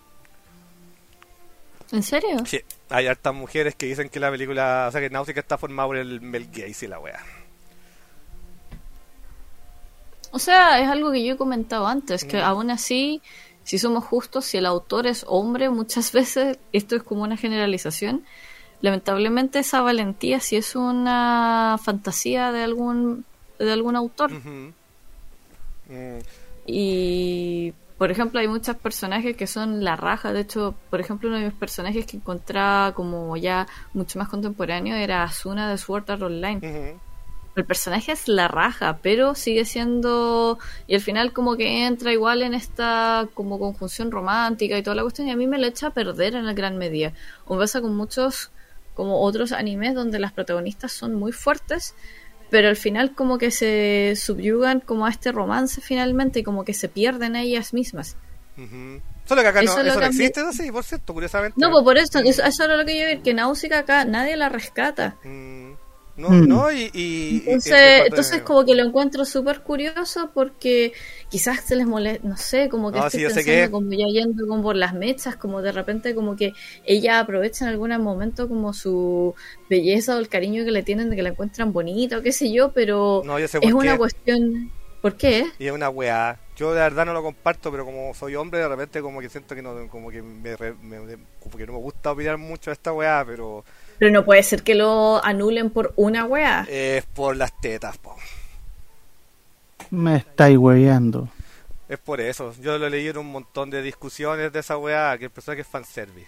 ¿En serio? Sí, hay hartas mujeres que dicen que la película, o sea que Nausicaa está formada por el Mel Gaze y la wea. O sea, es algo que yo he comentado antes, que Mm. aún así, si somos justos, si el autor es hombre, muchas veces, esto es como una generalización, lamentablemente esa valentía sí es una fantasía de algún, de algún autor. Ujú. Mm, Y, por ejemplo, hay muchos personajes que son la raja. De hecho, por ejemplo, uno de mis personajes que encontraba como ya mucho más contemporáneo era Asuna de Sword Art Online. ujú. El personaje es la raja, pero sigue siendo... Y al final como que entra igual en esta como conjunción romántica y toda la cuestión, y a mí me lo echa a perder en la gran medida. O me pasa con muchos, como otros animes donde las protagonistas son muy fuertes, pero al final como que se subyugan como a este romance finalmente y como que se pierden ellas mismas. Uh-huh. Solo que acá Eso no, es lo eso que no a mí- existe, eso sí, por cierto, curiosamente. No, pues por eso, eso, eso era lo que yo vi, que Náusica acá nadie la rescata. Mm, no, Mm. no, y... y- y- Entonces, y- y- entonces como que lo encuentro súper curioso porque quizás se les molesta, no sé, como que No, estoy sí, yo sé pensando que- como ya yendo como por las mechas, como de repente como que ella aprovecha en algún momento como su belleza o el cariño que le tienen de que la encuentran bonita o qué sé yo, pero No, yo sé es por una qué. cuestión... ¿Por qué? Y es una weá. Yo de verdad no lo comparto, pero como soy hombre, de repente como que siento que no, como que me, re- me- me- como que no me gusta opinar mucho de esta weá, pero Pero no puede ser que lo anulen por una wea. es por las tetas, po. Me estáis hueveando. Es por eso. Yo lo leí en un montón de discusiones de esa weá, que el personaje es fanservice.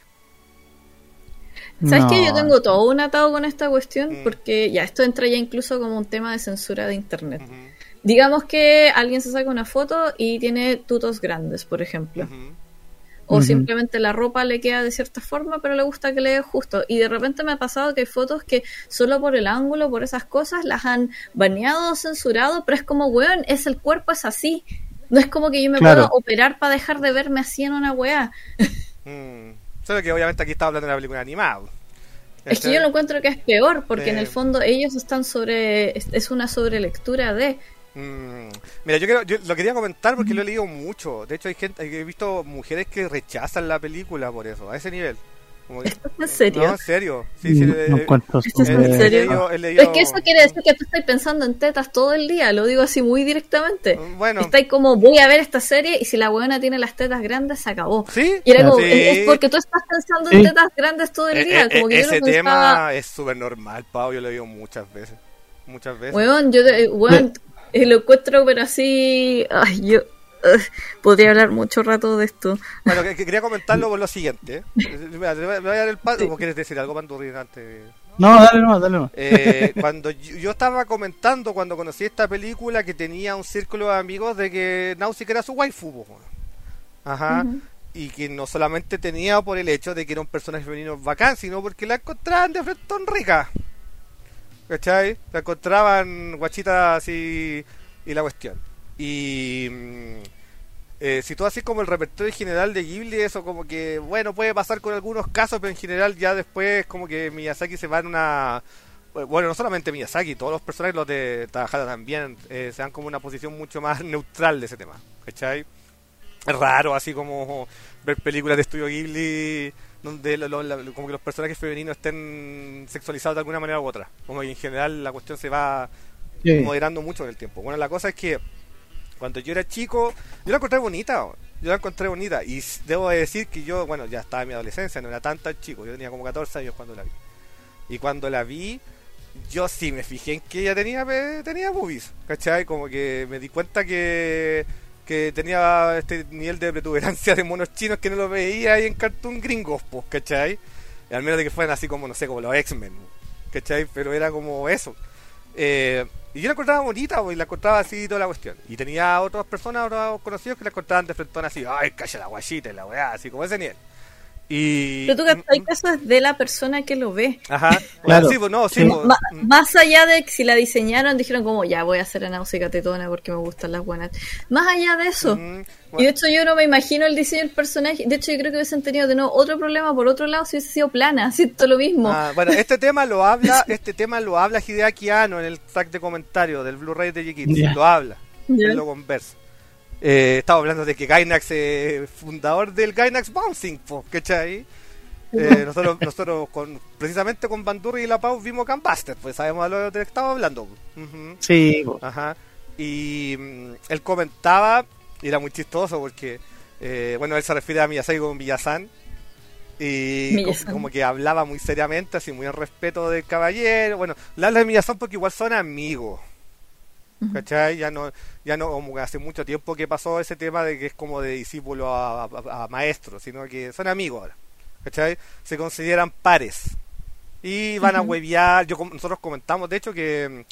¿Sabes No. qué? Yo tengo todo un atado con esta cuestión Mm. porque ya esto entra ya incluso como un tema de censura de internet. Ujú, Digamos que alguien se saca una foto y tiene tutos grandes, por ejemplo. ujú. O Ujú. simplemente la ropa le queda de cierta forma, pero le gusta que le dé justo. Y de repente me ha pasado que hay fotos que solo por el ángulo, por esas cosas, las han baneado o censurado, pero es como, weón, es el cuerpo es así. No es como que yo me Claro. pueda operar para dejar de verme así en una weá. Mm. Solo que obviamente aquí estaba hablando de una película animada. Es que yo lo encuentro que es peor, porque en Eh. el fondo ellos están sobre... es- es una sobrelectura de... Mm, Mira, yo, quiero, yo lo quería comentar porque lo he leído mucho. De hecho, hay gente, he visto mujeres que rechazan la película por eso, a ese nivel. Como que- ¿Estás en serio? No, en serio. Sí, sí, no, eh, no encuentro ¿Esto es súper- en he serio? leído- he leído- Es que eso quiere decir que tú estás pensando en tetas todo el día, lo digo así muy directamente. Bueno, Estáis como, voy a ver esta serie y si la weona tiene las tetas grandes, se acabó. ¿sí? Y era como, Sí. es es porque tú estás pensando Sí. en tetas grandes todo el Eh, día. eh, Como que yo ese lo pensaba, tema es súper normal, Pau. Yo lo he leído muchas veces. Muchas veces. weón, yo de- weón, eh, lo encuentro, pero así, ay, yo ugh, podría hablar mucho rato de esto. Bueno, que, que quería comentarlo por lo siguiente. ¿eh? Mira, te voy a te voy a dar el paso. ¿O quieres decir algo, Pandurri, antes? No, dale nomás, dale nomás. Eh, cuando yo, yo estaba comentando cuando conocí esta película que tenía un círculo de amigos de que Náusica era su waifu, po, weón. Ajá. Ujú. Y que no solamente tenía por el hecho de que era un personaje femenino bacán, sino porque la encontraban de frente rica. ¿Cachai? La encontraban guachita así y la cuestión. Y mm, eh, si tú así como el repertorio general de Ghibli, eso como que, bueno, puede pasar con algunos casos, pero en general ya después como que Miyazaki se va en una... Bueno, no solamente Miyazaki, todos los personajes, los de Takahata también, eh, se dan como una posición mucho más neutral de ese tema. ¿Cachai? Es raro así como ver películas de estudio Ghibli donde lo- lo- la- como que los personajes femeninos estén sexualizados de alguna manera u otra. Como que en general la cuestión se va Sí. moderando mucho en el tiempo. Bueno, la cosa es que cuando yo era chico, yo la encontré bonita, weón. Yo la encontré bonita. Y s- debo de decir que yo, bueno, ya estaba en mi adolescencia, no era tan tan chico. Yo tenía como catorce años cuando la vi. Y cuando la vi, yo sí me fijé en que ella tenía pe- tenía boobies, ¿cachai? Como que me di cuenta que que tenía este nivel de protuberancia de monos chinos que no lo veía ahí en cartoon gringos, pues, ¿cachai? Y al menos de que fueran así como, no sé, como los X-Men, ¿cachai? Pero era como eso. Eh, y yo la encontraba bonita, pues, y la encontraba así toda la cuestión. Y tenía otras personas, otros conocidos que la encontraban de frente así, ay, calla la guachita y la weá, así como ese nivel. Y... Pero tú captas que eso es de la persona que lo ve. Ajá, Claro. sí, pues no, sí, Sí. pues, Ma- mm. más allá de que si la diseñaron, dijeron como, ya voy a hacer a Náusica tetona porque me gustan las buenas. Más allá de eso. Mm, Y de bueno, hecho yo no me imagino el diseño del personaje. De hecho yo creo que hubiesen tenido de nuevo otro problema por otro lado si hubiese sido plana. Siento lo mismo. ah, bueno, este tema lo habla, este tema lo habla Hideaki Anno en el track de comentarios del Blu-ray de G-Kids. Ya. Lo habla, Ya. él lo conversa. Eh, estaba hablando de que Gainax, eh, fundador del Gainax Bouncing, po, ¿cachai? Eh, nosotros, nosotros con, precisamente con Bandurri y la Pau vimos Gunbuster, pues sabemos de lo que estaba hablando. Ujú. Sí, po. Ajá. Y mm, él comentaba, y era muy chistoso porque, eh, bueno, él se refiere a Miyazaki como Miyazan. Y co- Miyazan. como que hablaba muy seriamente, así muy en respeto del caballero. Bueno, le habla de Miyazan porque igual son amigos. Ujú. ¿Cachai? Ya no, ya no, como que hace mucho tiempo que pasó ese tema de que es como de discípulo a, a- a maestro, sino que son amigos ahora. ¿Cachai? Se consideran pares. Y van a Ujú. huevear. Yo, com- nosotros comentamos, de hecho, que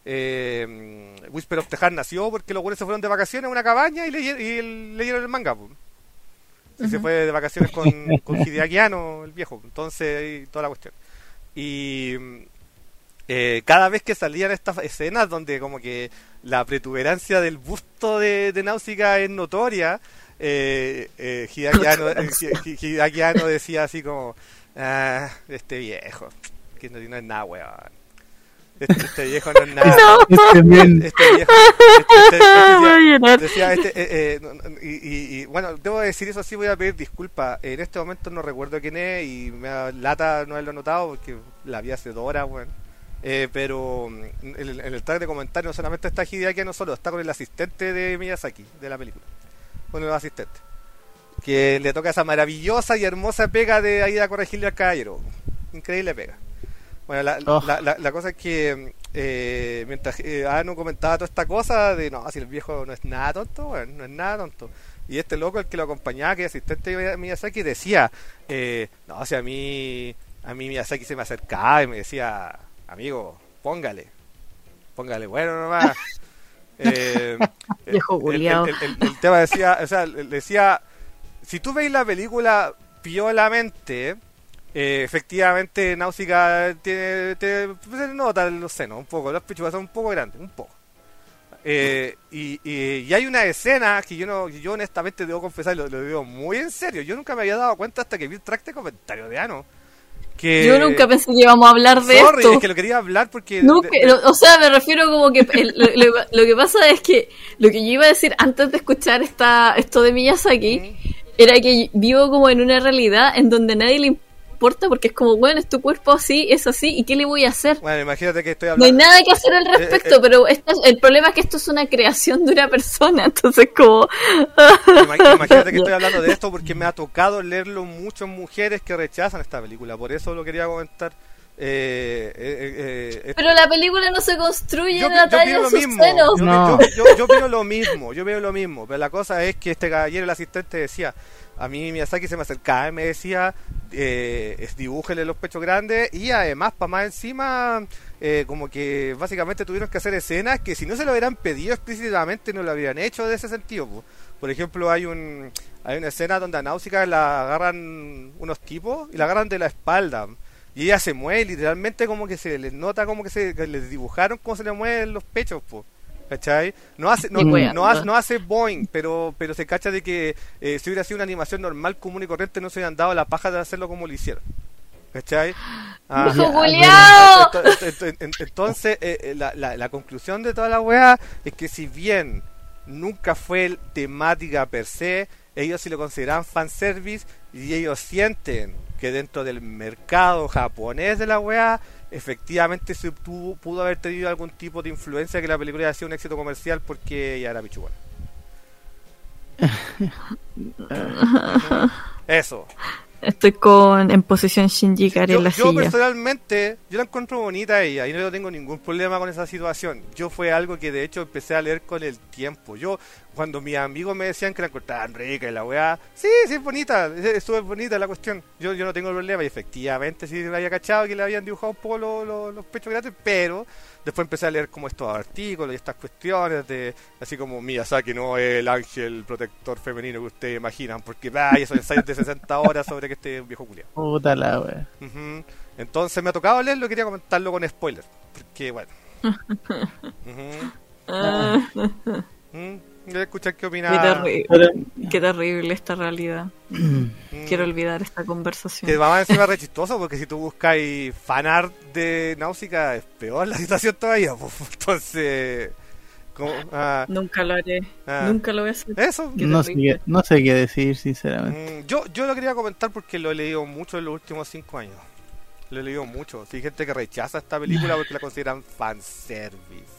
eh, Whisper of the Heart nació porque los güeyes se fueron de vacaciones a una cabaña y, leye- y el- leyeron el manga. Po. Y se Ujú. fue de vacaciones con, con Hideaki Anno, el viejo. Entonces, y toda la cuestión. Y, eh, cada vez que salían estas escenas donde como que la protuberancia del busto de, de Náusica es notoria, eh, eh, Hideaki Anno, eh, Hideaki Anno decía así como, ah, este viejo, que no, no es nada, weón. Este, este viejo no es nada. No. Este, viejo, este, este, este, Voy a decía, este, eh, eh, y, y, y bueno, debo decir eso sí, voy a pedir disculpas. En este momento no recuerdo quién es y me da lata no haberlo notado porque la vi hace dos horas, bueno. Eh, pero en el, en el tag de comentarios no solamente está Hideaki no solo, está con el asistente de Miyazaki, de la película. Con el asistente. Que le toca esa maravillosa y hermosa pega de ir a corregirle al caballero. Increíble pega. Bueno, la, oh. la, la, la cosa es que eh, mientras eh, Ano comentaba toda esta cosa de no, si el viejo no es nada tonto, bueno, no es nada tonto. Y este loco, el que lo acompañaba, que es asistente de Miyazaki, decía, eh, no, si a mí, a mí Miyazaki se me acercaba y me decía, amigo, póngale, póngale, bueno nomás. eh, viejo culiao. El, el, el, el tema decía, o sea, decía, si tú veis la película piolamente, Eh, efectivamente Náusica tiene, tiene se nota los senos un poco, las pechugas son un poco grandes, un poco eh, y, y, y hay una escena que yo no yo honestamente debo confesar, lo, lo digo muy en serio, yo nunca me había dado cuenta hasta que vi el track de comentario de Ano que... yo nunca pensé que íbamos a hablar de Sorry, esto es que lo quería hablar porque nunca, de, de... o sea me refiero como que el, lo, lo, lo que pasa es que lo que yo iba a decir antes de escuchar esta esto de Miyazaki mm. era que vivo como en una realidad en donde nadie le importa importa porque es como, bueno, es tu cuerpo así, es así, ¿y qué le voy a hacer? Bueno, imagínate que estoy hablando... No hay nada que hacer al respecto, eh, eh, pero esto, el problema es que esto es una creación de una persona, entonces como... Imagínate que estoy hablando de esto porque me ha tocado leerlo muchas mujeres que rechazan esta película, por eso lo quería comentar. Eh, eh, eh, pero la película no se construye yo, en la talla de sus senos. Yo, no. yo, yo, yo veo lo mismo, yo veo lo mismo, pero la cosa es que este caballero, el asistente, decía... A mí Miyazaki se me acercaba y me decía, eh, dibújele los pechos grandes y además, para más encima, eh, como que básicamente tuvieron que hacer escenas que si no se lo hubieran pedido explícitamente no lo habrían hecho de ese sentido. Pues. Por ejemplo, hay un hay una escena donde a Náusica la agarran unos tipos y la agarran de la espalda y ella se mueve literalmente como que se les nota como que se que les dibujaron cómo se le mueven los pechos, pues. ¿Cachai? No hace, no, no, no hace, no hace boing, pero, pero se cacha de que eh, si hubiera sido una animación normal, común y corriente, no se hubieran dado la paja de hacerlo como lo hicieron. ¿Cachai? Ah, ¡Juliao! Entonces, eh, la, la, la conclusión de toda la weá es que si bien nunca fue temática per se, ellos sí lo consideran fanservice y ellos sienten que dentro del mercado japonés de la weá efectivamente se tuvo, pudo haber tenido algún tipo de influencia que la película haya sido un éxito comercial porque ella era pichugona. Eso. Estoy con en posición Shinji Kari en la yo, yo silla. personalmente, yo la encuentro bonita a ella y no tengo ningún problema con esa situación. Yo fue algo que de hecho empecé a leer con el tiempo. Yo, cuando mis amigos me decían que la encontraban rica y la weá, sí, sí es bonita, es súper bonita la cuestión. Yo, yo no tengo problema y efectivamente sí me había cachado que le habían dibujado un poco los, los, los pechos grandes, pero después empecé a leer como estos artículos y estas cuestiones de, así como Miyazaki no es el ángel protector femenino que ustedes imaginan, porque vaya, esos ensayos de sesenta horas sobre que este es un viejo culiado. Puta la wea. Uh-huh. Entonces me ha tocado leerlo y quería comentarlo con spoilers, porque bueno. Uh-huh. uh-huh. Voy a escuchar qué opina. Qué terrible, qué terrible esta realidad. Quiero olvidar esta conversación. Que va encima re chistoso porque si tú buscáis fanart de Náusica es peor la situación todavía. Pues, entonces, como, ah, nunca lo haré. Ah, nunca lo voy a hacer. Eso. No sé, qué, no sé qué decir, sinceramente. Mm, yo, yo lo quería comentar porque lo he leído mucho en los últimos cinco años. Lo he leído mucho. Hay gente que rechaza esta película porque la consideran fanservice.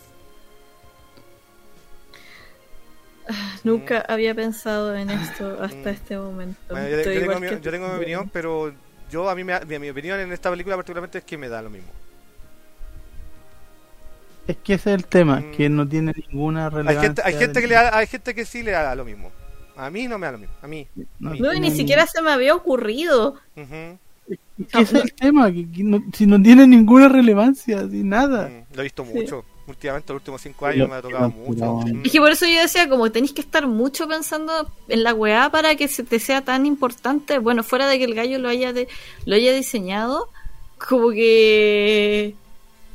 Nunca mm. había pensado en esto hasta mm. este momento. Bueno, yo, yo, tengo mi, yo tengo mi opinión, pero yo a mí me, mi, mi opinión en esta película particularmente es que me da lo mismo. Es que ese es el tema, mm. que no tiene ninguna relevancia. Hay gente, hay gente que le da, hay gente que sí le da lo mismo. A mí no me da lo mismo. A mí. No, a mí. no y ni siquiera se me había ocurrido. Uh-huh. Es que ese es el tema, que, que no, si no tiene ninguna relevancia, ni nada. Mm, lo he visto mucho. Sí. Últimamente, los últimos cinco años me ha tocado mucho. Es que por eso yo decía, como tenéis que estar mucho pensando en la weá para que se te sea tan importante. Bueno, fuera de que el gallo lo haya de, lo haya diseñado, como que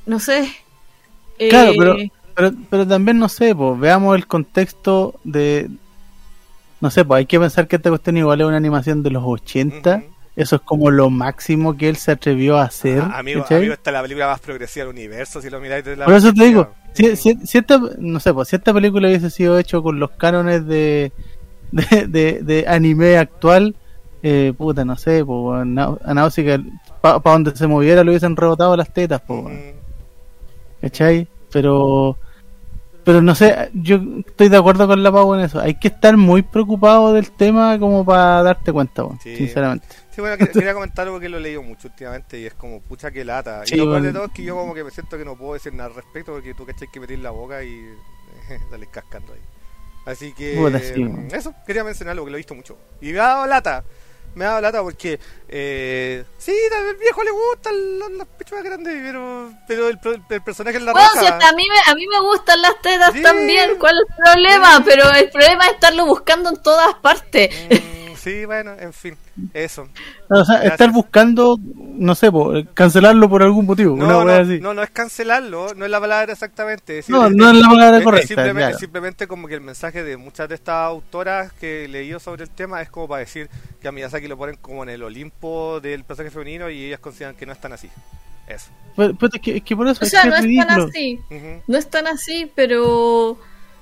no sé. Eh, Claro, pero, pero, pero también no sé, pues, veamos el contexto de... No sé, pues hay que pensar que esta cuestión igual es una animación de los ochenta. Ujú. Eso es como lo máximo que él se atrevió a hacer. Ah, amigo, ¿cachai? amigo, esta es la película más progresiva del universo, si lo miráis desde la Por eso te digo, perspectiva. si, si, si esta, no sé, pues si esta película hubiese sido hecho con los cánones de, de, de, de anime actual, eh, puta, no sé, pues a Náusica, para pa donde se moviera le hubiesen rebotado las tetas, pues, Ujú. ¿cachai? Pero, pero no sé, yo estoy de acuerdo con la Pau en eso. Hay que estar muy preocupado del tema como para darte cuenta, bueno, Sí. sinceramente. Sí, bueno, que- quería comentar algo que lo he leído mucho últimamente y es como, pucha, que lata. Sí, y lo peor bueno. de todo es que yo como que me siento que no puedo decir nada al respecto porque tú, cachai, que meter la boca y sales cascando ahí. Así que, Puta, sí, mm, bueno. eso, quería mencionarlo porque lo he visto mucho. Y me ha dado lata. Me ha dado lata porque, eh, sí, al viejo le gustan los- las pechugas grandes, pero, pero el, el- el personaje es la Bueno, raja. si hasta a mí, me, a mí me gustan las tetas Sí. también, ¿cuál es el problema? Pero el problema es estarlo buscando en todas partes. Mm, sí, bueno, en fin, eso. O sea, Gracias. estar buscando, no sé, pues, cancelarlo por algún motivo, una No, wea no, así. no, no es cancelarlo, no es la palabra exactamente. Es, No, es- no es la palabra es- correcta, es simplemente, claro. es simplemente como que el mensaje de muchas de estas autoras que he leído sobre el tema es como para decir que a Miyazaki lo ponen como en el Olimpo del personaje femenino y ellas consideran que no están así. Eso. Pero, pero es, que, es que por eso O es sea, que no es es ridículo. tan así. Ujú. No es tan así, pero...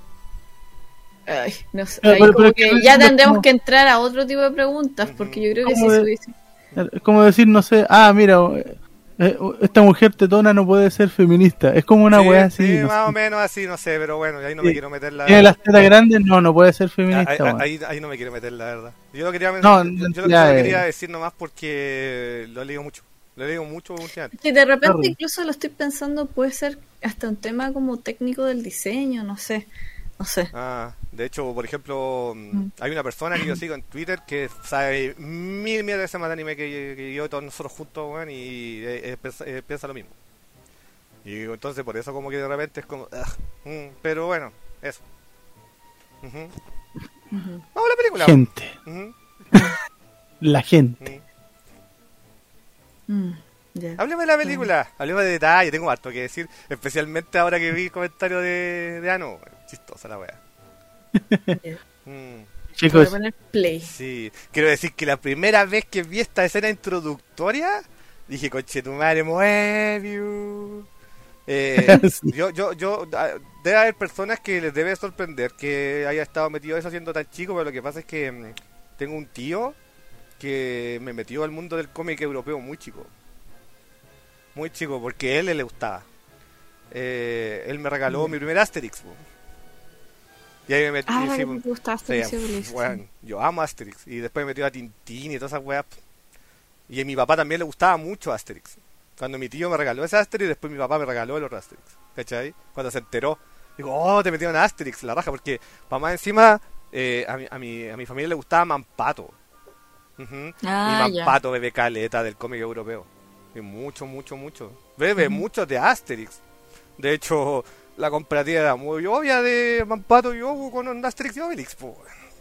Ay, no sé, Pero- ahí pero- como pero que es que ya no es tendremos como- que entrar a otro tipo de preguntas, porque yo creo que si ¿Cómo se de- hubiese... Es como decir, no sé, ah, mira, eh, eh, esta mujer tetona no puede ser feminista. Es como una Sí, wea así. sí, no más sé. o menos así, no sé, pero bueno, ahí no Sí. me quiero meter la... Tiene las tetas grandes, no, no puede ser Ah, feminista. ahí, weón. ahí, ahí no me quiero meter, la verdad. Yo lo quería, men- No, yo, yo- yo lo- ya, yo lo eh. quería decir nomás porque lo he leído mucho. Lo he leído mucho últimamente. Que de repente Sorry. incluso lo estoy pensando, puede ser hasta un tema como técnico del diseño, no sé, no sé. Ah, de hecho, por ejemplo, mm, Mm. hay una persona que yo sigo en Twitter que sabe mil mil veces más de anime que, que yo, todos nosotros juntos, weón, y eh, eh, piensa, eh, piensa lo mismo. Y entonces por eso como que de repente es como... ugh, mm, pero bueno, eso. Ujú. Ujú. Vamos a la película. Gente, Ujú, la gente. ujú. Mm, ya. Hablemos de la película, hablemos de detalle, tengo harto que decir, especialmente ahora que vi el comentario de, de Ano, chistosa la wea. Ya. Mm. Voy a Chicos, poner play. Sí, quiero decir que la primera vez que vi esta escena introductoria, dije, conche tu madre, Moebius. Eh, Sí. yo, yo, yo, ah, debe haber personas que les debe sorprender que haya estado metido eso siendo tan chico, pero lo que pasa es que mm, tengo un tío que me metió al mundo del cómic europeo muy chico. Muy chico, porque a él le gustaba. Eh, él me regaló mi primer Asterix. po. Y ahí me metí. Ah, sí, que po. te gustaba Sí, este sí, weón, yo amo Asterix. Y después me metió a Tintín y todas esas weas. Y a mi papá también le gustaba mucho Asterix. Cuando mi tío me regaló ese Asterix, después mi papá me regaló el otro Asterix. ¿Cachai? Cuando se enteró. Digo, oh, te metieron a Asterix, la raja. Porque para más encima, eh, a, mi, a, mi, a mi familia le gustaba Mampato. Ujú. Ah, y ya. Mampato bebe caleta del cómic europeo. Y mucho, mucho, mucho. Bebe mucho de Asterix. De hecho, la comparativa era muy obvia de Mampato y Obu con Asterix y Obelix. po.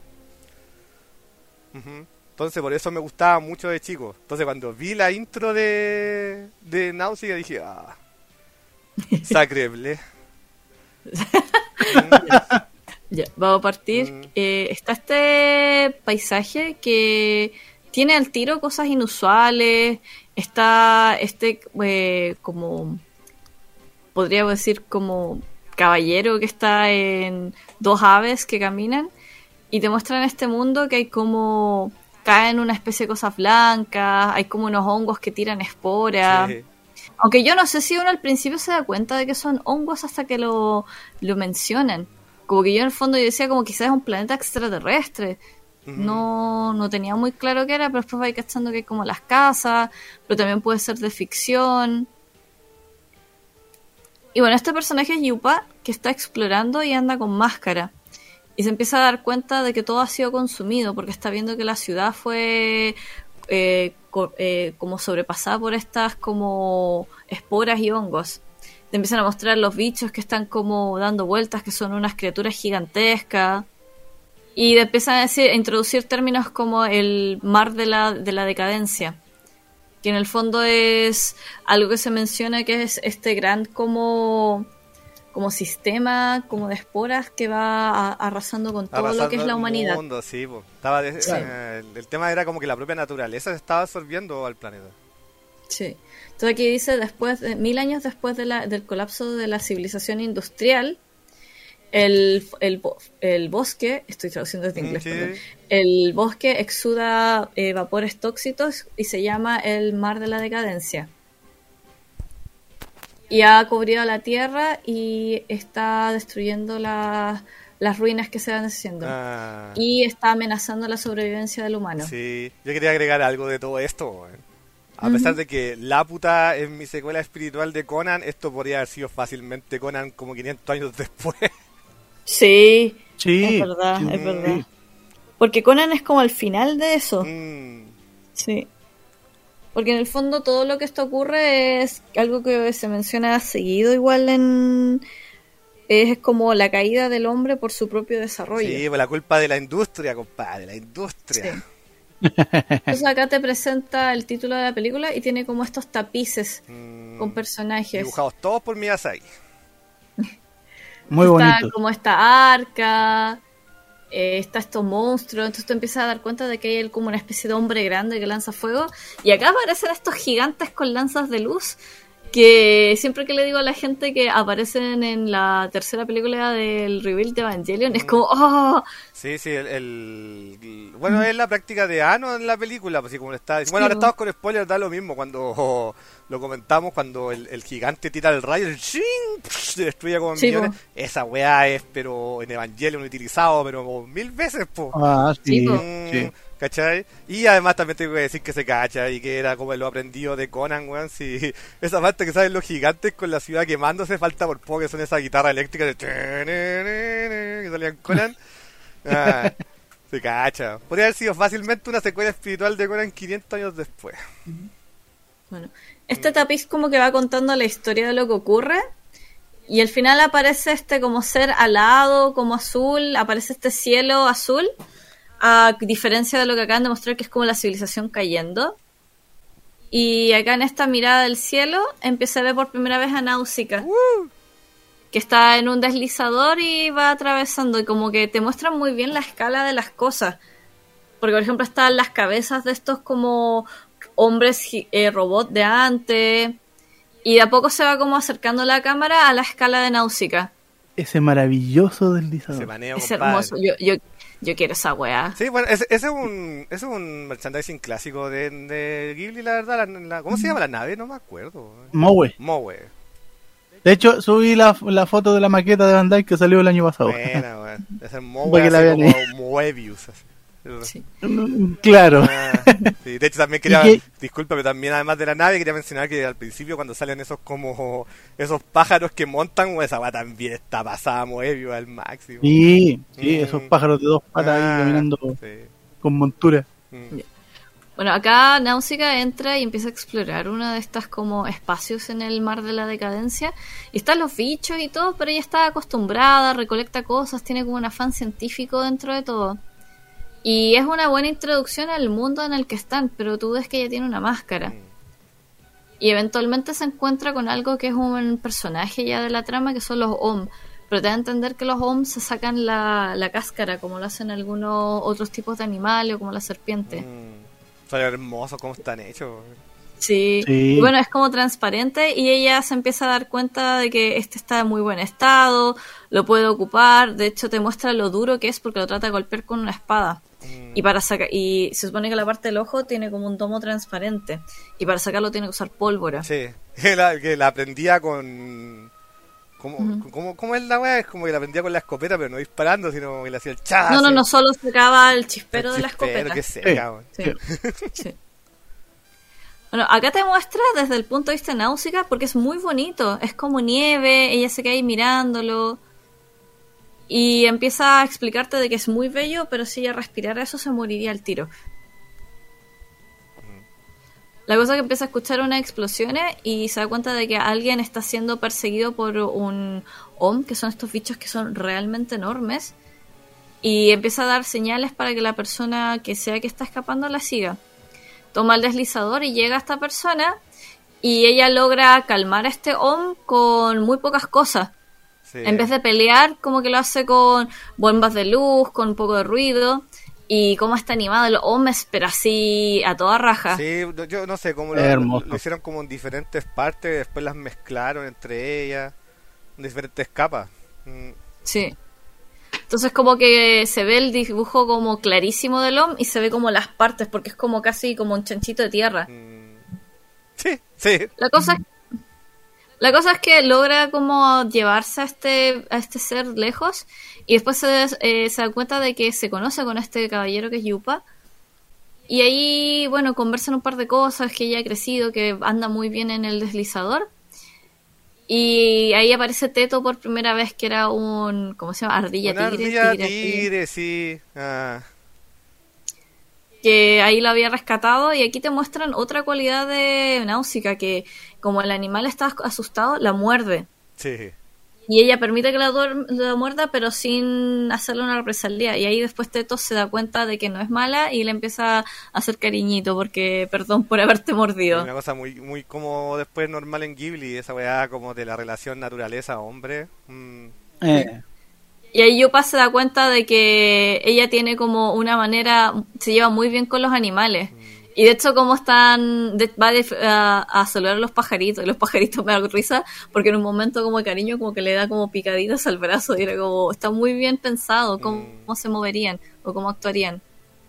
Ujú. Entonces, por eso me gustaba mucho de chico. Entonces, cuando vi la intro de, de Náusea, dije, ah, sacreble. Ya, vamos a partir. Mm. Eh, está este paisaje que tiene al tiro cosas inusuales. Está este eh, como, podríamos decir como caballero que está en dos aves que caminan y te muestran este mundo que hay como caen una especie de cosas blancas, hay como unos hongos que tiran esporas. Sí. Aunque yo no sé si uno al principio se da cuenta de que son hongos hasta que lo, lo mencionan. Como que yo en el fondo yo decía como quizás es un planeta extraterrestre. Ujú. No, no tenía muy claro qué era, pero después vais cachando que hay como las casas, pero también puede ser de ficción. Y bueno, este personaje es Yupa, que está explorando y anda con máscara. Y se empieza a dar cuenta de que todo ha sido consumido, porque está viendo que la ciudad fue eh, co- eh, como sobrepasada por estas como esporas y hongos. Te empiezan a mostrar los bichos que están como dando vueltas, que son unas criaturas gigantescas. Y te empiezan a, decir, a introducir términos como el mar de la, de la decadencia. que en el fondo es algo que se menciona que es este gran como, como sistema, como de esporas que va a, arrasando con todo Arrasando lo que es la el humanidad. mundo, sí, po. Estaba de- Sí. eh, el, el tema era como que la propia naturaleza se estaba absorbiendo al planeta. Sí. Entonces aquí dice, después de, mil años después de la, del colapso de la civilización industrial, el, el, bo- el bosque, estoy traduciendo desde Mm, inglés, sí. perdón, el bosque exuda eh, vapores tóxicos y se llama el mar de la decadencia. Y ha cubrido la tierra y está destruyendo la- las ruinas que se van haciendo. Ah, Y está amenazando la sobrevivencia del humano. sí, yo quería agregar algo de todo esto, weón. A pesar de que Laputa es mi secuela espiritual de Conan, esto podría haber sido fácilmente Conan como quinientos años después. Sí, Sí, es verdad, sí, es verdad. Porque Conan es como el final de eso. Mm, Sí. Porque en el fondo todo lo que esto ocurre es algo que se menciona seguido igual en... Es como la caída del hombre por su propio desarrollo. sí, pues la culpa de la industria, compadre, la industria. Sí. Entonces acá te presenta el título de la película y tiene como estos tapices Mm, con personajes. dibujados todos por Miyazaki. muy Está bonito. como esta arca, eh, está estos monstruos, entonces tú empiezas a dar cuenta de que hay como una especie de hombre grande que lanza fuego, y acá aparecen estos gigantes con lanzas de luz, que siempre que le digo a la gente que aparecen en la tercera película del reveal de Evangelion, es como, ¡oh! Sí, sí, el, el- el- bueno, es la práctica de Ano en la película, pues, así como le está diciendo. Bueno, Sí, ahora pues. estamos con spoilers, da lo mismo cuando lo comentamos, cuando el, el gigante tira el rayo, el ¡ching! Psh, se destruye como Sí, millones. pues. Esa weá es, pero en Evangelion utilizado, pero como mil veces, po. Ah, sí, Sí, po. sí. Mm, ¿Cachai? Y además también tengo que decir que se cacha y que era como lo aprendido de Conan, weón. Si esa parte que saben los gigantes con la ciudad quemándose, falta por poco que son esa guitarra eléctrica de que salían Conan. Ah, se cacha. Podría haber sido fácilmente una secuela espiritual de Conan quinientos años después. Bueno, este tapiz como que va contando la historia de lo que ocurre, y al final aparece este como ser alado, como azul, aparece este cielo azul, a diferencia de lo que acaban de mostrar, que es como la civilización cayendo. Y acá en esta mirada del cielo empieza a ver por primera vez a Náusica, que está en un deslizador y va atravesando, y como que te muestran muy bien la escala de las cosas. Porque, por ejemplo, están las cabezas de estos como hombres gi- eh, robot de antes, y de a poco se va como acercando la cámara a la escala de Náusica. Ese maravilloso Se deslizador. manea, Es compadre. hermoso. Yo, yo, yo quiero esa weá. Sí, bueno, ese, ese es un ese es un merchandising clásico de, de Ghibli, la verdad. La, la- ¿Cómo se llama la nave? No me acuerdo. Moe. Moe. De hecho, subí la, la foto de la maqueta de Bandai que salió el año pasado. Buena, weón. Es el Moe Para que la así vean, como Moebius. así. Sí. Claro. Ah, sí, de hecho también quería, ¿Y qué? disculpa, pero también además de la nave quería mencionar que al principio cuando salen esos como esos pájaros que montan, weón, esa weá también está pasada Moebius al máximo. Sí, sí, Mm. esos pájaros de dos patas Ah, ahí caminando sí. con montura. Mm. Bueno, acá Náusica entra y empieza a explorar uno de estas como espacios en el mar de la decadencia. Y están los bichos y todo, pero ella está acostumbrada, recolecta cosas, tiene como un afán científico dentro de todo. Y es una buena introducción al mundo en el que están, pero tú ves que ella tiene una máscara. Mm. Y eventualmente se encuentra con algo que es un personaje ya de la trama, que son los Om. Pero te da a entender que los Om se sacan la, la cáscara, como lo hacen algunos otros tipos de animales, o como la serpiente. Mm. Son hermosos como están hechos. Sí. Sí. Y bueno, es como transparente y ella se empieza a dar cuenta de que este está en muy buen estado, lo puede ocupar, de hecho te muestra lo duro que es porque lo trata de golpear con una espada. Mm. Y para sacar y se supone que la parte del ojo tiene como un domo transparente y para sacarlo tiene que usar pólvora. Sí, que la, que la aprendía con... ¿Cómo, Ujú. cómo, cómo es la weá? Es como que la aprendía con la escopeta, pero no disparando, sino que le hacía el chas. No, no, no, solo sacaba el chispero de la Chispero, escopeta. que seca, weón. Sí, sí. Bueno, acá te muestra desde el punto de vista de Náusica porque es muy bonito. Es como nieve, ella se queda ahí mirándolo. Y empieza a explicarte de que es muy bello, pero si ella respirara eso se moriría al tiro. La cosa es que empieza a escuchar unas explosiones y se da cuenta de que alguien está siendo perseguido por un Om, que son estos bichos que son realmente enormes. Y empieza a dar señales para que la persona que sea que está escapando la siga. toma el deslizador y llega a esta persona y ella logra calmar a este Om con muy pocas cosas. Sí. En vez de pelear, como que lo hace con bombas de luz, con un poco de ruido. Y cómo está animado el Omes, pero así a toda raja. Sí, yo no sé cómo lo, lo hicieron como en diferentes partes, después las mezclaron entre ellas, en diferentes capas. Mm. Sí. Entonces como que se ve el dibujo como clarísimo del Om y se ve como las partes, porque es como casi como un chanchito de tierra. Mm. Sí, sí. La cosa es La cosa es que logra como llevarse a este, a este ser lejos y después se, eh, se da cuenta de que se conoce con este caballero que es Yupa y ahí, bueno, conversan un par de cosas, que ella ha crecido, que anda muy bien en el deslizador y ahí aparece Teto por primera vez, que era un, ¿cómo se llama? Ardilla Una tigre. Ardilla tigre, tigre, tigre. sí. Ah. Que ahí lo había rescatado y aquí te muestran otra cualidad de Náusica, que como el animal está asustado, la muerde. Sí. Y ella permite que la, duer- la muerda, pero sin hacerle una represalia. Y ahí después Teto se da cuenta de que no es mala y le empieza a hacer cariñito, porque perdón por haberte mordido. Una cosa muy muy como después normal en Ghibli, esa weá como de la relación naturaleza-hombre. Mm. Eh. Y ahí Yupa se da cuenta de que ella tiene como una manera, se lleva muy bien con los animales. Mm. Y de hecho como están, de, va de, a, a saludar a los pajaritos, y los pajaritos me dan risa, porque en un momento como de cariño como que le da como picaditas al brazo, y era como, está muy bien pensado cómo, mm. cómo se moverían o cómo actuarían.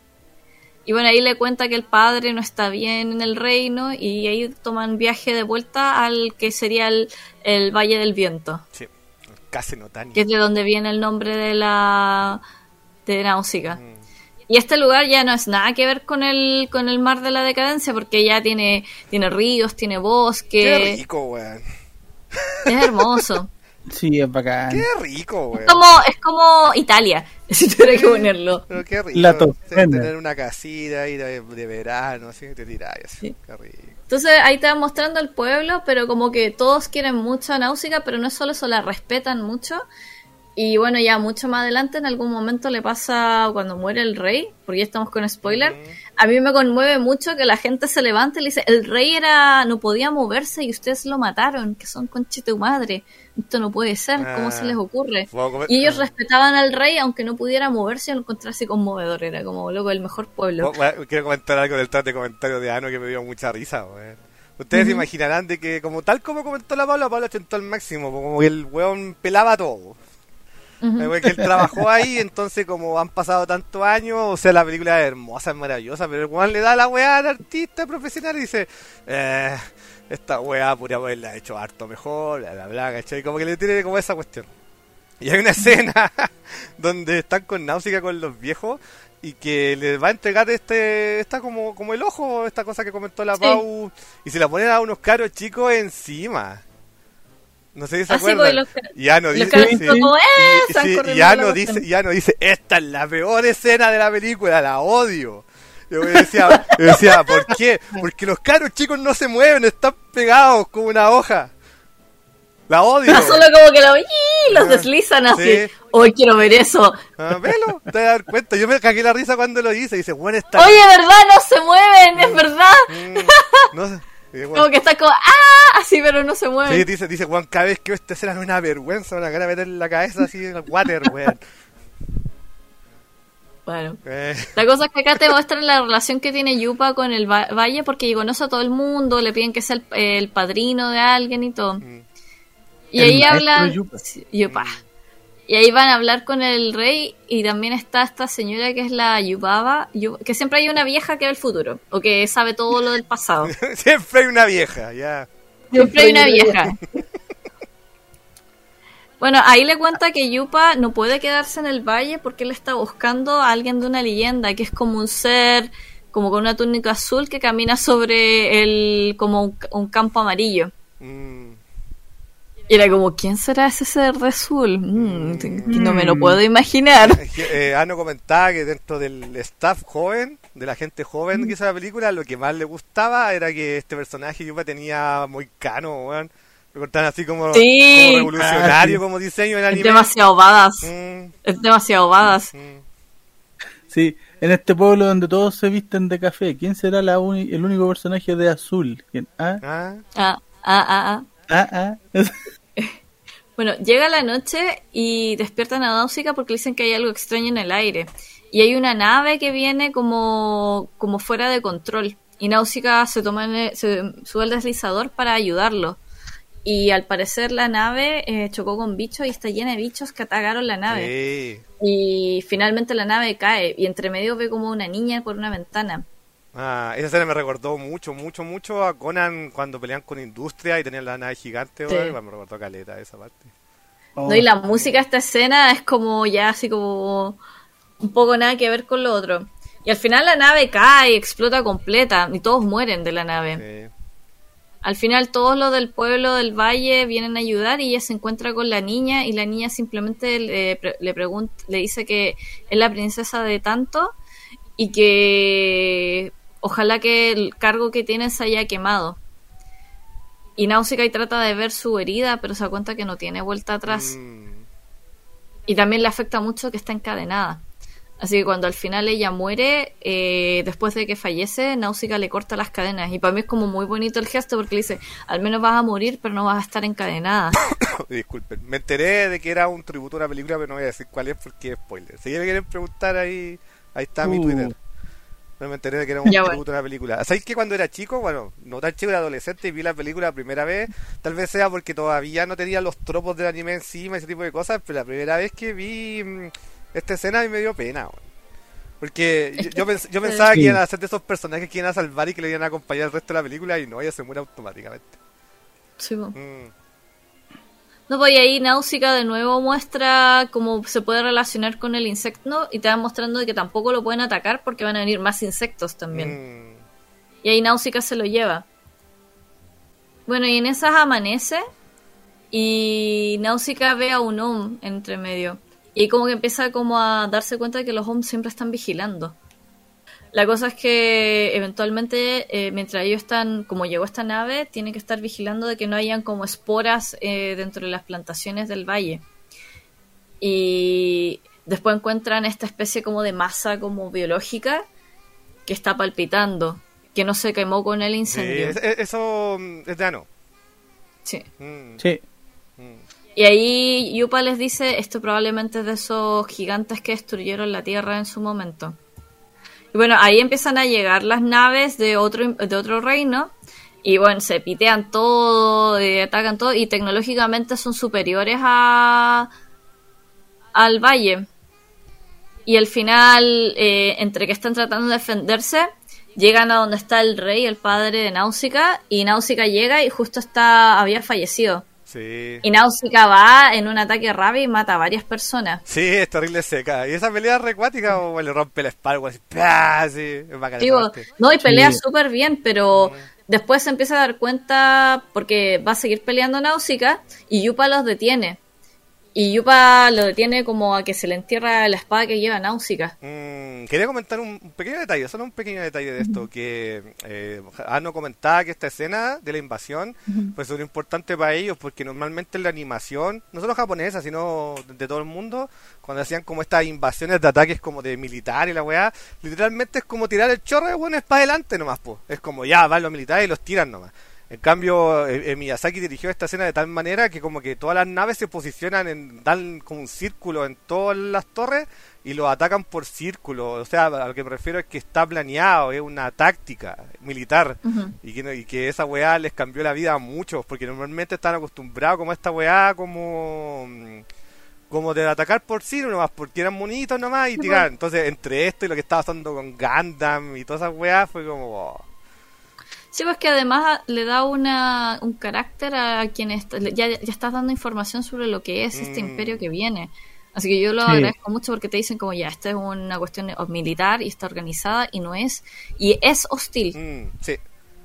Y bueno, ahí le cuenta que el padre no está bien en el reino, y ahí toman viaje de vuelta al que sería el, el Valle del Viento. Sí. Casi no tan. Que es de donde viene el nombre de la de Náusica. Mm. Y este lugar ya no es nada que ver con el con el mar de la decadencia, porque ya tiene tiene ríos, tiene bosque. Qué rico, weón. Es hermoso. Sí, es bacán. Qué rico, weón. Es como, es como Italia, si tuviera que ponerlo. Pero qué rico. La Toscana. Tener una casita ahí de, de verano, así, te tiras así. Sí. Qué rico. Entonces ahí te van mostrando el pueblo, pero como que todos quieren mucho a Náusica, pero no es solo eso, la respetan mucho. Y bueno, ya mucho más adelante en algún momento le pasa cuando muere el rey, porque ya estamos con spoiler. Uh-huh. A mí me conmueve mucho que la gente se levante y le dice, el rey era no podía moverse y ustedes lo mataron, que son conchete tu madre. Esto no puede ser, ¿cómo ah, se les ocurre? Comer... Y ellos respetaban al rey aunque no pudiera moverse, y lo encontré así conmovedor, era como loco, el mejor pueblo. Bueno, quiero comentar algo del chat de comentario de Ano que me dio mucha risa, güey. Ustedes uh-huh. se imaginarán de que, como tal como comentó la Paula, Paula chentó al máximo, como que el weón pelaba todo. Uh-huh. Que él trabajó ahí, entonces como han pasado tantos años, o sea, la película es hermosa, es maravillosa, pero el weón le da la weá al artista profesional y dice, eh, esta weá podría haberla hecho harto mejor, bla bla bla, ¿cachai? Como que le tiene como esa cuestión. Y hay una escena donde están con Náusica con los viejos y que les va a entregar este, está como, como el ojo, esta cosa que comentó la sí. Pau, y se la ponen a unos caros chicos encima. No sé si se acuerdan. Ya no dice, sí, como, eh, y, sí, ya no dice, ya no dice, esta es la peor escena de la película, la odio. Yo decía, yo decía, ¿por qué? Porque los caros chicos no se mueven, están pegados como una hoja. La odio. No, solo como que lo, ¡ii! Los deslizan así. Sí. Hoy quiero ver eso. Ah, velo, te vas a dar cuenta. Yo me cagué la risa cuando lo dice. Dice, bueno, está. Oye, ¿verdad? No se mueven, es verdad. Mm, no sé. Sí, como que está como, ¡ah! Así, pero no se mueve. Sí, dice, dice Juan, cada vez que veo esta escena es una vergüenza, una cara de meter la cabeza así en el water, weón. Bueno, eh. la cosa es que acá te muestran la relación que tiene Yupa con el va- valle, porque conoce a todo el mundo, le piden que sea el, el padrino de alguien y todo. Mm. Y el ahí hablan... Yupa. Yupa. Mm. Y ahí van a hablar con el rey, y también está esta señora que es la Yubaba, Yub... que siempre hay una vieja que ve el futuro, o que sabe todo lo del pasado. Siempre hay una vieja, ya. Siempre hay una vieja. Bueno, ahí le cuenta que Yupa no puede quedarse en el valle porque él está buscando a alguien de una leyenda, que es como un ser, como con una túnica azul que camina sobre el, como un, un campo amarillo. Mm. Y era como, ¿quién será ese ser de azul? Mm, mm. No me lo puedo imaginar. Eh, Ano comentaba que dentro del staff joven, de la gente joven mm. que hizo la película, lo que más le gustaba era que este personaje Yupa tenía muy cano, weón. Lo cortaban así como, sí. como revolucionario, ah, sí. como diseño en anime. Es demasiado badass. Mm. Es demasiado badass. Mm. Sí, en este pueblo donde todos se visten de café, ¿quién será la uni- el único personaje de azul? ¿Quién? ¿Ah? Ah, Ah, ah, ah, ah. ¿Ah? ¿Ah? Bueno, llega la noche y despiertan a Náusica porque le dicen que hay algo extraño en el aire. Y hay una nave que viene como, como fuera de control. Y Náusica se toma en el- se sube al deslizador para ayudarlo. Y al parecer la nave eh, chocó con bichos y está llena de bichos que atacaron la nave. sí. Y finalmente la nave cae. Y entre medio ve como una niña por una ventana. Ah, esa escena me recordó mucho, mucho, mucho a Conan cuando pelean con Industria y tenían la nave gigante, Sí. weón, igual me recordó caleta esa parte. Oh, ¿No? Y la música de esta escena es como ya así como un poco nada que ver con lo otro. Y al final la nave cae, explota completa y todos mueren de la nave. Sí. Al final todos los del pueblo del valle vienen a ayudar y ella se encuentra con la niña y la niña simplemente le, pre- le pregunta, le dice que es la princesa de tanto y que ojalá que el cargo que tiene se haya quemado. Y Náusica y trata de ver su herida, pero se da cuenta que no tiene vuelta atrás. Mm, Y también le afecta mucho que está encadenada. Así que cuando al final ella muere, eh, después de que fallece, Náusica le corta las cadenas. Y para mí es como muy bonito el gesto porque le dice, al menos vas a morir, pero no vas a estar encadenada. disculpen, me enteré de que era un tributo a una película, pero no voy a decir cuál es porque es spoiler. Si me quieren preguntar, ahí ahí está mi Uh. Twitter. No me enteré de que era un Ya, tributo a una película. ¿Sabéis que cuando era chico, bueno, no tan chico, era adolescente y vi la película la primera vez? Tal vez sea porque todavía no tenía los tropos del anime encima, ese tipo de cosas, pero la primera vez que vi mm, esta escena a mí me dio pena, weón. Porque yo, yo, pens- yo pensaba Sí. que iban a ser de esos personajes que iban a salvar y que le iban a acompañar el resto de la película y no, ella se muere automáticamente. Sí, po. Mm. No, pues y ahí Náusica de nuevo muestra cómo se puede relacionar con el insecto y te va mostrando de que tampoco lo pueden atacar porque van a venir más insectos también. Mm. Y ahí Náusica se lo lleva. Bueno, y en esas amanece y Náusica ve a un Om entre medio. Y como que empieza como a darse cuenta de que los Om siempre están vigilando. La cosa es que eventualmente, eh, mientras ellos están, como llegó esta nave, tienen que estar vigilando de que no hayan como esporas eh, dentro de las plantaciones del valle. Y después encuentran esta especie como de masa como biológica que está palpitando, que no se quemó con el Sí, incendio. es- es- eso mm, es de ano. Sí. Mm, Sí. mm. Y ahí Yupa les dice, esto probablemente es de esos gigantes que destruyeron la Tierra en su momento. Y bueno, ahí empiezan a llegar las naves de otro, de otro reino. Y bueno, se pitean todo, eh, atacan todo. Y tecnológicamente son superiores a al valle. Y al final, eh, entre que están tratando de defenderse, llegan a donde está el rey, el padre de Náusica. Y Náusica llega y justo está había fallecido. Sí. Y Náusica va en un ataque rápido y mata a varias personas. Sí, es terrible seca. Y esa pelea recuática o le rompe la espalda, así, ¡pah! Así, es bacán esa Digo, parte. no, y pelea Sí. súper bien, pero después se empieza a dar cuenta porque va a seguir peleando Náusica y Yupa los detiene. Y Yupa lo detiene como a que se le entierra la espada que lleva Náusica. Mm, quería comentar un, un pequeño detalle, solo un pequeño detalle de esto, que eh, Ano comentaba que esta escena de la invasión pues es importante para ellos, porque normalmente en la animación, no solo japonesa, sino de, de todo el mundo, cuando hacían como estas invasiones de ataques como de militar y la weá, literalmente es como tirar el chorro de buenos para adelante nomás, po. Es como ya, van los militares y los tiran nomás. En cambio, eh, eh, Miyazaki dirigió esta escena de tal manera que como que todas las naves se posicionan en dan como un círculo en todas las torres y los atacan por círculo. O sea, a lo que me refiero es que está planeado, es una táctica militar. Ujú. Y que, no- y que esa weá les cambió la vida a muchos, porque normalmente están acostumbrados como a esta weá como mm, como de atacar por sí nomás, porque eran monitos nomás y tirar. Entonces, entre esto y lo que estaba pasando con Gundam y todas esas weas, fue como... oh. Sí, pues que además le da una, un carácter a quienes ya, ya estás dando información sobre lo que es este Mm. imperio que viene. Así que yo lo Sí. agradezco mucho porque te dicen como ya, esta es una cuestión militar y está organizada y no es, y es hostil. Mm, sí.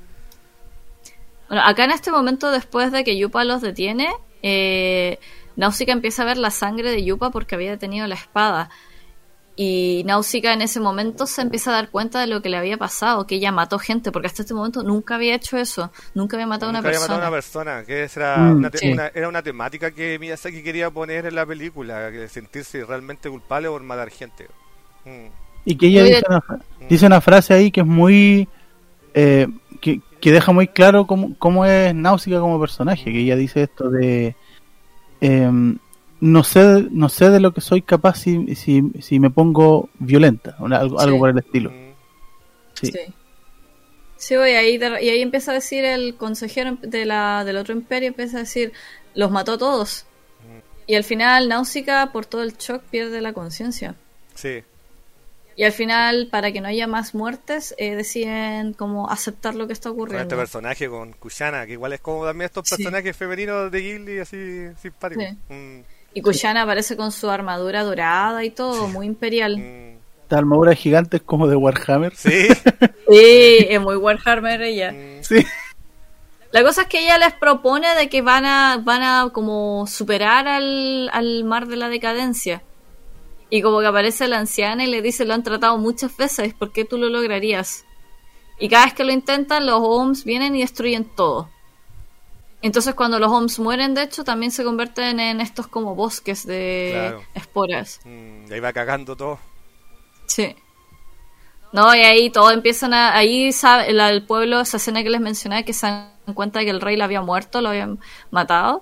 Bueno, acá en este momento, después de que Yupa los detiene, eh, Náusica empieza a ver la sangre de Yupa porque había detenido la espada. Y Náusica en ese momento se empieza a dar cuenta de lo que le había pasado, que ella mató gente, porque hasta este momento nunca había hecho eso, nunca había matado a una Nunca había matado a persona. una persona, que esa era, Mm, una te- sí. una- era una temática que Miyazaki quería poner en la película, que sentirse realmente culpable por matar gente. Mm. Y que ella Muy dice de- una, dice una frase ahí que es muy... eh, que, que deja muy claro cómo, cómo es Náusica como personaje, que ella dice esto de... em, no sé no sé de lo que soy capaz si, si, si me pongo violenta, o algo, algo Sí. por el estilo. Mm, Sí. Sí. Sí, voy ahí, de- y ahí empieza a decir el consejero de la, del otro imperio, empieza a decir, los mató a todos. Y al final Náusica, por todo el shock, pierde la conciencia. sí. Y al final, para que no haya más muertes, eh, deciden como aceptar lo que está Con este ocurriendo. personaje, con Kushana, que igual es como también estos Sí. personajes femeninos de Ghibli así simpáticos. Sí. Mm, Y Kushana aparece con su armadura dorada y todo, muy imperial. mm, Esta armadura gigante es como de Warhammer. sí. Sí, es muy Warhammer ella. Mm, Sí. La cosa es que ella les propone de que van a, van a como superar al, al mar de la decadencia. Y como que aparece la anciana y le dice, lo han tratado muchas veces, ¿por qué tú lo lograrías? Y cada vez que lo intentan, los Ohms vienen y destruyen todo. Entonces cuando los Ohms mueren, de hecho, también se convierten en estos como bosques de Claro. esporas. mm, y ahí va cagando todo. Sí. No, y ahí todos empiezan a... Ahí sabe, la- el pueblo, esa escena que les mencioné, que se dan cuenta de que el rey lo había muerto, lo habían matado.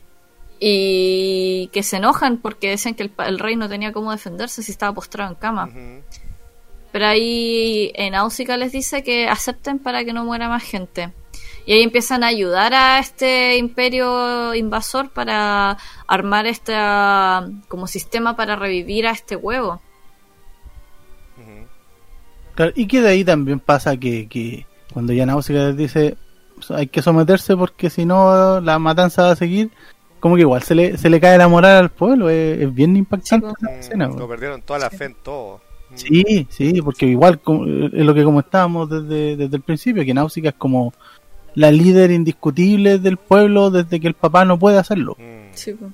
Y que se enojan porque decían que el, pa- el rey no tenía cómo defenderse si estaba postrado en cama. Ujú. Pero ahí en Náusica les dice que acepten para que no muera más gente. Y ahí empiezan a ayudar a este imperio invasor para armar este ah, como sistema para revivir a este huevo. Ujú. Claro, y que de ahí también pasa que, que cuando ya Náusica les dice hay que someterse porque si no la matanza va a seguir, como que igual se le, se le cae la moral al pueblo, es, es bien impactante Sí, esa Mm, escena. lo po. perdieron toda la fe en todo. Mm, Sí, sí, porque igual como- es lo que comentábamos desde, desde el principio, que Náusica es como la líder indiscutible del pueblo desde que el papá no puede hacerlo. mm. Sí, po.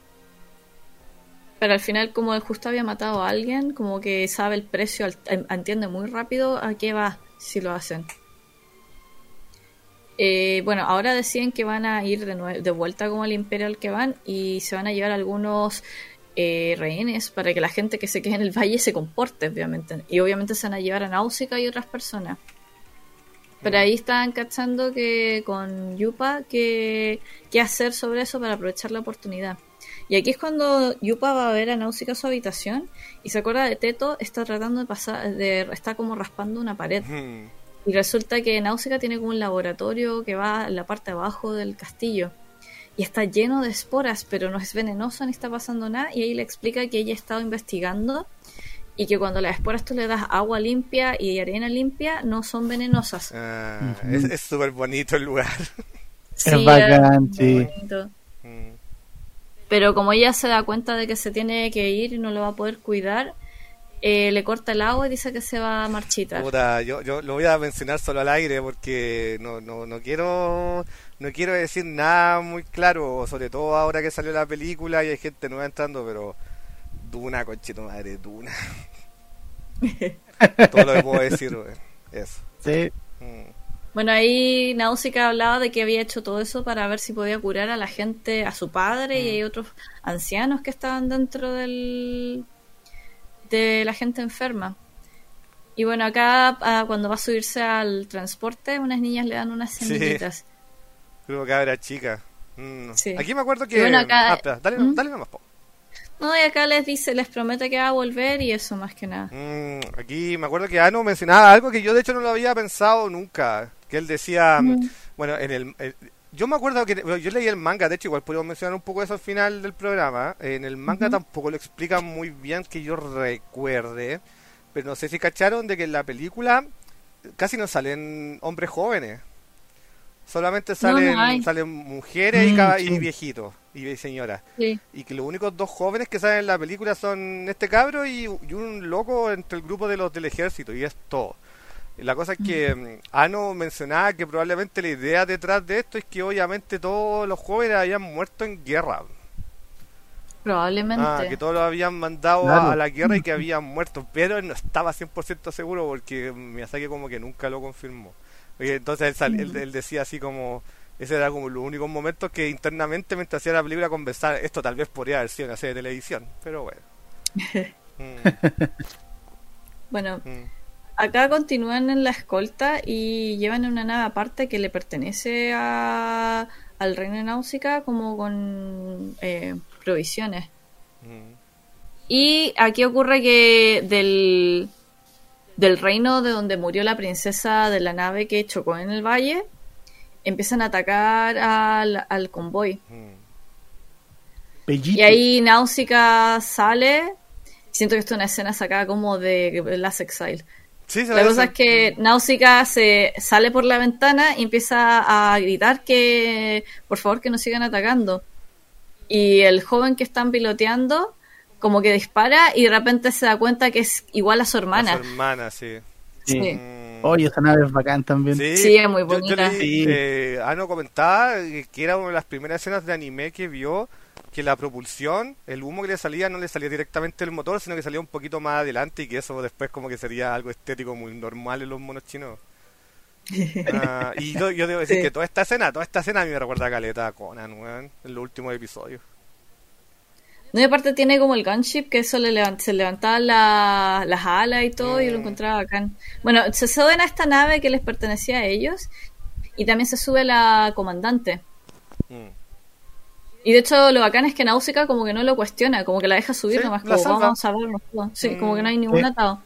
Pero al final, como él justo había matado a alguien, como que sabe el precio, al- en- entiende muy rápido a qué va si lo hacen. Eh, bueno, ahora deciden que van a ir de, nue- de vuelta como al imperio al que van y se van a llevar algunos eh, rehenes para que la gente que se quede en el valle se comporte, obviamente. Y obviamente se van a llevar a Náusica y otras personas. Pero ahí estaban cachando que con Yupa que qué hacer sobre eso para aprovechar la oportunidad. Y aquí es cuando Yupa va a ver a Náusica a su habitación y se acuerda de Teto, está tratando de pasar, de, está como raspando una pared. Mm. Y resulta que Náusica tiene como un laboratorio que va en la parte de abajo del castillo. Y está lleno de esporas, pero no es venenoso ni está pasando nada. Y ahí le explica que ella ha estado investigando y que cuando las esporas tú le das agua limpia y arena limpia, no son venenosas. Ah, Ujú. es es súper bonito el lugar. Sí, bacán, era sí. muy bonito. Mm. Pero como ella se da cuenta de que se tiene que ir y no lo va a poder cuidar, eh, le corta el agua y dice que se va a marchitar. Puta, yo, yo lo voy a mencionar solo al aire porque no, no, no quiero no quiero decir nada muy claro, sobre todo ahora que salió la película y hay gente nueva entrando, pero Duna, conchito madre, Duna. Todo lo que puedo decir, wey, eso. Sí. Mm. Bueno, ahí Náusica hablaba de que había hecho todo eso para ver si podía curar a la gente, a su padre, y hay otros ancianos que estaban dentro del de la gente enferma. Y bueno, acá ah, cuando va a subirse al transporte, unas niñas le dan unas Sí. semillitas. Creo que era chica. Mm. Sí. Aquí me acuerdo que... Y bueno, acá- Ah, espera, dale, ¿Mm? dale nomás, po. No, y acá les dice, les promete que va a volver y eso más que nada. Mm, aquí me acuerdo que Ano mencionaba algo que yo de hecho no lo había pensado nunca. Que él decía, Mm. bueno, en el, el- yo me acuerdo que bueno, yo leí el manga, de hecho igual podríamos mencionar un poco eso al final del programa. En el manga Ujú. tampoco lo explican muy bien que yo recuerde, pero no sé si cacharon de que en la película casi no salen hombres jóvenes. Solamente No, salen, no hay. salen mujeres y, Mm, caba- y sí. viejitos y señoras. Sí. Y que los únicos dos jóvenes que salen en la película son este cabro y, y un loco entre el grupo de los del ejército, y es todo. Y la cosa es que mm, Ano mencionaba que probablemente la idea detrás de esto es que obviamente todos los jóvenes habían muerto en guerra. Probablemente. Ah, que todos los habían mandado a- Claro. a la guerra y que habían muerto, pero él no estaba cien por ciento seguro porque Miyazaki como que nunca lo confirmó. Y entonces él, sal- él, él decía así como, ese era como los únicos momentos que internamente mientras hacía la película conversar, esto tal vez podría haber sido una serie de televisión, pero bueno. Mm. Bueno, Mm. acá continúan en la escolta y llevan una nave aparte que le pertenece a, al reino de Náusica como con eh, provisiones. Mm. Y aquí ocurre que del, del reino de donde murió la princesa de la nave que chocó en el valle, empiezan a atacar al, al convoy. Mm. Bellito. Y ahí Náusica sale. Siento que esto es una escena sacada como de Last Exile. Sí, se La ve cosa eso. es que Náusica se sale por la ventana y empieza a gritar que por favor que no sigan atacando. Y el joven que están piloteando como que dispara y de repente se da cuenta que es igual a su A hermana. su hermana, sí. Sí. Sí. Mm. Oye, esa nave es bacán también. Sí, Sí, es muy Yo- Yo, bonita. leí, Sí. eh, Ano comentaba que era una de las primeras escenas de anime que vio que la propulsión, el humo que le salía no le salía directamente del motor, sino que salía un poquito más adelante y que eso después como que sería algo estético muy normal en los monos chinos. Ah, y yo, yo debo decir Sí. que toda esta escena, toda esta escena a mí me recuerda a Caleta a Conan, weón, en los últimos episodios. No, y aparte tiene como el gunship, que eso le levant- se levantaban la- las alas y todo, y lo Mm. encontraba bacán. Bueno, se suben a esta nave que les pertenecía a ellos, y también se sube la comandante. Mm. Y de hecho, lo bacán es que Náusica como que no lo cuestiona, como que la deja subir Sí, nomás, la como salva. vamos a salvarnos todos. Sí, Mm. como que no hay ningún Sí. atado.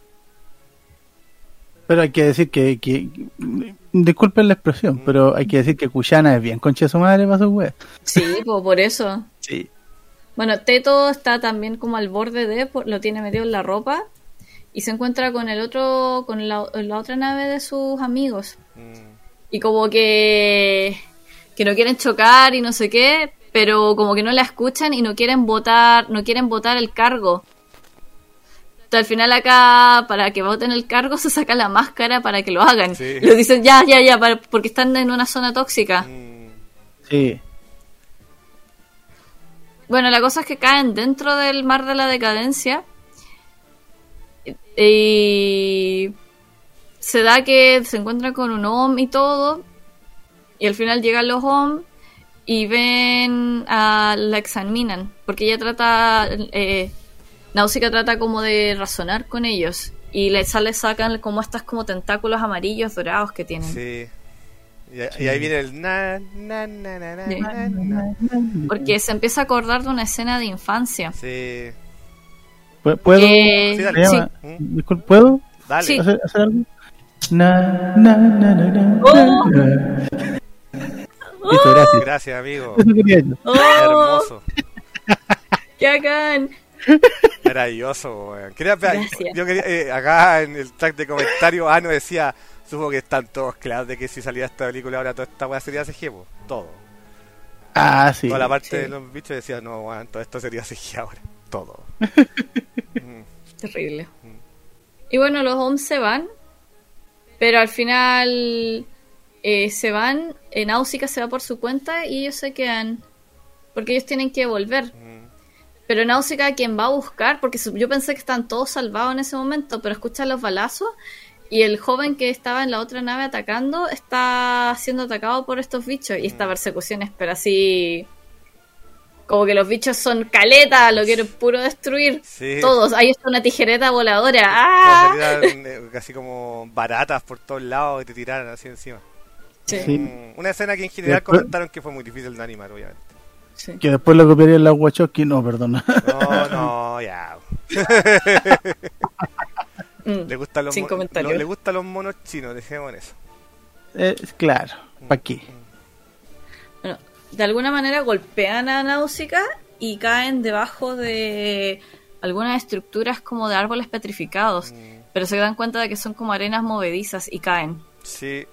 Pero hay que decir que, que disculpen la expresión, Mm. pero hay que decir que Kushana es bien concha de su madre para su wea. Sí, pues por eso. Sí. Bueno, Teto está también como al borde de, por- lo tiene metido en la ropa, y se encuentra con el otro, con la, la otra nave de sus amigos. Mm. Y como que, que no quieren chocar y no sé qué, pero como que no la escuchan y no quieren votar, no quieren votar el cargo. Entonces, al final acá, para que voten el cargo, se saca la máscara para que lo hagan. Sí. Y lo dicen ya, ya, ya, para- porque están en una zona tóxica. Mm. Sí. Bueno, la cosa es que caen dentro del mar de la decadencia. Y se da que se encuentran con un O M y todo. Y al final llegan los O M y ven a la examinan. Porque ella trata, eh, Náusica trata como de razonar con ellos. Y le sale, sacan como estas como tentáculos amarillos dorados que tienen. Sí. Y, y ahí viene el na, na, na, na, na, Sí. na, na. Porque se empieza a acordar de una escena de infancia. Sí. ¿Pu- ¿Puedo? Que- Sí, dale. Se llama- ¿Mm? Disculpe, ¿puedo Dale. Sí. hacer, hacer algo? Na, na, na, na, na, Oh. na. Listo, gracias. Gracias, amigo. Eso quería yo. ¡Oh! Hermoso. ¡Qué bacán! Maravilloso, weón. Quería, Gracias. yo quería, eh, acá en el track de comentarios, Ano decía, supongo que están todos claros de que si salía esta película ahora toda esta weá sería C G, po. Todo. Ah, sí. Toda la parte sí. de los bichos decía, no, weón, todo esto sería C G ahora. Todo. Mm. Terrible. Y bueno, los O M se van, pero al final eh, se van, eh, Náusica se va por su cuenta y ellos se quedan, porque ellos tienen que volver. Mm. Pero Náusica, quien va a buscar, porque su- yo pensé que estaban todos salvados en ese momento, pero escucha los balazos y el joven que estaba en la otra nave atacando está siendo atacado por estos bichos y esta persecución es pero así como que los bichos son caleta, lo quieren puro destruir. Sí. Todos, ahí está una tijereta voladora. ¡Ah! Como salían, eh, casi como baratas por todos lados y te tiraran así encima. Sí, Sí. Mm, Una escena que en general Después- comentaron que fue muy difícil de animar, obviamente. sí. Que después lo copiaría en la Wachowski. No, perdona. No, no, ya. Mm. Le gustan los Sin mon- comentarios. lo- le gustan los monos chinos, dejemos en eso. Eh, claro, ¿para qué? Bueno, de alguna manera golpean a Náusica y caen debajo de algunas estructuras como de árboles petrificados, Mm, pero se dan cuenta de que son como arenas movedizas y caen. Sí,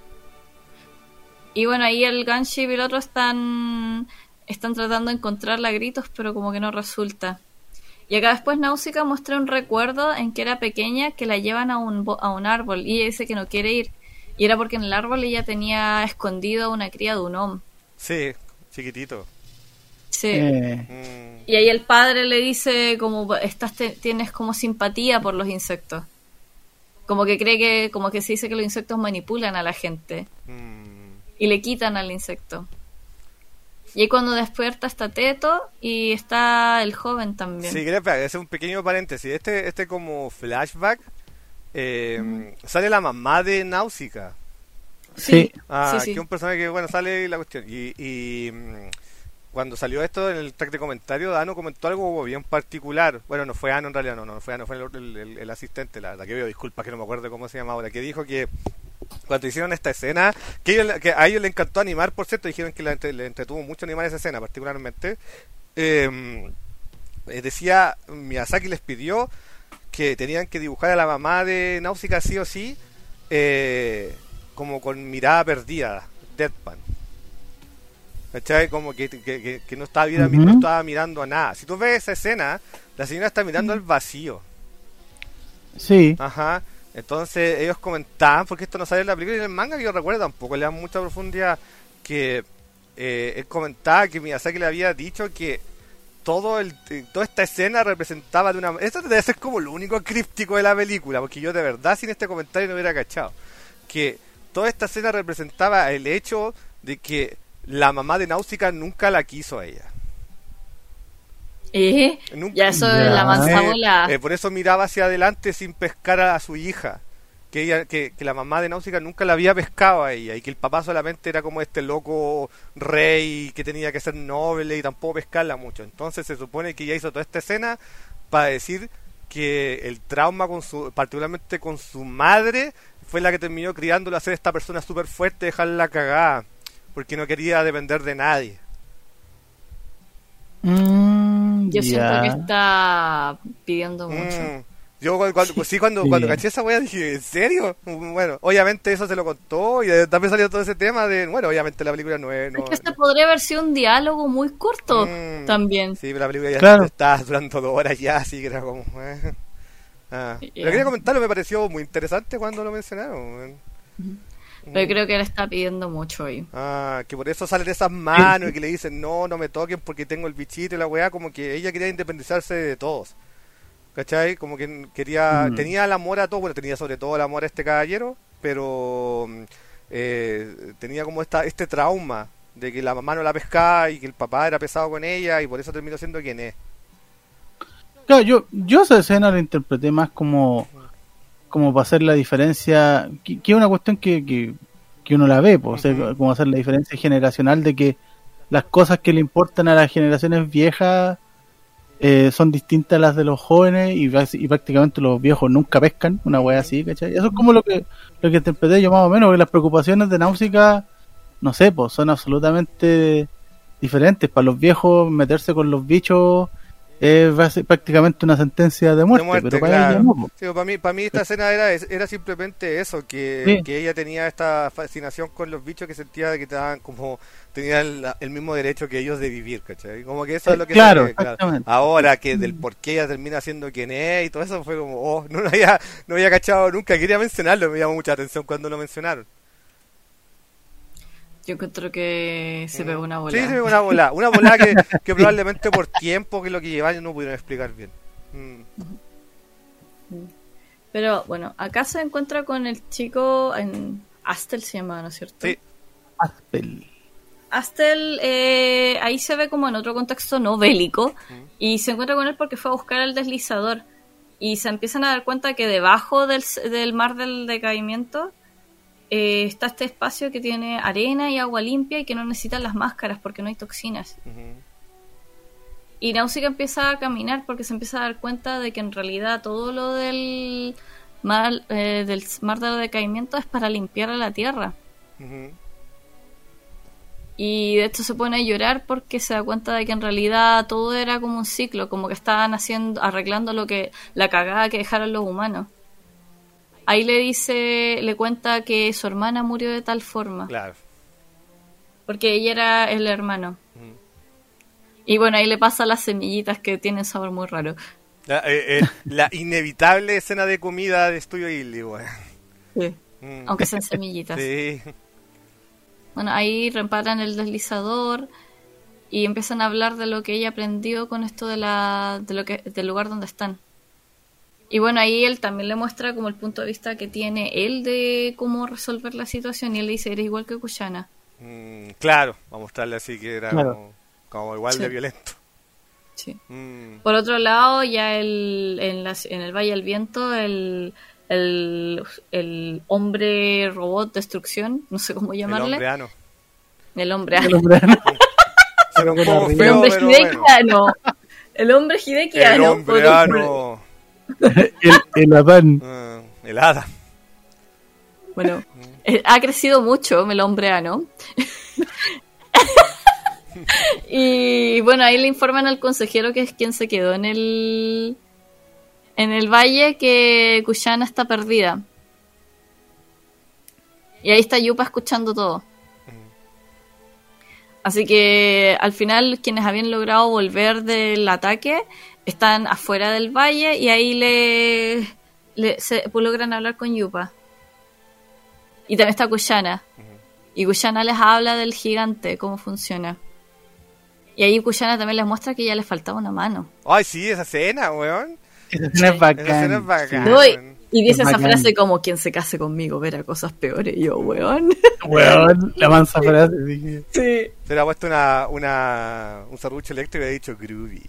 Y bueno, ahí el Gunship y el otro están están tratando de encontrarla a gritos, pero como que no resulta. Y acá después Náusica muestra un recuerdo en que era pequeña, que la llevan a un, bo- a un árbol y ella dice que no quiere ir. Y era porque en el árbol ella tenía escondido una cría de un hombre. sí, chiquitito. Sí. Eh, Mm, Y ahí el padre le dice como estás te- tienes como simpatía por los insectos. Como que cree que como que se dice que los insectos manipulan a la gente mm. y le quitan al insecto. Y ahí cuando despierta está Teto y está el joven también. Sí, quería hacer un pequeño paréntesis. Este, este como flashback eh, sale la mamá de Náusica. Sí. Ah, Sí, sí. que es un personaje que, bueno, sale y la cuestión. Y, y mm, cuando salió esto en el track de comentarios, Ano comentó algo bien particular. Bueno, no fue Ano en realidad, no, no fue Ano, fue el, el, el- el asistente, la verdad que veo, disculpas que no me acuerdo cómo se llama ahora, que dijo que cuando hicieron esta escena, que, ellos- que a ellos les encantó animar, por cierto, dijeron que la entre- les entretuvo mucho animar esa escena, particularmente. Eh, eh, decía, Miyazaki les pidió que tenían que dibujar a la mamá de Náusica sí o sí, eh, como con mirada perdida, deadpan. ¿Cachai? Como que, que, que- que no, estaba, mira- Ujú. no estaba mirando a nada. Si tú ves esa escena, la señora está mirando al vacío. Sí. Ajá. Entonces ellos comentaban, porque esto no sale en la película y en el manga, que yo recuerdo tampoco le dan mucha profundidad, que eh, él comentaba que Miyazaki le había dicho que todo el eh, toda esta escena representaba de una... Esto debe ser como lo único críptico de la película, porque yo de verdad sin este comentario no hubiera cachado. Que toda esta escena representaba el hecho de que la mamá de Náusica nunca la quiso a ella. ¿Eh? Nunca- Ya eso Ya. es la mansa Eh, bola. eh, por eso miraba hacia adelante sin pescar a, a su hija. Que ella, que, que la mamá de Náusica nunca la había pescado a ella y que el papá solamente era como este loco rey que tenía que ser noble y tampoco pescarla mucho. Entonces se supone que ella hizo toda esta escena para decir que el trauma con su, particularmente con su madre, fue la que terminó criándolo a ser esta persona súper fuerte, dejarla cagada, porque no quería depender de nadie. Mm, Yo siento ya. que está pidiendo mucho. Mm. Yo cuando, cuando- sí, cuando, Sí. cuando caché esa wea dije, ¿en serio? Bueno, obviamente eso se lo contó y eh, también salió todo ese tema de, bueno, obviamente la película no es... No, Es que este podría haber sido un diálogo muy corto Mm. también. Sí, pero la película ya Claro. estaba durando dos horas ya, así que era como... eh. Ah. Pero Ya. quería comentarlo, me pareció muy interesante cuando lo mencionaron. Pero yo creo que él está pidiendo mucho ahí. Ah, que por eso salen esas manos y que le dicen, no, no me toquen porque tengo el bichito y la weá, como que ella quería independizarse de todos. ¿Cachai? Como que quería, Mm. tenía el amor a todo, bueno, tenía sobre todo el amor a este caballero, pero mm, eh, tenía como esta este trauma de que la mamá no la pescaba y que el papá era pesado con ella y por eso terminó siendo quien es. Claro, yo, yo esa escena la interpreté más como, como para hacer la diferencia, que, que es una cuestión que, que, que uno la ve, pues, o sea, Ujú. como hacer la diferencia generacional de que las cosas que le importan a las generaciones viejas eh, son distintas a las de los jóvenes y, basi- y prácticamente los viejos nunca pescan, una wea así, ¿cachai? Eso es como lo que, lo que interpreté yo más o menos, porque las preocupaciones de Náusica, no sé, pues son absolutamente diferentes. Para los viejos meterse con los bichos es basi- prácticamente una sentencia de muerte, De muerte, pero para claro. ella no, pues. Sí, para mí, para mí esta escena era, era simplemente eso, que, Sí. que ella tenía esta fascinación con los bichos que sentía que estaban como, tenían el, el mismo derecho que ellos de vivir, ¿cachai? Como que eso es lo que Claro, se ve, claro. exactamente. Ahora que del por qué ella termina siendo quien es y todo eso fue como, oh, no lo había, no había cachado nunca, quería mencionarlo, me llamó mucha atención cuando lo mencionaron. Yo encuentro que se pegó una bola. Sí, se ve una bola, una bola que, que probablemente por tiempo que lo que llevan no pudieron explicar bien. Mm. Pero bueno, acá se encuentra con el chico en Astel se llama, ¿no es cierto? Sí. Aspel. Astel, eh, ahí se ve como en otro contexto no bélico y se encuentra con él porque fue a buscar el deslizador y se empiezan a dar cuenta que debajo del, del mar del decaimiento eh, está este espacio que tiene arena y agua limpia y que no necesitan las máscaras porque no hay toxinas. Ujú. Y Náusica empieza a caminar porque se empieza a dar cuenta de que en realidad todo lo del mar, eh, del mar del decaimiento es para limpiar a la tierra. Ujú. Y de hecho se pone a llorar porque se da cuenta de que en realidad todo era como un ciclo, como que estaban haciendo, arreglando lo que, la cagada que dejaron los humanos. Ahí le dice, le cuenta que su hermana murió de tal forma, Claro. porque ella era el hermano. Ujú. Y bueno, ahí le pasa las semillitas que tienen sabor muy raro. La, eh, eh, la inevitable escena de comida de Estudio Ghibli, weón. Sí. Mm. Aunque sean semillitas. Sí. Bueno, ahí reparan el deslizador y empiezan a hablar de lo que ella aprendió con esto de la, de lo que, del lugar donde están. Y bueno, ahí él también le muestra como el punto de vista que tiene él de cómo resolver la situación y él le dice, eres igual que Kushana. Mm, claro, vamos a mostrarle así que era Claro. como, como igual Sí. de violento. Sí. Mm. Por otro lado, ya el, en, las- en el Valle del Viento, el, el, el hombre robot destrucción, no sé cómo El llamarle. hombre ano. El hombre El hombre ano. Suena un poco El feo, hombre pero bueno. hidequiano. El hombre El hidequiano. hombre ano. el, el Adán. Ah, el hada. Bueno, eh, ha crecido mucho el hombre ano. Y bueno, ahí le informan al consejero, que es quien se quedó en el en el valle, que Kushana está perdida. Y ahí está Yupa escuchando todo. Así que al final quienes habían logrado volver del ataque están afuera del valle, y ahí le, le se, pues logran hablar con Yupa. Y también está Kushana. Y Kushana les habla del gigante, cómo funciona. Y ahí Kushana también les muestra que ya les faltaba una mano. Ay, sí, esa escena, weón. Esa escena es bacán. Esa escena es bacán. Sí. No, y, y dice Es esa bacán. frase como: quien se case conmigo verá cosas peores. Y yo, weón. Weón, la mansa frase. Dije. Sí. Se le ha puesto una, una, un serrucho eléctrico y ha dicho groovy.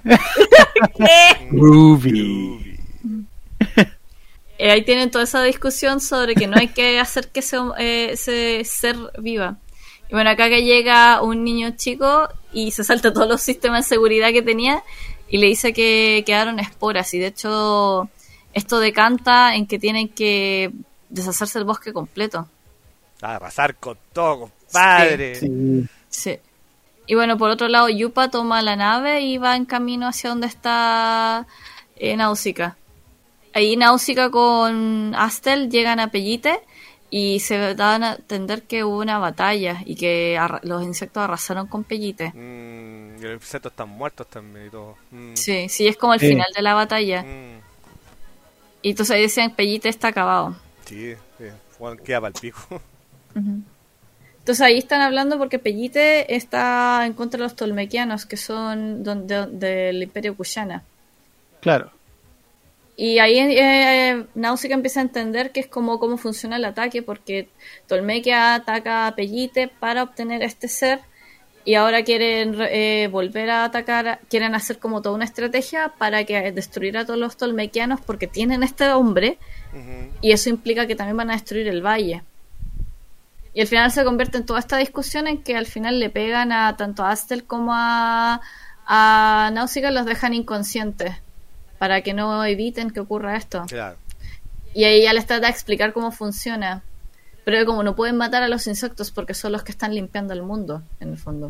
Groovy. Eh, ahí tienen toda esa discusión sobre que no hay que hacer que ese, eh, ese ser viva. Y bueno, acá que llega un niño chico y se salta todos los sistemas de seguridad que tenía y le dice que quedaron esporas. Y de hecho, esto decanta en que tienen que deshacerse el bosque completo. A arrasar con todo, compadre. Sí. Sí. Y bueno, por otro lado, Yupa toma la nave y va en camino hacia donde está eh, Nausicaa. Ahí Nausicaa con Astel llegan a Pellite y se dan a entender que hubo una batalla y que arra- los insectos arrasaron con Pellite. Mm, y los insectos están muertos también y todo. Mm, Sí, sí, es como el Sí. final de la batalla. mm, Y entonces ahí decían: Pellite está acabado. sí, sí. Bueno, queda para el pico. Entonces ahí están hablando porque Pellite está en contra de los tolmequianos, que son don- de- del Imperio Kushana. Claro. Y ahí eh, Nausicaa empieza a entender que es como cómo funciona el ataque, porque Tolmequia ataca a Pellite para obtener este ser, y ahora quieren eh, volver a atacar, quieren hacer como toda una estrategia para que destruir a todos los tolmequianos, porque tienen este hombre, Ujú. y eso implica que también van a destruir el valle. Y al final se convierte en toda esta discusión en que al final le pegan a tanto a Astel como a, a Nausicaa, los dejan inconscientes para que no eviten que ocurra esto. Claro. Y ahí ya les trata de explicar cómo funciona. Pero como no pueden matar a los insectos porque son los que están limpiando el mundo, en el fondo.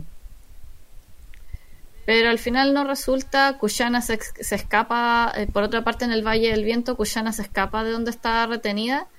Pero al final no resulta. Kushana se, ex- se escapa, eh, por otra parte en el Valle del Viento, Kushana se escapa de donde está retenida.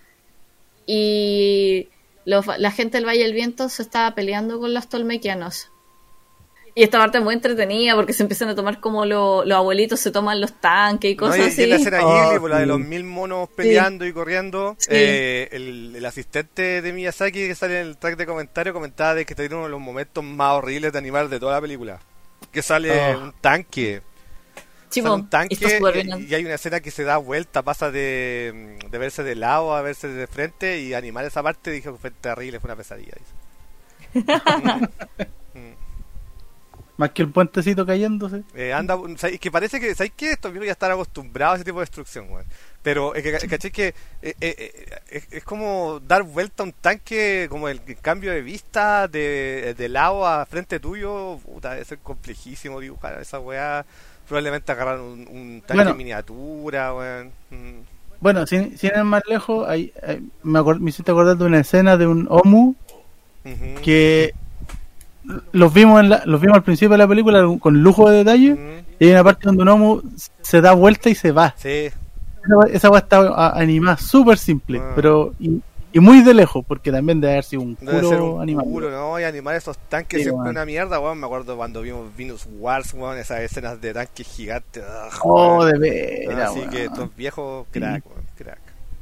Y los- la gente del Valle del Viento se estaba peleando con los tolmequianos. Y esta parte es muy entretenida porque se empiezan a tomar como lo- los abuelitos se toman los tanques y No, cosas y, así. y la escena Oh, Ghibli, por la de sí. los mil monos peleando y corriendo. Sí. Eh, el, el asistente de Miyazaki que sale en el track de comentario comentaba de que este era uno de los momentos más horribles de animar de toda la película. Que sale Oh. un tanque. Sí, Sale po, un tanque y está súper bien. y, y hay una escena que se da vuelta, pasa de, de verse de lado a verse de frente, y animar esa parte dijo que fue terrible, fue una pesadilla. Dice. Mm, mm. Más que el puentecito cayéndose. Eh, anda, o sea, es que parece que, ¿sabes qué? Estos viejos ya están acostumbrados a ese tipo de destrucción, weón. Pero es que, ¿cachai? Que eh, eh, eh, es, es como dar vuelta a un tanque, como el, el cambio de vista de, de lado a frente tuyo, puta, debe ser complejísimo dibujar a esa weá. Probablemente agarrar un, un tanque Bueno. en miniatura, weón. Mm. Bueno, sin, sin ir más lejos, hay, hay- me, acord- me hiciste acordar de una escena de un Omu Ujú. que los vimos en la- los vimos al principio de la película con lujo de detalle, Ujú. y hay una parte donde un Omu se da vuelta y se va. Sí, Esa, esa weá está a- animada súper simple, Ah. pero y, y muy de lejos, porque también debe haber sido un debe culo ser un animado. culo, ¿no? Y animar esos tanques Sí, siempre weón. una mierda, weón. Me acuerdo cuando vimos Venus Wars, weón, esas escenas de tanques gigantes. ugh, Oh, weón. de veras, Así weón. que estos viejos, crack, weón, crack.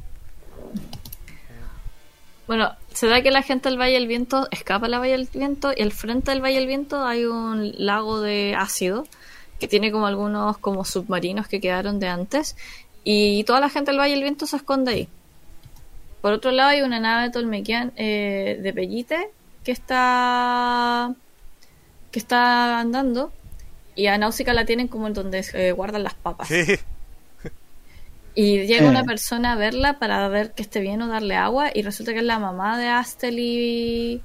Bueno, se da que la gente del Valle del Viento escapa a la Valle del Viento, y al frente del Valle del Viento hay un lago de ácido que tiene como algunos como submarinos que quedaron de antes, y toda la gente del Valle del Viento se esconde ahí. Por otro lado hay una nave tolmequian eh, de Pellite que está que está andando, y a Nausicaa la tienen como en donde eh, guardan las papas. Sí. Y llega Eh. una persona a verla para ver que esté bien o darle agua, y resulta que es la mamá de Astel y...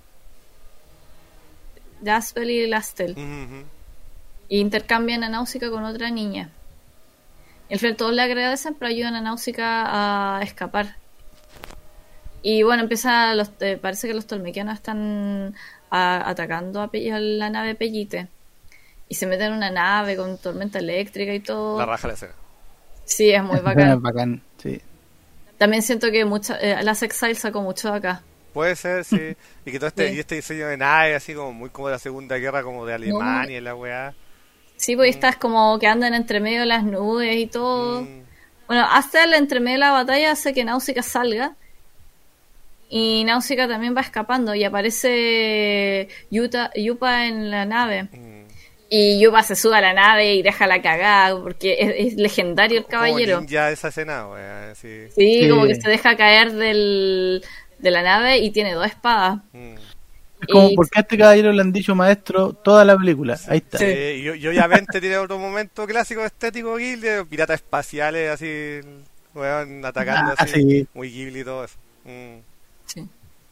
de Aspel y Lastel. Ujú. Y intercambian a Náusica con otra niña. Y al final todos le agradecen, pero ayudan a Náusica a escapar. Y bueno, empieza los, eh, parece que los tolmequianos están a- atacando a, Pe- a la nave Pellite. Y se meten en una nave con tormenta eléctrica y todo. La raja la escena. Sí, es muy Es bacán. bacán, sí. También siento que mucha, eh, Last Exile sacó mucho de acá. Puede ser, sí. Y que todo este, Sí. y este diseño de nave, así como muy como de la Segunda Guerra, como de Alemania y la weá. Sí, pues estás como que andan entre medio de las nubes y todo. Mm. Bueno, hasta el entre medio de la batalla hace que Náusica salga. Y Náusica también va escapando. Y aparece Yuta, Yupa en la nave. Mm. Y Yupa se sube a la nave y deja la cagada. Porque es, es legendario el caballero. Como ninja esa escena, weá, sí. Sí, Sí. como que se deja caer del, de la nave y tiene dos espadas. Mm. Es como, Y- ¿por qué a este caballero le han dicho maestro toda la película? Ahí está. Sí, y, y obviamente tiene otro momento clásico estético Ghibli, de piratas espaciales así, weón, atacando Ah, así, sí. muy Ghibli y todo eso. Mm. Sí.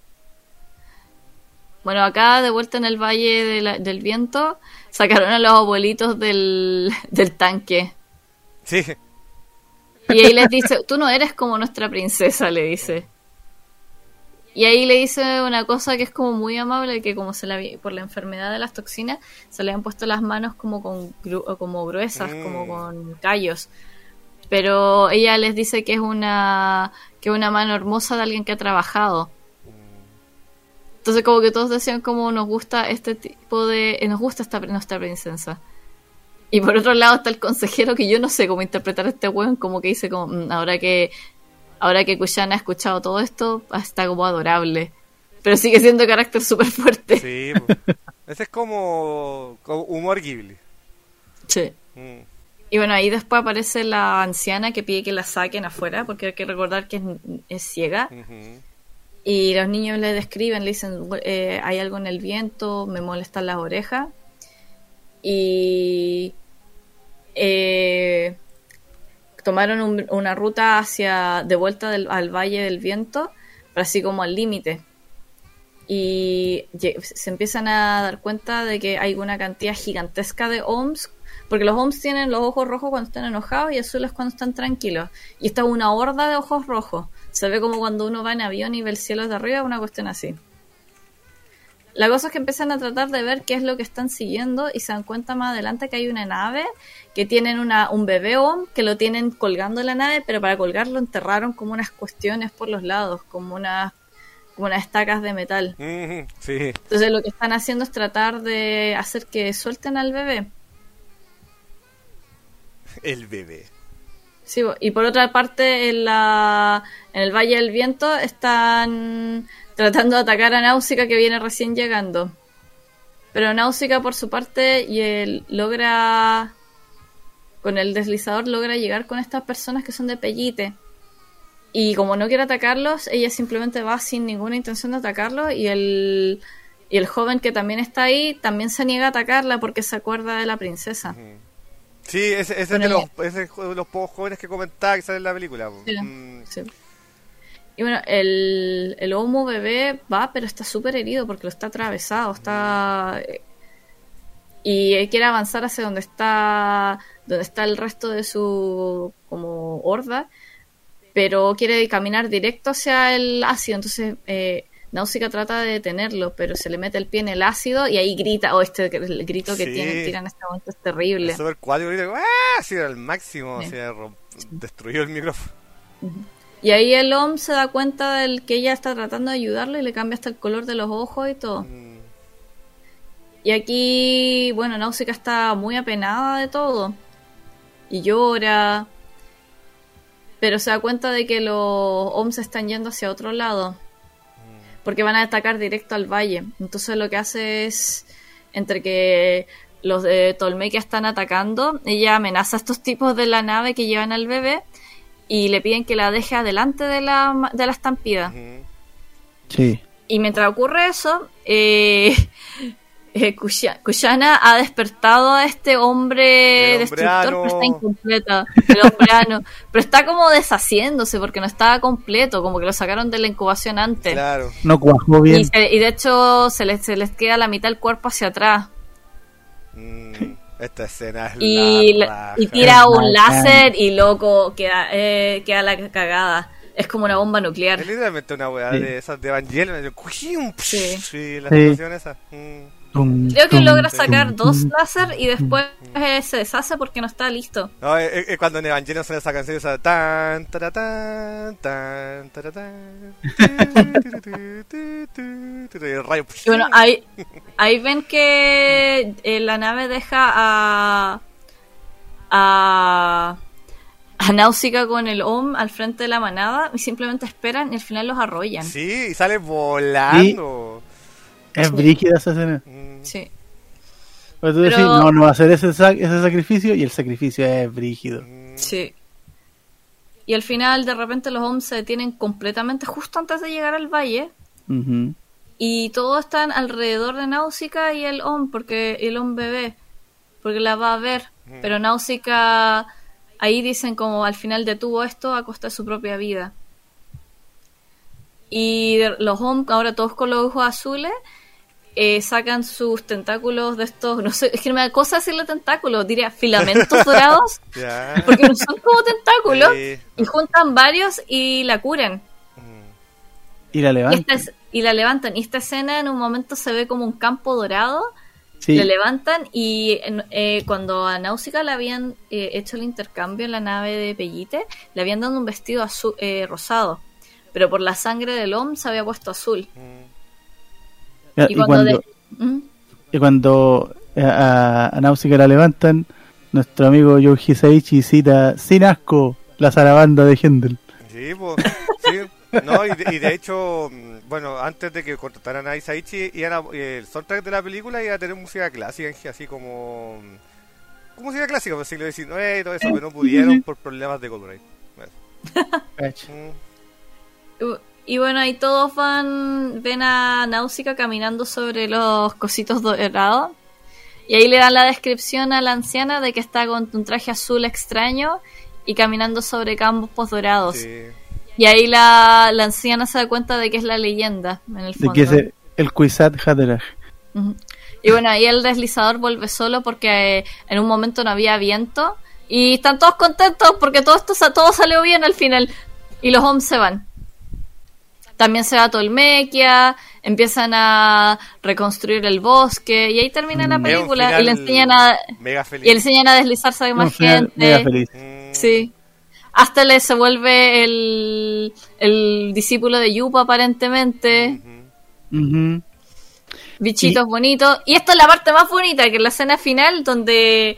Bueno, acá de vuelta en el Valle de la- del Viento, sacaron a los abuelitos del, del tanque. Sí, Y ahí les dice, tú no eres como nuestra princesa, le dice. Y ahí le dice una cosa que es como muy amable, que como se la vi- por la enfermedad de las toxinas, se le han puesto las manos como con gru- como gruesas, Mm. como con callos. Pero ella les dice que es una que es una mano hermosa de alguien que ha trabajado. Entonces como que todos decían como nos gusta este tipo de... eh, nos gusta esta nuestra princesa. Y por otro lado está el consejero, que yo no sé cómo interpretar a este weón, como que dice como, "Mm, ahora que ahora que Kushana ha escuchado todo esto, está como adorable. Pero sigue siendo de carácter súper fuerte. sí. po. Ese es como, como humor Ghibli. Sí. Mm. Y bueno, ahí después aparece la anciana que pide que la saquen afuera, porque hay que recordar que es, es ciega. Ujú. Y los niños le describen, le dicen, eh, hay algo en el viento, me molestan las orejas. Y eh, tomaron un- una ruta hacia de vuelta del- al Valle del Viento, pero así como al límite. Y lle- se empiezan a dar cuenta de que hay una cantidad gigantesca de ohms, porque los ohms tienen los ojos rojos cuando están enojados y azules cuando están tranquilos. Y esta es una horda de ojos rojos. Se ve como cuando uno va en avión y ve el cielo de arriba, una cuestión así. La cosa es que empiezan a tratar de ver qué es lo que están siguiendo y se dan cuenta más adelante que hay una nave que tienen una, un bebé ohm que lo tienen colgando en la nave, pero para colgarlo enterraron como unas cuestiones por los lados, como unas, como unas estacas de metal. Ujú. Sí. Entonces lo que están haciendo es tratar de hacer que suelten al bebé. El bebé. Sí, bo- y por otra parte, en, la, en el Valle del Viento están tratando de atacar a Náusica, que viene recién llegando. Pero Náusica, por su parte, y él logra, con el deslizador, logra llegar con estas personas que son de Pellite. Y como no quiere atacarlos, ella simplemente va sin ninguna intención de atacarlos. Y el, y el joven que también está ahí también se niega a atacarla porque se acuerda de la princesa. Ujú. Sí, ese, ese es Bueno, de los, ese es de los pocos jóvenes que comentaba que sale en la película. po. Sí. Mm. Sí. Y bueno, el, el homo bebé va, pero está súper herido porque lo está atravesado, está... Y él quiere avanzar hacia donde está donde está el resto de su como horda, pero quiere caminar directo hacia el ácido, entonces eh, Náusica trata de detenerlo, pero se le mete el pie en el ácido y ahí grita, oh, este el grito que Sí. tiene, tira en este momento es terrible. Es súper cuático, grita, ¡ah! Así era el máximo, Sí. o sea, romp- destruyó el micrófono. Y ahí el hombre se da cuenta del que ella está tratando de ayudarlo y le cambia hasta el color de los ojos y todo. Mm. Y aquí, bueno, Náusica está muy apenada de todo. Y llora. Pero se da cuenta de que los ohms están yendo hacia otro lado. Porque van a atacar directo al valle. Entonces lo que hace es, entre que los de Tolmequia están atacando, ella amenaza a estos tipos de la nave que llevan al bebé y le piden que la deje adelante de la, de la estampida. Ujú. Sí. Y mientras ocurre eso, eh, eh, Kusha- Kushana ha despertado a este hombre El destructor, hombreano. pero está incompleto, el hombreano, pero está como deshaciéndose porque no estaba completo, como que lo sacaron de la incubación antes. Claro. No cuajó bien. Y, se- y de hecho se les, se les queda la mitad del cuerpo hacia atrás. Mm, esta escena es Y, la la- raja. y tira Es un bacán. láser y loco, queda, eh, queda la cagada. Es como una bomba nuclear. Es literalmente una weá Sí. de esas de Evangelion. de ¡cuium! Sí. Sí, la Sí. situación esa. Mm. Tum, Creo que tum, logra tum, sacar dos tum. láser y después eh, se deshace porque no está listo. No, es, es cuando en Evangelion sale esa canción esa tan taratán tan taratán tu, tu, tu, tu, tu, tu, tu, y el rayo. Y bueno, ahí, ahí ven que eh, la nave deja a a a Náusica con el O M al frente de la manada y simplemente esperan y al final los arrollan. Sí, y sale volando. Es brígida esa escena. Mm. Sí. Pero tú Pero- decís, no, no va a hacer ese, sac- ese sacrificio y el sacrificio es brígido. Mm. Sí. Y al final de repente los O M se detienen completamente justo antes de llegar al valle. Ujú. Y todos están alrededor de Náusica y el O M, porque el O M bebé, porque la va a ver. Mm. Pero Náusica, ahí dicen como al final detuvo esto a costa de su propia vida. Y de- los O M, ahora todos con los ojos azules, eh, sacan sus tentáculos de estos, no sé, es que me da cosa decirle tentáculos, diría filamentos dorados, Ya. porque no son como tentáculos, Sí. y juntan varios y la curan. Mm. Y la Y, levanta. esta es- y la levantan. Y esta escena en un momento se ve como un campo dorado. Sí. La levantan y en- eh, cuando a Náusica le habían eh, hecho el intercambio en la nave de Pellite, le habían dado un vestido azul, eh, rosado. Pero por la sangre del O M se había puesto azul. Mm. Ya, Y y, cuando, cuando, de- ¿Mm? y cuando eh, a, a Náusica la levantan, nuestro amigo Yoji Hisaichi cita sin asco la zarabanda de Hendel. Sí, pues. Sí. No, y de, y de hecho, mm, bueno, antes de que contrataran a Isaichi, iban a- el soundtrack de la película iba a tener música clásica, así como. como música clásica del siglo diecinueve y todo eso, pero no pudieron por problemas de copyright. Bueno. Mm. Y bueno, ahí todos van, ven a Náusica caminando sobre los cositos dorados. Y ahí le dan la descripción a la anciana de que está con un traje azul extraño y caminando sobre campos dorados. Sí. Y ahí la, la anciana se da cuenta de que es la leyenda, en el De fondo. que es el, el Kwisatz Haderach. Ujú. Y bueno, ahí el deslizador vuelve solo porque eh, en un momento no había viento. Y están todos contentos porque todo esto sa- todo salió bien al final. Y los O M se van. También se va Tolmequia, empiezan a reconstruir el bosque y ahí termina la Mm. Es un película y final le enseñan a Mega y le feliz. enseñan a deslizarse de Un más final gente. mega feliz. Mm. Sí. Hasta le se vuelve el, el discípulo de Yupa aparentemente. Ujú. Ujú. Bichitos bonitos. Y esta es la parte más bonita, que es la escena final donde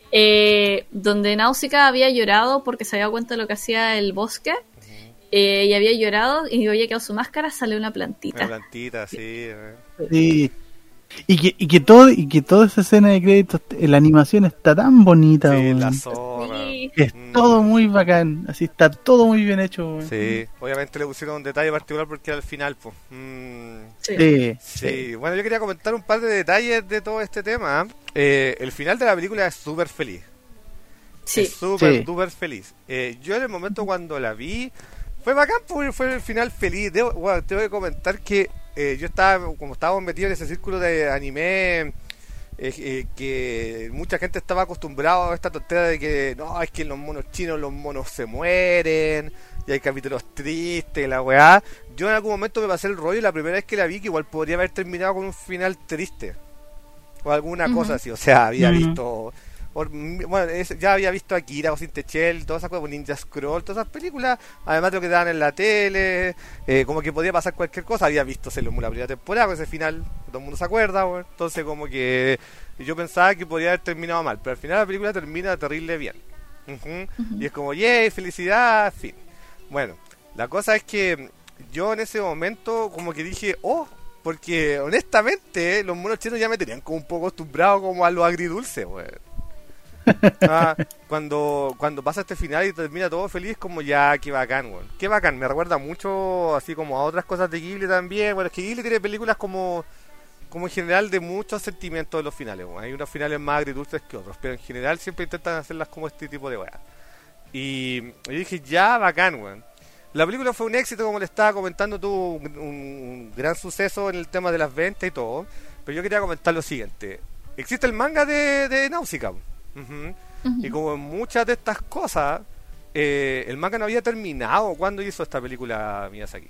eh, donde Náusica había llorado porque se había dado cuenta de lo que hacía el bosque. Eh, y había llorado y había quedado su máscara, sale una Una plantita. plantita, sí. eh. Sí. Y que, y que todo, y que toda esa escena de créditos, eh, la animación está tan bonita, Sí, weón. la zorra. Sí. Es Mm. todo muy bacán, así está todo muy bien hecho, weón. Sí, obviamente le pusieron un detalle particular porque era al final, pues. Mm. Sí. Sí, Sí, sí. bueno, yo quería comentar un par de detalles de todo este tema. Eh, el final de la película es súper feliz. Sí. Es súper, Sí. súper feliz. Eh, yo en el momento cuando la vi, fue bacán porque fue el final feliz. Debo, bueno, tengo que comentar que eh, yo estaba, como estábamos metidos en ese círculo de anime, eh, eh, que mucha gente estaba acostumbrado a esta tontería de que no, es que en los monos chinos los monos se mueren y hay capítulos tristes, la weá. Yo en algún momento me pasé el rollo y la primera vez que la vi que igual podría haber terminado con un final triste o alguna Ujú. cosa así, o sea, había Ujú. visto or- m- bueno, es- ya había visto Akira, Ghost in the Shell, todas esas cosas, Ninja Scroll, todas esas películas, además de lo que daban en la tele, eh, como que podía pasar cualquier cosa, había visto Sailor Moon la primera temporada, con ese final todo el mundo se acuerda, bueno, entonces como que yo pensaba que podría haber terminado mal, pero al final la película termina terrible bien. Ujú. Y es como, yay, felicidad, fin. Bueno, la cosa es que yo en ese momento como que dije, oh, porque honestamente los monos chinos ya me tenían como un poco acostumbrado como a lo agridulce, weón. Ah, cuando, cuando pasa este final y termina todo feliz, como ya, qué bacán, weón. Qué bacán, me recuerda mucho así como a otras cosas de Ghibli también. Bueno, es que Ghibli tiene películas como como en general de muchos sentimientos de los finales, weón. Hay unos finales más agridulces que otros, pero en general siempre intentan hacerlas como este tipo de weas. Y yo dije, ya, bacán, weón. La película fue un éxito, como le estaba comentando, tuvo un, un gran suceso en el tema de las ventas y todo. Pero yo quería comentar lo siguiente. Existe el manga de, de Náusica. Uh-huh. Uh-huh. Y como en muchas de estas cosas, eh, el manga no había terminado cuando hizo esta película Miyazaki.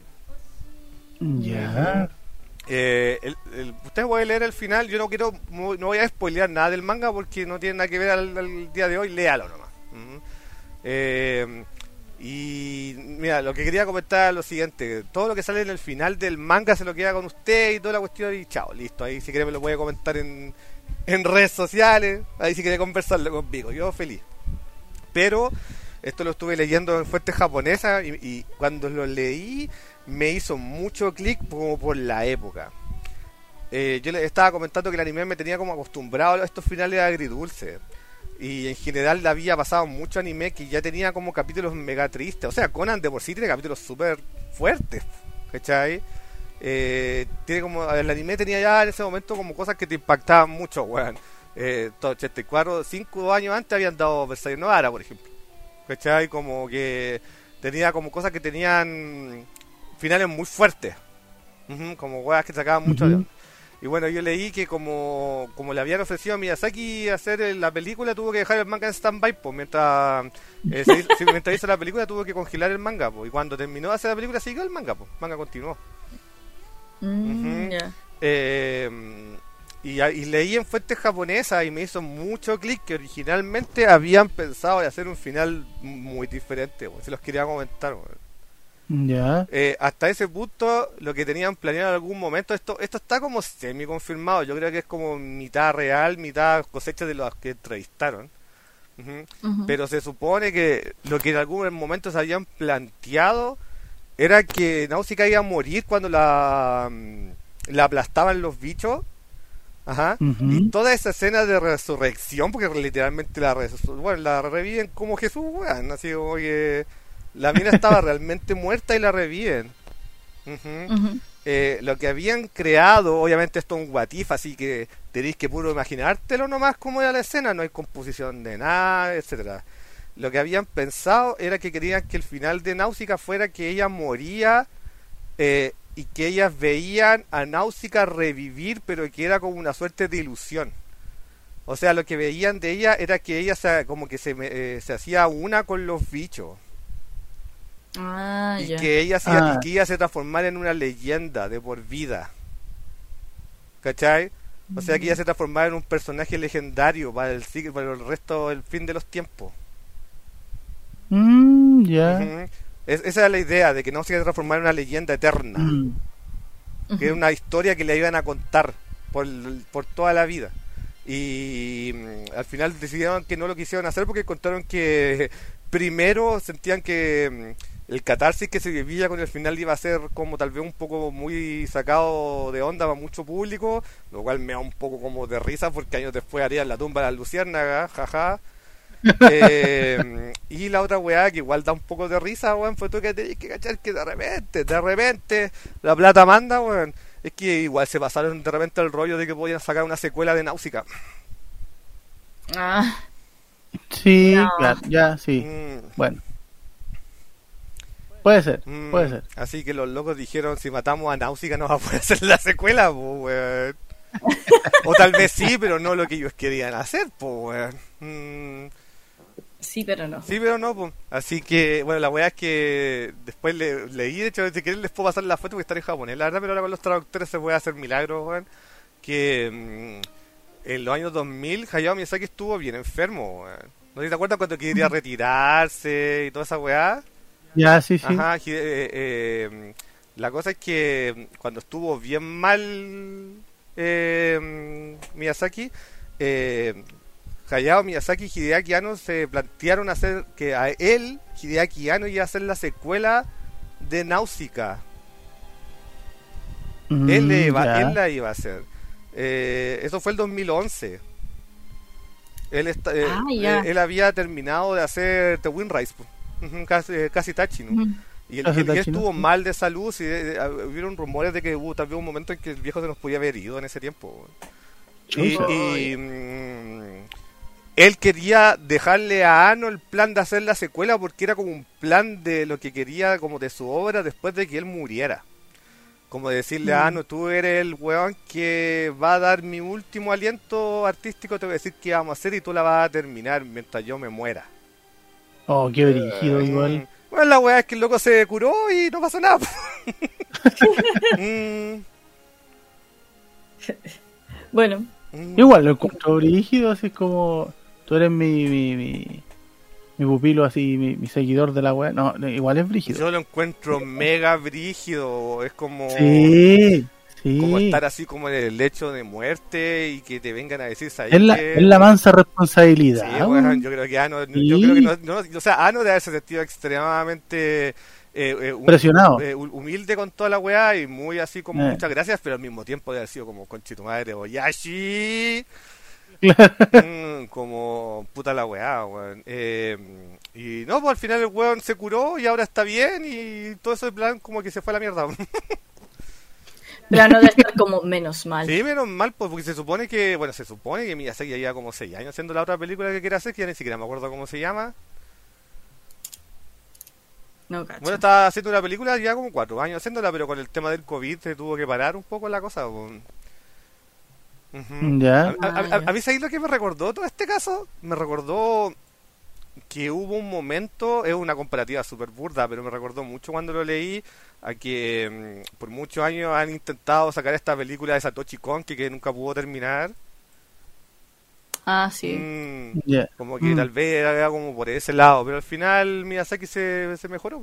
Ya. Yeah. Eh, el, el, ustedes pueden leer el final. Yo no quiero, no voy a spoilear nada del manga porque no tiene nada que ver al, al día de hoy. Léalo nomás. Uh-huh. Eh... Y mira, lo que quería comentar es lo siguiente: todo lo que sale en el final del manga se lo queda con usted y toda la cuestión, y chao, listo. Ahí si quiere me lo puede comentar en, en redes sociales, ahí si quiere conversarlo conmigo, yo feliz. Pero esto lo estuve leyendo en fuentes japonesas y, y cuando lo leí me hizo mucho clic como por la época. Eh, yo le estaba comentando que el anime me tenía como acostumbrado a estos finales agridulces. Y en general había pasado mucho anime que ya tenía como capítulos mega tristes. O sea, Conan de por sí tiene capítulos súper fuertes, ¿cachai? Eh, tiene como, el anime tenía ya en ese momento como cosas que te impactaban mucho, weón. Eh, ochenta y cuatro, cinco años antes habían dado Versailles Novara, por ejemplo. ¿Cachai? Como que tenía como cosas que tenían finales muy fuertes. Uh-huh, como weas que sacaban mucho uh-huh. de... Y bueno, yo leí que como, como le habían ofrecido a Miyazaki hacer la película, tuvo que dejar el manga en stand-by, pues, mientras, eh, se hizo, mientras hizo la película tuvo que congelar el manga, pues, y cuando terminó de hacer la película siguió el manga, pues, el manga continuó. Mm, uh-huh. yeah. eh, y, y leí en fuentes japonesas y me hizo mucho clic que originalmente habían pensado de hacer un final muy diferente, pues, se los quería comentar, pues. Ya. Eh, hasta ese punto lo que tenían planeado en algún momento, esto esto está como semi confirmado, yo creo que es como mitad real, mitad cosecha de los que entrevistaron. Uh-huh. Uh-huh. Pero se supone que lo que en algún momento se habían planteado era que Náusica iba a morir cuando la la aplastaban los bichos. Ajá. Uh-huh. Y toda esa escena de resurrección, porque literalmente la resu- bueno, la reviven como Jesús, weón, así como que la mina estaba realmente muerta y la reviven. Uh-huh. Uh-huh. Eh, lo que habían creado, obviamente esto es un what if, así que tenéis que puro imaginártelo nomás como era la escena, no hay composición de nada, etcétera. Lo que habían pensado era que querían que el final de Náusica fuera que ella moría eh, y que ellas veían a Náusica revivir, pero que era como una suerte de ilusión. O sea, lo que veían de ella era que ella se, como que se, eh, se hacía una con los bichos. Ah, y yeah. que ella se, ah. y que ella se transformara en una leyenda de por vida, ¿cachai? O sea, que ella se transformara en un personaje legendario para el para el resto del fin de los tiempos. Mm, ya. Uh-huh. Es, esa es la idea de que no se transformara en una leyenda eterna, Mm. que es una historia que le iban a contar por, por toda la vida. Y mm, al final decidieron que no lo quisieron hacer porque encontraron que primero sentían que mm, el catarsis que se vivía con el final iba a ser como tal vez un poco muy sacado de onda para mucho público, lo cual me da un poco como de risa porque años después harían la tumba de la luciérnaga, jaja. eh, y la otra weá que igual da un poco de risa, weón, fue tú que tenés que cachar que de repente, de repente la plata manda, weón. Es que igual se pasaron de repente el rollo de que podían sacar una secuela de Náusica. Ah, Sí, no. claro, ya, sí. Mm. Bueno. Puede ser, Mm, puede ser. Así que los locos dijeron, si matamos a Náusica no va a poder hacer la secuela, po, weón. O tal vez sí, pero no lo que ellos querían hacer, po, weón. Mm, sí, pero no. sí, pero no, po. Así que, bueno, la weá es que después le, leí, de hecho, si quieren les puedo pasar la foto porque está en japonés, la verdad, pero ahora con los traductores se puede hacer milagros, weón. Que mm, en los años dos mil Hayao Miyazaki estuvo bien enfermo, weón. ¿No te acuerdas cuando quería retirarse y toda esa weá? Ya, sí, sí. Ajá, eh, eh, la cosa es que cuando estuvo bien mal eh, Miyazaki, eh, Hayao Miyazaki y Hideaki Anno se plantearon hacer que a él, Hideaki Anno, iba a hacer la secuela de Náusica. Mm, él, le iba, ya. él la iba a hacer. Eh, eso fue el dos mil once. Él, está, eh, Ah, ya. él, él había terminado de hacer The Wind Rise, casi, casi Tachi, ¿no? Ujú. Y él, él- él estuvo mal de salud, y de- de- hubieron rumores de que hubo tal vez un momento en que el viejo se nos podía haber ido en ese tiempo. Y, Chuta. y, mm, él quería dejarle a Ano el plan de hacer la secuela porque era como un plan de lo que quería como de su obra después de que él muriera. Como decirle a Ano, tú eres el weón que va a dar mi último aliento artístico, te voy a decir qué vamos a hacer y tú la vas a terminar mientras yo me muera. Oh, qué brígido, Mm, igual. Bueno, la weá es que el loco se curó y no pasó nada. Mm, Bueno, mm. Igual lo encuentro brígido, así es como. Tú eres mi. mi, mi, mi pupilo, así, mi, mi seguidor de la wea. No, no, igual es brígido. Yo lo encuentro mega brígido. Es como, Sí, sí. como estar así como en el lecho de muerte y que te vengan a decir, ¿sabes Es la, qué? es la mansa responsabilidad. Sí, weón, yo creo que Ano, Sí. yo creo que no, no- o sea, Ano debe haberse sentido extremadamente eh, eh, hum- Presionado. eh, humilde con toda la weá y muy así como Eh. muchas gracias, pero al mismo tiempo debe haber sido como conche tu madre, Oyashi. Mm, como puta la weá, weón. Eh, y no, pues al final el weón se curó y ahora está bien y todo eso de plan como que se fue a la mierda. pero no debe estar como menos mal. Sí, menos mal, pues, porque se supone que, bueno, se supone que Miyazaki ya lleva como seis años haciendo la otra película que quiere hacer, que ya ni siquiera me acuerdo cómo se llama. No, cacho. Bueno, estaba haciendo una película ya como cuatro años haciéndola, pero con el tema del COVID se tuvo que parar un poco la cosa. pues. Ujú. Ya. A, a- a- Ah, ya. a mí, ¿sabéis lo que me recordó todo este caso? Me recordó que hubo un momento, es una comparativa súper burda, pero me recordó mucho cuando lo leí, a que mm, por muchos años han intentado sacar esta película de Satoshi Kon que, que nunca pudo terminar. Ah, sí. Mm, Ya. como que Mm. tal vez era como por ese lado, pero al final Miyazaki se, se mejoró.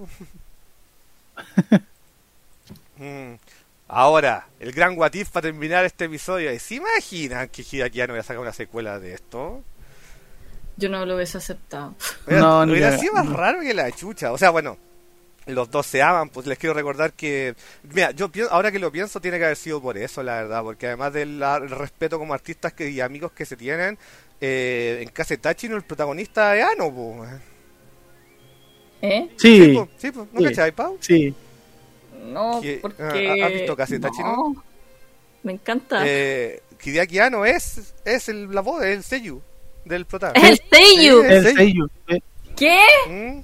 Mm. Ahora, el gran what if para terminar este episodio. ¿Se imaginan que Hideaki Anno voy a sacar una secuela de esto? Yo no lo hubiese aceptado. Hubiera, No, ni hubiera caga- sido más no. raro que la chucha. O sea, bueno, los dos se aman, pues les quiero recordar que... Mira, yo pienso, ahora que lo pienso, tiene que haber sido por eso, la verdad. Porque además del la- el respeto como artistas que, y amigos que se tienen, eh, en Kasetachi no el protagonista es Anno, pues. ¿Eh? Sí, Sí, pues, sí, pues, ¿no sí. cachai, Pau? No, sí. ¿Qué? porque... Ah, ¿has visto Kasetachi, no? No, me encanta. Eh, Hideaki Anno es, es el, la voz, es el seiyuu del prota. ¡Es el Seiyu! Sí, El sello. sello. eh, ¿Qué? ¿Mm?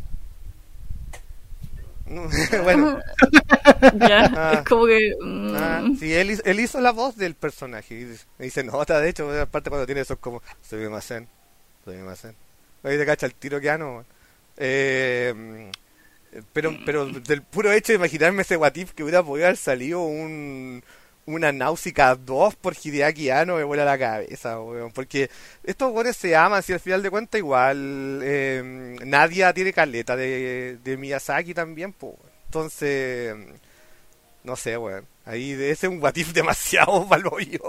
No, bueno, Ya, Ah. es como que... mm, ah, sí, él, hizo- él hizo la voz del personaje. Y, y se nota, de hecho, aparte cuando tiene esos como... Se ve más zen, se ve más zen. Ahí te cacha el tiro que Ano. Eh, pero, pero del puro hecho de imaginarme ese what if que hubiera podido haber salido un... Una Náusica dos por Hideaki Anno me vuela la cabeza, weón. Porque estos weones se aman, si al final de cuentas igual eh, Nadia tiene caleta de, de Miyazaki también, pues. Entonces, no sé, weón. Ahí ese es un what if demasiado paloyo.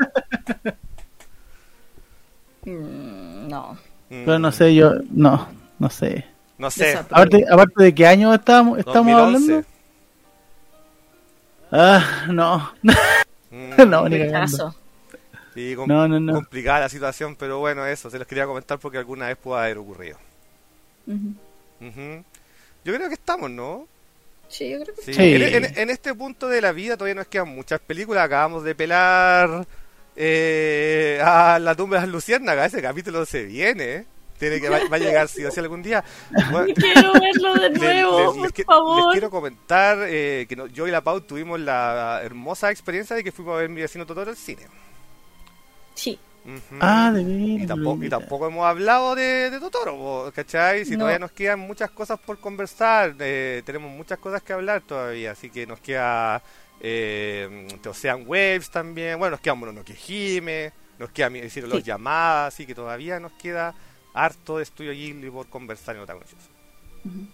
mm, no. Pero no sé, yo. No, no sé. No sé. Esa- Aparte, aparte de qué año estamos, estamos dos mil once. hablando. Ah, no. Mm, No, ni cagando. Rechazo. sí, com- No, no, no. complicada la situación, pero bueno, eso, se los quería comentar porque alguna vez pudo haber ocurrido. Ujú. Ujú. Yo creo que estamos, ¿no? Sí, yo creo que Sí. Sí. En, en- en este punto de la vida todavía nos quedan muchas películas. Acabamos de pelar eh, a La tumba de las luciérnagas. Ese capítulo se viene. ¿eh? Tiene que va, va a llegar sí o sí algún día. Bueno, quiero verlo de le- nuevo, les- por les, qui- favor. les quiero comentar eh, que no- yo y la Pau tuvimos la hermosa experiencia de que fuimos a ver Mi vecino Totoro al cine. Sí. Ujú. Ah, de Y veras. tampoco, y tampoco hemos hablado de, de Totoro, po, ¿cachai? Si No. todavía nos quedan muchas cosas por conversar, eh, tenemos muchas cosas que hablar todavía, así que nos queda eh, The Ocean Waves también, bueno, nos queda Mononoke Hime, nos queda mi- decir los Sí. llamadas, así que todavía nos queda harto de Estudio Ghibli por conversar en Otakuncios. Ujú.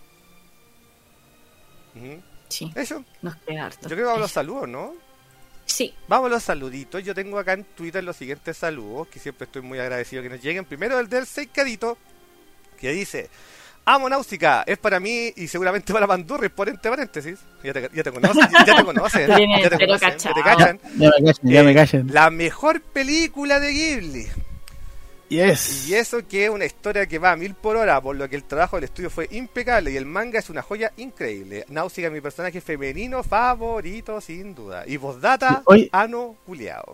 Ujú. Sí, Eso, nos queda harto. yo creo que vamos a los saludos, ¿no? Sí. Vamos a los saluditos. Yo tengo acá en Twitter los siguientes saludos, que siempre estoy muy agradecido que nos lleguen. Primero el del Seikadito, que dice: Amo Náusica, es para mí y seguramente para Pandurri, por entre paréntesis. Ya te, ya te conocen, ya te conocen, Te tienen ya te entero conocen, ya te cachado. cachan. Ya me callan, ya Eh, me callan. La mejor película de Ghibli. Yes. Y eso que es una historia que va a mil por hora, por lo que el trabajo del estudio fue impecable y el manga es una joya increíble. Náusica es mi personaje femenino favorito, sin duda. Y postdata, Sí, oye- ano culiao.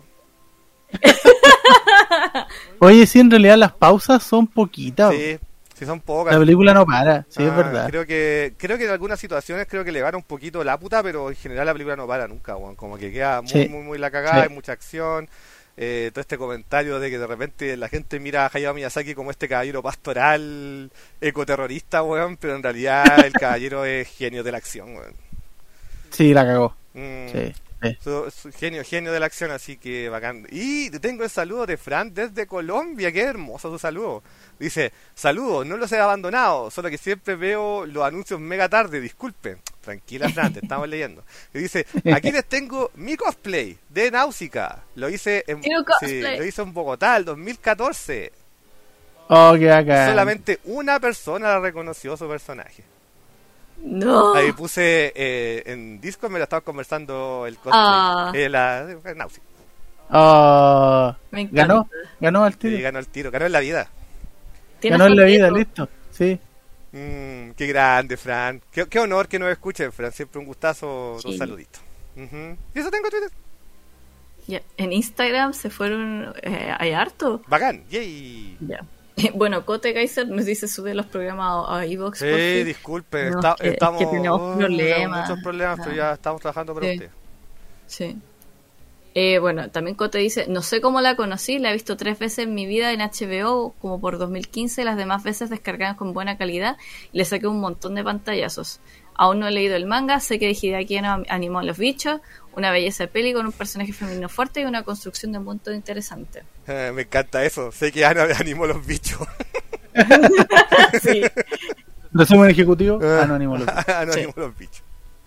Oye, sí, en realidad las pausas son poquitas. Sí, sí son pocas. La película no para, sí, es Ah, verdad. Creo que creo que en algunas situaciones creo que le gana un poquito la puta, pero en general la película no para nunca, weón. Como que queda muy, Sí. muy, muy la cagada, Sí. hay mucha acción. Eh, todo este comentario de que de repente la gente mira a Hayao Miyazaki como este caballero pastoral, ecoterrorista, weón, pero en realidad el caballero es genio de la acción, weón. Sí, la cagó. Mm, Sí, sí. su- su genio, genio de la acción, así que bacán. Y tengo el saludo de Fran desde Colombia, qué hermoso su saludo. Dice, saludos, no los he abandonado, solo que siempre veo los anuncios mega tarde, disculpe. Tranquila Fran, te estamos leyendo. Y dice, aquí les tengo mi cosplay de Náusica. Lo hice en, Quiero sí, cosplay. lo hice en Bogotá el dos mil catorce. Oh, qué bacán. Solamente una persona reconoció su personaje. No. Ahí puse eh, en Discord, me lo estaba conversando el cosplay. Ah. Eh, la, eh, Náusica. Oh, Me encanta. ganó, ganó al Sí, tiro. ganó el tiro, ganó en la vida. ¿Tienes Ganó en la vida, fotito? listo. Sí. Mm, qué grande, Fran. Qué, qué honor que nos escuchen, Fran. Siempre un gustazo, Sí. un saludito. Ujú. Y eso tengo Twitter. Ya, en Instagram se fueron. Eh, ¿Hay harto? Bacán, yay. Ya. Bueno, Cote Kaiser nos dice subir los programas a iVoox. por Sí, fin. disculpe, No, está- es que- es estamos que tenemos oh, problemas. muchos problemas, pero Ah. ya estamos trabajando para Sí. usted. Sí. Eh, bueno, también Cote dice, no sé cómo la conocí, la he visto tres veces en mi vida en H B O, como por dos mil quince, las demás veces descargadas con buena calidad, y le saqué un montón de pantallazos. Aún no he leído el manga, sé que Hideaki Anno animó a los bichos, una belleza de peli con un personaje femenino fuerte y una construcción de mundo interesante. Eh, me encanta eso. Sé que Ana animó los bichos. Sí. Resumen ejecutivo, anónimo. loco. Ana Sí. animó los bichos.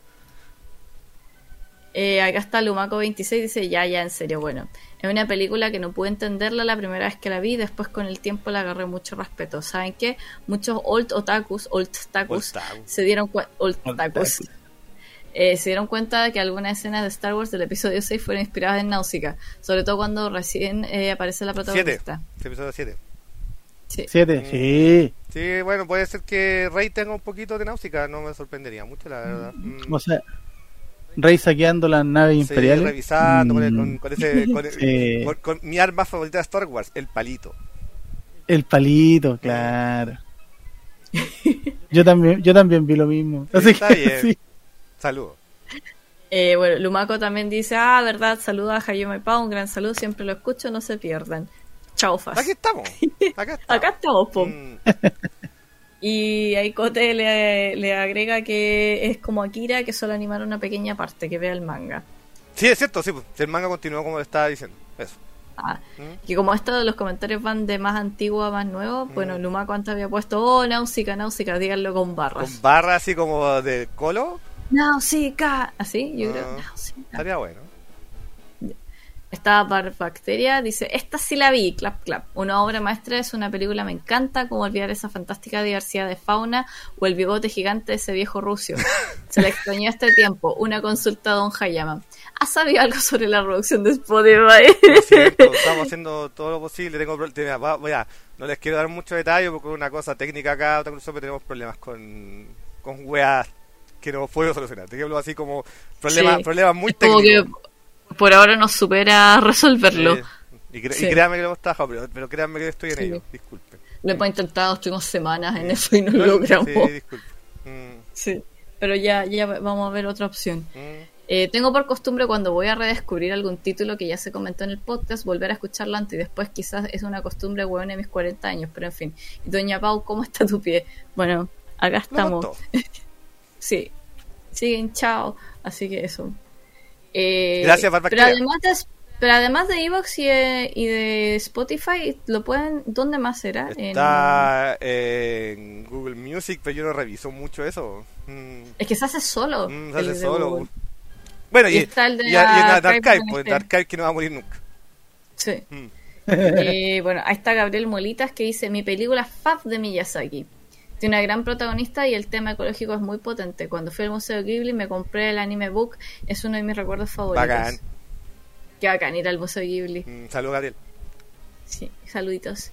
Eh, acá está Lumaco veintiséis, dice, ya, ya, en serio, bueno. Es una película que no pude entenderla la primera vez que la vi, después con el tiempo le agarré mucho respeto. ¿Saben qué? Muchos old otakus, old takus, Otaku. se dieron cuenta, old Old takus, takus. eh, se dieron cuenta de que algunas escenas de Star Wars del episodio seis fueron inspiradas en Náusica, sobre todo cuando recién eh, aparece la Siete. protagonista. Este episodio siete. Sí. Siete, sí. Sí, bueno, puede ser que Rey tenga un poquito de náusica. No me sorprendería mucho, la verdad. Mm. O sea, Rey saqueando las naves Sí, imperiales. revisando con, el- Mm, con, con ese con, el- Sí. con- con mi arma favorita de Star Wars, el palito. El palito, claro. Yo también, yo también vi lo mismo. Así Está que bien. sí. Saludos. Eh, bueno, Lumaco también dice, ah, verdad, saluda a Hayao Maipa, un gran saludo, siempre lo escucho, no se pierdan. Chao, Faz. Aquí estamos. Acá estamos. Acá estamos, po. Mm, Y ahí Cote le, le agrega que es como Akira, que solo animaron una pequeña parte, que vea el manga. Sí, es cierto, sí. Pues, el manga continuó como le estaba diciendo. Eso. Ah, Mm. que como esto de los comentarios van de más antiguo a más nuevo, bueno, Lumaco antes había puesto, oh, Náusica, Náusica, díganlo con barras. Con barra así como de colo. Náusica, así, yo creo, Ah, Náusica. Estaría bueno. Esta Barbacteria dice, esta sí la vi, clap clap. Una obra maestra, es una película, me encanta, como olvidar esa fantástica diversidad de fauna o el bigote gigante de ese viejo rucio. Se le extrañó este tiempo. Una consulta a Don Hayama. ¿Has sabido algo sobre la producción de Spotify? Lo siento, estamos haciendo todo lo posible. Tengo pro- te- va- voy a- no les quiero dar mucho detalle porque es una cosa técnica acá, otra cosa, pero tenemos problemas con, con weas que no puedo solucionar. Te hablo así como problemas, Sí. problemas muy Es como técnicos. que por ahora nos supera resolverlo. Eh, y, cre- Sí. y créanme que lo hemos trabajado, pero, pero créanme que estoy en Sí. ello. Disculpen. Lo hemos intentado, estuvimos semanas en eso y no No, lo logramos. Sí, disculpen. Mm, Sí, pero ya, ya vamos a ver otra opción. mm. Eh, tengo por costumbre cuando voy a redescubrir algún título que ya se comentó en el podcast, volver a escucharlo antes y después quizás es una costumbre hueón de mis cuarenta años, pero en fin. Y doña Pau, ¿cómo está tu pie? Bueno, acá Lo estamos. contó. Sí, siguen, chao. Así que eso. Eh, Gracias, pero Barbacteria. además de, pero además de Evox y, de- y de Spotify, ¿lo pueden? ¿Dónde más será? Está en Google Music, pero yo no reviso mucho eso. Mm, En- Es que se hace solo. mm, se el hace de solo. Google. Bueno, y, Y está el de y, y en Archive Archive, también pues está. Archive que no va a morir nunca. Sí. Mm. Eh, bueno, ahí está Gabriel Molitas que dice, mi película Fab de Miyazaki. Tiene una gran protagonista y el tema ecológico es muy potente. Cuando fui al Museo Ghibli me compré el anime book, es uno de mis recuerdos favoritos. Bacán. Qué bacán ir al Museo Ghibli. Mm, Salud, Gabriel. Sí, saluditos.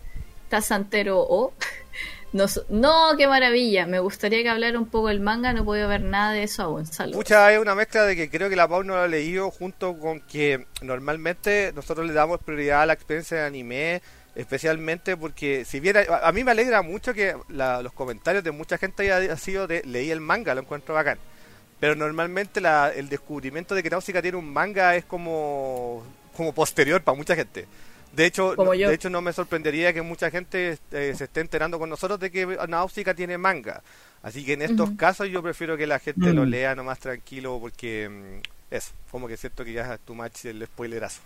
Tazantero O. No, no, qué maravilla. Me gustaría que hablara un poco del manga. No puedo ver nada de eso aún. Saludos. Pucha, es una mezcla de que creo que la Pau no lo ha leído, junto con que normalmente nosotros le damos prioridad a la experiencia de anime, especialmente porque si bien a, a mí me alegra mucho que la, los comentarios de mucha gente haya sido de leí el manga, lo encuentro bacán. Pero normalmente la, el descubrimiento de que Náusica tiene un manga es como, como posterior para mucha gente. De hecho, no, de hecho no me sorprendería que mucha gente eh, se esté enterando con nosotros de que Náusica tiene manga. Así que en estos uh-huh. casos yo prefiero que la gente uh-huh. lo lea nomás tranquilo, porque mmm, eso, como que siento que ya es too much el spoilerazo.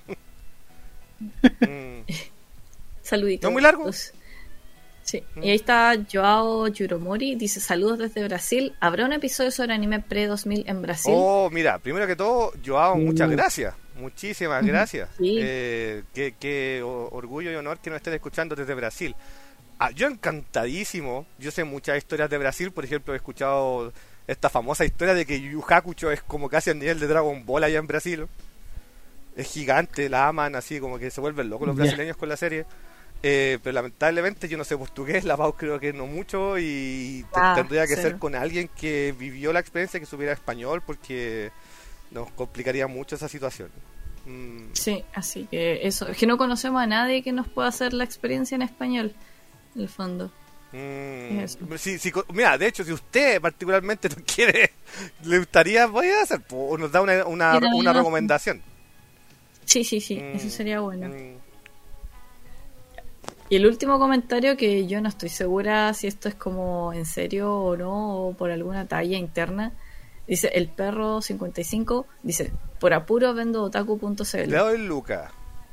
mm. Saluditos. ¿No muy largo? Sí. Mm. Y ahí está Joao Yuromori, dice saludos desde Brasil. ¿Habrá un episodio sobre anime pre dos mil en Brasil? Oh, mira, primero que todo, Joao, muchas mm. gracias. Muchísimas gracias. Sí. Eh, qué, qué orgullo y honor que nos estén escuchando desde Brasil. Ah, yo encantadísimo. Yo sé muchas historias de Brasil. Por ejemplo, he escuchado esta famosa historia de que Yu Yu Hakusho es como casi al nivel de Dragon Ball allá en Brasil. Es gigante, la aman así, como que se vuelven locos los brasileños yeah. con la serie. Eh, pero lamentablemente yo no sé portugués, la Pau creo que no mucho, y ah, tendría que sí. ser con alguien que vivió la experiencia, que supiera español, porque nos complicaría mucho esa situación. Mm. Sí, así que eso, es que no conocemos a nadie que nos pueda hacer la experiencia en español, en el fondo. Mm. Sí, sí, mira, de hecho, si usted particularmente no quiere, le gustaría, voy a hacer, o nos da una, una, una recomendación. Sí, sí, sí, mm. eso sería bueno. Mm. Y el último comentario, que yo no estoy segura si esto es como en serio o no, o por alguna talla interna. Dice, el perro cincuenta y cinco, dice, por apuro vendo otaku punto c l. Le doy Luca.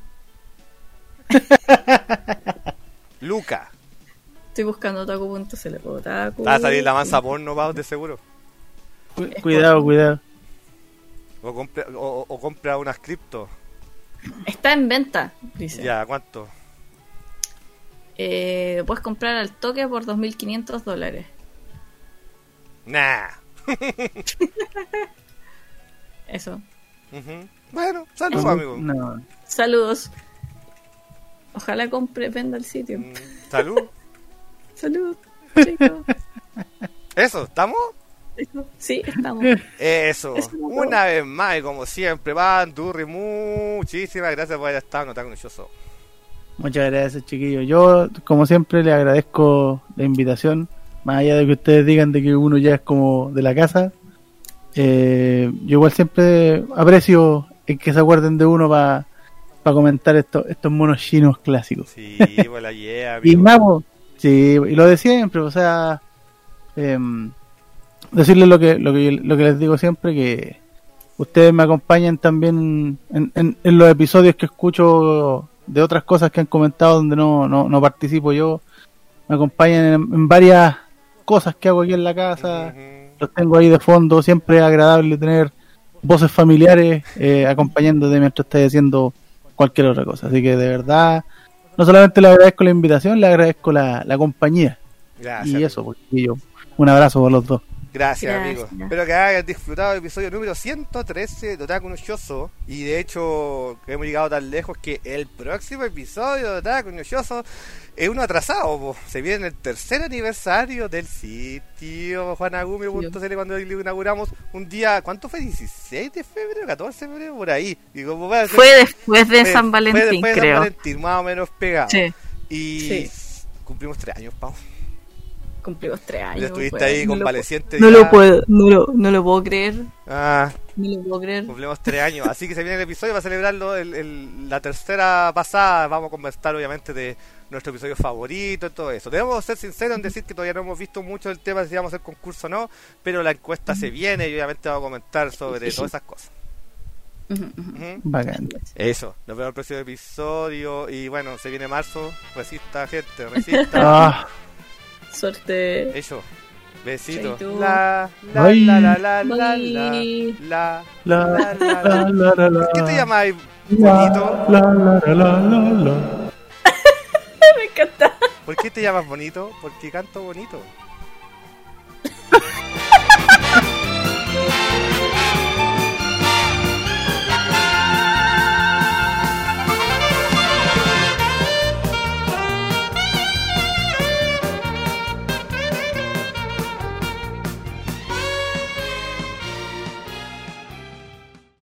Luca. Estoy buscando otaku punto c l. Otaku. Va a salir la mansa porno, va, de seguro. Cuidado, cuidado. O compra, o, o compra unas cripto. Está en venta, dice. Ya, ¿cuánto? Eh, puedes comprar al toque por dos mil quinientos dólares. Nah. Eso. Uh-huh. Bueno, saludos, uh-huh. amigo. No. Saludos. Ojalá compre, venda el sitio. Mm, salud. Salud, chicos. Eso, ¿estamos? Eso. Sí, estamos. Eso. Eso no Una vez más, y como siempre, Van Durri, muchísimas gracias por haber estado en Otaku no Shoujo. Muchas gracias, chiquillos. Yo, como siempre, les agradezco la invitación. Más allá de que ustedes digan de que uno ya es como de la casa, eh, yo igual siempre aprecio el que se acuerden de uno para pa comentar esto, estos monos chinos clásicos. Sí, pues la yeah, y más, sí, y lo de siempre, o sea, eh, decirles lo que, lo que lo que les digo siempre, que ustedes me acompañan también en, en, en los episodios que escucho de otras cosas que han comentado donde no, no, no participo yo. Me acompañan en, en varias cosas que hago aquí en la casa. Uh-huh. Los tengo ahí de fondo. Siempre es agradable tener voces familiares eh, acompañándote mientras estés haciendo cualquier otra cosa. Así que de verdad, no solamente le agradezco la invitación, le agradezco la, la compañía. Gracias, y eso, porque yo, un abrazo por los dos. Gracias, Gracias, amigo. Espero que hayan disfrutado del episodio número ciento trece de Otaku no Shoujo. Y de hecho, hemos llegado tan lejos que el próximo episodio de Otaku no Shoujo es uno atrasado, po. Se viene el tercer aniversario del sitio juanagumi punto c l cuando lo inauguramos un día, ¿cuánto fue? ¿dieciséis de febrero? ¿catorce de febrero? Por ahí. Y como, bueno, fue después de fue, San Valentín, fue después creo. de San Valentín, más o menos pegado. Sí. Y sí. cumplimos tres años, Pau. Cumplimos tres años. Ya estuviste pues, ahí no convaleciente. Lo, no lo puedo, no lo, no lo puedo creer. Ah, no lo puedo creer. Cumplimos tres años, así que se viene el episodio para celebrarlo. El, el, la tercera pasada vamos a conversar obviamente de nuestro episodio favorito y todo eso. Debemos ser sinceros en decir que todavía no hemos visto mucho el tema de si vamos a hacer concurso o no, pero la encuesta se viene y obviamente vamos a comentar sobre todas esas cosas. Uh-huh. Bacán. Eso, nos vemos en el próximo episodio y bueno, se viene marzo, resista gente, resista. Ah. Suerte. Eso. Besito. La la la la la la la la la la la la. ¿Qué te llamas bonito? La la la la la. Me encanta. ¿Por qué te llamas bonito? Porque canto bonito.